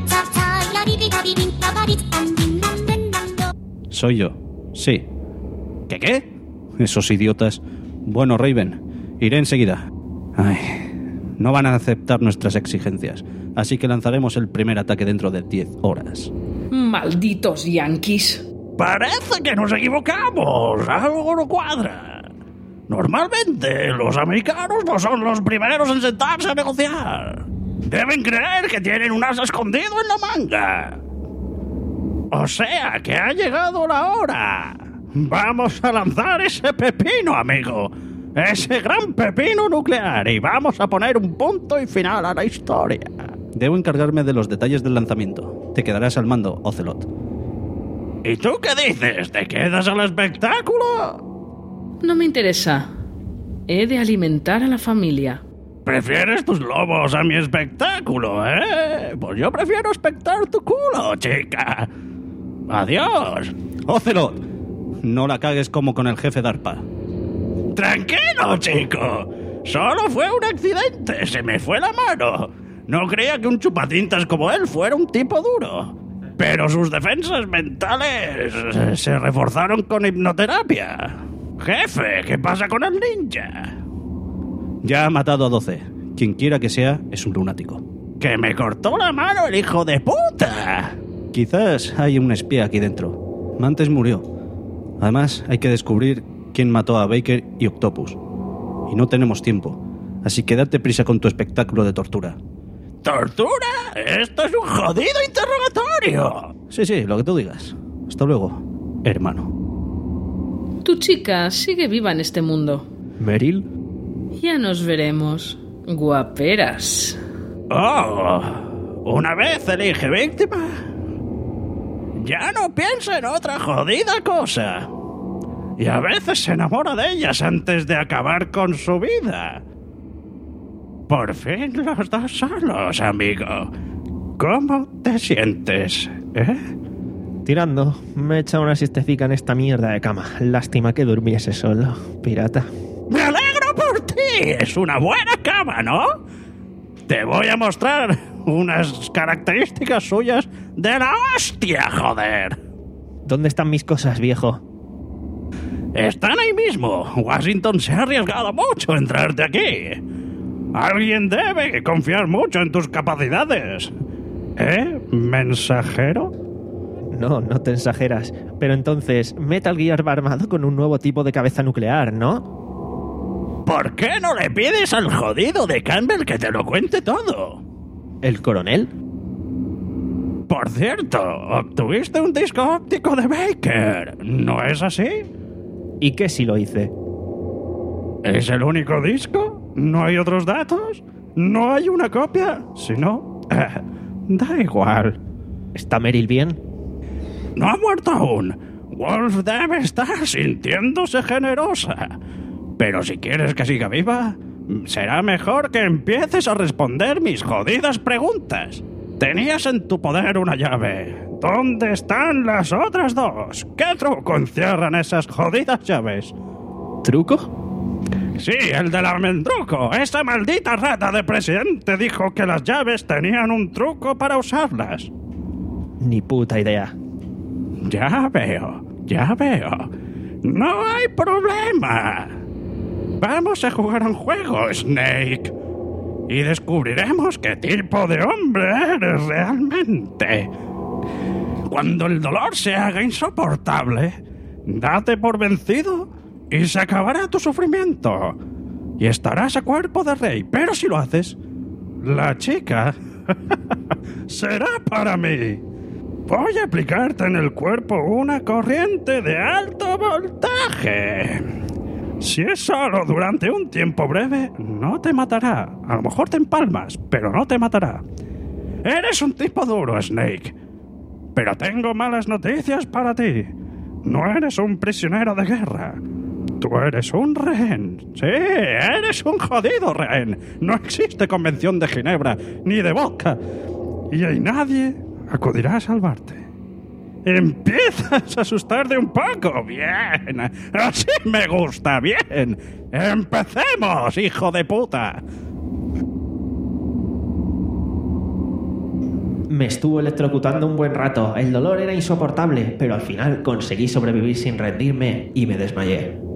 Soy yo, sí. ¿Qué qué? Esos idiotas. Bueno, Raven, iré enseguida. Ay, no van a aceptar nuestras exigencias, así que lanzaremos el primer ataque dentro de diez horas. ¡Malditos yanquis! Parece que nos equivocamos. Algo no cuadra. Normalmente los americanos no son los primeros en sentarse a negociar. Deben creer que tienen un as escondido en la manga. O sea que ha llegado la hora. Vamos a lanzar ese pepino, amigo. Ese gran pepino nuclear. Y vamos a poner un punto y final a la historia. Debo encargarme de los detalles del lanzamiento. Te quedarás al mando, Ocelot. ¿Y tú qué dices? ¿Te quedas al espectáculo? No me interesa. He de alimentar a la familia. ¿Prefieres tus lobos a mi espectáculo, eh? Pues yo prefiero espectar tu culo, chica. Adiós. Ocelot, no la cagues como con el jefe DARPA. Tranquilo, chico. Solo fue un accidente. Se me fue la mano. No creía que un chupatintas como él fuera un tipo duro. Pero sus defensas mentales se reforzaron con hipnoterapia. Jefe, ¿qué pasa con el ninja? Ya ha matado a doce. Quien quiera que sea, es un lunático. ¡Que me cortó la mano el hijo de puta! Quizás hay un espía aquí dentro. Mantes murió. Además, hay que descubrir quién mató a Baker y Octopus. Y no tenemos tiempo. Así que date prisa con tu espectáculo de tortura. ¿Tortura? ¡Esto es un jodido interrogatorio! Sí, sí, lo que tú digas. Hasta luego, hermano. Tu chica sigue viva en este mundo. ¿Meryl? Ya nos veremos. Guaperas. Oh, una vez elige víctima. Ya no piensa en otra jodida cosa. Y a veces se enamora de ellas antes de acabar con su vida. Por fin los dos solos, amigo. ¿Cómo te sientes, eh? Tirando. Me he echado una siestecica en esta mierda de cama. Lástima que durmiese solo, pirata. ¡Me alegro por ti! Es una buena cama, ¿no? Te voy a mostrar unas características suyas de la hostia, joder. ¿Dónde están mis cosas, viejo? Están ahí mismo. Washington se ha arriesgado mucho en traerte aquí. Alguien debe confiar mucho en tus capacidades. ¿Eh, mensajero? No, no te exageras. Pero entonces, Metal Gear va armado con un nuevo tipo de cabeza nuclear, ¿no? ¿Por qué no le pides al jodido de Campbell que te lo cuente todo? ¿El coronel? Por cierto, obtuviste un disco óptico de Baker, ¿no es así? ¿Y qué si lo hice? ¿Es el único disco? ¿No hay otros datos? ¿No hay una copia? Si no, eh, da igual. ¿Está Meryl bien? No ha muerto aún. Wolf debe estar sintiéndose generosa. Pero si quieres que siga viva, será mejor que empieces a responder mis jodidas preguntas. Tenías en tu poder una llave. ¿Dónde están las otras dos? ¿Qué truco encierran esas jodidas llaves? ¿Truco? Sí, el del almendruco. Esa maldita rata de presidente dijo que las llaves tenían un truco para usarlas. Ni puta idea. Ya veo, ya veo. No hay problema. Vamos a jugar un juego, Snake. Y descubriremos qué tipo de hombre eres realmente. Cuando el dolor se haga insoportable, date por vencido y se acabará tu sufrimiento. Y estarás a cuerpo de rey. Pero si lo haces, la chica será para mí. Voy a aplicarte en el cuerpo una corriente de alto voltaje. Si es solo durante un tiempo breve, no te matará. A lo mejor te empalmas, pero no te matará. Eres un tipo duro, Snake. Pero tengo malas noticias para ti. No eres un prisionero de guerra. Tú eres un rehén. Sí, eres un jodido rehén. No existe convención de Ginebra ni de vodka. Y hay nadie acudirá a salvarte. Empiezas a asustarte un poco. Bien. Así me gusta. Bien. Empecemos, hijo de puta. Me estuvo electrocutando un buen rato. El dolor era insoportable, pero al final conseguí sobrevivir sin rendirme y me desmayé.